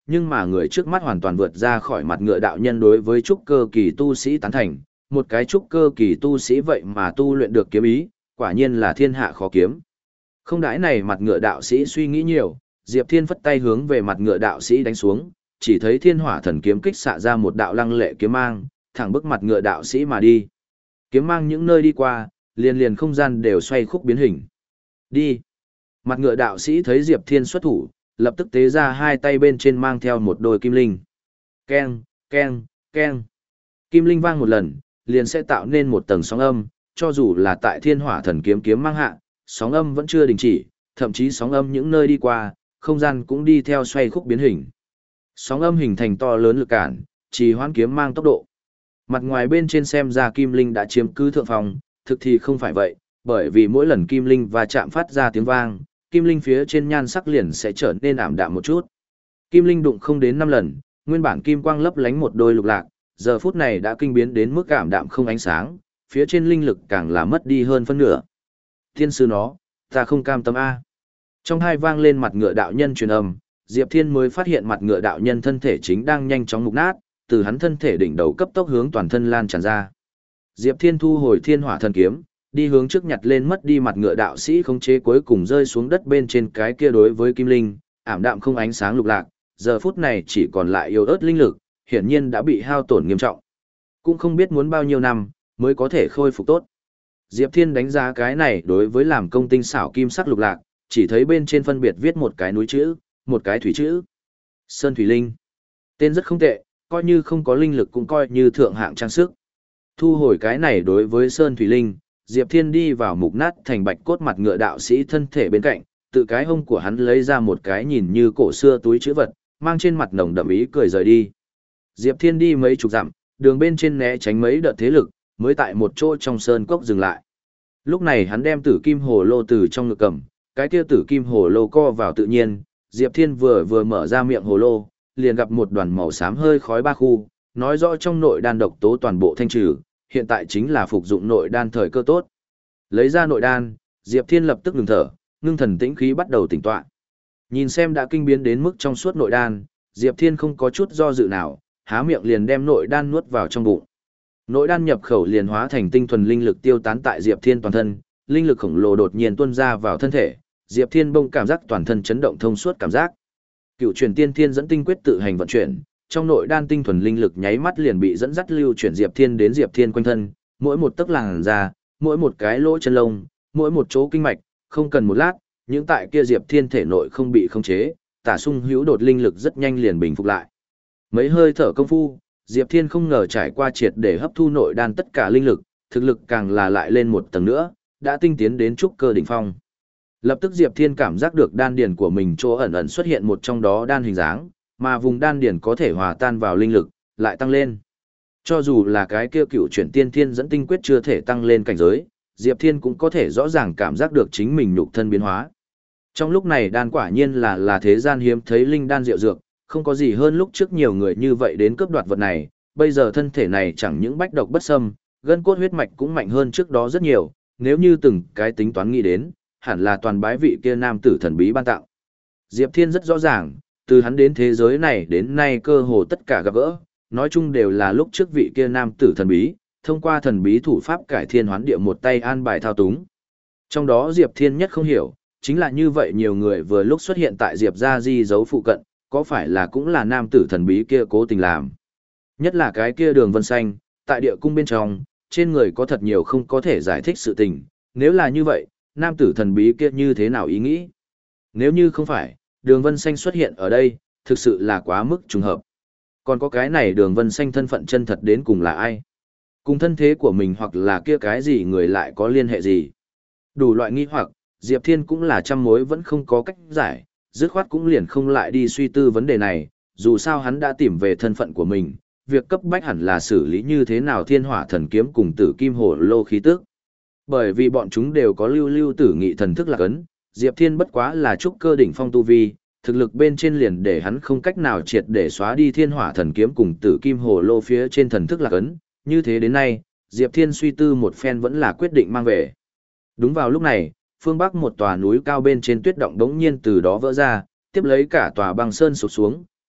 Speaker 1: nhưng mà người trước mắt hoàn toàn vượt ra khỏi mặt ngựa đạo nhân đối với trúc cơ kỳ tu sĩ tán thành, một cái trúc cơ kỳ tu sĩ vậy mà tu luyện được kiếm ý, quả nhiên là thiên hạ khó kiếm. Không đãi này mặt ngựa đạo sĩ suy nghĩ nhiều, Diệp Thiên phất tay hướng về mặt ngựa đạo sĩ đánh xuống, chỉ thấy thiên hỏa thần kiếm kích xạ ra một đạo lăng lệ kiếm mang, thẳng bức mặt ngựa đạo sĩ mà đi. Kiếm mang những nơi đi qua, liền liền không gian đều xoay khúc biến hình. Đi. Mặt ngựa đạo sĩ thấy Diệp Thiên xuất thủ, lập tức tế ra hai tay bên trên mang theo một đôi kim linh. Keng, keng, keng. Kim linh vang một lần, liền sẽ tạo nên một tầng sóng âm, cho dù là tại thiên hỏa thần kiếm kiếm mang hạ, sóng âm vẫn chưa đình chỉ, thậm chí sóng âm những nơi đi qua, không gian cũng đi theo xoay khúc biến hình. Sóng âm hình thành to lớn lực cản, trì hoãn kiếm mang tốc độ. Mặt ngoài bên trên xem ra kim linh đã chiếm cứ thượng phòng, thực thì không phải vậy, bởi vì mỗi lần kim linh va chạm phát ra tiếng vang, kim linh phía trên nhan sắc liền sẽ trở nên ảm đạm một chút. Kim linh đụng không đến năm lần, nguyên bản kim quang lấp lánh một đôi lục lạc, giờ phút này đã kinh biến đến mức ảm đạm không ánh sáng, phía trên linh lực càng là mất đi hơn phân nửa. Thiên sư nó, ta không cam tâm a. Trong hai vang lên mặt ngựa đạo nhân truyền âm, Diệp Thiên mới phát hiện mặt ngựa đạo nhân thân thể chính đang nhanh chóng mục nát, từ hắn thân thể đỉnh đầu cấp tốc hướng toàn thân lan tràn ra. Diệp Thiên thu hồi thiên hỏa thần kiếm, đi hướng trước nhặt lên mất đi mặt ngựa đạo sĩ khống chế cuối cùng rơi xuống đất bên trên cái kia đối với kim linh, ảm đạm không ánh sáng lục lạc, giờ phút này chỉ còn lại yếu ớt linh lực, hiển nhiên đã bị hao tổn nghiêm trọng. Cũng không biết muốn bao nhiêu năm mới có thể khôi phục tốt. Diệp Thiên đánh giá cái này đối với làm công tinh xảo kim sắc lục lạc, chỉ thấy bên trên phân biệt viết một cái núi chữ, một cái thủy chữ. Sơn Thủy Linh. Tên rất không tệ, coi như không có linh lực cũng coi như thượng hạng trang sức. Thu hồi cái này đối với Sơn Thủy Linh, Diệp Thiên đi vào mục nát thành bạch cốt mặt ngựa đạo sĩ thân thể bên cạnh, tự cái hông của hắn lấy ra một cái nhìn như cổ xưa túi chữ vật, mang trên mặt nồng đậm ý cười rời đi. Diệp Thiên đi mấy chục dặm, đường bên trên né tránh mấy đợt thế lực, mới tại một chỗ trong sơn cốc dừng lại. Lúc này hắn đem tử kim hồ lô từ trong ngực cầm, cái kia tử kim hồ lô co vào tự nhiên, Diệp Thiên vừa vừa mở ra miệng hồ lô, liền gặp một đoàn màu xám hơi khói ba khu, nói rõ trong nội đan độc tố toàn bộ thanh trừ, hiện tại chính là phục dụng nội đan thời cơ tốt. Lấy ra nội đan, Diệp Thiên lập tức ngừng thở, ngưng thần tĩnh khí bắt đầu tỉnh tọa. Nhìn xem đã kinh biến đến mức trong suốt nội đan, Diệp Thiên không có chút do dự nào, há miệng liền đem nội đan nuốt vào trong bụng. Nội đan nhập khẩu liền hóa thành tinh thuần linh lực tiêu tán tại Diệp Thiên toàn thân, linh lực khổng lồ đột nhiên tuôn ra vào thân thể, Diệp Thiên bỗng cảm giác toàn thân chấn động thông suốt cảm giác. Cựu truyền tiên thiên dẫn tinh quyết tự hành vận chuyển, trong nội đan tinh thuần linh lực nháy mắt liền bị dẫn dắt lưu chuyển Diệp Thiên đến Diệp Thiên quanh thân, mỗi một tấc làn da, mỗi một cái lỗ chân lông, mỗi một chỗ kinh mạch, không cần một lát, những tại kia Diệp Thiên thể nội không bị khống chế, tả sung hữu đột linh lực rất nhanh liền bình phục lại. Mấy hơi thở công phu, Diệp Thiên không ngờ trải qua triệt để hấp thu nội đan tất cả linh lực, thực lực càng là lại lên một tầng nữa, đã tinh tiến đến trúc cơ đỉnh phong. Lập tức Diệp Thiên cảm giác được đan điền của mình chỗ ẩn ẩn xuất hiện một trong đó đan hình dáng, mà vùng đan điền có thể hòa tan vào linh lực, lại tăng lên. Cho dù là cái kia cựu chuyển tiên thiên dẫn tinh quyết chưa thể tăng lên cảnh giới, Diệp Thiên cũng có thể rõ ràng cảm giác được chính mình nhục thân biến hóa. Trong lúc này đan quả nhiên là là thế gian hiếm thấy linh đan diệu dược, không có gì hơn lúc trước nhiều người như vậy đến cướp đoạt vật này, bây giờ thân thể này chẳng những bách độc bất xâm, gân cốt huyết mạch cũng mạnh hơn trước đó rất nhiều, nếu như từng cái tính toán nghĩ đến, hẳn là toàn bái vị kia nam tử thần bí ban tặng. Diệp Thiên rất rõ ràng, từ hắn đến thế giới này đến nay cơ hồ tất cả gặp gỡ, nói chung đều là lúc trước vị kia nam tử thần bí, thông qua thần bí thủ pháp cải thiên hoán địa một tay an bài thao túng. Trong đó Diệp Thiên nhất không hiểu, chính là như vậy nhiều người vừa lúc xuất hiện tại Diệp gia di dấu phụ cận, có phải là cũng là nam tử thần bí kia cố tình làm. Nhất là cái kia Đường Vân Xanh, tại địa cung bên trong, trên người có thật nhiều không có thể giải thích sự tình, nếu là như vậy, nam tử thần bí kia như thế nào ý nghĩ? Nếu như không phải, Đường Vân Xanh xuất hiện ở đây, thực sự là quá mức trùng hợp. Còn có cái này Đường Vân Xanh thân phận chân thật đến cùng là ai? Cùng thân thế của mình hoặc là kia cái gì người lại có liên hệ gì? Đủ loại nghi hoặc, Diệp Thiên cũng là trăm mối vẫn không có cách giải, dứt khoát cũng liền không lại đi suy tư vấn đề này, dù sao hắn đã tìm về thân phận của mình, việc cấp bách hẳn là xử lý như thế nào thiên hỏa thần kiếm cùng tử kim hổ lô khí tức. Bởi vì bọn chúng đều có lưu lưu tử nghị thần thức lạc ấn, Diệp Thiên bất quá là trúc cơ đỉnh phong tu vi, thực lực bên trên liền để hắn không cách nào triệt để xóa đi thiên hỏa thần kiếm cùng tử kim hổ lô phía trên thần thức lạc ấn, như thế đến nay, Diệp Thiên suy tư một phen vẫn là quyết định mang về. Đúng vào lúc này, phương bắc một tòa núi cao bên trên tuyết động đống nhiên từ đó vỡ ra, tiếp lấy cả tòa băng sơn sụp xuống,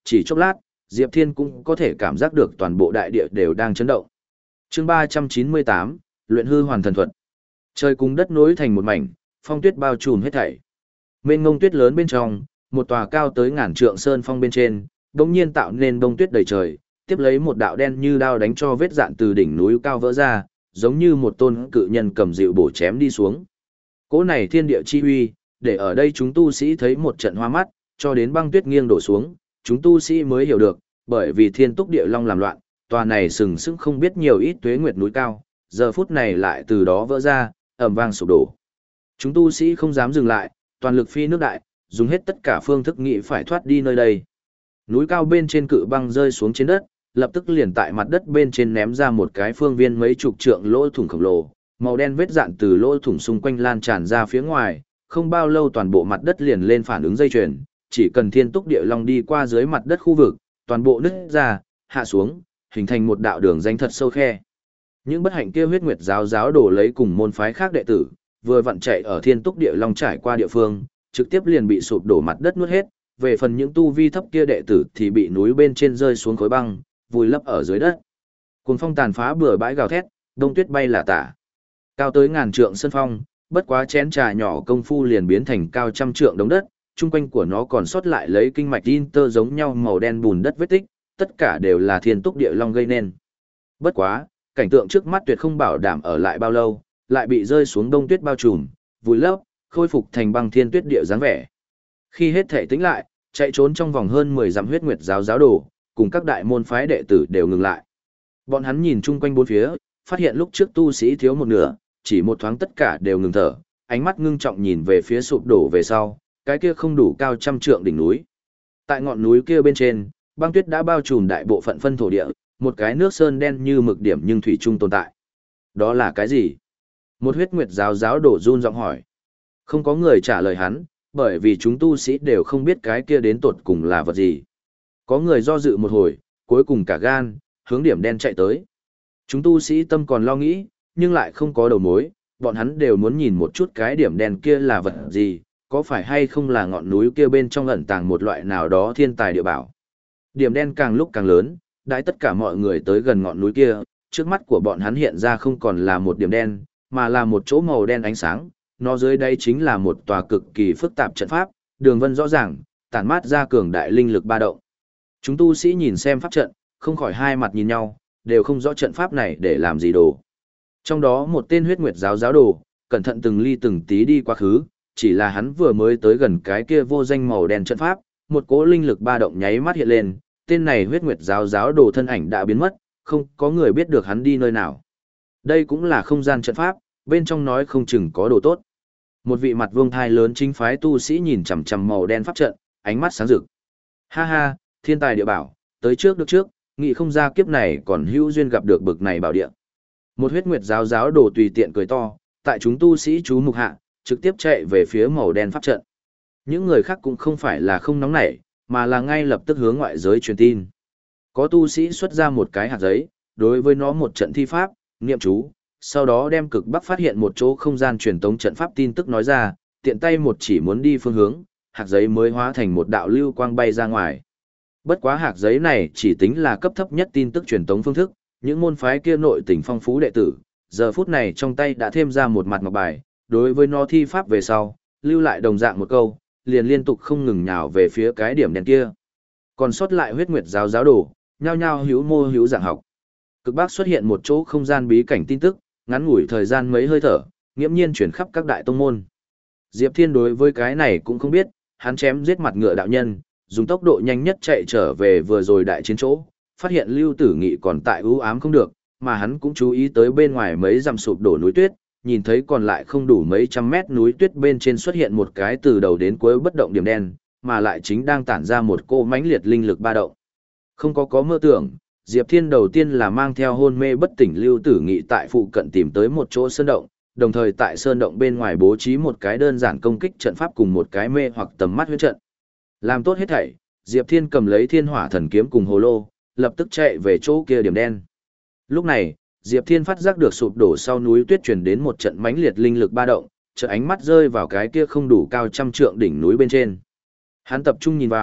Speaker 1: chỉ chốc lát, Diệp Thiên cũng có thể cảm giác được toàn bộ đại địa đều đang chấn động. Chương ba trăm chín mươi tám, Luyện hư hoàn thần thuật. Trời cùng đất nối thành một mảnh, phong tuyết bao trùm hết thảy. Mênh mông tuyết lớn bên trong, một tòa cao tới ngàn trượng sơn phong bên trên, đột nhiên tạo nên bông tuyết đầy trời, tiếp lấy một đạo đen như đao đánh cho vết dạn từ đỉnh núi cao vỡ ra, giống như một tôn cự nhân cầm dịu bổ chém đi xuống. Cỗ này thiên địa chi uy, để ở đây chúng tu sĩ thấy một trận hoa mắt, cho đến băng tuyết nghiêng đổ xuống, chúng tu sĩ mới hiểu được, bởi vì thiên túc địa long làm loạn, tòa này sừng sững không biết nhiều ít tuế nguyệt núi cao, giờ phút này lại từ đó vỡ ra, ầm vang sụp đổ. Chúng tu sĩ không dám dừng lại, toàn lực phi nước đại, dùng hết tất cả phương thức nghị phải thoát đi nơi đây. Núi cao bên trên cự băng rơi xuống trên đất, lập tức liền tại mặt đất bên trên ném ra một cái phương viên mấy chục trượng lỗ thủng khổng lồ, màu đen vết dạn từ lỗ thủng xung quanh lan tràn ra phía ngoài, không bao lâu toàn bộ mặt đất liền lên phản ứng dây chuyền, chỉ cần thiên túc địa long đi qua dưới mặt đất khu vực, toàn bộ nứt ra, hạ xuống, hình thành một đạo đường danh thật sâu khe. Những bất hạnh kia huyết nguyệt giáo giáo đổ lấy cùng môn phái khác đệ tử, vừa vặn chạy ở thiên túc địa long trải qua địa phương, trực tiếp liền bị sụp đổ mặt đất nuốt hết, về phần những tu vi thấp kia đệ tử thì bị núi bên trên rơi xuống khối băng, vùi lấp ở dưới đất. Cuồng phong tàn phá bừa bãi gào thét, đông tuyết bay là tả. Cao tới ngàn trượng sân phong, bất quá chén trà nhỏ công phu liền biến thành cao trăm trượng đống đất, chung quanh của nó còn sót lại lấy kinh mạch tin tơ giống nhau màu đen bùn đất vết tích, tất cả đều là thiên túc địa long gây nên. Bất quá, cảnh tượng trước mắt tuyệt không bảo đảm ở lại bao lâu, lại bị rơi xuống đông tuyết bao trùm, vùi lấp, khôi phục thành băng thiên tuyết địa dáng vẻ. Khi hết thể tĩnh lại, chạy trốn trong vòng hơn mười dặm huyết nguyệt giáo giáo đồ, cùng các đại môn phái đệ tử đều ngừng lại. Bọn hắn nhìn chung quanh bốn phía, phát hiện lúc trước tu sĩ thiếu một nửa, chỉ một thoáng tất cả đều ngừng thở, ánh mắt ngưng trọng nhìn về phía sụp đổ về sau, cái kia không đủ cao trăm trượng đỉnh núi. Tại ngọn núi kia bên trên, băng tuyết đã bao trùm đại bộ phận phân thổ địa, một cái nước sơn đen như mực điểm nhưng thủy chung tồn tại. Đó là cái gì? Một huyết nguyệt giáo giáo đổ run giọng hỏi. Không có người trả lời hắn, bởi vì chúng tu sĩ đều không biết cái kia đến tột cùng là vật gì. Có người do dự một hồi, cuối cùng cả gan, hướng điểm đen chạy tới. Chúng tu sĩ tâm còn lo nghĩ, nhưng lại không có đầu mối, bọn hắn đều muốn nhìn một chút cái điểm đen kia là vật gì, có phải hay không là ngọn núi kia bên trong ẩn tàng một loại nào đó thiên tài địa bảo. Điểm đen càng lúc càng lớn, đãi tất cả mọi người tới gần ngọn núi kia, trước mắt của bọn hắn hiện ra không còn là một điểm đen, mà là một chỗ màu đen ánh sáng, nó dưới đây chính là một tòa cực kỳ phức tạp trận pháp, đường vân rõ ràng, tản mát ra cường đại linh lực ba động. Chúng tu sĩ nhìn xem pháp trận, không khỏi hai mặt nhìn nhau, đều không rõ trận pháp này để làm gì đồ. Trong đó một tên huyết nguyệt giáo giáo đồ, cẩn thận từng ly từng tí đi quá khứ, chỉ là hắn vừa mới tới gần cái kia vô danh màu đen trận pháp, một cỗ linh lực ba động nháy mắt hiện lên, tên này huyết nguyệt giáo giáo đồ thân ảnh đã biến mất, không có người biết được hắn đi nơi nào. Đây cũng là không gian trận pháp, bên trong nói không chừng có đồ tốt. Một vị mặt vương thai lớn chính phái tu sĩ nhìn chằm chằm màu đen pháp trận, ánh mắt sáng rực. Ha ha, thiên tài địa bảo, tới trước được trước, nghĩ không ra kiếp này còn hữu duyên gặp được bực này bảo địa. Một huyết nguyệt giáo giáo đồ tùy tiện cười to, tại chúng tu sĩ chú mục hạ, trực tiếp chạy về phía màu đen pháp trận. Những người khác cũng không phải là không nóng nảy, mà là ngay lập tức hướng ngoại giới truyền tin. Có tu sĩ xuất ra một cái hạt giấy, đối với nó một trận thi pháp, niệm chú, sau đó đem cực bắc phát hiện một chỗ không gian truyền tống trận pháp tin tức nói ra, tiện tay một chỉ muốn đi phương hướng, hạt giấy mới hóa thành một đạo lưu quang bay ra ngoài. Bất quá hạt giấy này chỉ tính là cấp thấp nhất tin tức truyền tống phương thức, những môn phái kia nội tình phong phú đệ tử, giờ phút này trong tay đã thêm ra một mặt ngọc bài, đối với nó thi pháp về sau, lưu lại đồng dạng một câu, liền liên tục không ngừng nhào về phía cái điểm đen kia. Còn sót lại huyết nguyệt giáo giáo đồ, nhao nhao hữu mô hữu dạng học. Cực bắc xuất hiện một chỗ không gian bí cảnh tin tức, ngắn ngủi thời gian mấy hơi thở, nghiễm nhiên chuyển khắp các đại tông môn. Diệp Thiên đối với cái này cũng không biết, hắn chém giết mặt ngựa đạo nhân, dùng tốc độ nhanh nhất chạy trở về vừa rồi đại chiến chỗ, phát hiện Lưu Tử Nghị còn tại ưu ám không được, mà hắn cũng chú ý tới bên ngoài mấy dặm sụp đổ núi tuyết, nhìn thấy còn lại không đủ mấy trăm mét núi tuyết bên trên xuất hiện một cái từ đầu đến cuối bất động điểm đen, mà lại chính đang tản ra một cô mãnh liệt linh lực ba động. Không có có mơ tưởng, Diệp Thiên đầu tiên là mang theo hôn mê bất tỉnh Lưu Tử Nghị tại phụ cận tìm tới một chỗ sơn động, đồng thời tại sơn động bên ngoài bố trí một cái đơn giản công kích trận pháp cùng một cái mê hoặc tầm mắt huyễn trận. Làm tốt hết thảy, Diệp Thiên cầm lấy Thiên Hỏa Thần Kiếm cùng hồ lô, lập tức chạy về chỗ kia điểm đen. Lúc này, Diệp Thiên phát giác được sụp đổ sau núi tuyết truyền đến một trận mãnh liệt linh lực ba động, chợt ánh mắt rơi vào cái kia không đủ cao trăm trượng đỉnh núi bên trên. Hắn tập trung nhìn vào,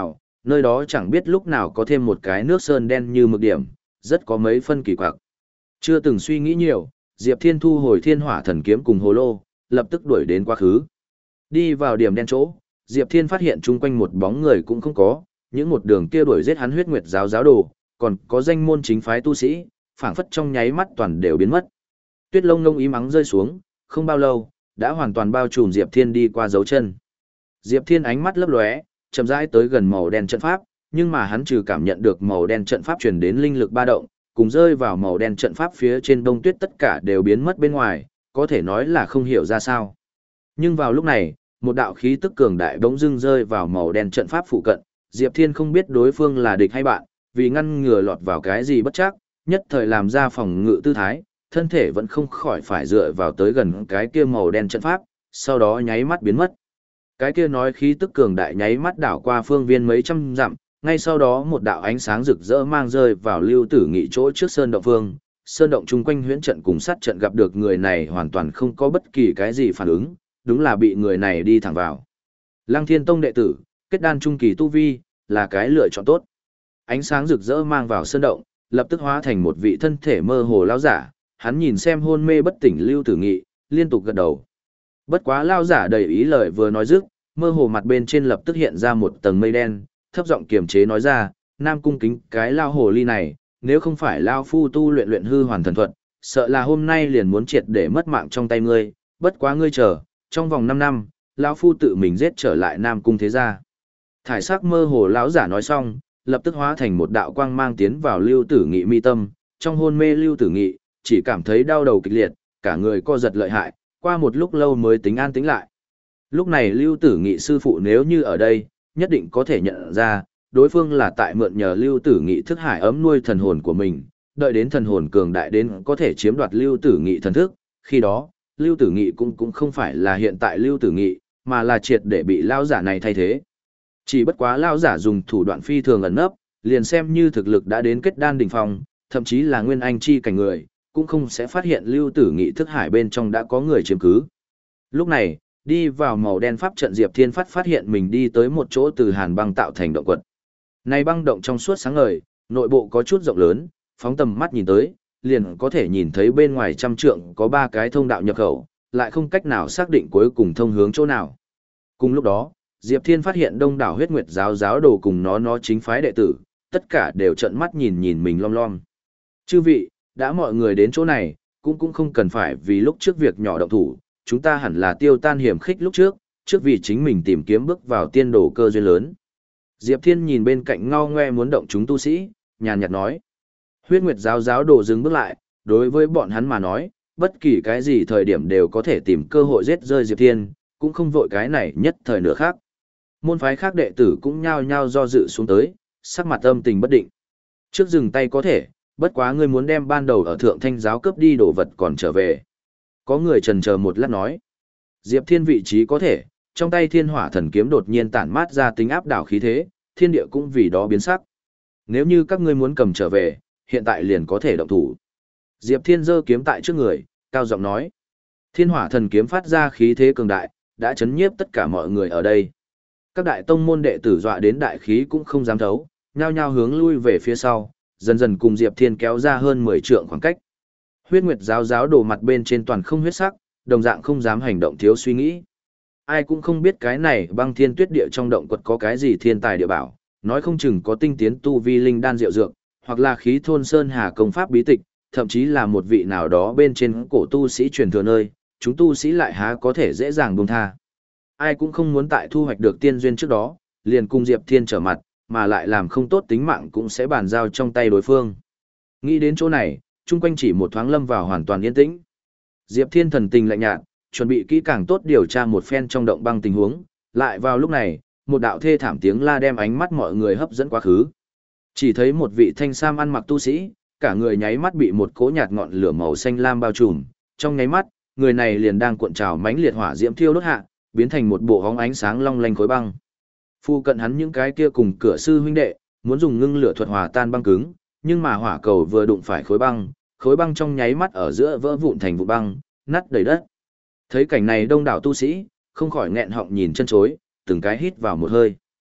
Speaker 1: Nơi đó chẳng biết lúc nào có thêm một cái nước sơn đen như mực điểm, rất có mấy phân kỳ quặc. Chưa từng suy nghĩ nhiều, Diệp Thiên thu hồi thiên hỏa thần kiếm cùng hồ lô, lập tức đuổi đến quá khứ. Đi vào điểm đen chỗ, Diệp Thiên phát hiện chung quanh một bóng người cũng không có, những một đường kia đuổi giết hắn huyết nguyệt giáo giáo đồ, còn có danh môn chính phái tu sĩ, phảng phất trong nháy mắt toàn đều biến mất. Tuyết lông lông ý mắng rơi xuống, không bao lâu, đã hoàn toàn bao trùm Diệp Thiên đi qua dấu chân. Diệp Thiên ánh mắt lấp lóe, chậm rãi tới gần màu đen trận pháp, nhưng mà hắn trừ cảm nhận được màu đen trận pháp truyền đến linh lực ba động, cùng rơi vào màu đen trận pháp phía trên đông tuyết tất cả đều biến mất bên ngoài, có thể nói là không hiểu ra sao. Nhưng vào lúc này, một đạo khí tức cường đại bỗng dưng rơi vào màu đen trận pháp phụ cận, Diệp Thiên không biết đối phương là địch hay bạn, vì ngăn ngừa lọt vào cái gì bất chắc, nhất thời làm ra phòng ngự tư thái, thân thể vẫn không khỏi phải dựa vào tới gần cái kia màu đen trận pháp, sau đó nháy mắt biến mất. Cái kia nói khí tức cường đại nháy mắt đảo qua phương viên mấy trăm dặm, ngay sau đó một đạo ánh sáng rực rỡ mang rơi vào Lưu Tử Nghị chỗ trước sơn động phương. Sơn động chung quanh huyễn trận cùng sát trận gặp được người này hoàn toàn không có bất kỳ cái gì phản ứng, đúng là bị người này đi thẳng vào. Lăng Thiên Tông đệ tử, kết đan trung kỳ tu vi, là cái lựa chọn tốt. Ánh sáng rực rỡ mang vào sơn động, lập tức hóa thành một vị thân thể mơ hồ lão giả, hắn nhìn xem hôn mê bất tỉnh Lưu Tử Nghị, liên tục gật đầu. Bất quá lão giả đầy ý lời vừa nói dứt, mơ hồ mặt bên trên lập tức hiện ra một tầng mây đen, thấp giọng kiềm chế nói ra, Nam cung kính cái lao hồ ly này, nếu không phải lao phu tu luyện luyện hư hoàn thần thuật, sợ là hôm nay liền muốn triệt để mất mạng trong tay ngươi, bất quá ngươi chờ, trong vòng năm năm, lão phu tự mình giết trở lại Nam cung thế gia. Thải sắc mơ hồ lão giả nói xong, lập tức hóa thành một đạo quang mang tiến vào Lưu Tử Nghị mi tâm, trong hôn mê Lưu Tử Nghị, chỉ cảm thấy đau đầu kịch liệt, cả người co giật lợi hại, qua một lúc lâu mới tính an tĩnh lại. Lúc này Lưu Tử Nghị sư phụ nếu như ở đây, nhất định có thể nhận ra, đối phương là tại mượn nhờ Lưu Tử Nghị thức hải ấm nuôi thần hồn của mình, đợi đến thần hồn cường đại đến có thể chiếm đoạt Lưu Tử Nghị thần thức, khi đó, Lưu Tử Nghị cũng cũng không phải là hiện tại Lưu Tử Nghị, mà là triệt để bị lao giả này thay thế. Chỉ bất quá lao giả dùng thủ đoạn phi thường ẩn nấp, liền xem như thực lực đã đến kết đan đỉnh phong, thậm chí là nguyên anh chi cảnh người, cũng không sẽ phát hiện Lưu Tử Nghị thức hải bên trong đã có người chiếm cứ. Lúc này, đi vào màu đen pháp trận Diệp Thiên phát phát hiện mình đi tới một chỗ từ hàn băng tạo thành động quật. Này băng động trong suốt sáng ngời, nội bộ có chút rộng lớn, phóng tầm mắt nhìn tới, liền có thể nhìn thấy bên ngoài trăm trượng có ba cái thông đạo nhập khẩu, lại không cách nào xác định cuối cùng thông hướng chỗ nào. Cùng lúc đó, Diệp Thiên phát hiện đông đảo huyết nguyệt giáo giáo đồ cùng nó nó chính phái đệ tử, tất cả đều trợn mắt nhìn nhìn mình lom lom. Chư vị, đã mọi người đến chỗ này, cũng cũng không cần phải vì lúc trước việc nhỏ động thủ, chúng ta hẳn là tiêu tan hiểm khích lúc trước, trước vì chính mình tìm kiếm bước vào tiên đồ cơ duyên lớn. Diệp Thiên nhìn bên cạnh ngao ngoe muốn động chúng tu sĩ, nhàn nhạt nói. Huyết nguyệt giáo giáo đồ dừng bước lại, đối với bọn hắn mà nói, bất kỳ cái gì thời điểm đều có thể tìm cơ hội giết rơi Diệp Thiên, cũng không vội cái này nhất thời nữa khác. Môn phái khác đệ tử cũng nhao nhao do dự xuống tới, sắc mặt âm tình bất định. Trước dừng tay có thể, bất quá ngươi muốn đem ban đầu ở thượng thanh giáo cướp đi đồ vật còn trở về. Có người chần chờ một lát nói. Diệp Thiên vị trí có thể, trong tay thiên hỏa thần kiếm đột nhiên tản mát ra tính áp đảo khí thế, thiên địa cũng vì đó biến sắc. Nếu như các ngươi muốn cầm trở về, hiện tại liền có thể động thủ. Diệp Thiên giơ kiếm tại trước người, cao giọng nói. Thiên hỏa thần kiếm phát ra khí thế cường đại, đã chấn nhiếp tất cả mọi người ở đây. Các đại tông môn đệ tử dọa đến đại khí cũng không dám thấu, nhao nhao hướng lui về phía sau, dần dần cùng Diệp Thiên kéo ra hơn mười trượng khoảng cách. Huyết Nguyệt giáo giáo đổ mặt bên trên toàn không huyết sắc, đồng dạng không dám hành động thiếu suy nghĩ. Ai cũng không biết cái này băng thiên tuyết địa trong động quật có cái gì thiên tài địa bảo, nói không chừng có tinh tiến tu vi linh đan diệu dược, hoặc là khí thôn sơn hà công pháp bí tịch, thậm chí là một vị nào đó bên trên cổ tu sĩ truyền thừa nơi, chúng tu sĩ lại há có thể dễ dàng buông tha. Ai cũng không muốn tại thu hoạch được tiên duyên trước đó, liền cùng Diệp Thiên trở mặt, mà lại làm không tốt tính mạng cũng sẽ bàn giao trong tay đối phương. Nghĩ đến chỗ này, chung quanh chỉ một thoáng lâm vào hoàn toàn yên tĩnh. Diệp Thiên thần tình lạnh nhạt, chuẩn bị kỹ càng tốt điều tra một phen trong động băng tình huống, lại vào lúc này, một đạo thê thảm tiếng la đem ánh mắt mọi người hấp dẫn quá khứ. Chỉ thấy một vị thanh sam ăn mặc tu sĩ, cả người nháy mắt bị một cỗ nhạt ngọn lửa màu xanh lam bao trùm, trong nháy mắt, người này liền đang cuộn trào mãnh liệt hỏa diễm thiêu đốt hạ, biến thành một bộ hóng ánh sáng long lanh khối băng. Phu cận hắn những cái kia cùng cửa sư huynh đệ, muốn dùng ngưng lửa thuật hòa tan băng cứng, nhưng mà hỏa cầu vừa đụng phải khối băng, khối băng trong nháy mắt ở giữa vỡ vụn thành vụ băng, nát đầy đất. Thấy cảnh này đông đảo tu sĩ, không khỏi nghẹn họng nhìn chân chối, từng cái hít vào một hơi.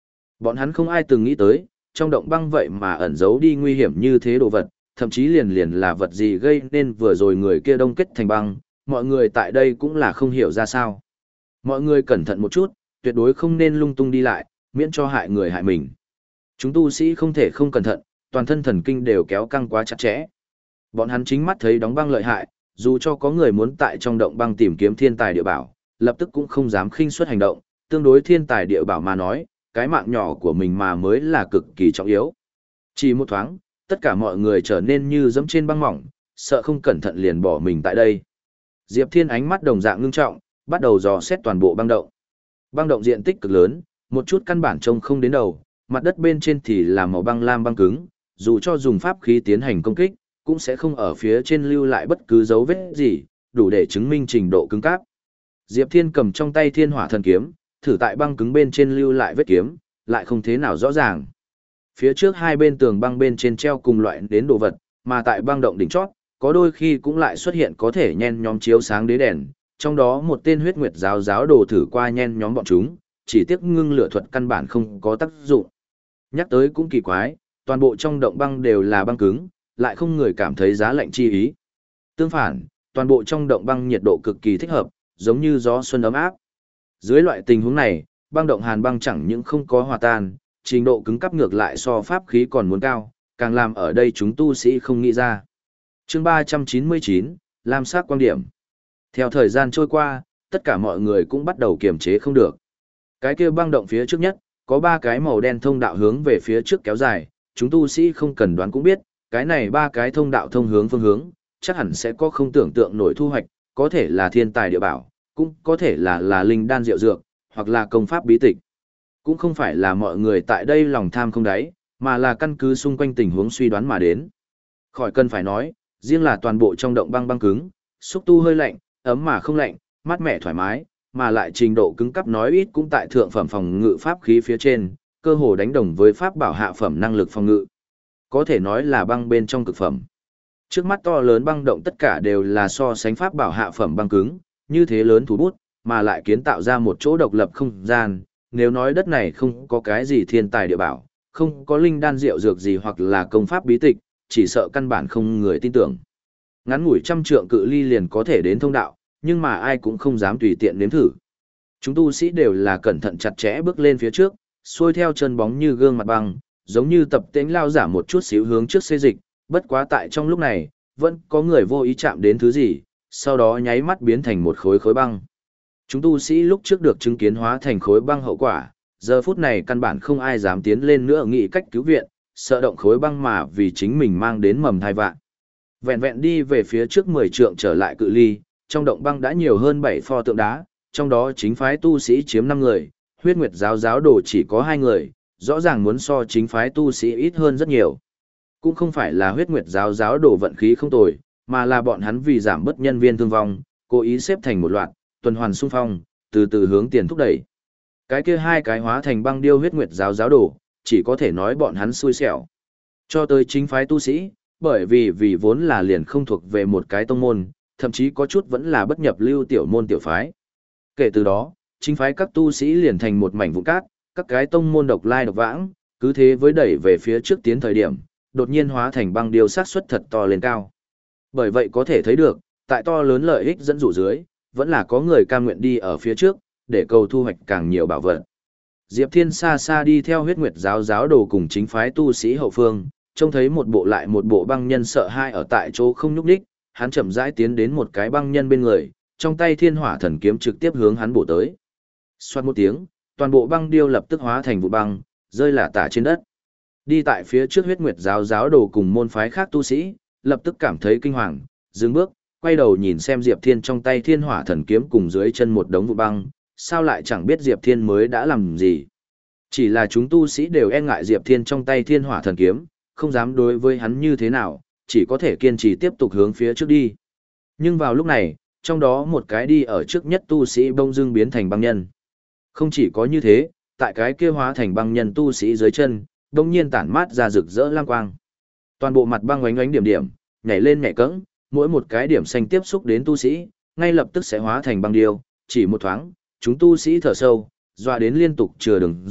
Speaker 1: Bọn hắn không ai từng nghĩ tới, trong động băng vậy mà ẩn giấu đi nguy hiểm như thế đồ vật, thậm chí liền liền là vật gì gây nên vừa rồi người kia đông kết thành băng, mọi người tại đây cũng là không hiểu ra sao. Mọi người cẩn thận một chút, tuyệt đối không nên lung tung đi lại, miễn cho hại người hại mình. Chúng tu sĩ không thể không cẩn thận, toàn thân thần kinh đều kéo căng quá chặt chẽ. Bọn hắn chính mắt thấy đóng băng lợi hại, dù cho có người muốn tại trong động băng tìm kiếm thiên tài địa bảo, lập tức cũng không dám khinh suất hành động, tương đối thiên tài địa bảo mà nói, cái mạng nhỏ của mình mà mới là cực kỳ trọng yếu. Chỉ một thoáng, tất cả mọi người trở nên như dẫm trên băng mỏng, sợ không cẩn thận liền bỏ mình tại đây. Diệp Thiên ánh mắt đồng dạng ngưng trọng, bắt đầu dò xét toàn bộ băng động. Băng động diện tích cực lớn, một chút căn bản trông không đến đầu, mặt đất bên trên thì là màu băng lam băng cứng, dù cho dùng pháp khí tiến hành công kích, cũng sẽ không ở phía trên lưu lại bất cứ dấu vết gì, đủ để chứng minh trình độ cứng cáp. Diệp Thiên cầm trong tay Thiên Hỏa Thần Kiếm, thử tại băng cứng bên trên lưu lại vết kiếm, lại không thế nào rõ ràng. Phía trước hai bên tường băng bên trên treo cùng loại đến đồ vật, mà tại băng động đỉnh chót, có đôi khi cũng lại xuất hiện có thể nhen nhóm chiếu sáng đế đèn, trong đó một tên huyết nguyệt giáo giáo đồ thử qua nhen nhóm bọn chúng, chỉ tiếc ngưng lửa thuật căn bản không có tác dụng. Nhắc tới cũng kỳ quái, toàn bộ trong động băng đều là băng cứng, lại không người cảm thấy giá lạnh chi ý. Tương phản, toàn bộ trong động băng nhiệt độ cực kỳ thích hợp, giống như gió xuân ấm áp. Dưới loại tình huống này, băng động hàn băng chẳng những không có hòa tan, trình độ cứng cáp ngược lại so pháp khí còn muốn cao, càng làm ở đây chúng tu sĩ không nghĩ ra. Chương ba trăm chín mươi chín, Lam sắc quan điểm. Theo thời gian trôi qua, tất cả mọi người cũng bắt đầu kiềm chế không được. Cái kia băng động phía trước nhất, có ba cái màu đen thông đạo hướng về phía trước kéo dài, chúng tu sĩ không cần đoán cũng biết, cái này ba cái thông đạo thông hướng phương hướng, chắc hẳn sẽ có không tưởng tượng nổi thu hoạch, có thể là thiên tài địa bảo, cũng có thể là là linh đan diệu dược, hoặc là công pháp bí tịch. Cũng không phải là mọi người tại đây lòng tham không đáy, mà là căn cứ xung quanh tình huống suy đoán mà đến. Khỏi cần phải nói, riêng là toàn bộ trong động băng băng cứng, xúc tu hơi lạnh, ấm mà không lạnh, mát mẻ thoải mái, mà lại trình độ cứng cấp nói ít cũng tại thượng phẩm phòng ngự pháp khí phía trên, cơ hồ đánh đồng với pháp bảo hạ phẩm năng lực phòng ngự. Có thể nói là băng bên trong cực phẩm. Trước mắt to lớn băng động tất cả đều là so sánh pháp bảo hạ phẩm băng cứng, như thế lớn thủ bút, mà lại kiến tạo ra một chỗ độc lập không gian, nếu nói đất này không có cái gì thiên tài địa bảo, không có linh đan diệu dược gì hoặc là công pháp bí tịch, chỉ sợ căn bản không người tin tưởng. Ngắn ngủi trăm trượng cự ly liền có thể đến thông đạo, nhưng mà ai cũng không dám tùy tiện nếm thử. Chúng tu sĩ đều là cẩn thận chặt chẽ bước lên phía trước, xuôi theo chân bóng như gương mặt băng, giống như tập tễnh lao giả một chút xíu hướng trước xê dịch, bất quá tại trong lúc này, vẫn có người vô ý chạm đến thứ gì, sau đó nháy mắt biến thành một khối khối băng. Chúng tu sĩ lúc trước được chứng kiến hóa thành khối băng hậu quả, giờ phút này căn bản không ai dám tiến lên nữa nghĩ cách cứu viện, sợ động khối băng mà vì chính mình mang đến mầm thai vạn. Vẹn vẹn đi về phía trước mười trượng trở lại cự ly, trong động băng đã nhiều hơn bảy pho tượng đá, trong đó chính phái tu sĩ chiếm năm người, huyết nguyệt giáo giáo đồ chỉ có hai người, rõ ràng muốn so chính phái tu sĩ ít hơn rất nhiều. Cũng không phải là huyết nguyệt giáo giáo đồ vận khí không tồi, mà là bọn hắn vì giảm bớt nhân viên thương vong, cố ý xếp thành một loạt, tuần hoàn xung phong, từ từ hướng tiền thúc đẩy. Cái kia hai cái hóa thành băng điêu huyết nguyệt giáo giáo đồ, chỉ có thể nói bọn hắn xui xẻo. Cho tới chính phái tu sĩ, bởi vì vì vốn là liền không thuộc về một cái tông môn, thậm chí có chút vẫn là bất nhập lưu tiểu môn tiểu phái. Kể từ đó, chính phái các tu sĩ liền thành một mảnh vụn cát, các cái tông môn độc lai độc vãng, cứ thế với đẩy về phía trước tiến thời điểm, đột nhiên hóa thành băng điêu sát suất thật to lên cao. Bởi vậy có thể thấy được, tại to lớn lợi ích dẫn dụ dưới, vẫn là có người cam nguyện đi ở phía trước, để cầu thu hoạch càng nhiều bảo vật. Diệp Thiên xa xa đi theo huyết nguyệt giáo giáo đồ cùng chính phái tu sĩ hậu phương, trông thấy một bộ lại một bộ băng nhân sợ hai ở tại chỗ không nhúc nhích, hắn chậm rãi tiến đến một cái băng nhân bên người, trong tay thiên hỏa thần kiếm trực tiếp hướng hắn bổ tới. Xoát một tiếng, toàn bộ băng điêu lập tức hóa thành vụ băng, rơi lả tả trên đất. Đi tại phía trước huyết nguyệt giáo giáo đồ cùng môn phái khác tu sĩ, lập tức cảm thấy kinh hoàng, dừng bước, quay đầu nhìn xem Diệp Thiên trong tay thiên hỏa thần kiếm cùng dưới chân một đống vụ băng, sao lại chẳng biết Diệp Thiên mới đã làm gì. Chỉ là chúng tu sĩ đều e ngại Diệp Thiên trong tay thiên hỏa thần kiếm, không dám đối với hắn như thế nào, chỉ có thể kiên trì tiếp tục hướng phía trước đi. Nhưng vào lúc này, trong đó một cái đi ở trước nhất tu sĩ bông dưng biến thành băng nhân. Không chỉ có như thế, tại cái kia hóa thành băng nhân tu sĩ dưới chân, đông nhiên tản mát ra rực rỡ lam quang. Toàn bộ mặt băng oánh oánh điểm điểm, nhảy lên nhảy cẫng, mỗi một cái điểm xanh tiếp xúc đến tu sĩ, ngay lập tức sẽ hóa thành băng điêu, chỉ một thoáng, chúng tu sĩ thở sâu, dọa đến liên tục chừa đừng rút,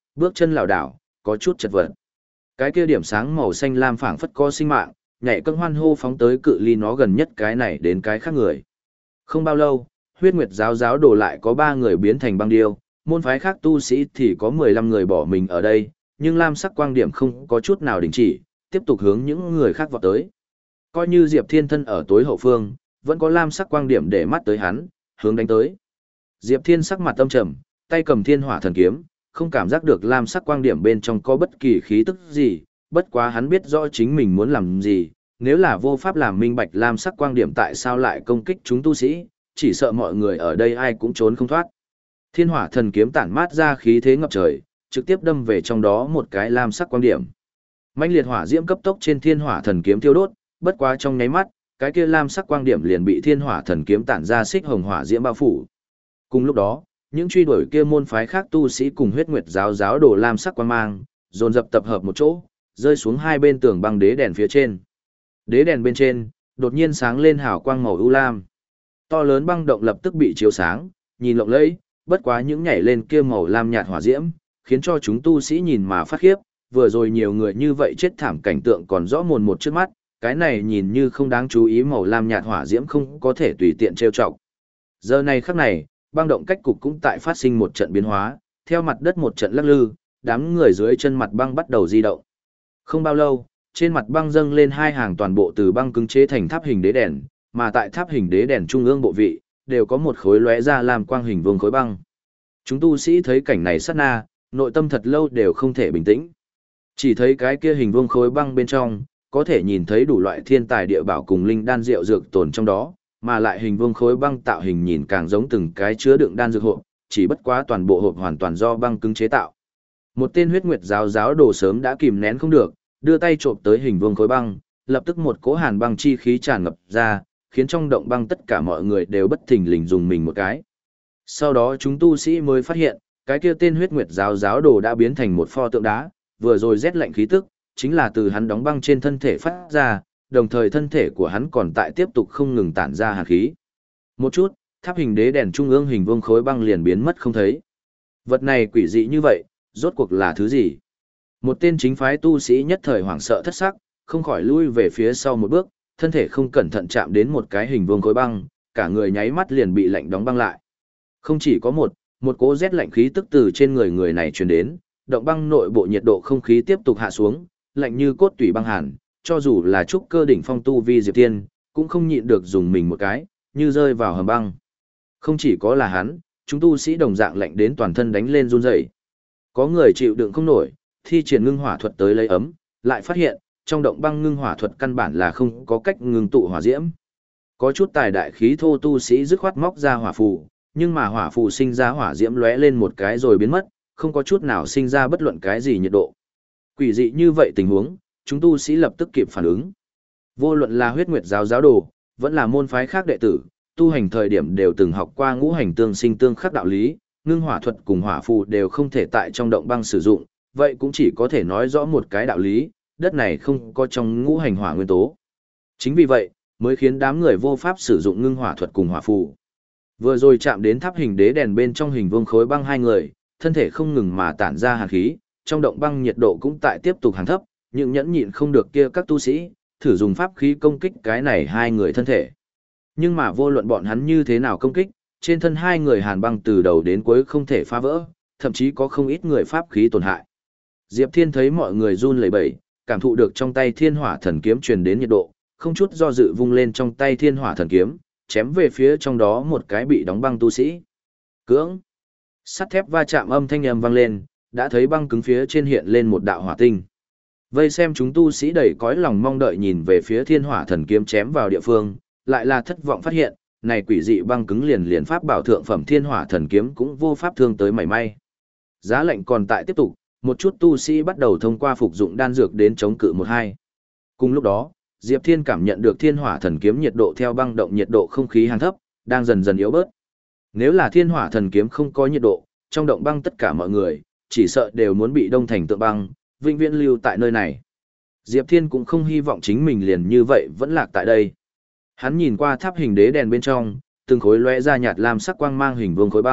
Speaker 1: bước chân lảo đảo, có chút chật vật. Cái kia điểm sáng màu xanh lam phảng phất có sinh mạng, nhảy cân hoan hô phóng tới cự ly nó gần nhất cái này đến cái khác người. Không bao lâu, huyết nguyệt giáo giáo đổ lại có ba người biến thành băng điêu, môn phái khác tu sĩ thì có mười lăm người bỏ mình ở đây, nhưng lam sắc quang điểm không có chút nào đình chỉ, tiếp tục hướng những người khác vọt tới. Coi như Diệp Thiên thân ở tối hậu phương, vẫn có lam sắc quang điểm để mắt tới hắn, hướng đánh tới. Diệp Thiên sắc mặt âm trầm, tay cầm thiên hỏa thần kiếm, không cảm giác được lam sắc quang điểm bên trong có bất kỳ khí tức gì, bất quá hắn biết rõ chính mình muốn làm gì, nếu là vô pháp làm minh bạch lam sắc quang điểm tại sao lại công kích chúng tu sĩ, chỉ sợ mọi người ở đây ai cũng trốn không thoát. Thiên hỏa thần kiếm tản mát ra khí thế ngập trời, trực tiếp đâm về trong đó một cái lam sắc quang điểm. Mãnh liệt hỏa diễm cấp tốc trên thiên hỏa thần kiếm thiêu đốt, bất quá trong nháy mắt, cái kia lam sắc quang điểm liền bị thiên hỏa thần kiếm tản ra xích hồng hỏa diễm bao phủ. Cùng lúc đó, những truy đuổi kia môn phái khác tu sĩ cùng huyết nguyệt giáo giáo đồ lam sắc quang mang, dồn dập tập hợp một chỗ, rơi xuống hai bên tường băng đế đèn phía trên. Đế đèn bên trên, đột nhiên sáng lên hào quang màu u lam. To lớn băng động lập tức bị chiếu sáng, nhìn lộng lẫy, bất quá những nhảy lên kia màu lam nhạt hỏa diễm, khiến cho chúng tu sĩ nhìn mà phát khiếp, vừa rồi nhiều người như vậy chết thảm cảnh tượng còn rõ mồn một trước mắt, cái này nhìn như không đáng chú ý màu lam nhạt hỏa diễm không có thể tùy tiện trêu chọc. Giờ này khắc này, băng động cách cục cũng tại phát sinh một trận biến hóa, theo mặt đất một trận lắc lư, đám người dưới chân mặt băng bắt đầu di động. Không bao lâu, trên mặt băng dâng lên hai hàng toàn bộ từ băng cứng chế thành tháp hình đế đèn, mà tại tháp hình đế đèn trung ương bộ vị, đều có một khối lóe ra làm quang hình vuông khối băng. Chúng tu sĩ thấy cảnh này sát na, nội tâm thật lâu đều không thể bình tĩnh. Chỉ thấy cái kia hình vuông khối băng bên trong, có thể nhìn thấy đủ loại thiên tài địa bảo cùng linh đan rượu dược tồn trong đó, mà lại hình vuông khối băng tạo hình nhìn càng giống từng cái chứa đựng đan dược hộp, chỉ bất quá toàn bộ hộp hoàn toàn do băng cứng chế tạo. Một tên huyết nguyệt giáo giáo đồ sớm đã kìm nén không được, đưa tay trộm tới hình vuông khối băng, lập tức một cỗ hàn băng chi khí tràn ngập ra, khiến trong động băng tất cả mọi người đều bất thình lình dùng mình một cái. Sau đó chúng tu sĩ mới phát hiện, cái kia tên huyết nguyệt giáo giáo đồ đã biến thành một pho tượng đá, vừa rồi rét lạnh khí tức, chính là từ hắn đóng băng trên thân thể phát ra, đồng thời thân thể của hắn còn tại tiếp tục không ngừng tản ra hàn khí. Một chút, tháp hình đế đèn trung ương hình vuông khối băng liền biến mất không thấy. Vật này quỷ dị như vậy, rốt cuộc là thứ gì? Một tên chính phái tu sĩ nhất thời hoảng sợ thất sắc, không khỏi lui về phía sau một bước, thân thể không cẩn thận chạm đến một cái hình vuông khối băng, cả người nháy mắt liền bị lạnh đóng băng lại. Không chỉ có một, một cỗ rét lạnh khí tức từ trên người người này truyền đến, động băng nội bộ nhiệt độ không khí tiếp tục hạ xuống, lạnh như cốt tủy băng hàn, cho dù là trúc cơ đỉnh phong tu vi Diệp Thiên, cũng không nhịn được dùng mình một cái, như rơi vào hầm băng. Không chỉ có là hắn, chúng tu sĩ đồng dạng lạnh đến toàn thân đánh lên run rẩy. Có người chịu đựng không nổi, thi triển ngưng hỏa thuật tới lấy ấm, lại phát hiện, trong động băng ngưng hỏa thuật căn bản là không có cách ngưng tụ hỏa diễm. Có chút tài đại khí thô tu sĩ dứt khoát móc ra hỏa phù, nhưng mà hỏa phù sinh ra hỏa diễm lóe lên một cái rồi biến mất, không có chút nào sinh ra bất luận cái gì nhiệt độ. Quỷ dị như vậy tình huống, chúng tu sĩ lập tức kịp phản ứng. Vô luận là huyết nguyệt giáo giáo đồ, vẫn là môn phái khác đệ tử, tu hành thời điểm đều từng học qua ngũ hành tương sinh tương khắc đạo lý, ngưng hỏa thuật cùng hỏa phù đều không thể tại trong động băng sử dụng, vậy cũng chỉ có thể nói rõ một cái đạo lý, đất này không có trong ngũ hành hỏa nguyên tố. Chính vì vậy, mới khiến đám người vô pháp sử dụng ngưng hỏa thuật cùng hỏa phù. Vừa rồi chạm đến tháp hình đế đèn bên trong hình vuông khối băng hai người, thân thể không ngừng mà tản ra hàn khí, trong động băng nhiệt độ cũng tại tiếp tục hàng thấp, nhưng nhẫn nhịn không được kia các tu sĩ, thử dùng pháp khí công kích cái này hai người thân thể. Nhưng mà vô luận bọn hắn như thế nào công kích, trên thân hai người hàn băng từ đầu đến cuối không thể phá vỡ, thậm chí có không ít người pháp khí tổn hại. Diệp Thiên thấy mọi người run lẩy bẩy, cảm thụ được trong tay thiên hỏa thần kiếm truyền đến nhiệt độ, không chút do dự vung lên trong tay thiên hỏa thần kiếm, chém về phía trong đó một cái bị đóng băng tu sĩ. Cưỡng! Sắt thép va chạm âm thanh ầm vang lên, đã thấy băng cứng phía trên hiện lên một đạo hỏa tinh. Vây xem chúng tu sĩ đầy cõi lòng mong đợi nhìn về phía thiên hỏa thần kiếm chém vào địa phương, lại là thất vọng phát hiện, này quỷ dị băng cứng liền liền pháp bảo thượng phẩm thiên hỏa thần kiếm cũng vô pháp thương tới mảy may. Giá lạnh còn tại tiếp tục, một chút tu sĩ bắt đầu thông qua phục dụng đan dược đến chống cự một hai. Cùng lúc đó, Diệp Thiên cảm nhận được thiên hỏa thần kiếm nhiệt độ theo băng động nhiệt độ không khí hàng thấp, đang dần dần yếu bớt. Nếu là thiên hỏa thần kiếm không có nhiệt độ, trong động băng tất cả mọi người, chỉ sợ đều muốn bị đông thành tượng băng, vĩnh viễn lưu tại nơi này. Diệp Thiên cũng không hy vọng chính mình liền như vậy vẫn lạc tại đây. Hắn nhìn qua tháp hình đế đèn bên trong, từng khối lóe ra nhạt lam sắc quang mang hình vuông khối băng,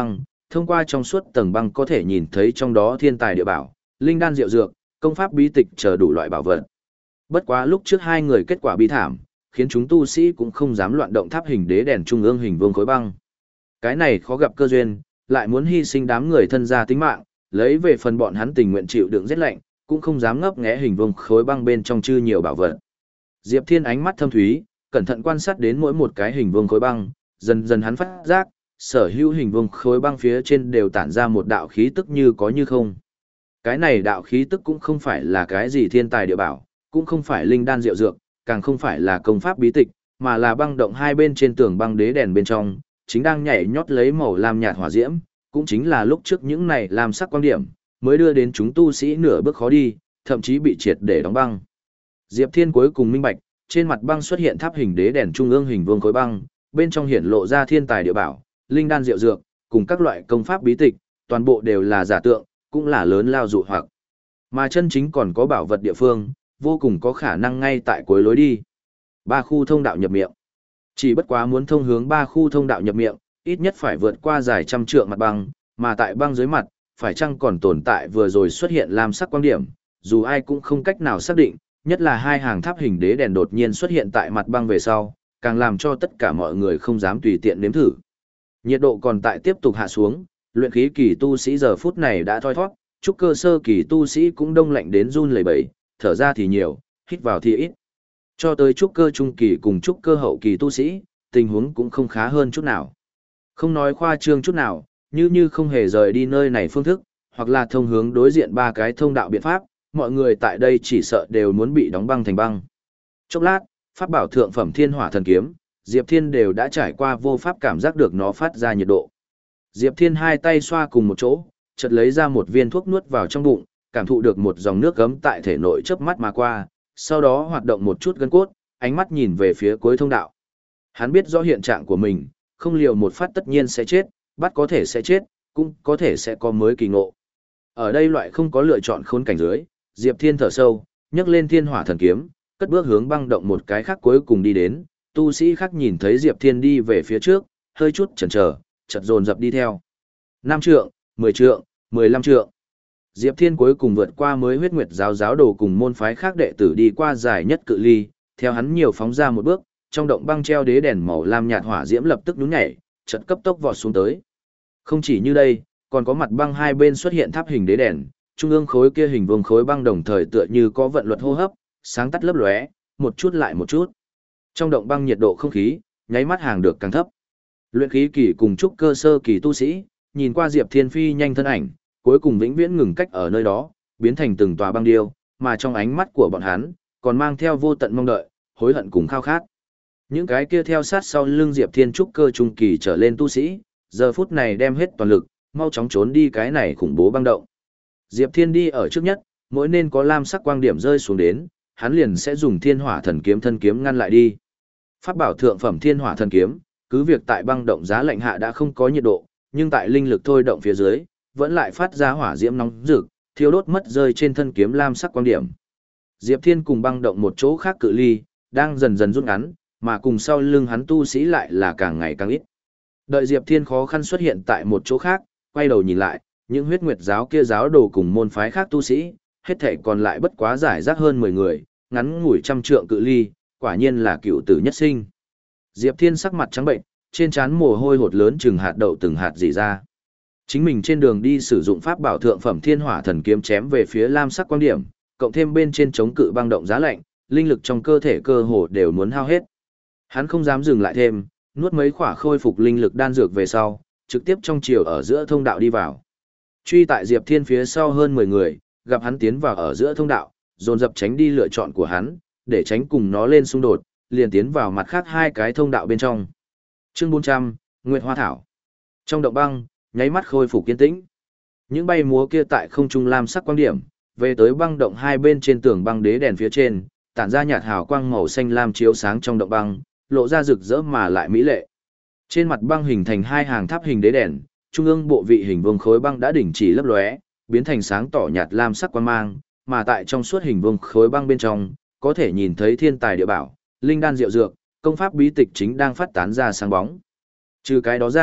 Speaker 1: Thông qua trong suốt tầng băng có thể nhìn thấy trong đó thiên tài địa bảo, linh đan diệu dược, công pháp bí tịch chờ đủ loại bảo vật. Bất quá lúc trước hai người kết quả bi thảm, khiến chúng tu sĩ cũng không dám loạn động tháp hình đế đèn trung ương hình vương khối băng. Cái này khó gặp cơ duyên, lại muốn hy sinh đám người thân gia tính mạng, lấy về phần bọn hắn tình nguyện chịu đựng rét lạnh, cũng không dám ngấp nghé hình vương khối băng bên trong chư nhiều bảo vật. Diệp Thiên ánh mắt thâm thúy, cẩn thận quan sát đến mỗi một cái hình vương khối băng, dần dần hắn phát giác, sở hữu hình vương khối băng phía trên đều tản ra một đạo khí tức như có như không. Cái này đạo khí tức cũng không phải là cái gì thiên tài địa bảo, cũng không phải linh đan diệu dược, càng không phải là công pháp bí tịch, mà là băng động hai bên trên tường băng đế đèn bên trong, chính đang nhảy nhót lấy màu lam nhạt hỏa diễm, cũng chính là lúc trước những này làm sắc quan điểm, mới đưa đến chúng tu sĩ nửa bước khó đi, thậm chí bị triệt để đóng băng. Diệp Thiên cuối cùng minh bạch, trên mặt băng xuất hiện tháp hình đế đèn trung ương hình vuông khối băng, bên trong hiển lộ ra thiên tài địa bảo, linh đan diệu dược, cùng các loại công pháp bí tịch, toàn bộ đều là giả tượng, cũng là lớn lao dụ hoặc. Mà chân chính còn có bảo vật địa phương, vô cùng có khả năng ngay tại cuối lối đi. Ba khu thông đạo nhập miệng. Chỉ bất quá muốn thông hướng ba khu thông đạo nhập miệng, ít nhất phải vượt qua dài trăm trượng mặt băng, mà tại băng dưới mặt, phải chăng còn tồn tại vừa rồi xuất hiện lam sắc quang điểm, dù ai cũng không cách nào xác định, nhất là hai hàng tháp hình đế đèn đột nhiên xuất hiện tại mặt băng về sau, càng làm cho tất cả mọi người không dám tùy tiện nếm thử. Nhiệt độ còn tại tiếp tục hạ xuống, luyện khí kỳ tu sĩ giờ phút này đã thoi thoát, trúc cơ sơ kỳ tu sĩ cũng đông lạnh đến run lẩy bẩy, thở ra thì nhiều, hít vào thì ít. Cho tới trúc cơ trung kỳ cùng trúc cơ hậu kỳ tu sĩ, tình huống cũng không khá hơn chút nào. Không nói khoa trương chút nào, như như không hề rời đi nơi này phương thức, hoặc là thông hướng đối diện ba cái thông đạo biện pháp, mọi người tại đây chỉ sợ đều muốn bị đóng băng thành băng. Chốc lát, pháp bảo thượng phẩm thiên hỏa thần kiếm, Diệp Thiên đều đã trải qua vô pháp cảm giác được nó phát ra nhiệt độ. Diệp Thiên hai tay xoa cùng một chỗ, chợt lấy ra một viên thuốc nuốt vào trong bụng, cảm thụ được một dòng nước gấm tại thể nội chớp mắt mà qua, sau đó hoạt động một chút gân cốt, ánh mắt nhìn về phía cuối thông đạo. Hắn biết rõ hiện trạng của mình, không liều một phát tất nhiên sẽ chết, bắt có thể sẽ chết, cũng có thể sẽ có mới kỳ ngộ. Ở đây loại không có lựa chọn khốn cảnh dưới, Diệp Thiên thở sâu, nhấc lên thiên hỏa thần kiếm, cất bước hướng băng động một cái khác cuối cùng đi đến, tu sĩ khác nhìn thấy Diệp Thiên đi về phía trước, hơi chút chần chờ, chợt dồn dập đi theo. Năm trượng, mười trượng, mười lăm trượng. Diệp Thiên cuối cùng vượt qua mới huyết nguyệt giáo giáo đồ cùng môn phái khác đệ tử đi qua dài nhất cự ly, theo hắn nhiều phóng ra một bước, trong động băng treo đế đèn màu lam nhạt hỏa diễm lập tức nhún nhảy, chợt cấp tốc vọt xuống tới. Không chỉ như đây, còn có mặt băng hai bên xuất hiện tháp hình đế đèn, trung ương khối kia hình vuông khối băng đồng thời tựa như có vận luật hô hấp, sáng tắt lấp lóe, một chút lại một chút. Trong động băng nhiệt độ không khí, nháy mắt hàng được càng thấp. Luyện khí kỳ cùng trúc cơ sơ kỳ tu sĩ, nhìn qua Diệp Thiên phi nhanh thân ảnh, cuối cùng vĩnh viễn ngừng cách ở nơi đó, biến thành từng tòa băng điêu, mà trong ánh mắt của bọn hắn, còn mang theo vô tận mong đợi, hối hận cùng khao khát. Những cái kia theo sát sau lưng Diệp Thiên trúc cơ trung kỳ trở lên tu sĩ, giờ phút này đem hết toàn lực, mau chóng trốn đi cái này khủng bố băng động. Diệp Thiên đi ở trước nhất, mỗi nên có lam sắc quang điểm rơi xuống đến, hắn liền sẽ dùng thiên hỏa thần kiếm thân kiếm ngăn lại đi. Pháp bảo thượng phẩm thiên hỏa thần kiếm, cứ việc tại băng động giá lạnh hạ đã không có nhiệt độ, nhưng tại linh lực thôi động phía dưới, vẫn lại phát ra hỏa diễm nóng rực, thiêu đốt mất rơi trên thân kiếm lam sắc quang điểm. Diệp Thiên cùng băng động một chỗ khác cự ly, đang dần dần rút ngắn, mà cùng sau lưng hắn tu sĩ lại là càng ngày càng ít. Đợi Diệp Thiên khó khăn xuất hiện tại một chỗ khác, quay đầu nhìn lại, những huyết nguyệt giáo kia giáo đồ cùng môn phái khác tu sĩ, hết thảy còn lại bất quá giải rác hơn mười người, ngắn ngủi trăm trượng cự ly, quả nhiên là cựu tử nhất sinh. Diệp Thiên sắc mặt trắng bệnh, trên trán mồ hôi hột lớn chừng hạt đậu từng hạt rỉ ra. Chính mình trên đường đi sử dụng pháp bảo thượng phẩm thiên hỏa thần kiếm chém về phía lam sắc quang điểm, cộng thêm bên trên chống cự băng động giá lạnh, linh lực trong cơ thể cơ hồ đều muốn hao hết. Hắn không dám dừng lại thêm, nuốt mấy khỏa khôi phục linh lực đan dược về sau, trực tiếp trong chiều ở giữa thông đạo đi vào. Truy tại Diệp Thiên phía sau hơn mười người, gặp hắn tiến vào ở giữa thông đạo, dồn dập tránh đi lựa chọn của hắn, để tránh cùng nó lên xung đột, liền tiến vào mặt khác hai cái thông đạo bên trong. Chương bốn trăm, Nguyệt Hoa Thảo. Trong động băng, nháy mắt khôi phục kiên tĩnh. Những bay múa kia tại không trung lam sắc quang điểm, về tới băng động hai bên trên tường băng đế đèn phía trên, tản ra nhạt hào quang màu xanh lam chiếu sáng trong động băng, lộ ra rực rỡ mà lại mỹ lệ. Trên mặt băng hình thành hai hàng tháp hình đế đèn, trung ương bộ vị hình vuông khối băng đã đình chỉ lấp lóe, biến thành sáng tỏ nhạt lam sắc quang mang, mà tại trong suốt hình vuông khối băng bên trong, có thể nhìn thấy thiên tài địa bảo, linh đan diệu dược, công pháp bí tịch chính đang phát tán ra sáng bóng. Trừ cái đó ra,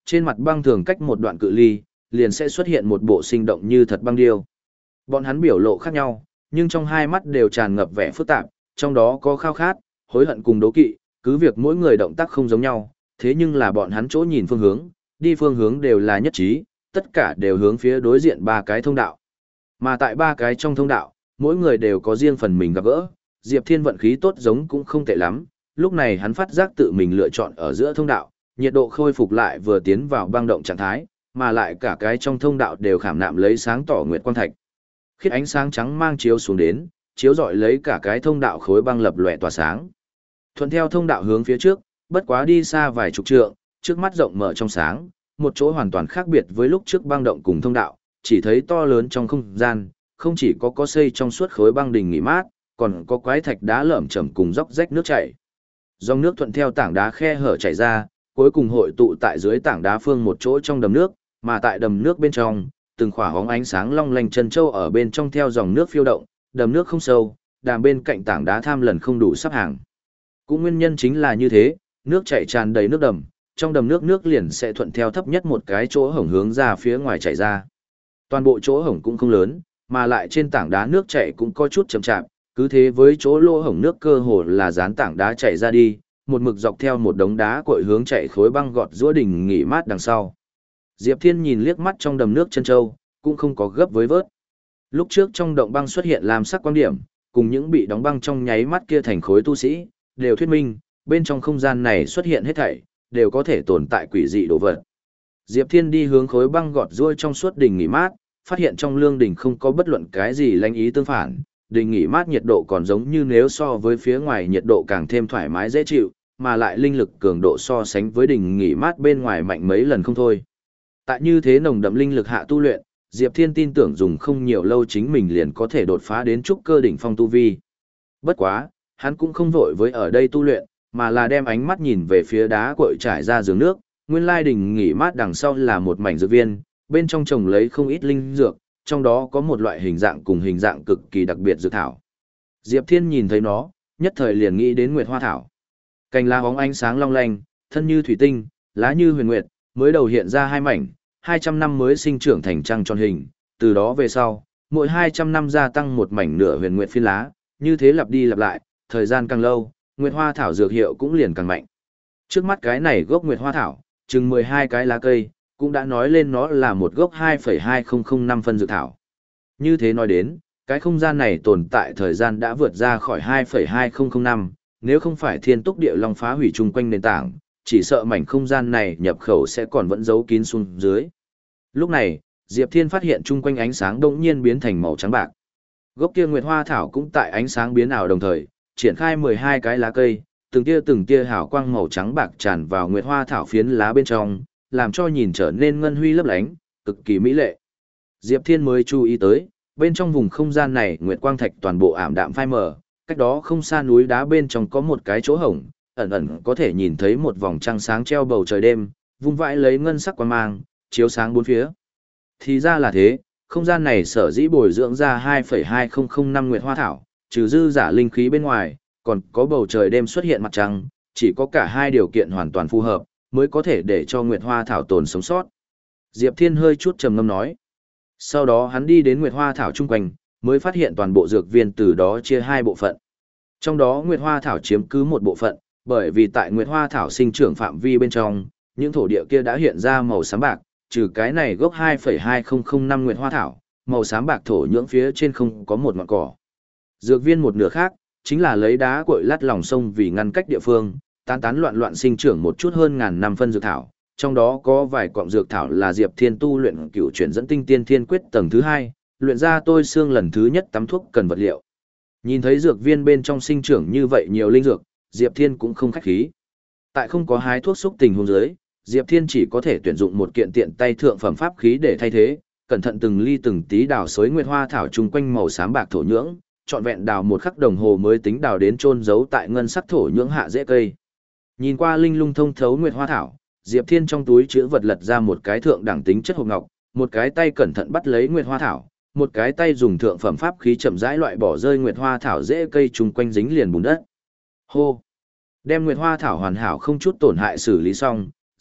Speaker 1: trên mặt băng thường cách một đoạn cự ly, liền sẽ xuất hiện một bộ sinh động như thật băng điêu. Bọn hắn biểu lộ khác nhau, nhưng trong hai mắt đều tràn ngập vẻ phức tạp, trong đó có khao khát, hối hận cùng đố kỵ, cứ việc mỗi người động tác không giống nhau, thế nhưng là bọn hắn chỗ nhìn phương hướng, đi phương hướng đều là nhất trí, tất cả đều hướng phía đối diện ba cái thông đạo. Mà tại ba cái trong thông đạo, mỗi người đều có riêng phần mình gặp gỡ, Diệp Thiên vận khí tốt giống cũng không tệ lắm, lúc này hắn phát giác tự mình lựa chọn ở giữa thông đạo, nhiệt độ khôi phục lại vừa tiến vào băng động trạng thái, mà lại cả cái trong thông đạo đều khảm nạm lấy sáng tỏ nguyệt quang thạch. Khiết ánh sáng trắng mang chiếu xuống đến, chiếu rọi lấy cả cái thông đạo khối băng lập lòe tỏa sáng. Thuận theo thông đạo hướng phía trước, bất quá đi xa vài chục trượng, trước mắt rộng mở trong sáng, một chỗ hoàn toàn khác biệt với lúc trước băng động cùng thông đạo, chỉ thấy to lớn trong không gian, không chỉ có có xây trong suốt khối băng đình nghỉ mát, còn có quái thạch đá lởm chởm cùng dốc rách nước chảy. Dòng nước thuận theo tảng đá khe hở chảy ra, cuối cùng hội tụ tại dưới tảng đá phương một chỗ trong đầm nước, mà tại đầm nước bên trong, từng khỏa hóng ánh sáng long lanh chân châu ở bên trong theo dòng nước phiêu động, đầm nước không sâu, đàm bên cạnh tảng đá tham lần không đủ sắp hàng. Cũng nguyên nhân chính là như thế, nước chảy tràn đầy nước đầm, trong đầm nước nước liền sẽ thuận theo thấp nhất một cái chỗ hổng hướng ra phía ngoài chảy ra. Toàn bộ chỗ hổng cũng không lớn, mà lại trên tảng đá nước chảy cũng có chút chậm chạp, cứ thế với chỗ lỗ hổng nước cơ hồ là dán tảng đá chảy ra đi, một mực dọc theo một đống đá cội hướng chạy khối băng gọt giữa đỉnh nghỉ mát đằng sau. Diệp Thiên nhìn liếc mắt trong đầm nước chân châu, cũng không có gấp với vớt. Lúc trước trong động băng xuất hiện lam sắc quang điểm, cùng những bị đóng băng trong nháy mắt kia thành khối tu sĩ, đều thuyết minh, bên trong không gian này xuất hiện hết thảy, đều có thể tồn tại quỷ dị đồ vật. Diệp Thiên đi hướng khối băng gọt ruôi trong suốt đỉnh nghỉ mát, phát hiện trong lương đỉnh không có bất luận cái gì lanh ý tương phản, đỉnh nghỉ mát nhiệt độ còn giống như nếu so với phía ngoài nhiệt độ càng thêm thoải mái dễ chịu, mà lại linh lực cường độ so sánh với đỉnh nghỉ mát bên ngoài mạnh mấy lần không thôi. Tại như thế nồng đậm linh lực hạ tu luyện, Diệp Thiên tin tưởng dùng không nhiều lâu chính mình liền có thể đột phá đến trúc cơ đỉnh phong tu vi. Bất quá, hắn cũng không vội với ở đây tu luyện, mà là đem ánh mắt nhìn về phía đá cội trải ra giường nước, nguyên lai đỉnh nghỉ mát đằng sau là một mảnh dược viên, bên trong trồng lấy không ít linh dược, trong đó có một loại hình dạng cùng hình dạng cực kỳ đặc biệt dược thảo. Diệp Thiên nhìn thấy nó, nhất thời liền nghĩ đến Nguyệt Hoa thảo. Cành lá bóng ánh sáng long lanh, thân như thủy tinh, lá như huyền nguyệt, mới đầu hiện ra hai mảnh, hai trăm năm mới sinh trưởng thành trăng tròn hình, từ đó về sau, mỗi hai trăm năm gia tăng một mảnh nửa huyền nguyệt phiến lá, như thế lặp đi lặp lại, thời gian càng lâu, Nguyệt Hoa thảo dược hiệu cũng liền càng mạnh. Trước mắt cái này gốc Nguyệt Hoa thảo, chừng mười hai cái lá cây, cũng đã nói lên nó là một gốc hai phẩy hai không không năm phân dược thảo. Như thế nói đến, cái không gian này tồn tại thời gian đã vượt ra khỏi hai phẩy hai không không năm, nếu không phải thiên túc địa long phá hủy chung quanh nền tảng, chỉ sợ mảnh không gian này nhập khẩu sẽ còn vẫn giấu kín xuống dưới. Lúc này, Diệp Thiên phát hiện chung quanh ánh sáng đột nhiên biến thành màu trắng bạc. Gốc kia Nguyệt Hoa thảo cũng tại ánh sáng biến ảo đồng thời, triển khai mười hai cái lá cây, từng tia từng tia hào quang màu trắng bạc tràn vào Nguyệt Hoa thảo phiến lá bên trong, làm cho nhìn trở nên ngân huy lấp lánh, cực kỳ mỹ lệ. Diệp Thiên mới chú ý tới, bên trong vùng không gian này nguyệt quang thạch toàn bộ ảm đạm phai mờ, cách đó không xa núi đá bên trong có một cái chỗ hổng, ẩn ẩn có thể nhìn thấy một vòng trăng sáng treo bầu trời đêm, vung vãi lấy ngân sắc quang mang, chiếu sáng bốn phía. Thì ra là thế, không gian này sở dĩ bồi dưỡng ra hai phẩy hai không không năm nguyệt hoa thảo, trừ dư giả linh khí bên ngoài, còn có bầu trời đêm xuất hiện mặt trăng, chỉ có cả hai điều kiện hoàn toàn phù hợp, mới có thể để cho nguyệt hoa thảo tồn sống sót. Diệp Thiên hơi chút trầm ngâm nói. Sau đó hắn đi đến nguyệt hoa thảo chung quanh, mới phát hiện toàn bộ dược viên từ đó chia hai bộ phận. Trong đó nguyệt hoa thảo chiếm cứ một bộ phận, bởi vì tại nguyệt hoa thảo sinh trưởng phạm vi bên trong, những thổ địa kia đã hiện ra màu xám bạc, trừ cái này gốc hai phẩy hai không không năm nguyệt hoa thảo, màu xám bạc thổ nhưỡng phía trên không có một ngọn cỏ. Dược viên một nửa khác, chính là lấy đá cội lát lòng sông vì ngăn cách địa phương, tán tán loạn loạn sinh trưởng một chút hơn ngàn năm phân dược thảo, trong đó có vài cọng dược thảo là Diệp Thiên tu luyện cửu chuyển dẫn tinh tiên thiên quyết tầng thứ hai, luyện ra tôi xương lần thứ nhất tắm thuốc cần vật liệu. Nhìn thấy dược viên bên trong sinh trưởng như vậy nhiều linh dược, Diệp Thiên cũng không khách khí. Tại không có hái thuốc xúc tình huống dưới, Diệp Thiên chỉ có thể tuyển dụng một kiện tiện tay thượng phẩm pháp khí để thay thế, cẩn thận từng ly từng tí đào xới nguyệt hoa thảo chung quanh màu xám bạc thổ nhưỡng, trọn vẹn đào một khắc đồng hồ mới tính đào đến chôn giấu tại ngân sắc thổ nhưỡng hạ rễ cây. Nhìn qua linh lung thông thấu nguyệt hoa thảo, Diệp Thiên trong túi chứa vật lật ra một cái thượng đẳng tính chất hộp ngọc, một cái tay cẩn thận bắt lấy nguyệt hoa thảo, một cái tay dùng thượng phẩm pháp khí chậm rãi loại bỏ rơi nguyệt hoa thảo rễ cây chung quanh dính liền bùn đất. Hô! Đem nguyệt hoa thảo hoàn hảo không chút tổn hại xử lý xong,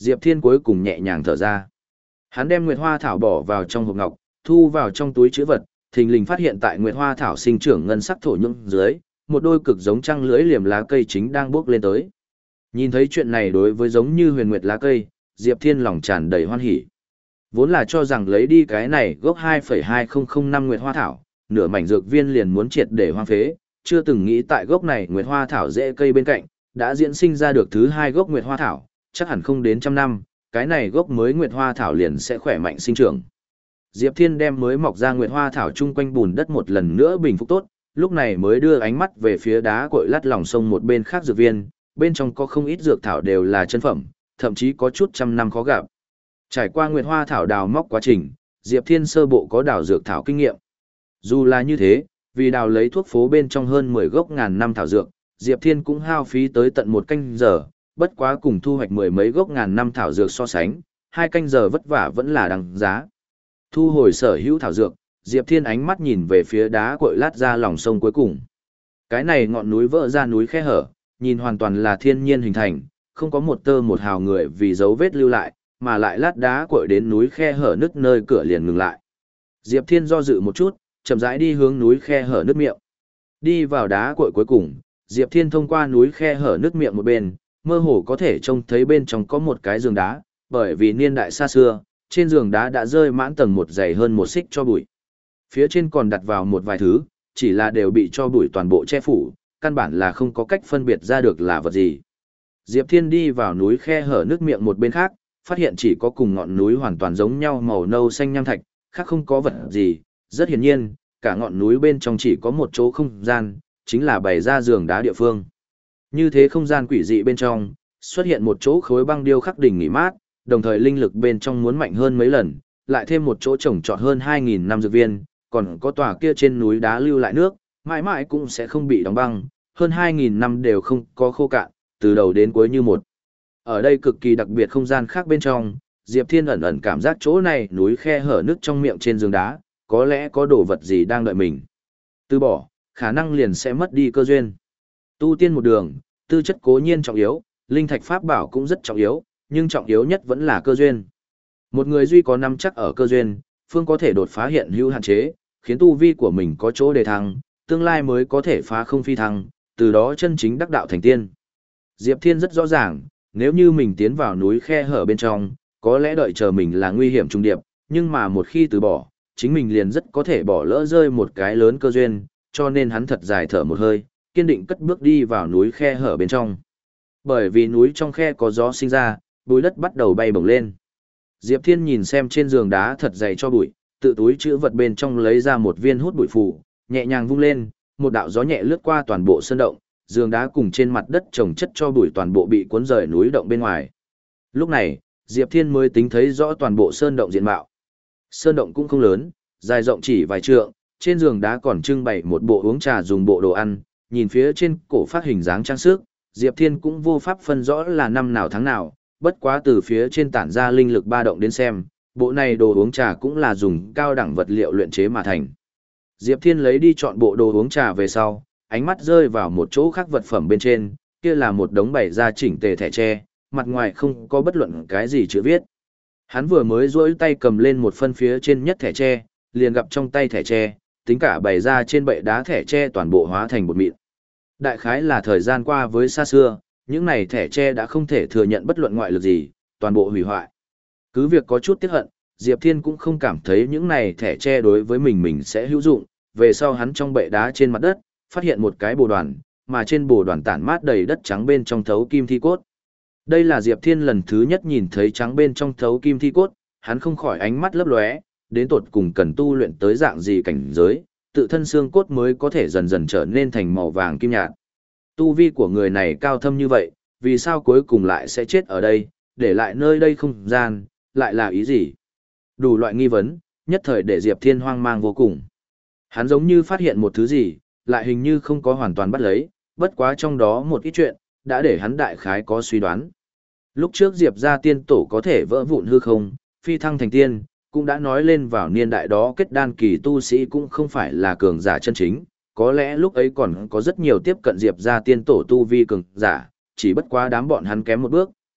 Speaker 1: Diệp Thiên cuối cùng nhẹ nhàng thở ra. Hắn đem Nguyệt Hoa Thảo bỏ vào trong hộp ngọc, thu vào trong túi trữ vật, thình lình phát hiện tại Nguyệt Hoa Thảo sinh trưởng ngân sắc thổ nhưỡng dưới, một đôi cực giống trăng lưỡi liềm lá cây chính đang bước lên tới. Nhìn thấy chuyện này đối với giống như huyền nguyệt lá cây, Diệp Thiên lòng tràn đầy hoan hỉ. Vốn là cho rằng lấy đi cái này gốc hai phẩy hai không không năm Nguyệt Hoa Thảo, nửa mảnh dược viên liền muốn triệt để hoang phế, chưa từng nghĩ tại gốc này Nguyệt Hoa Thảo rễ cây bên cạnh, đã diễn sinh ra được thứ hai gốc Nguyệt Hoa Thảo, chắc hẳn không đến trăm năm, cái này gốc mới Nguyệt Hoa Thảo liền sẽ khỏe mạnh sinh trưởng. Diệp Thiên đem mới mọc ra Nguyệt Hoa Thảo chung quanh bùn đất một lần nữa bình phục tốt, lúc này mới đưa ánh mắt về phía đá cội lát lòng sông một bên khác dược viên, bên trong có không ít dược thảo đều là chân phẩm, thậm chí có chút trăm năm khó gặp. Trải qua Nguyệt Hoa Thảo đào móc quá trình, Diệp Thiên sơ bộ có đào dược thảo kinh nghiệm. Dù là như thế, vì đào lấy thuốc phố bên trong hơn mười gốc ngàn năm thảo dược, Diệp Thiên cũng hao phí tới tận một canh giờ, bất quá cùng thu hoạch mười mấy gốc ngàn năm thảo dược so sánh, hai canh giờ vất vả vẫn là đằng giá. Thu hồi sở hữu thảo dược, Diệp Thiên ánh mắt nhìn về phía đá cội lát ra lòng sông cuối cùng. Cái này ngọn núi vỡ ra núi khe hở, nhìn hoàn toàn là thiên nhiên hình thành, không có một tơ một hào người vì dấu vết lưu lại, mà lại lát đá cội đến núi khe hở nứt nơi cửa liền ngừng lại. Diệp Thiên do dự một chút, chậm rãi đi hướng núi khe hở nứt miệng. Đi vào đá cội cuối cùng, Diệp Thiên thông qua núi khe hở nứt miệng một bên, mơ hồ có thể trông thấy bên trong có một cái giường đá, bởi vì niên đại xa xưa, trên giường đá đã rơi mãn tầng một dày hơn một xích cho bụi. Phía trên còn đặt vào một vài thứ, chỉ là đều bị cho bụi toàn bộ che phủ, căn bản là không có cách phân biệt ra được là vật gì. Diệp Thiên đi vào núi khe hở nước miệng một bên khác, phát hiện chỉ có cùng ngọn núi hoàn toàn giống nhau màu nâu xanh nham thạch, khác không có vật gì. Rất hiển nhiên, cả ngọn núi bên trong chỉ có một chỗ không gian, chính là bày ra giường đá địa phương. Như thế không gian quỷ dị bên trong, xuất hiện một chỗ khối băng điêu khắc đỉnh nghỉ mát, đồng thời linh lực bên trong muốn mạnh hơn mấy lần, lại thêm một chỗ trồng trọt hơn hai nghìn năm dược viên, còn có tòa kia trên núi đá lưu lại nước, mãi mãi cũng sẽ không bị đóng băng, hơn hai nghìn năm đều không có khô cạn, từ đầu đến cuối như một. Ở đây cực kỳ đặc biệt không gian khác bên trong, Diệp Thiên ẩn ẩn cảm giác chỗ này núi khe hở nước trong miệng trên giường đá, có lẽ có đồ vật gì đang đợi mình. Từ bỏ, khả năng liền sẽ mất đi cơ duyên. Tu tiên một đường, tư chất cố nhiên trọng yếu, linh thạch pháp bảo cũng rất trọng yếu, nhưng trọng yếu nhất vẫn là cơ duyên. Một người duy có nắm chắc ở cơ duyên, phương có thể đột phá hiện hữu hạn chế, khiến tu vi của mình có chỗ đề thăng, tương lai mới có thể phá không phi thăng, từ đó chân chính đắc đạo thành tiên. Diệp Thiên rất rõ ràng, nếu như mình tiến vào núi khe hở bên trong, có lẽ đợi chờ mình là nguy hiểm trung điệp, nhưng mà một khi từ bỏ, chính mình liền rất có thể bỏ lỡ rơi một cái lớn cơ duyên, cho nên hắn thật dài thở một hơi, kiên định cất bước đi vào núi khe hở bên trong. Bởi vì núi trong khe có gió sinh ra, bụi đất bắt đầu bay bổng lên. Diệp Thiên nhìn xem trên giường đá thật dày cho bụi, tự túi chữ vật bên trong lấy ra một viên hút bụi phù, nhẹ nhàng vung lên, một đạo gió nhẹ lướt qua toàn bộ sơn động, giường đá cùng trên mặt đất trồng chất cho bụi toàn bộ bị cuốn rời núi động bên ngoài. Lúc này, Diệp Thiên mới tính thấy rõ toàn bộ sơn động diện mạo. Sơn động cũng không lớn, dài rộng chỉ vài trượng, trên giường đá còn trưng bày một bộ uống trà dùng bộ đồ ăn, nhìn phía trên cổ phát hình dáng trang sức, Diệp Thiên cũng vô pháp phân rõ là năm nào tháng nào, bất quá từ phía trên tản ra linh lực ba động đến xem, bộ này đồ uống trà cũng là dùng cao đẳng vật liệu luyện chế mà thành. Diệp Thiên lấy đi chọn bộ đồ uống trà về sau, ánh mắt rơi vào một chỗ khác vật phẩm bên trên, kia là một đống bày ra chỉnh tề thẻ tre, mặt ngoài không có bất luận cái gì chữ viết. Hắn vừa mới duỗi tay cầm lên một phân phía trên nhất thẻ tre, liền gặp trong tay thẻ tre, tính cả bày ra trên bệ đá thẻ tre toàn bộ hóa thành bột mịn. Đại khái là thời gian qua với xa xưa, những này thẻ tre đã không thể thừa nhận bất luận ngoại lực gì, toàn bộ hủy hoại. Cứ việc có chút tiếc hận, Diệp Thiên cũng không cảm thấy những này thẻ tre đối với mình mình sẽ hữu dụng, về sau hắn trong bệ đá trên mặt đất, phát hiện một cái bồ đoàn, mà trên bồ đoàn tản mát đầy đất trắng bên trong thấu kim thi cốt. Đây là Diệp Thiên lần thứ nhất nhìn thấy trắng bên trong thấu kim thi cốt, hắn không khỏi ánh mắt lấp lóe, đến tột cùng cần tu luyện tới dạng gì cảnh giới, tự thân xương cốt mới có thể dần dần trở nên thành màu vàng kim nhạt. Tu vi của người này cao thâm như vậy, vì sao cuối cùng lại sẽ chết ở đây, để lại nơi đây không gian, lại là ý gì? Đủ loại nghi vấn, nhất thời để Diệp Thiên hoang mang vô cùng. Hắn giống như phát hiện một thứ gì, lại hình như không có hoàn toàn bắt lấy, bất quá trong đó một ít chuyện, đã để hắn đại khái có suy đoán. Lúc trước Diệp gia tiên tổ có thể vỡ vụn hư không, phi thăng thành tiên, cũng đã nói lên vào niên đại đó kết đan kỳ tu sĩ cũng không phải là cường giả chân chính, có lẽ lúc ấy còn có rất nhiều tiếp cận Diệp gia tiên tổ tu vi cường giả, chỉ bất quá đám bọn hắn kém một bước,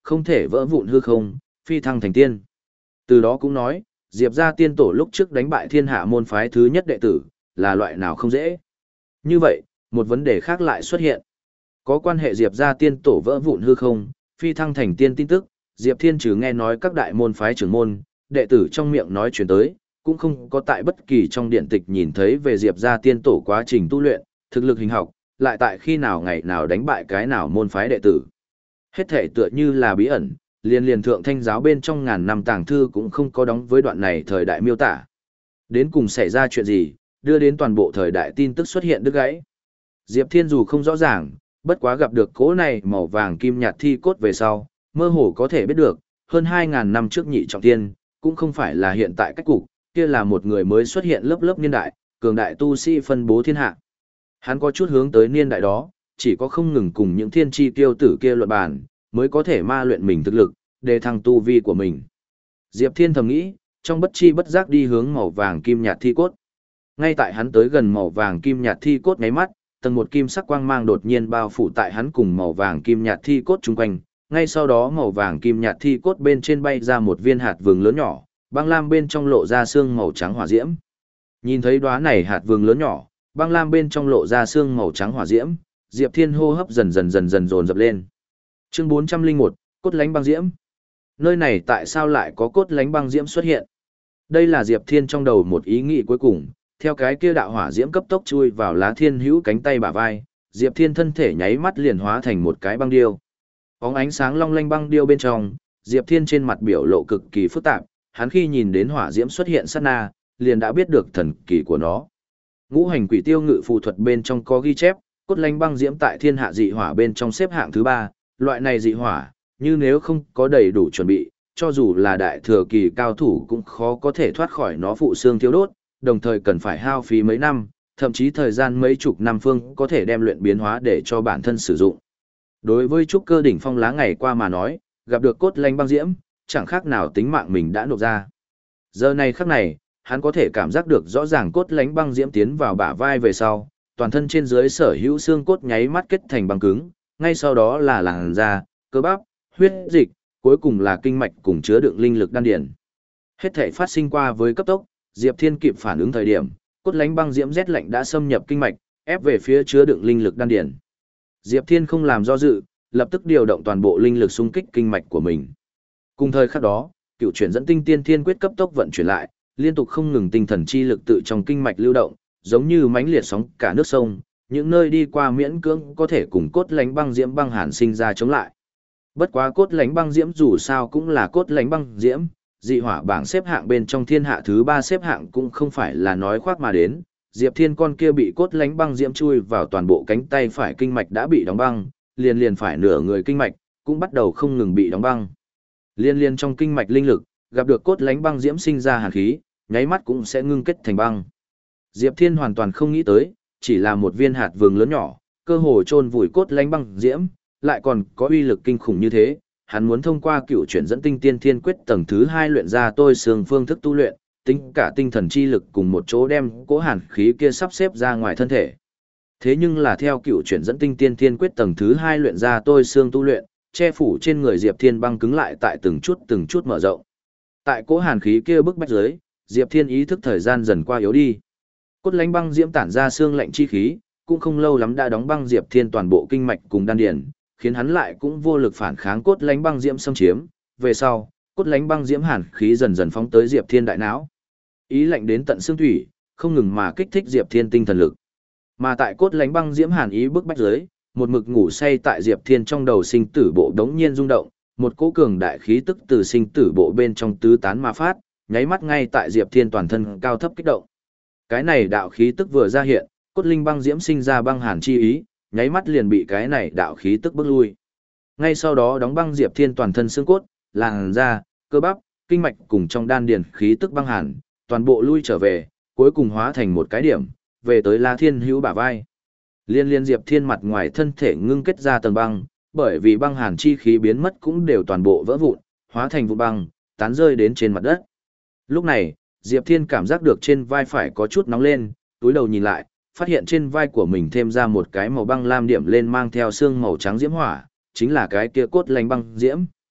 Speaker 1: không thể vỡ vụn hư không, phi thăng thành tiên. Từ đó cũng nói, Diệp gia tiên tổ lúc trước đánh bại thiên hạ môn phái thứ nhất đệ tử, là loại nào không dễ. Như vậy, một vấn đề khác lại xuất hiện. Có quan hệ Diệp gia tiên tổ vỡ vụn hư không, phi thăng thành tiên tin tức, Diệp Thiên trừ nghe nói các đại môn phái trưởng môn, đệ tử trong miệng nói truyền tới, cũng không có tại bất kỳ trong điện tịch nhìn thấy về Diệp gia tiên tổ quá trình tu luyện, thực lực hình học, lại tại khi nào ngày nào đánh bại cái nào môn phái đệ tử. Hết thể tựa như là bí ẩn, liền liền thượng thanh giáo bên trong ngàn năm tàng thư cũng không có đóng với đoạn này thời đại miêu tả. Đến cùng xảy ra chuyện gì, đưa đến toàn bộ thời đại tin tức xuất hiện đứt gãy. Diệp Thiên dù không rõ ràng, bất quá gặp được cỗ này màu vàng kim nhạt thi cốt về sau, mơ hồ có thể biết được, hơn hai ngàn năm trước nhị trọng tiên, cũng không phải là hiện tại cách cục, kia là một người mới xuất hiện lớp lớp niên đại, cường đại tu sĩ phân bố thiên hạ. Hắn có chút hướng tới niên đại đó, chỉ có không ngừng cùng những thiên tri tiêu tử kia luận bàn, mới có thể ma luyện mình thực lực, để thăng tu vi của mình. Diệp Thiên thầm nghĩ, trong bất chi bất giác đi hướng màu vàng kim nhạt thi cốt. Ngay tại hắn tới gần màu vàng kim nhạt thi cốt nháy mắt, tầng một kim sắc quang mang đột nhiên bao phủ tại hắn cùng màu vàng kim nhạt thi cốt chung quanh. Ngay sau đó màu vàng kim nhạt thi cốt bên trên bay ra một viên hạt vừng lớn nhỏ, băng lam bên trong lộ ra xương màu trắng hỏa diễm. Nhìn thấy đóa này hạt vừng lớn nhỏ, băng lam bên trong lộ ra xương màu trắng hỏa diễm, Diệp Thiên hô hấp dần dần dần dần dồn dập lên. Chương bốn trăm lẻ một, cốt lánh băng diễm. Nơi này tại sao lại có cốt lánh băng diễm xuất hiện? Đây là Diệp Thiên trong đầu một ý nghĩ cuối cùng, theo cái kia đạo hỏa diễm cấp tốc chui vào Lá Thiên Hữu cánh tay bả vai, Diệp Thiên thân thể nháy mắt liền hóa thành một cái băng điêu. Bóng ánh sáng long lanh băng điêu bên trong, Diệp Thiên trên mặt biểu lộ cực kỳ phức tạp, hắn khi nhìn đến hỏa diễm xuất hiện sát na, liền đã biết được thần kỳ của nó. Ngũ hành quỷ tiêu ngự phù thuật bên trong có ghi chép, cốt lánh băng diễm tại thiên hạ dị hỏa bên trong xếp hạng thứ ba, loại này dị hỏa, như nếu không có đầy đủ chuẩn bị, cho dù là đại thừa kỳ cao thủ cũng khó có thể thoát khỏi nó phụ xương thiêu đốt, đồng thời cần phải hao phí mấy năm, thậm chí thời gian mấy chục năm phương có thể đem luyện biến hóa để cho bản thân sử dụng. Đối với trúc cơ đỉnh phong lá ngày qua mà nói, gặp được cốt lánh băng diễm, chẳng khác nào tính mạng mình đã nộp ra. Giờ này khắc này, hắn có thể cảm giác được rõ ràng cốt lánh băng diễm tiến vào bả vai về sau, toàn thân trên dưới sở hữu xương cốt nháy mắt kết thành băng cứng, ngay sau đó là làn da, cơ bắp, huyết dịch, cuối cùng là kinh mạch cùng chứa đựng linh lực đan điển. Hết thể phát sinh qua với cấp tốc, Diệp Thiên kịp phản ứng thời điểm, cốt lánh băng diễm rét lạnh đã xâm nhập kinh mạch, ép về phía chứa đựng linh lực đan điển. Diệp Thiên không làm do dự, lập tức điều động toàn bộ linh lực xung kích kinh mạch của mình. Cùng thời khắc đó, cựu chuyển dẫn tinh tiên thiên quyết cấp tốc vận chuyển lại, liên tục không ngừng tinh thần chi lực tự trong kinh mạch lưu động, giống như mãnh liệt sóng cả nước sông, những nơi đi qua miễn cưỡng có thể cùng cốt lánh băng diễm băng hàn sinh ra chống lại. Bất quá cốt lánh băng diễm dù sao cũng là cốt lánh băng diễm, dị hỏa bảng xếp hạng bên trong thiên hạ thứ ba xếp hạng cũng không phải là nói khoác mà đến. Diệp Thiên con kia bị cốt lánh băng diễm chui vào toàn bộ cánh tay phải kinh mạch đã bị đóng băng, liền liền phải nửa người kinh mạch cũng bắt đầu không ngừng bị đóng băng. Liên liên trong kinh mạch linh lực, gặp được cốt lánh băng diễm sinh ra hàn khí, nháy mắt cũng sẽ ngưng kết thành băng. Diệp Thiên hoàn toàn không nghĩ tới, chỉ là một viên hạt vừng lớn nhỏ, cơ hồ chôn vùi cốt lánh băng diễm, lại còn có uy lực kinh khủng như thế. Hắn muốn thông qua cựu chuyển dẫn tinh tiên thiên quyết tầng thứ hai luyện ra tôi xương phương thức tu luyện, tính cả tinh thần chi lực cùng một chỗ đem cỗ hàn khí kia sắp xếp ra ngoài thân thể. Thế nhưng là theo cựu chuyển dẫn tinh tiên thiên quyết tầng thứ hai luyện ra tôi xương tu luyện, che phủ trên người Diệp Thiên băng cứng lại tại từng chút từng chút mở rộng. Tại cỗ hàn khí kia bức bách dưới, Diệp Thiên ý thức thời gian dần qua yếu đi. Cốt lánh băng diễm tản ra xương lạnh chi khí, cũng không lâu lắm đã đóng băng Diệp Thiên toàn bộ kinh mạch cùng đan điền, khiến hắn lại cũng vô lực phản kháng cốt lánh băng diễm xâm chiếm. Về sau, cốt lánh băng diễm hàn khí dần dần phóng tới Diệp Thiên đại não. Ý lạnh đến tận xương thủy, không ngừng mà kích thích Diệp Thiên tinh thần lực. Mà tại cốt lánh băng diễm hàn ý bức bách dưới, một mực ngủ say tại Diệp Thiên trong đầu sinh tử bộ đống nhiên rung động, một cỗ cường đại khí tức từ sinh tử bộ bên trong tứ tán mà phát, nháy mắt ngay tại Diệp Thiên toàn thân cao thấp kích động. Cái này đạo khí tức vừa ra hiện, cốt linh băng diễm sinh ra băng hàn chi ý, nháy mắt liền bị cái này đạo khí tức bước lui. Ngay sau đó đóng băng Diệp Thiên toàn thân xương cốt, làn da, cơ bắp, kinh mạch cùng trong đan điền khí tức băng hàn, toàn bộ lui trở về, cuối cùng hóa thành một cái điểm, về tới La Thiên Hữu bả vai. Liên liên Diệp Thiên mặt ngoài thân thể ngưng kết ra tầng băng, bởi vì băng hàn chi khí biến mất cũng đều toàn bộ vỡ vụn, hóa thành vụ băng, tán rơi đến trên mặt đất. Lúc này, Diệp Thiên cảm giác được trên vai phải có chút nóng lên, túi đầu nhìn lại, phát hiện trên vai của mình thêm ra một cái màu băng lam điểm lên mang theo xương màu trắng diễm hỏa, chính là cái kia cốt lánh băng diễm.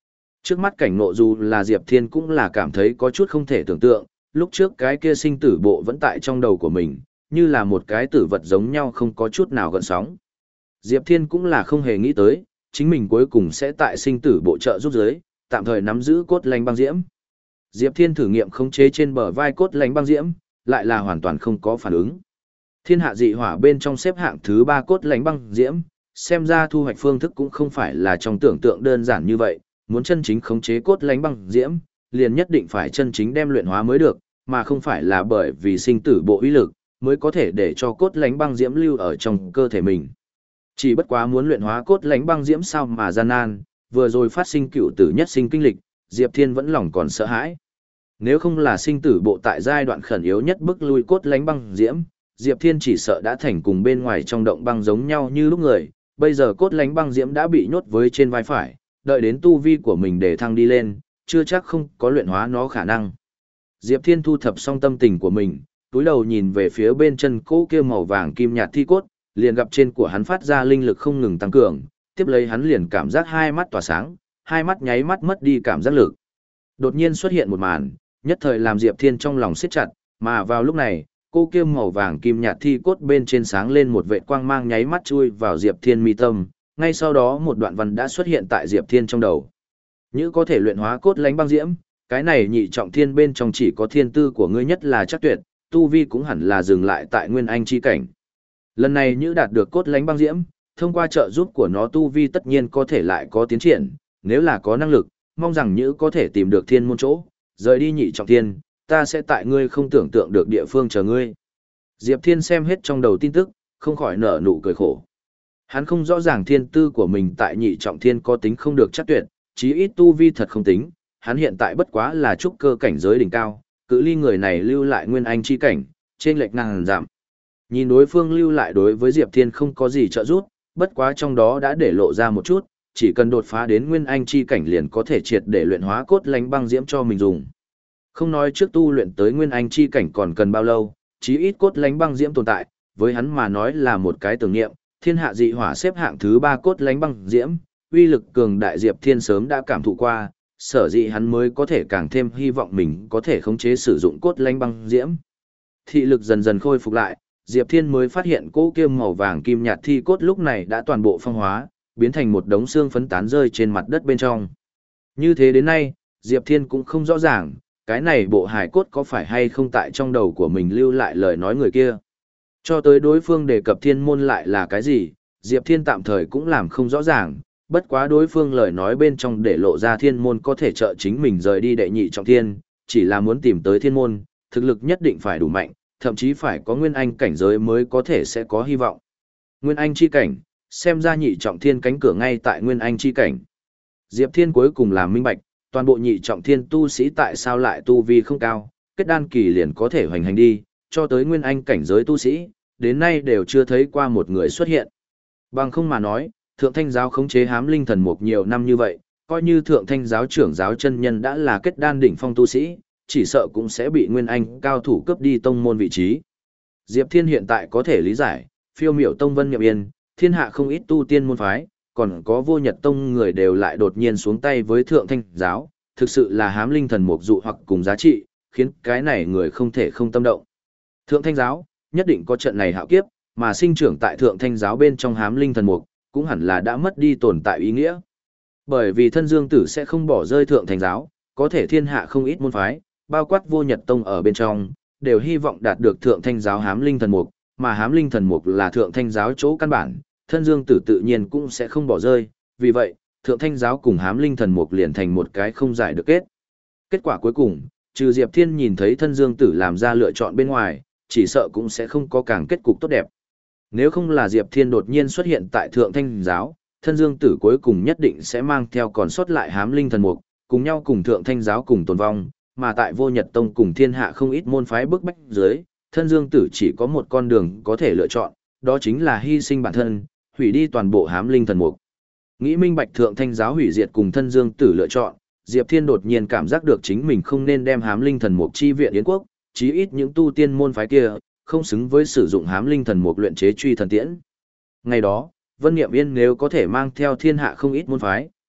Speaker 1: Trước mắt cảnh ngộ dù là Diệp Thiên cũng là cảm thấy có chút không thể tưởng tượng, lúc trước cái kia sinh tử bộ vẫn tại trong đầu của mình, như là một cái tử vật giống nhau không có chút nào gợn sóng. Diệp Thiên cũng là không hề nghĩ tới, chính mình cuối cùng sẽ tại sinh tử bộ trợ giúp giới, tạm thời nắm giữ cốt lánh băng diễm. Diệp Thiên thử nghiệm khống chế trên bờ vai cốt lánh băng diễm, lại là hoàn toàn không có phản ứng. Thiên hạ dị hỏa bên trong xếp hạng thứ ba cốt lánh băng diễm, xem ra thu hoạch phương thức cũng không phải là trong tưởng tượng đơn giản như vậy, muốn chân chính khống chế cốt lánh băng diễm, liền nhất định phải chân chính đem luyện hóa mới được, mà không phải là bởi vì sinh tử bộ uy lực, mới có thể để cho cốt lánh băng diễm lưu ở trong cơ thể mình. Chỉ bất quá muốn luyện hóa cốt lánh băng diễm sao mà gian nan, vừa rồi phát sinh cựu tử nhất sinh kinh lịch, Diệp Thiên vẫn lòng còn sợ hãi. Nếu không là sinh tử bộ tại giai đoạn khẩn yếu nhất bức lui cốt lánh băng diễm, Diệp Thiên chỉ sợ đã thành cùng bên ngoài trong động băng giống nhau như lúc người, bây giờ cốt lánh băng diễm đã bị nhốt với trên vai phải, đợi đến tu vi của mình để thăng đi lên, chưa chắc không có luyện hóa nó khả năng. Diệp Thiên thu thập xong tâm tình của mình, túi đầu nhìn về phía bên chân cỗ kia màu vàng kim nhạt thi cốt, liền gặp trên của hắn phát ra linh lực không ngừng tăng cường, tiếp lấy hắn liền cảm giác hai mắt tỏa sáng, hai mắt nháy mắt mất đi cảm giác lực. Đột nhiên xuất hiện một màn, nhất thời làm Diệp Thiên trong lòng siết chặt, mà vào lúc này, cô kia màu vàng kim nhạt thi cốt bên trên sáng lên một vệt quang mang nháy mắt chui vào Diệp Thiên mi tâm, ngay sau đó một đoạn văn đã xuất hiện tại Diệp Thiên trong đầu. Như có thể luyện hóa cốt lánh băng diễm, cái này nhị trọng thiên bên trong chỉ có thiên tư của ngươi nhất là chắc tuyệt, tu vi cũng hẳn là dừng lại tại nguyên anh chi cảnh. Lần này như đạt được cốt lánh băng diễm, thông qua trợ giúp của nó tu vi tất nhiên có thể lại có tiến triển, nếu là có năng lực, mong rằng như có thể tìm được thiên môn chỗ, rời đi nhị trọng thiên, ta sẽ tại ngươi không tưởng tượng được địa phương chờ ngươi. Diệp Thiên xem hết trong đầu tin tức, không khỏi nở nụ cười khổ. Hắn không rõ ràng thiên tư của mình tại nhị trọng thiên có tính không được chắc tuyệt, chí ít tu vi thật không tính, hắn hiện tại bất quá là trúc cơ cảnh giới đỉnh cao, cự ly người này lưu lại nguyên anh chi cảnh, trên lệch ngàn giảm. Nhìn đối phương lưu lại đối với Diệp Thiên không có gì trợ giúp, bất quá trong đó đã để lộ ra một chút, chỉ cần đột phá đến nguyên anh chi cảnh liền có thể triệt để luyện hóa cốt lánh băng diễm cho mình dùng. Không nói trước tu luyện tới nguyên anh chi cảnh còn cần bao lâu, chí ít cốt lánh băng diễm tồn tại, với hắn mà nói là một cái tưởng niệm, thiên hạ dị hỏa xếp hạng thứ ba cốt lánh băng diễm, uy lực cường đại Diệp Thiên sớm đã cảm thụ qua, sở dĩ hắn mới có thể càng thêm hy vọng mình có thể khống chế sử dụng cốt lánh băng diễm. Thị lực dần dần khôi phục lại, Diệp Thiên mới phát hiện cỗ kia màu vàng kim nhạt thi cốt lúc này đã toàn bộ phong hóa, biến thành một đống xương phấn tán rơi trên mặt đất bên trong. Như thế đến nay, Diệp Thiên cũng không rõ ràng, cái này bộ hài cốt có phải hay không tại trong đầu của mình lưu lại lời nói người kia. Cho tới đối phương đề cập thiên môn lại là cái gì, Diệp Thiên tạm thời cũng làm không rõ ràng, bất quá đối phương lời nói bên trong để lộ ra thiên môn có thể trợ chính mình rời đi đệ nhị trọng thiên, chỉ là muốn tìm tới thiên môn, thực lực nhất định phải đủ mạnh, thậm chí phải có nguyên anh cảnh giới mới có thể sẽ có hy vọng. Nguyên anh chi cảnh, xem ra nhị trọng thiên cánh cửa ngay tại nguyên anh chi cảnh. Diệp Thiên cuối cùng làm minh bạch, toàn bộ nhị trọng thiên tu sĩ tại sao lại tu vi không cao, kết đan kỳ liền có thể hoành hành đi, cho tới nguyên anh cảnh giới tu sĩ, đến nay đều chưa thấy qua một người xuất hiện. Bằng không mà nói, Thượng Thanh giáo khống chế hám linh thần mục nhiều năm như vậy, coi như Thượng Thanh giáo trưởng giáo chân nhân đã là kết đan đỉnh phong tu sĩ, chỉ sợ cũng sẽ bị nguyên anh cao thủ cướp đi tông môn vị trí. Diệp Thiên hiện tại có thể lý giải, phiêu miểu tông Vân Nhậm Yên, thiên hạ không ít tu tiên môn phái, còn có vô nhật tông người đều lại đột nhiên xuống tay với Thượng Thanh giáo, thực sự là hám linh thần mục dụ hoặc cùng giá trị, khiến cái này người không thể không tâm động. Thượng Thanh giáo, nhất định có trận này hạo kiếp, mà sinh trưởng tại Thượng Thanh giáo bên trong hám linh thần mục, cũng hẳn là đã mất đi tồn tại ý nghĩa. Bởi vì thân dương tử sẽ không bỏ rơi Thượng Thanh giáo, có thể thiên hạ không ít môn phái, bao quát vô nhật tông ở bên trong, đều hy vọng đạt được Thượng Thanh giáo hám linh thần mục, mà hám linh thần mục là Thượng Thanh giáo chỗ căn bản, thân dương tử tự nhiên cũng sẽ không bỏ rơi, vì vậy, Thượng Thanh giáo cùng hám linh thần mục liền thành một cái không giải được kết. Kết quả cuối cùng, trừ Diệp Thiên nhìn thấy thân dương tử làm ra lựa chọn bên ngoài, chỉ sợ cũng sẽ không có càng kết cục tốt đẹp. Nếu không là Diệp Thiên đột nhiên xuất hiện tại Thượng Thanh giáo, thân dương tử cuối cùng nhất định sẽ mang theo còn sót lại hám linh thần mục, cùng nhau cùng Thượng Thanh giáo cùng tồn vong, mà tại vô nhật tông cùng thiên hạ không ít môn phái bức bách dưới, thân dương tử chỉ có một con đường có thể lựa chọn, đó chính là hy sinh bản thân, hủy đi toàn bộ hám linh thần mục. Nghĩ minh bạch Thượng Thanh giáo hủy diệt cùng thân dương tử lựa chọn, Diệp Thiên đột nhiên cảm giác được chính mình không nên đem hám linh thần mục chi viện yến quốc, chí ít những tu tiên môn phái kia, không xứng với sử dụng hám linh thần mục luyện chế truy thần tiễn. Ngày đó, Vân Niệm Yên nếu có thể mang theo thiên hạ không ít môn phái,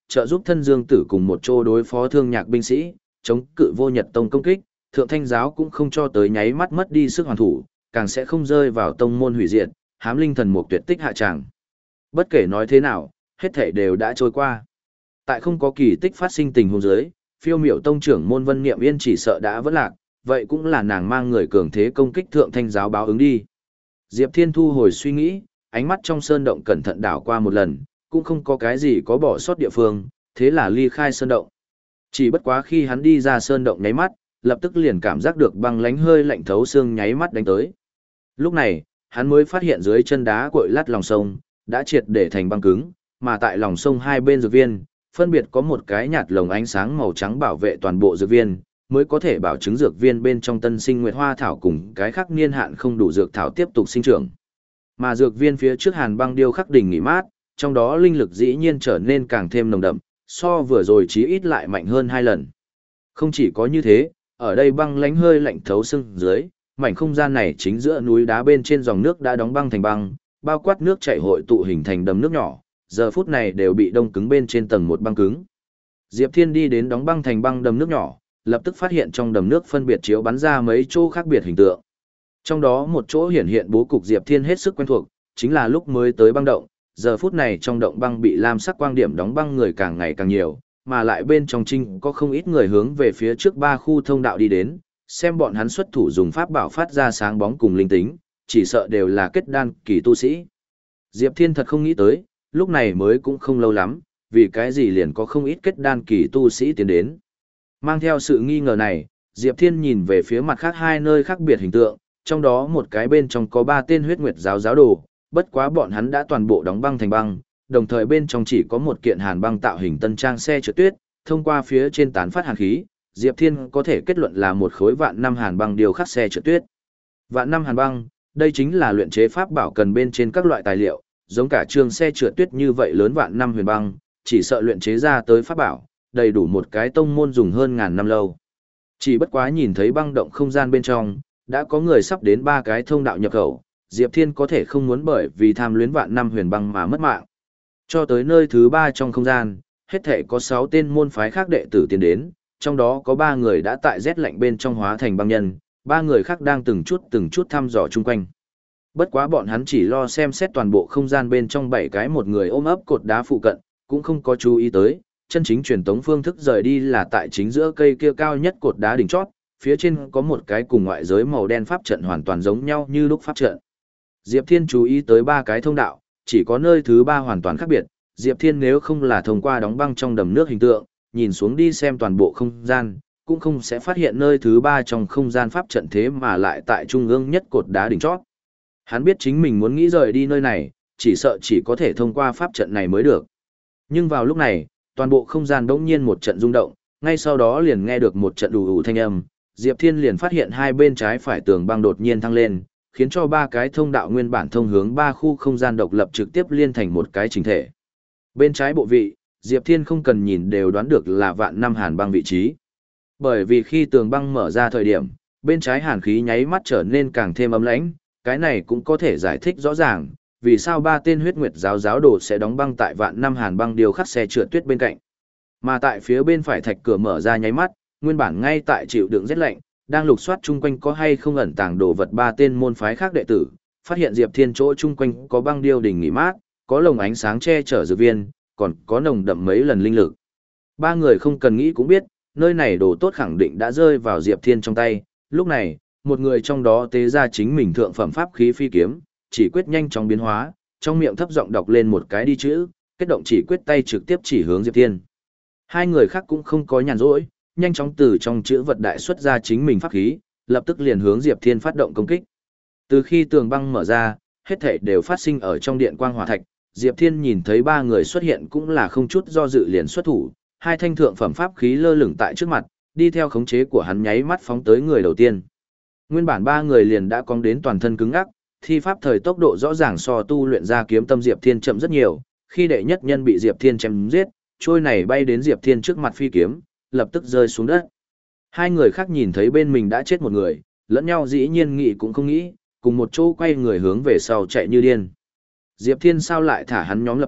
Speaker 1: trợ giúp thân Dương Tử cùng một chỗ đối phó Thương Nhạc binh sĩ, chống cự Vô Nhật Tông công kích, Thượng Thanh giáo cũng không cho tới nháy mắt mất đi sức hoàn thủ, càng sẽ không rơi vào tông môn hủy diệt, hám linh thần mục tuyệt tích hạ tràng. Bất kể nói thế nào, hết thảy đều đã trôi qua. Tại không có kỳ tích phát sinh tình huống dưới, Phiêu Miểu tông trưởng môn Vân Niệm Yên chỉ sợ đã vỡ lạc, vậy cũng là nàng mang người cường thế công kích Thượng Thanh giáo báo ứng đi. Diệp Thiên thu hồi suy nghĩ, ánh mắt trong sơn động cẩn thận đảo qua một lần, cũng không có cái gì có bỏ sót địa phương, thế là ly khai sơn động. Chỉ bất quá khi hắn đi ra sơn động nháy mắt, lập tức liền cảm giác được băng lánh hơi lạnh thấu xương nháy mắt đánh tới. Lúc này, hắn mới phát hiện dưới chân đá cội lát lòng sông, đã triệt để thành băng cứng, mà tại lòng sông hai bên dược viên, phân biệt có một cái nhạt lồng ánh sáng màu trắng bảo vệ toàn bộ dược viên, mới có thể bảo chứng dược viên bên trong tân sinh nguyệt hoa thảo cùng cái khác niên hạn không đủ dược thảo tiếp tục sinh trưởng. Mà dược viên phía trước hàn băng điêu khắc đỉnh nghỉ mát, trong đó linh lực dĩ nhiên trở nên càng thêm nồng đậm, so vừa rồi chí ít lại mạnh hơn hai lần. Không chỉ có như thế, ở đây băng lánh hơi lạnh thấu xương dưới, mảnh không gian này chính giữa núi đá bên trên dòng nước đã đóng băng thành băng, bao quát nước chảy hội tụ hình thành đầm nước nhỏ, giờ phút này đều bị đông cứng bên trên tầng một băng cứng. Diệp Thiên đi đến đóng băng thành băng đầm nước nhỏ, lập tức phát hiện trong đầm nước phân biệt chiếu bắn ra mấy chỗ khác biệt hình tượng. Trong đó một chỗ hiển hiện bố cục Diệp Thiên hết sức quen thuộc, chính là lúc mới tới băng động, giờ phút này trong động băng bị lam sắc quang điểm đóng băng người càng ngày càng nhiều, mà lại bên trong trinh có không ít người hướng về phía trước ba khu thông đạo đi đến, xem bọn hắn xuất thủ dùng pháp bảo phát ra sáng bóng cùng linh tính, chỉ sợ đều là kết đan kỳ tu sĩ. Diệp Thiên thật không nghĩ tới, lúc này mới cũng không lâu lắm, vì cái gì liền có không ít kết đan kỳ tu sĩ tiến đến. Mang theo sự nghi ngờ này, Diệp Thiên nhìn về phía mặt khác hai nơi khác biệt hình tượng, trong đó một cái bên trong có ba tên huyết nguyệt giáo giáo đồ, bất quá bọn hắn đã toàn bộ đóng băng thành băng, đồng thời bên trong chỉ có một kiện hàn băng tạo hình tân trang xe trượt tuyết, thông qua phía trên tán phát hàn khí, Diệp Thiên có thể kết luận là một khối vạn năm hàn băng điều khắc xe trượt tuyết. Vạn năm hàn băng, đây chính là luyện chế pháp bảo cần bên trên các loại tài liệu, giống cả trường xe trượt tuyết như vậy lớn vạn năm huyền băng, chỉ sợ luyện chế ra tới pháp bảo, đầy đủ một cái tông môn dùng hơn ngàn năm lâu. Chỉ bất quá nhìn thấy băng động không gian bên trong, đã có người sắp đến ba cái thông đạo nhập khẩu, Diệp Thiên có thể không muốn bởi vì tham luyến vạn năm huyền băng mà mất mạng. Cho tới nơi thứ ba trong không gian, hết thể có sáu tên môn phái khác đệ tử tiến đến, trong đó có ba người đã tại rét lạnh bên trong hóa thành băng nhân, ba người khác đang từng chút từng chút thăm dò chung quanh. Bất quá bọn hắn chỉ lo xem xét toàn bộ không gian bên trong bảy cái một người ôm ấp cột đá phụ cận, cũng không có chú ý tới, chân chính truyền tống phương thức rời đi là tại chính giữa cây kia cao nhất cột đá đỉnh chót, phía trên có một cái cùng ngoại giới màu đen pháp trận hoàn toàn giống nhau như lúc pháp trận. Diệp Thiên chú ý tới ba cái thông đạo, chỉ có nơi thứ ba hoàn toàn khác biệt, Diệp Thiên nếu không là thông qua đóng băng trong đầm nước hình tượng, nhìn xuống đi xem toàn bộ không gian, cũng không sẽ phát hiện nơi thứ ba trong không gian pháp trận thế mà lại tại trung ương nhất cột đá đỉnh chót. Hắn biết chính mình muốn nghĩ rời đi nơi này, chỉ sợ chỉ có thể thông qua pháp trận này mới được. Nhưng vào lúc này, toàn bộ không gian đống nhiên một trận rung động, ngay sau đó liền nghe được một trận ù ù thanh âm, Diệp Thiên liền phát hiện hai bên trái phải tường băng đột nhiên thăng lên, khiến cho ba cái thông đạo nguyên bản thông hướng ba khu không gian độc lập trực tiếp liên thành một cái chỉnh thể. Bên trái bộ vị, Diệp Thiên không cần nhìn đều đoán được là vạn năm hàn băng vị trí. Bởi vì khi tường băng mở ra thời điểm, bên trái hàn khí nháy mắt trở nên càng thêm ấm lãnh, cái này cũng có thể giải thích rõ ràng, vì sao ba tên huyết nguyệt giáo giáo đồ sẽ đóng băng tại vạn năm hàn băng điều khắc xe trượt tuyết bên cạnh. Mà tại phía bên phải thạch cửa mở ra nháy mắt, nguyên bản ngay tại chịu đựng rét lạnh, đang lục soát chung quanh có hay không ẩn tàng đồ vật ba tên môn phái khác đệ tử, phát hiện Diệp Thiên chỗ chung quanh có băng điêu đỉnh nghỉ mát, có lồng ánh sáng che chở dược viên, còn có nồng đậm mấy lần linh lực. Ba người không cần nghĩ cũng biết, nơi này đồ tốt khẳng định đã rơi vào Diệp Thiên trong tay, lúc này, một người trong đó tế ra chính mình thượng phẩm pháp khí phi kiếm, chỉ quyết nhanh chóng biến hóa, trong miệng thấp giọng đọc lên một cái đi chữ, kết động chỉ quyết tay trực tiếp chỉ hướng Diệp Thiên. Hai người khác cũng không có nhàn rỗi, nhanh chóng từ trong chữ vật đại xuất ra chính mình pháp khí, lập tức liền hướng Diệp Thiên phát động công kích. Từ khi tường băng mở ra, hết thảy đều phát sinh ở trong điện quang hỏa thạch, Diệp Thiên nhìn thấy ba người xuất hiện cũng là không chút do dự liền xuất thủ, hai thanh thượng phẩm pháp khí lơ lửng tại trước mặt, đi theo khống chế của hắn nháy mắt phóng tới người đầu tiên. Nguyên bản ba người liền đã cong đến toàn thân cứng ngắc, thi pháp thời tốc độ rõ ràng so tu luyện ra kiếm tâm Diệp Thiên chậm rất nhiều, khi đệ nhất nhân bị Diệp Thiên chém giết, trôi này bay đến Diệp Thiên trước mặt phi kiếm, lập tức rơi xuống đất. Hai người khác nhìn thấy bên mình đã chết một người, lẫn nhau dĩ nhiên nghĩ cũng không nghĩ, cùng một chỗ quay người hướng về sau chạy như điên. Diệp Thiên sao lại thả hắn nhóm lập tức,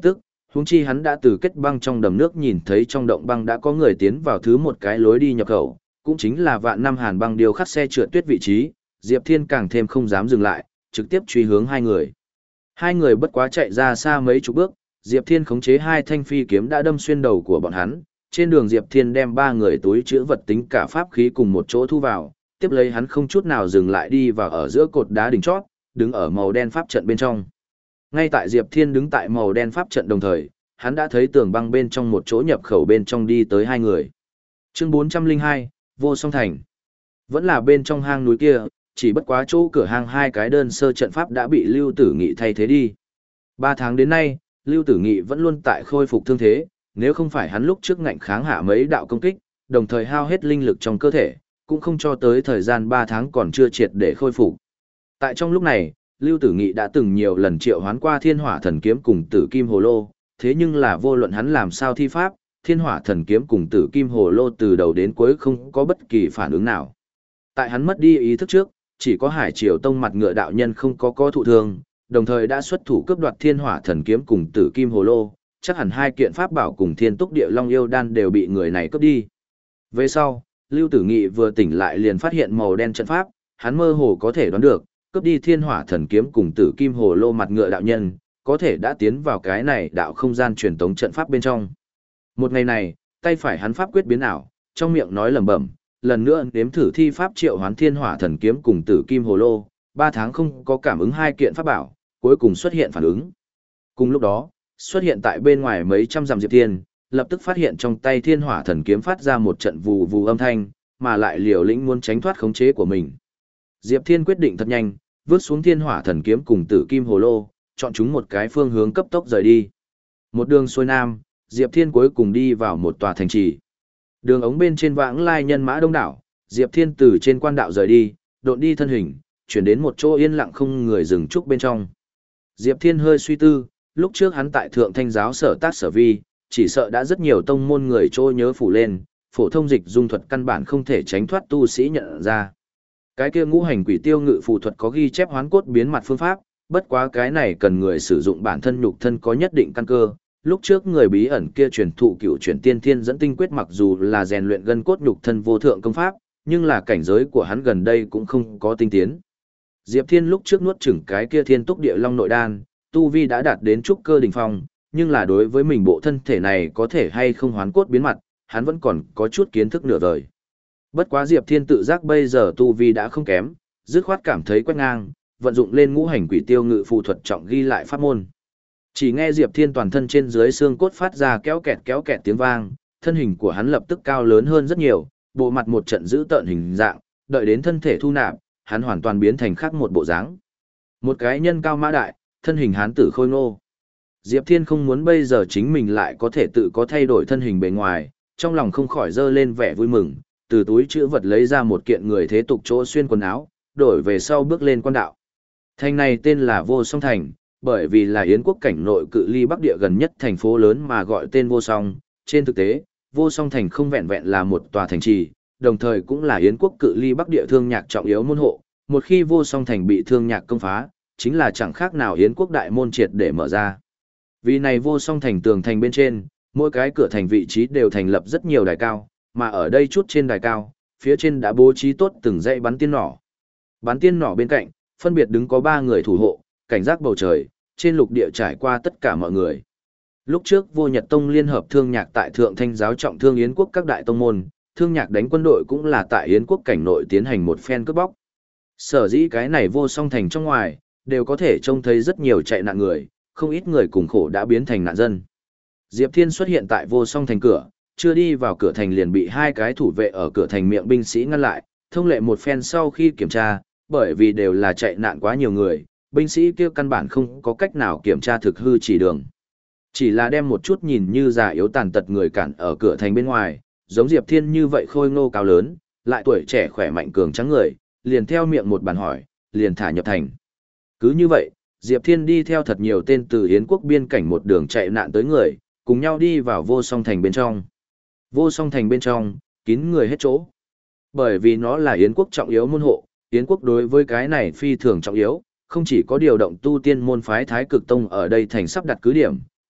Speaker 1: Huống chi hắn đã từ kết băng trong đầm nước nhìn thấy trong động băng đã có người tiến vào thứ một cái lối đi nhập khẩu, cũng chính là vạn năm hàn băng điêu khắc xe trượt tuyết vị trí, Diệp Thiên càng thêm không dám dừng lại, trực tiếp truy hướng hai người. Hai người bất quá chạy ra xa mấy chục bước, Diệp Thiên khống chế hai thanh phi kiếm đã đâm xuyên đầu của bọn hắn, trên đường Diệp Thiên đem ba người túi chứa vật tính cả pháp khí cùng một chỗ thu vào, tiếp lấy hắn không chút nào dừng lại đi vào ở giữa cột đá đỉnh chót, đứng ở màu đen pháp trận bên trong. Ngay tại Diệp Thiên đứng tại màu đen pháp trận đồng thời, hắn đã thấy tường băng bên trong một chỗ nhập khẩu bên trong đi tới hai người. Chương bốn trăm lẻ hai, Vô Song Thành. Vẫn là bên trong hang núi kia, chỉ bất quá chỗ cửa hang hai cái đơn sơ trận pháp đã bị Lưu Tử Nghị thay thế đi. Ba tháng đến nay, Lưu Tử Nghị vẫn luôn tại khôi phục thương thế, nếu không phải hắn lúc trước ngạnh kháng hạ mấy đạo công kích, đồng thời hao hết linh lực trong cơ thể, cũng không cho tới thời gian ba tháng còn chưa triệt để khôi phục. Tại trong lúc này, Lưu Tử Nghị đã từng nhiều lần triệu hoán qua Thiên Hỏa Thần Kiếm cùng Tử Kim Hồ Lô, thế nhưng là vô luận hắn làm sao thi pháp, Thiên Hỏa Thần Kiếm cùng Tử Kim Hồ Lô từ đầu đến cuối không có bất kỳ phản ứng nào. Tại hắn mất đi ý thức trước, chỉ có Hải Triều Tông mặt ngựa đạo nhân không có có thụ thương, đồng thời đã xuất thủ cướp đoạt Thiên Hỏa Thần Kiếm cùng Tử Kim Hồ Lô, chắc hẳn hai kiện pháp bảo cùng Thiên Túc Địa Long Yêu Đan đều bị người này cướp đi. Về sau, Lưu Tử Nghị vừa tỉnh lại liền phát hiện màu đen trận pháp, hắn mơ hồ có thể đoán được, cướp đi Thiên Hỏa Thần Kiếm cùng Tử Kim Hồ Lô mặt ngựa đạo nhân, có thể đã tiến vào cái này đạo không gian truyền tống trận pháp bên trong. Một ngày này, tay phải hắn pháp quyết biến ảo, trong miệng nói lẩm bẩm, lần nữa nếm thử thi pháp triệu hoán Thiên Hỏa Thần Kiếm cùng Tử Kim Hồ Lô, ba tháng không có cảm ứng hai kiện pháp bảo, cuối cùng xuất hiện phản ứng. Cùng lúc đó, xuất hiện tại bên ngoài mấy trăm dặm Diệp Thiên, lập tức phát hiện trong tay Thiên Hỏa Thần Kiếm phát ra một trận vù vù âm thanh, mà lại liều lĩnh muốn tránh thoát khống chế của mình. Diệp Thiên quyết định thật nhanh, vứt xuống Thiên Hỏa Thần Kiếm cùng Tử Kim Hồ Lô, chọn chúng một cái phương hướng cấp tốc rời đi. Một đường xuôi nam, Diệp Thiên cuối cùng đi vào một tòa thành trì. Đường ống bên trên vãng lai nhân mã đông đảo, Diệp Thiên từ trên quan đạo rời đi, độn đi thân hình, chuyển đến một chỗ yên lặng không người dừng trúc bên trong. Diệp Thiên hơi suy tư, lúc trước hắn tại Thượng Thanh giáo sở tác sở vi, chỉ sợ đã rất nhiều tông môn người trôi nhớ phủ lên, phổ thông dịch dung thuật căn bản không thể tránh thoát tu sĩ nhận ra. Cái kia ngũ hành quỷ tiêu ngự phù thuật có ghi chép hoán cốt biến mặt phương pháp, bất quá cái này cần người sử dụng bản thân nhục thân có nhất định căn cơ. Lúc trước người bí ẩn kia truyền thụ cựu truyền tiên thiên dẫn tinh quyết mặc dù là rèn luyện gân cốt nhục thân vô thượng công pháp, nhưng là cảnh giới của hắn gần đây cũng không có tinh tiến. Diệp Thiên lúc trước nuốt chửng cái kia Thiên Túc Địa Long nội đan, tu vi đã đạt đến trúc cơ đỉnh phong, nhưng là đối với mình bộ thân thể này có thể hay không hoán cốt biến mặt, hắn vẫn còn có chút kiến thức nửa vời. Bất quá Diệp Thiên tự giác bây giờ tu vi đã không kém, dứt khoát cảm thấy quét ngang, vận dụng lên ngũ hành quỷ tiêu ngự phù thuật trọng ghi lại pháp môn. Chỉ nghe Diệp Thiên toàn thân trên dưới xương cốt phát ra kéo kẹt kéo kẹt tiếng vang, thân hình của hắn lập tức cao lớn hơn rất nhiều, bộ mặt một trận giữ tợn hình dạng, đợi đến thân thể thu nạp, hắn hoàn toàn biến thành khác một bộ dáng. Một cái nhân cao mã đại, thân hình hán tử khôi ngô. Diệp Thiên không muốn bây giờ chính mình lại có thể tự có thay đổi thân hình bề ngoài, trong lòng không khỏi dơ lên vẻ vui mừng, từ túi chữ vật lấy ra một kiện người thế tục chỗ xuyên quần áo, đổi về sau bước lên quan đạo. Thành này tên là Vô Song Thành, bởi vì là Yến quốc cảnh nội cự ly Bắc Địa gần nhất thành phố lớn mà gọi tên Vô Song. Trên thực tế, Vô Song Thành không vẹn vẹn là một tòa thành trì, đồng thời cũng là Yến quốc cự ly Bắc Địa thương nhạc trọng yếu môn hộ. Một khi Vô Song Thành bị thương nhạc công phá, chính là chẳng khác nào Yến quốc đại môn triệt để mở ra. Vì này Vô Song Thành tường thành bên trên, mỗi cái cửa thành vị trí đều thành lập rất nhiều đài cao, mà ở đây chút trên đài cao, phía trên đã bố trí tốt từng dãy bắn tiên nỏ. Bắn tiên nỏ bên cạnh, phân biệt đứng có ba người thủ hộ, cảnh giác bầu trời, trên lục địa trải qua tất cả mọi người. Lúc trước Vô Nhật Tông liên hợp thương nhạc tại Thượng Thanh giáo trọng thương Yến quốc các đại tông môn, thương nhạc đánh quân đội cũng là tại Yến quốc cảnh nội tiến hành một phen cướp bóc. Sở dĩ cái này Vô Song Thành trong ngoài, đều có thể trông thấy rất nhiều chạy nạn người, không ít người cùng khổ đã biến thành nạn dân. Diệp Thiên xuất hiện tại Vô Song Thành cửa, chưa đi vào cửa thành liền bị hai cái thủ vệ ở cửa thành miệng binh sĩ ngăn lại, thông lệ một phen sau khi kiểm tra, bởi vì đều là chạy nạn quá nhiều người, binh sĩ kia căn bản không có cách nào kiểm tra thực hư chỉ đường. Chỉ là đem một chút nhìn như già yếu tàn tật người cản ở cửa thành bên ngoài, giống Diệp Thiên như vậy khôi ngô cao lớn, lại tuổi trẻ khỏe mạnh cường trắng người, liền theo miệng một bàn hỏi, liền thả nhập thành. Cứ như vậy, Diệp Thiên đi theo thật nhiều tên từ Yến quốc biên cảnh một đường chạy nạn tới người, cùng nhau đi vào Vô Song Thành bên trong. Vô Song Thành bên trong, kín người hết chỗ. Bởi vì nó là Yến quốc trọng yếu môn hộ, Yến quốc đối với cái này phi thường trọng yếu, không chỉ có điều động tu tiên môn phái Thái Cực Tông ở đây thành sắp đặt cứ điểm,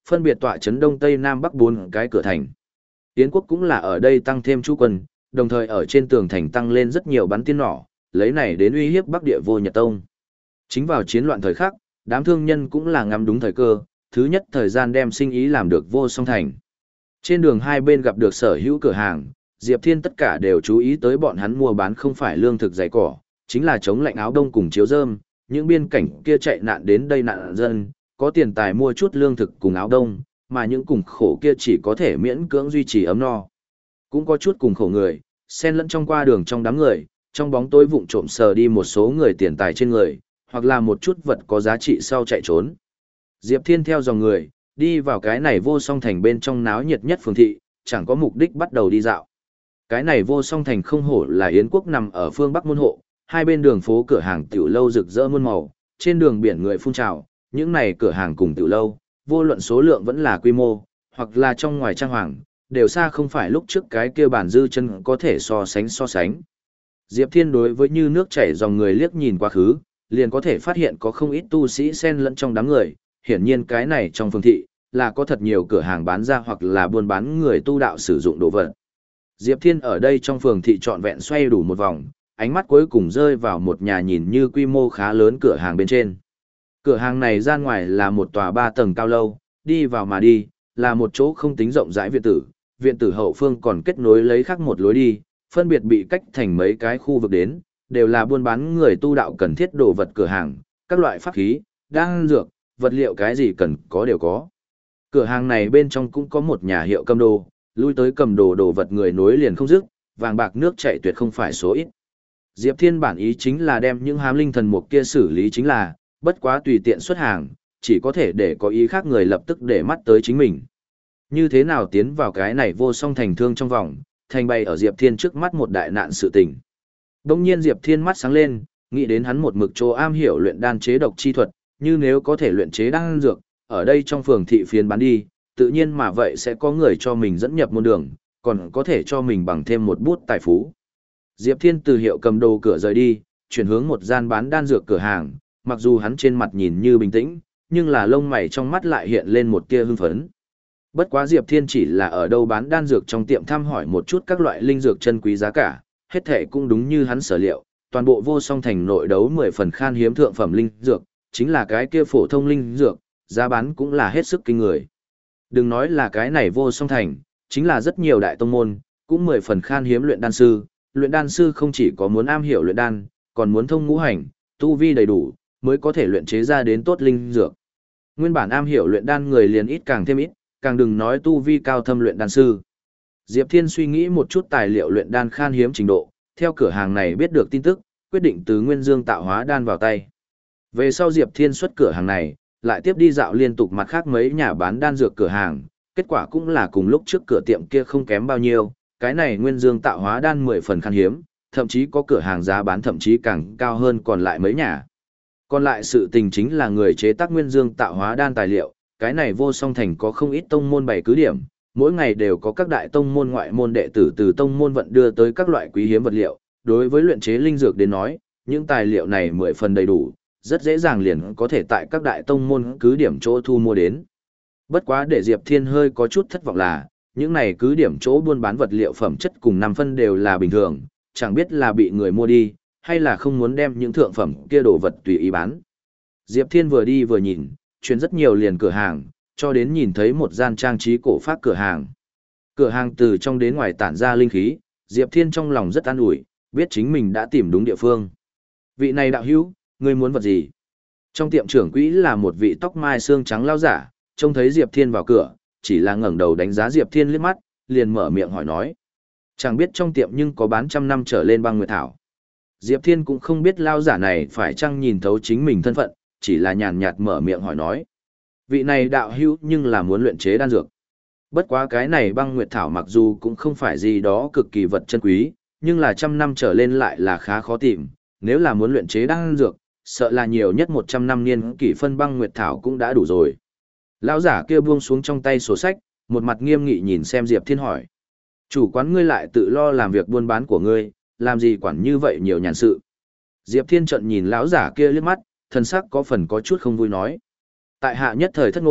Speaker 1: phân biệt tọa trấn đông tây nam bắc bốn cái cửa thành. Yến quốc cũng là ở đây tăng thêm trú quân, đồng thời ở trên tường thành tăng lên rất nhiều bắn tiên nỏ, lấy này đến uy hiếp Bắc Địa Vô Nhật Tông. Chính vào chiến loạn thời khắc, đám thương nhân cũng là ngắm đúng thời cơ, thứ nhất thời gian đem sinh ý làm được vô song thành. Trên đường hai bên gặp được sở hữu cửa hàng, Diệp Thiên tất cả đều chú ý tới bọn hắn mua bán không phải lương thực giày cỏ, chính là chống lạnh áo đông cùng chiếu rơm, những biên cảnh kia chạy nạn đến đây nạn dân, có tiền tài mua chút lương thực cùng áo đông, mà những cùng khổ kia chỉ có thể miễn cưỡng duy trì ấm no. Cũng có chút cùng khổ người, xen lẫn trong qua đường trong đám người, trong bóng tối vụng trộm sờ đi một số người tiền tài trên người, hoặc là một chút vật có giá trị sau chạy trốn. Diệp Thiên theo dòng người, đi vào cái này vô song thành bên trong náo nhiệt nhất phường thị, chẳng có mục đích bắt đầu đi dạo. Cái này vô song thành không hổ là Yến quốc nằm ở phương Bắc môn hộ, hai bên đường phố cửa hàng tiểu lâu rực rỡ muôn màu, trên đường biển người phun trào, những này cửa hàng cùng tiểu lâu, vô luận số lượng vẫn là quy mô, hoặc là trong ngoài trang hoàng, đều xa không phải lúc trước cái kia bản dư chân có thể so sánh so sánh. Diệp Thiên đối với như nước chảy dòng người liếc nhìn quá khứ, liền có thể phát hiện có không ít tu sĩ xen lẫn trong đám người, hiển nhiên cái này trong phương thị, là có thật nhiều cửa hàng bán ra hoặc là buôn bán người tu đạo sử dụng đồ vật. Diệp Thiên ở đây trong phường thị trọn vẹn xoay đủ một vòng, ánh mắt cuối cùng rơi vào một nhà nhìn như quy mô khá lớn cửa hàng bên trên. Cửa hàng này ra ngoài là một tòa ba tầng cao lâu, đi vào mà đi, là một chỗ không tính rộng rãi viện tử, viện tử hậu phương còn kết nối lấy khác một lối đi, phân biệt bị cách thành mấy cái khu vực đến, đều là buôn bán người tu đạo cần thiết đồ vật cửa hàng, các loại pháp khí, đan dược, vật liệu cái gì cần có đều có. Cửa hàng này bên trong cũng có một nhà hiệu cầm đồ, lui tới cầm đồ đồ vật người nối liền không dứt, vàng bạc nước chảy tuyệt không phải số ít. Diệp Thiên bản ý chính là đem những hám linh thần mục kia xử lý chính là, bất quá tùy tiện xuất hàng, chỉ có thể để có ý khác người lập tức để mắt tới chính mình. Như thế nào tiến vào cái này vô song thành thương trong vòng, thành bày ở Diệp Thiên trước mắt một đại nạn sự tình. Đông nhiên Diệp Thiên mắt sáng lên, nghĩ đến hắn một mực chỗ am hiểu luyện đan chế độc chi thuật, như nếu có thể luyện chế đan dược, ở đây trong phường thị phiến bán đi, tự nhiên mà vậy sẽ có người cho mình dẫn nhập môn đường, còn có thể cho mình bằng thêm một bút tài phú. Diệp Thiên từ hiệu cầm đồ cửa rời đi, chuyển hướng một gian bán đan dược cửa hàng, mặc dù hắn trên mặt nhìn như bình tĩnh, nhưng là lông mày trong mắt lại hiện lên một tia hưng phấn. Bất quá Diệp Thiên chỉ là ở đâu bán đan dược trong tiệm thăm hỏi một chút các loại linh dược chân quý giá cả, hết thệ cũng đúng như hắn sở liệu, toàn bộ vô song thành nội đấu mười phần khan hiếm thượng phẩm linh dược, chính là cái kia phổ thông linh dược, giá bán cũng là hết sức kinh người. Đừng nói là cái này vô song thành, chính là rất nhiều đại tông môn, cũng mười phần khan hiếm luyện đan sư, luyện đan sư không chỉ có muốn am hiểu luyện đan, còn muốn thông ngũ hành, tu vi đầy đủ, mới có thể luyện chế ra đến tốt linh dược. Nguyên bản am hiểu luyện đan người liền ít càng thêm ít, càng đừng nói tu vi cao thâm luyện đan sư. Diệp Thiên suy nghĩ một chút tài liệu luyện đan khan hiếm trình độ, theo cửa hàng này biết được tin tức, quyết định từ Nguyên Dương tạo hóa đan vào tay. Về sau Diệp Thiên xuất cửa hàng này, lại tiếp đi dạo liên tục mặt khác mấy nhà bán đan dược cửa hàng, kết quả cũng là cùng lúc trước cửa tiệm kia không kém bao nhiêu, cái này Nguyên Dương tạo hóa đan mười phần khan hiếm, thậm chí có cửa hàng giá bán thậm chí càng cao hơn còn lại mấy nhà. Còn lại sự tình chính là người chế tác Nguyên Dương tạo hóa đan tài liệu, cái này vô song thành có không ít tông môn bày cứ điểm, mỗi ngày đều có các đại tông môn ngoại môn đệ tử từ tông môn vận đưa tới các loại quý hiếm vật liệu, đối với luyện chế linh dược đến nói, những tài liệu này mười phần đầy đủ, rất dễ dàng liền có thể tại các đại tông môn cứ điểm chỗ thu mua đến. Bất quá để Diệp Thiên hơi có chút thất vọng là, những này cứ điểm chỗ buôn bán vật liệu phẩm chất cùng năm phân đều là bình thường, chẳng biết là bị người mua đi, hay là không muốn đem những thượng phẩm kia đồ vật tùy ý bán. Diệp Thiên vừa đi vừa nhìn, chuyển rất nhiều liền cửa hàng, cho đến nhìn thấy một gian trang trí cổ phác cửa hàng. Cửa hàng từ trong đến ngoài tản ra linh khí, Diệp Thiên trong lòng rất an ủi, biết chính mình đã tìm đúng địa phương. Vị này đạo hữu, ngươi muốn vật gì? Trong tiệm trưởng quỹ là một vị tóc mai xương trắng lao giả, trông thấy Diệp Thiên vào cửa, chỉ là ngẩng đầu đánh giá Diệp Thiên liếc mắt, liền mở miệng hỏi nói. Chẳng biết trong tiệm nhưng có bán trăm năm trở lên băng nguyệt thảo. Diệp Thiên cũng không biết lao giả này phải chăng nhìn thấu chính mình thân phận, chỉ là nhàn nhạt mở miệng hỏi nói. Vị này đạo hữu nhưng là muốn luyện chế đan dược. Bất quá cái này băng nguyệt thảo mặc dù cũng không phải gì đó cực kỳ vật chân quý, nhưng là trăm năm trở lên lại là khá khó tìm, nếu là muốn luyện chế đan dược, sợ là nhiều nhất một trăm năm niên kỷ phân băng nguyệt thảo cũng đã đủ rồi. Lão giả kia buông xuống trong tay sổ sách, một mặt nghiêm nghị nhìn xem Diệp Thiên hỏi. Chủ quán ngươi lại tự lo làm việc buôn bán của ngươi, làm gì quản như vậy nhiều nhàn sự. Diệp Thiên trợn nhìn lão giả kia liếc mắt, thần sắc có phần có chút không vui nói. Tại hạ nhất thời thất ngôn,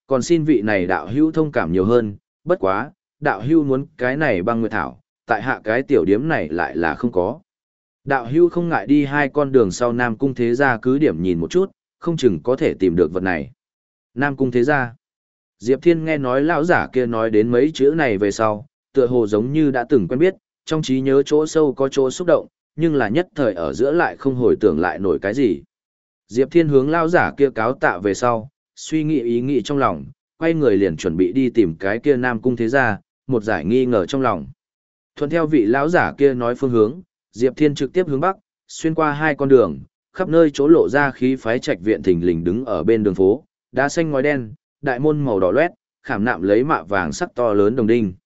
Speaker 1: Còn xin vị này đạo hữu thông cảm nhiều hơn, bất quá, đạo hữu muốn cái này băng nguyệt thảo, tại hạ cái tiểu điếm này lại là không có. Đạo hữu không ngại đi hai con đường sau Nam Cung Thế Gia cứ điểm nhìn một chút, không chừng có thể tìm được vật này. Nam Cung Thế Gia. Diệp Thiên nghe nói lão giả kia nói đến mấy chữ này về sau, tựa hồ giống như đã từng quen biết, trong trí nhớ chỗ sâu có chỗ xúc động, nhưng là nhất thời ở giữa lại không hồi tưởng lại nổi cái gì. Diệp Thiên hướng lão giả kia cáo tạ về sau, suy nghĩ ý nghĩ trong lòng, quay người liền chuẩn bị đi tìm cái kia Nam Cung Thế Gia, một giải nghi ngờ trong lòng. Thuận theo vị lão giả kia nói phương hướng, Diệp Thiên trực tiếp hướng bắc, xuyên qua hai con đường, khắp nơi chỗ lộ ra khí phái trạch viện thình lình đứng ở bên đường phố, đá xanh ngói đen, đại môn màu đỏ loét, khảm nạm lấy mạ vàng sắc to lớn đồng đinh.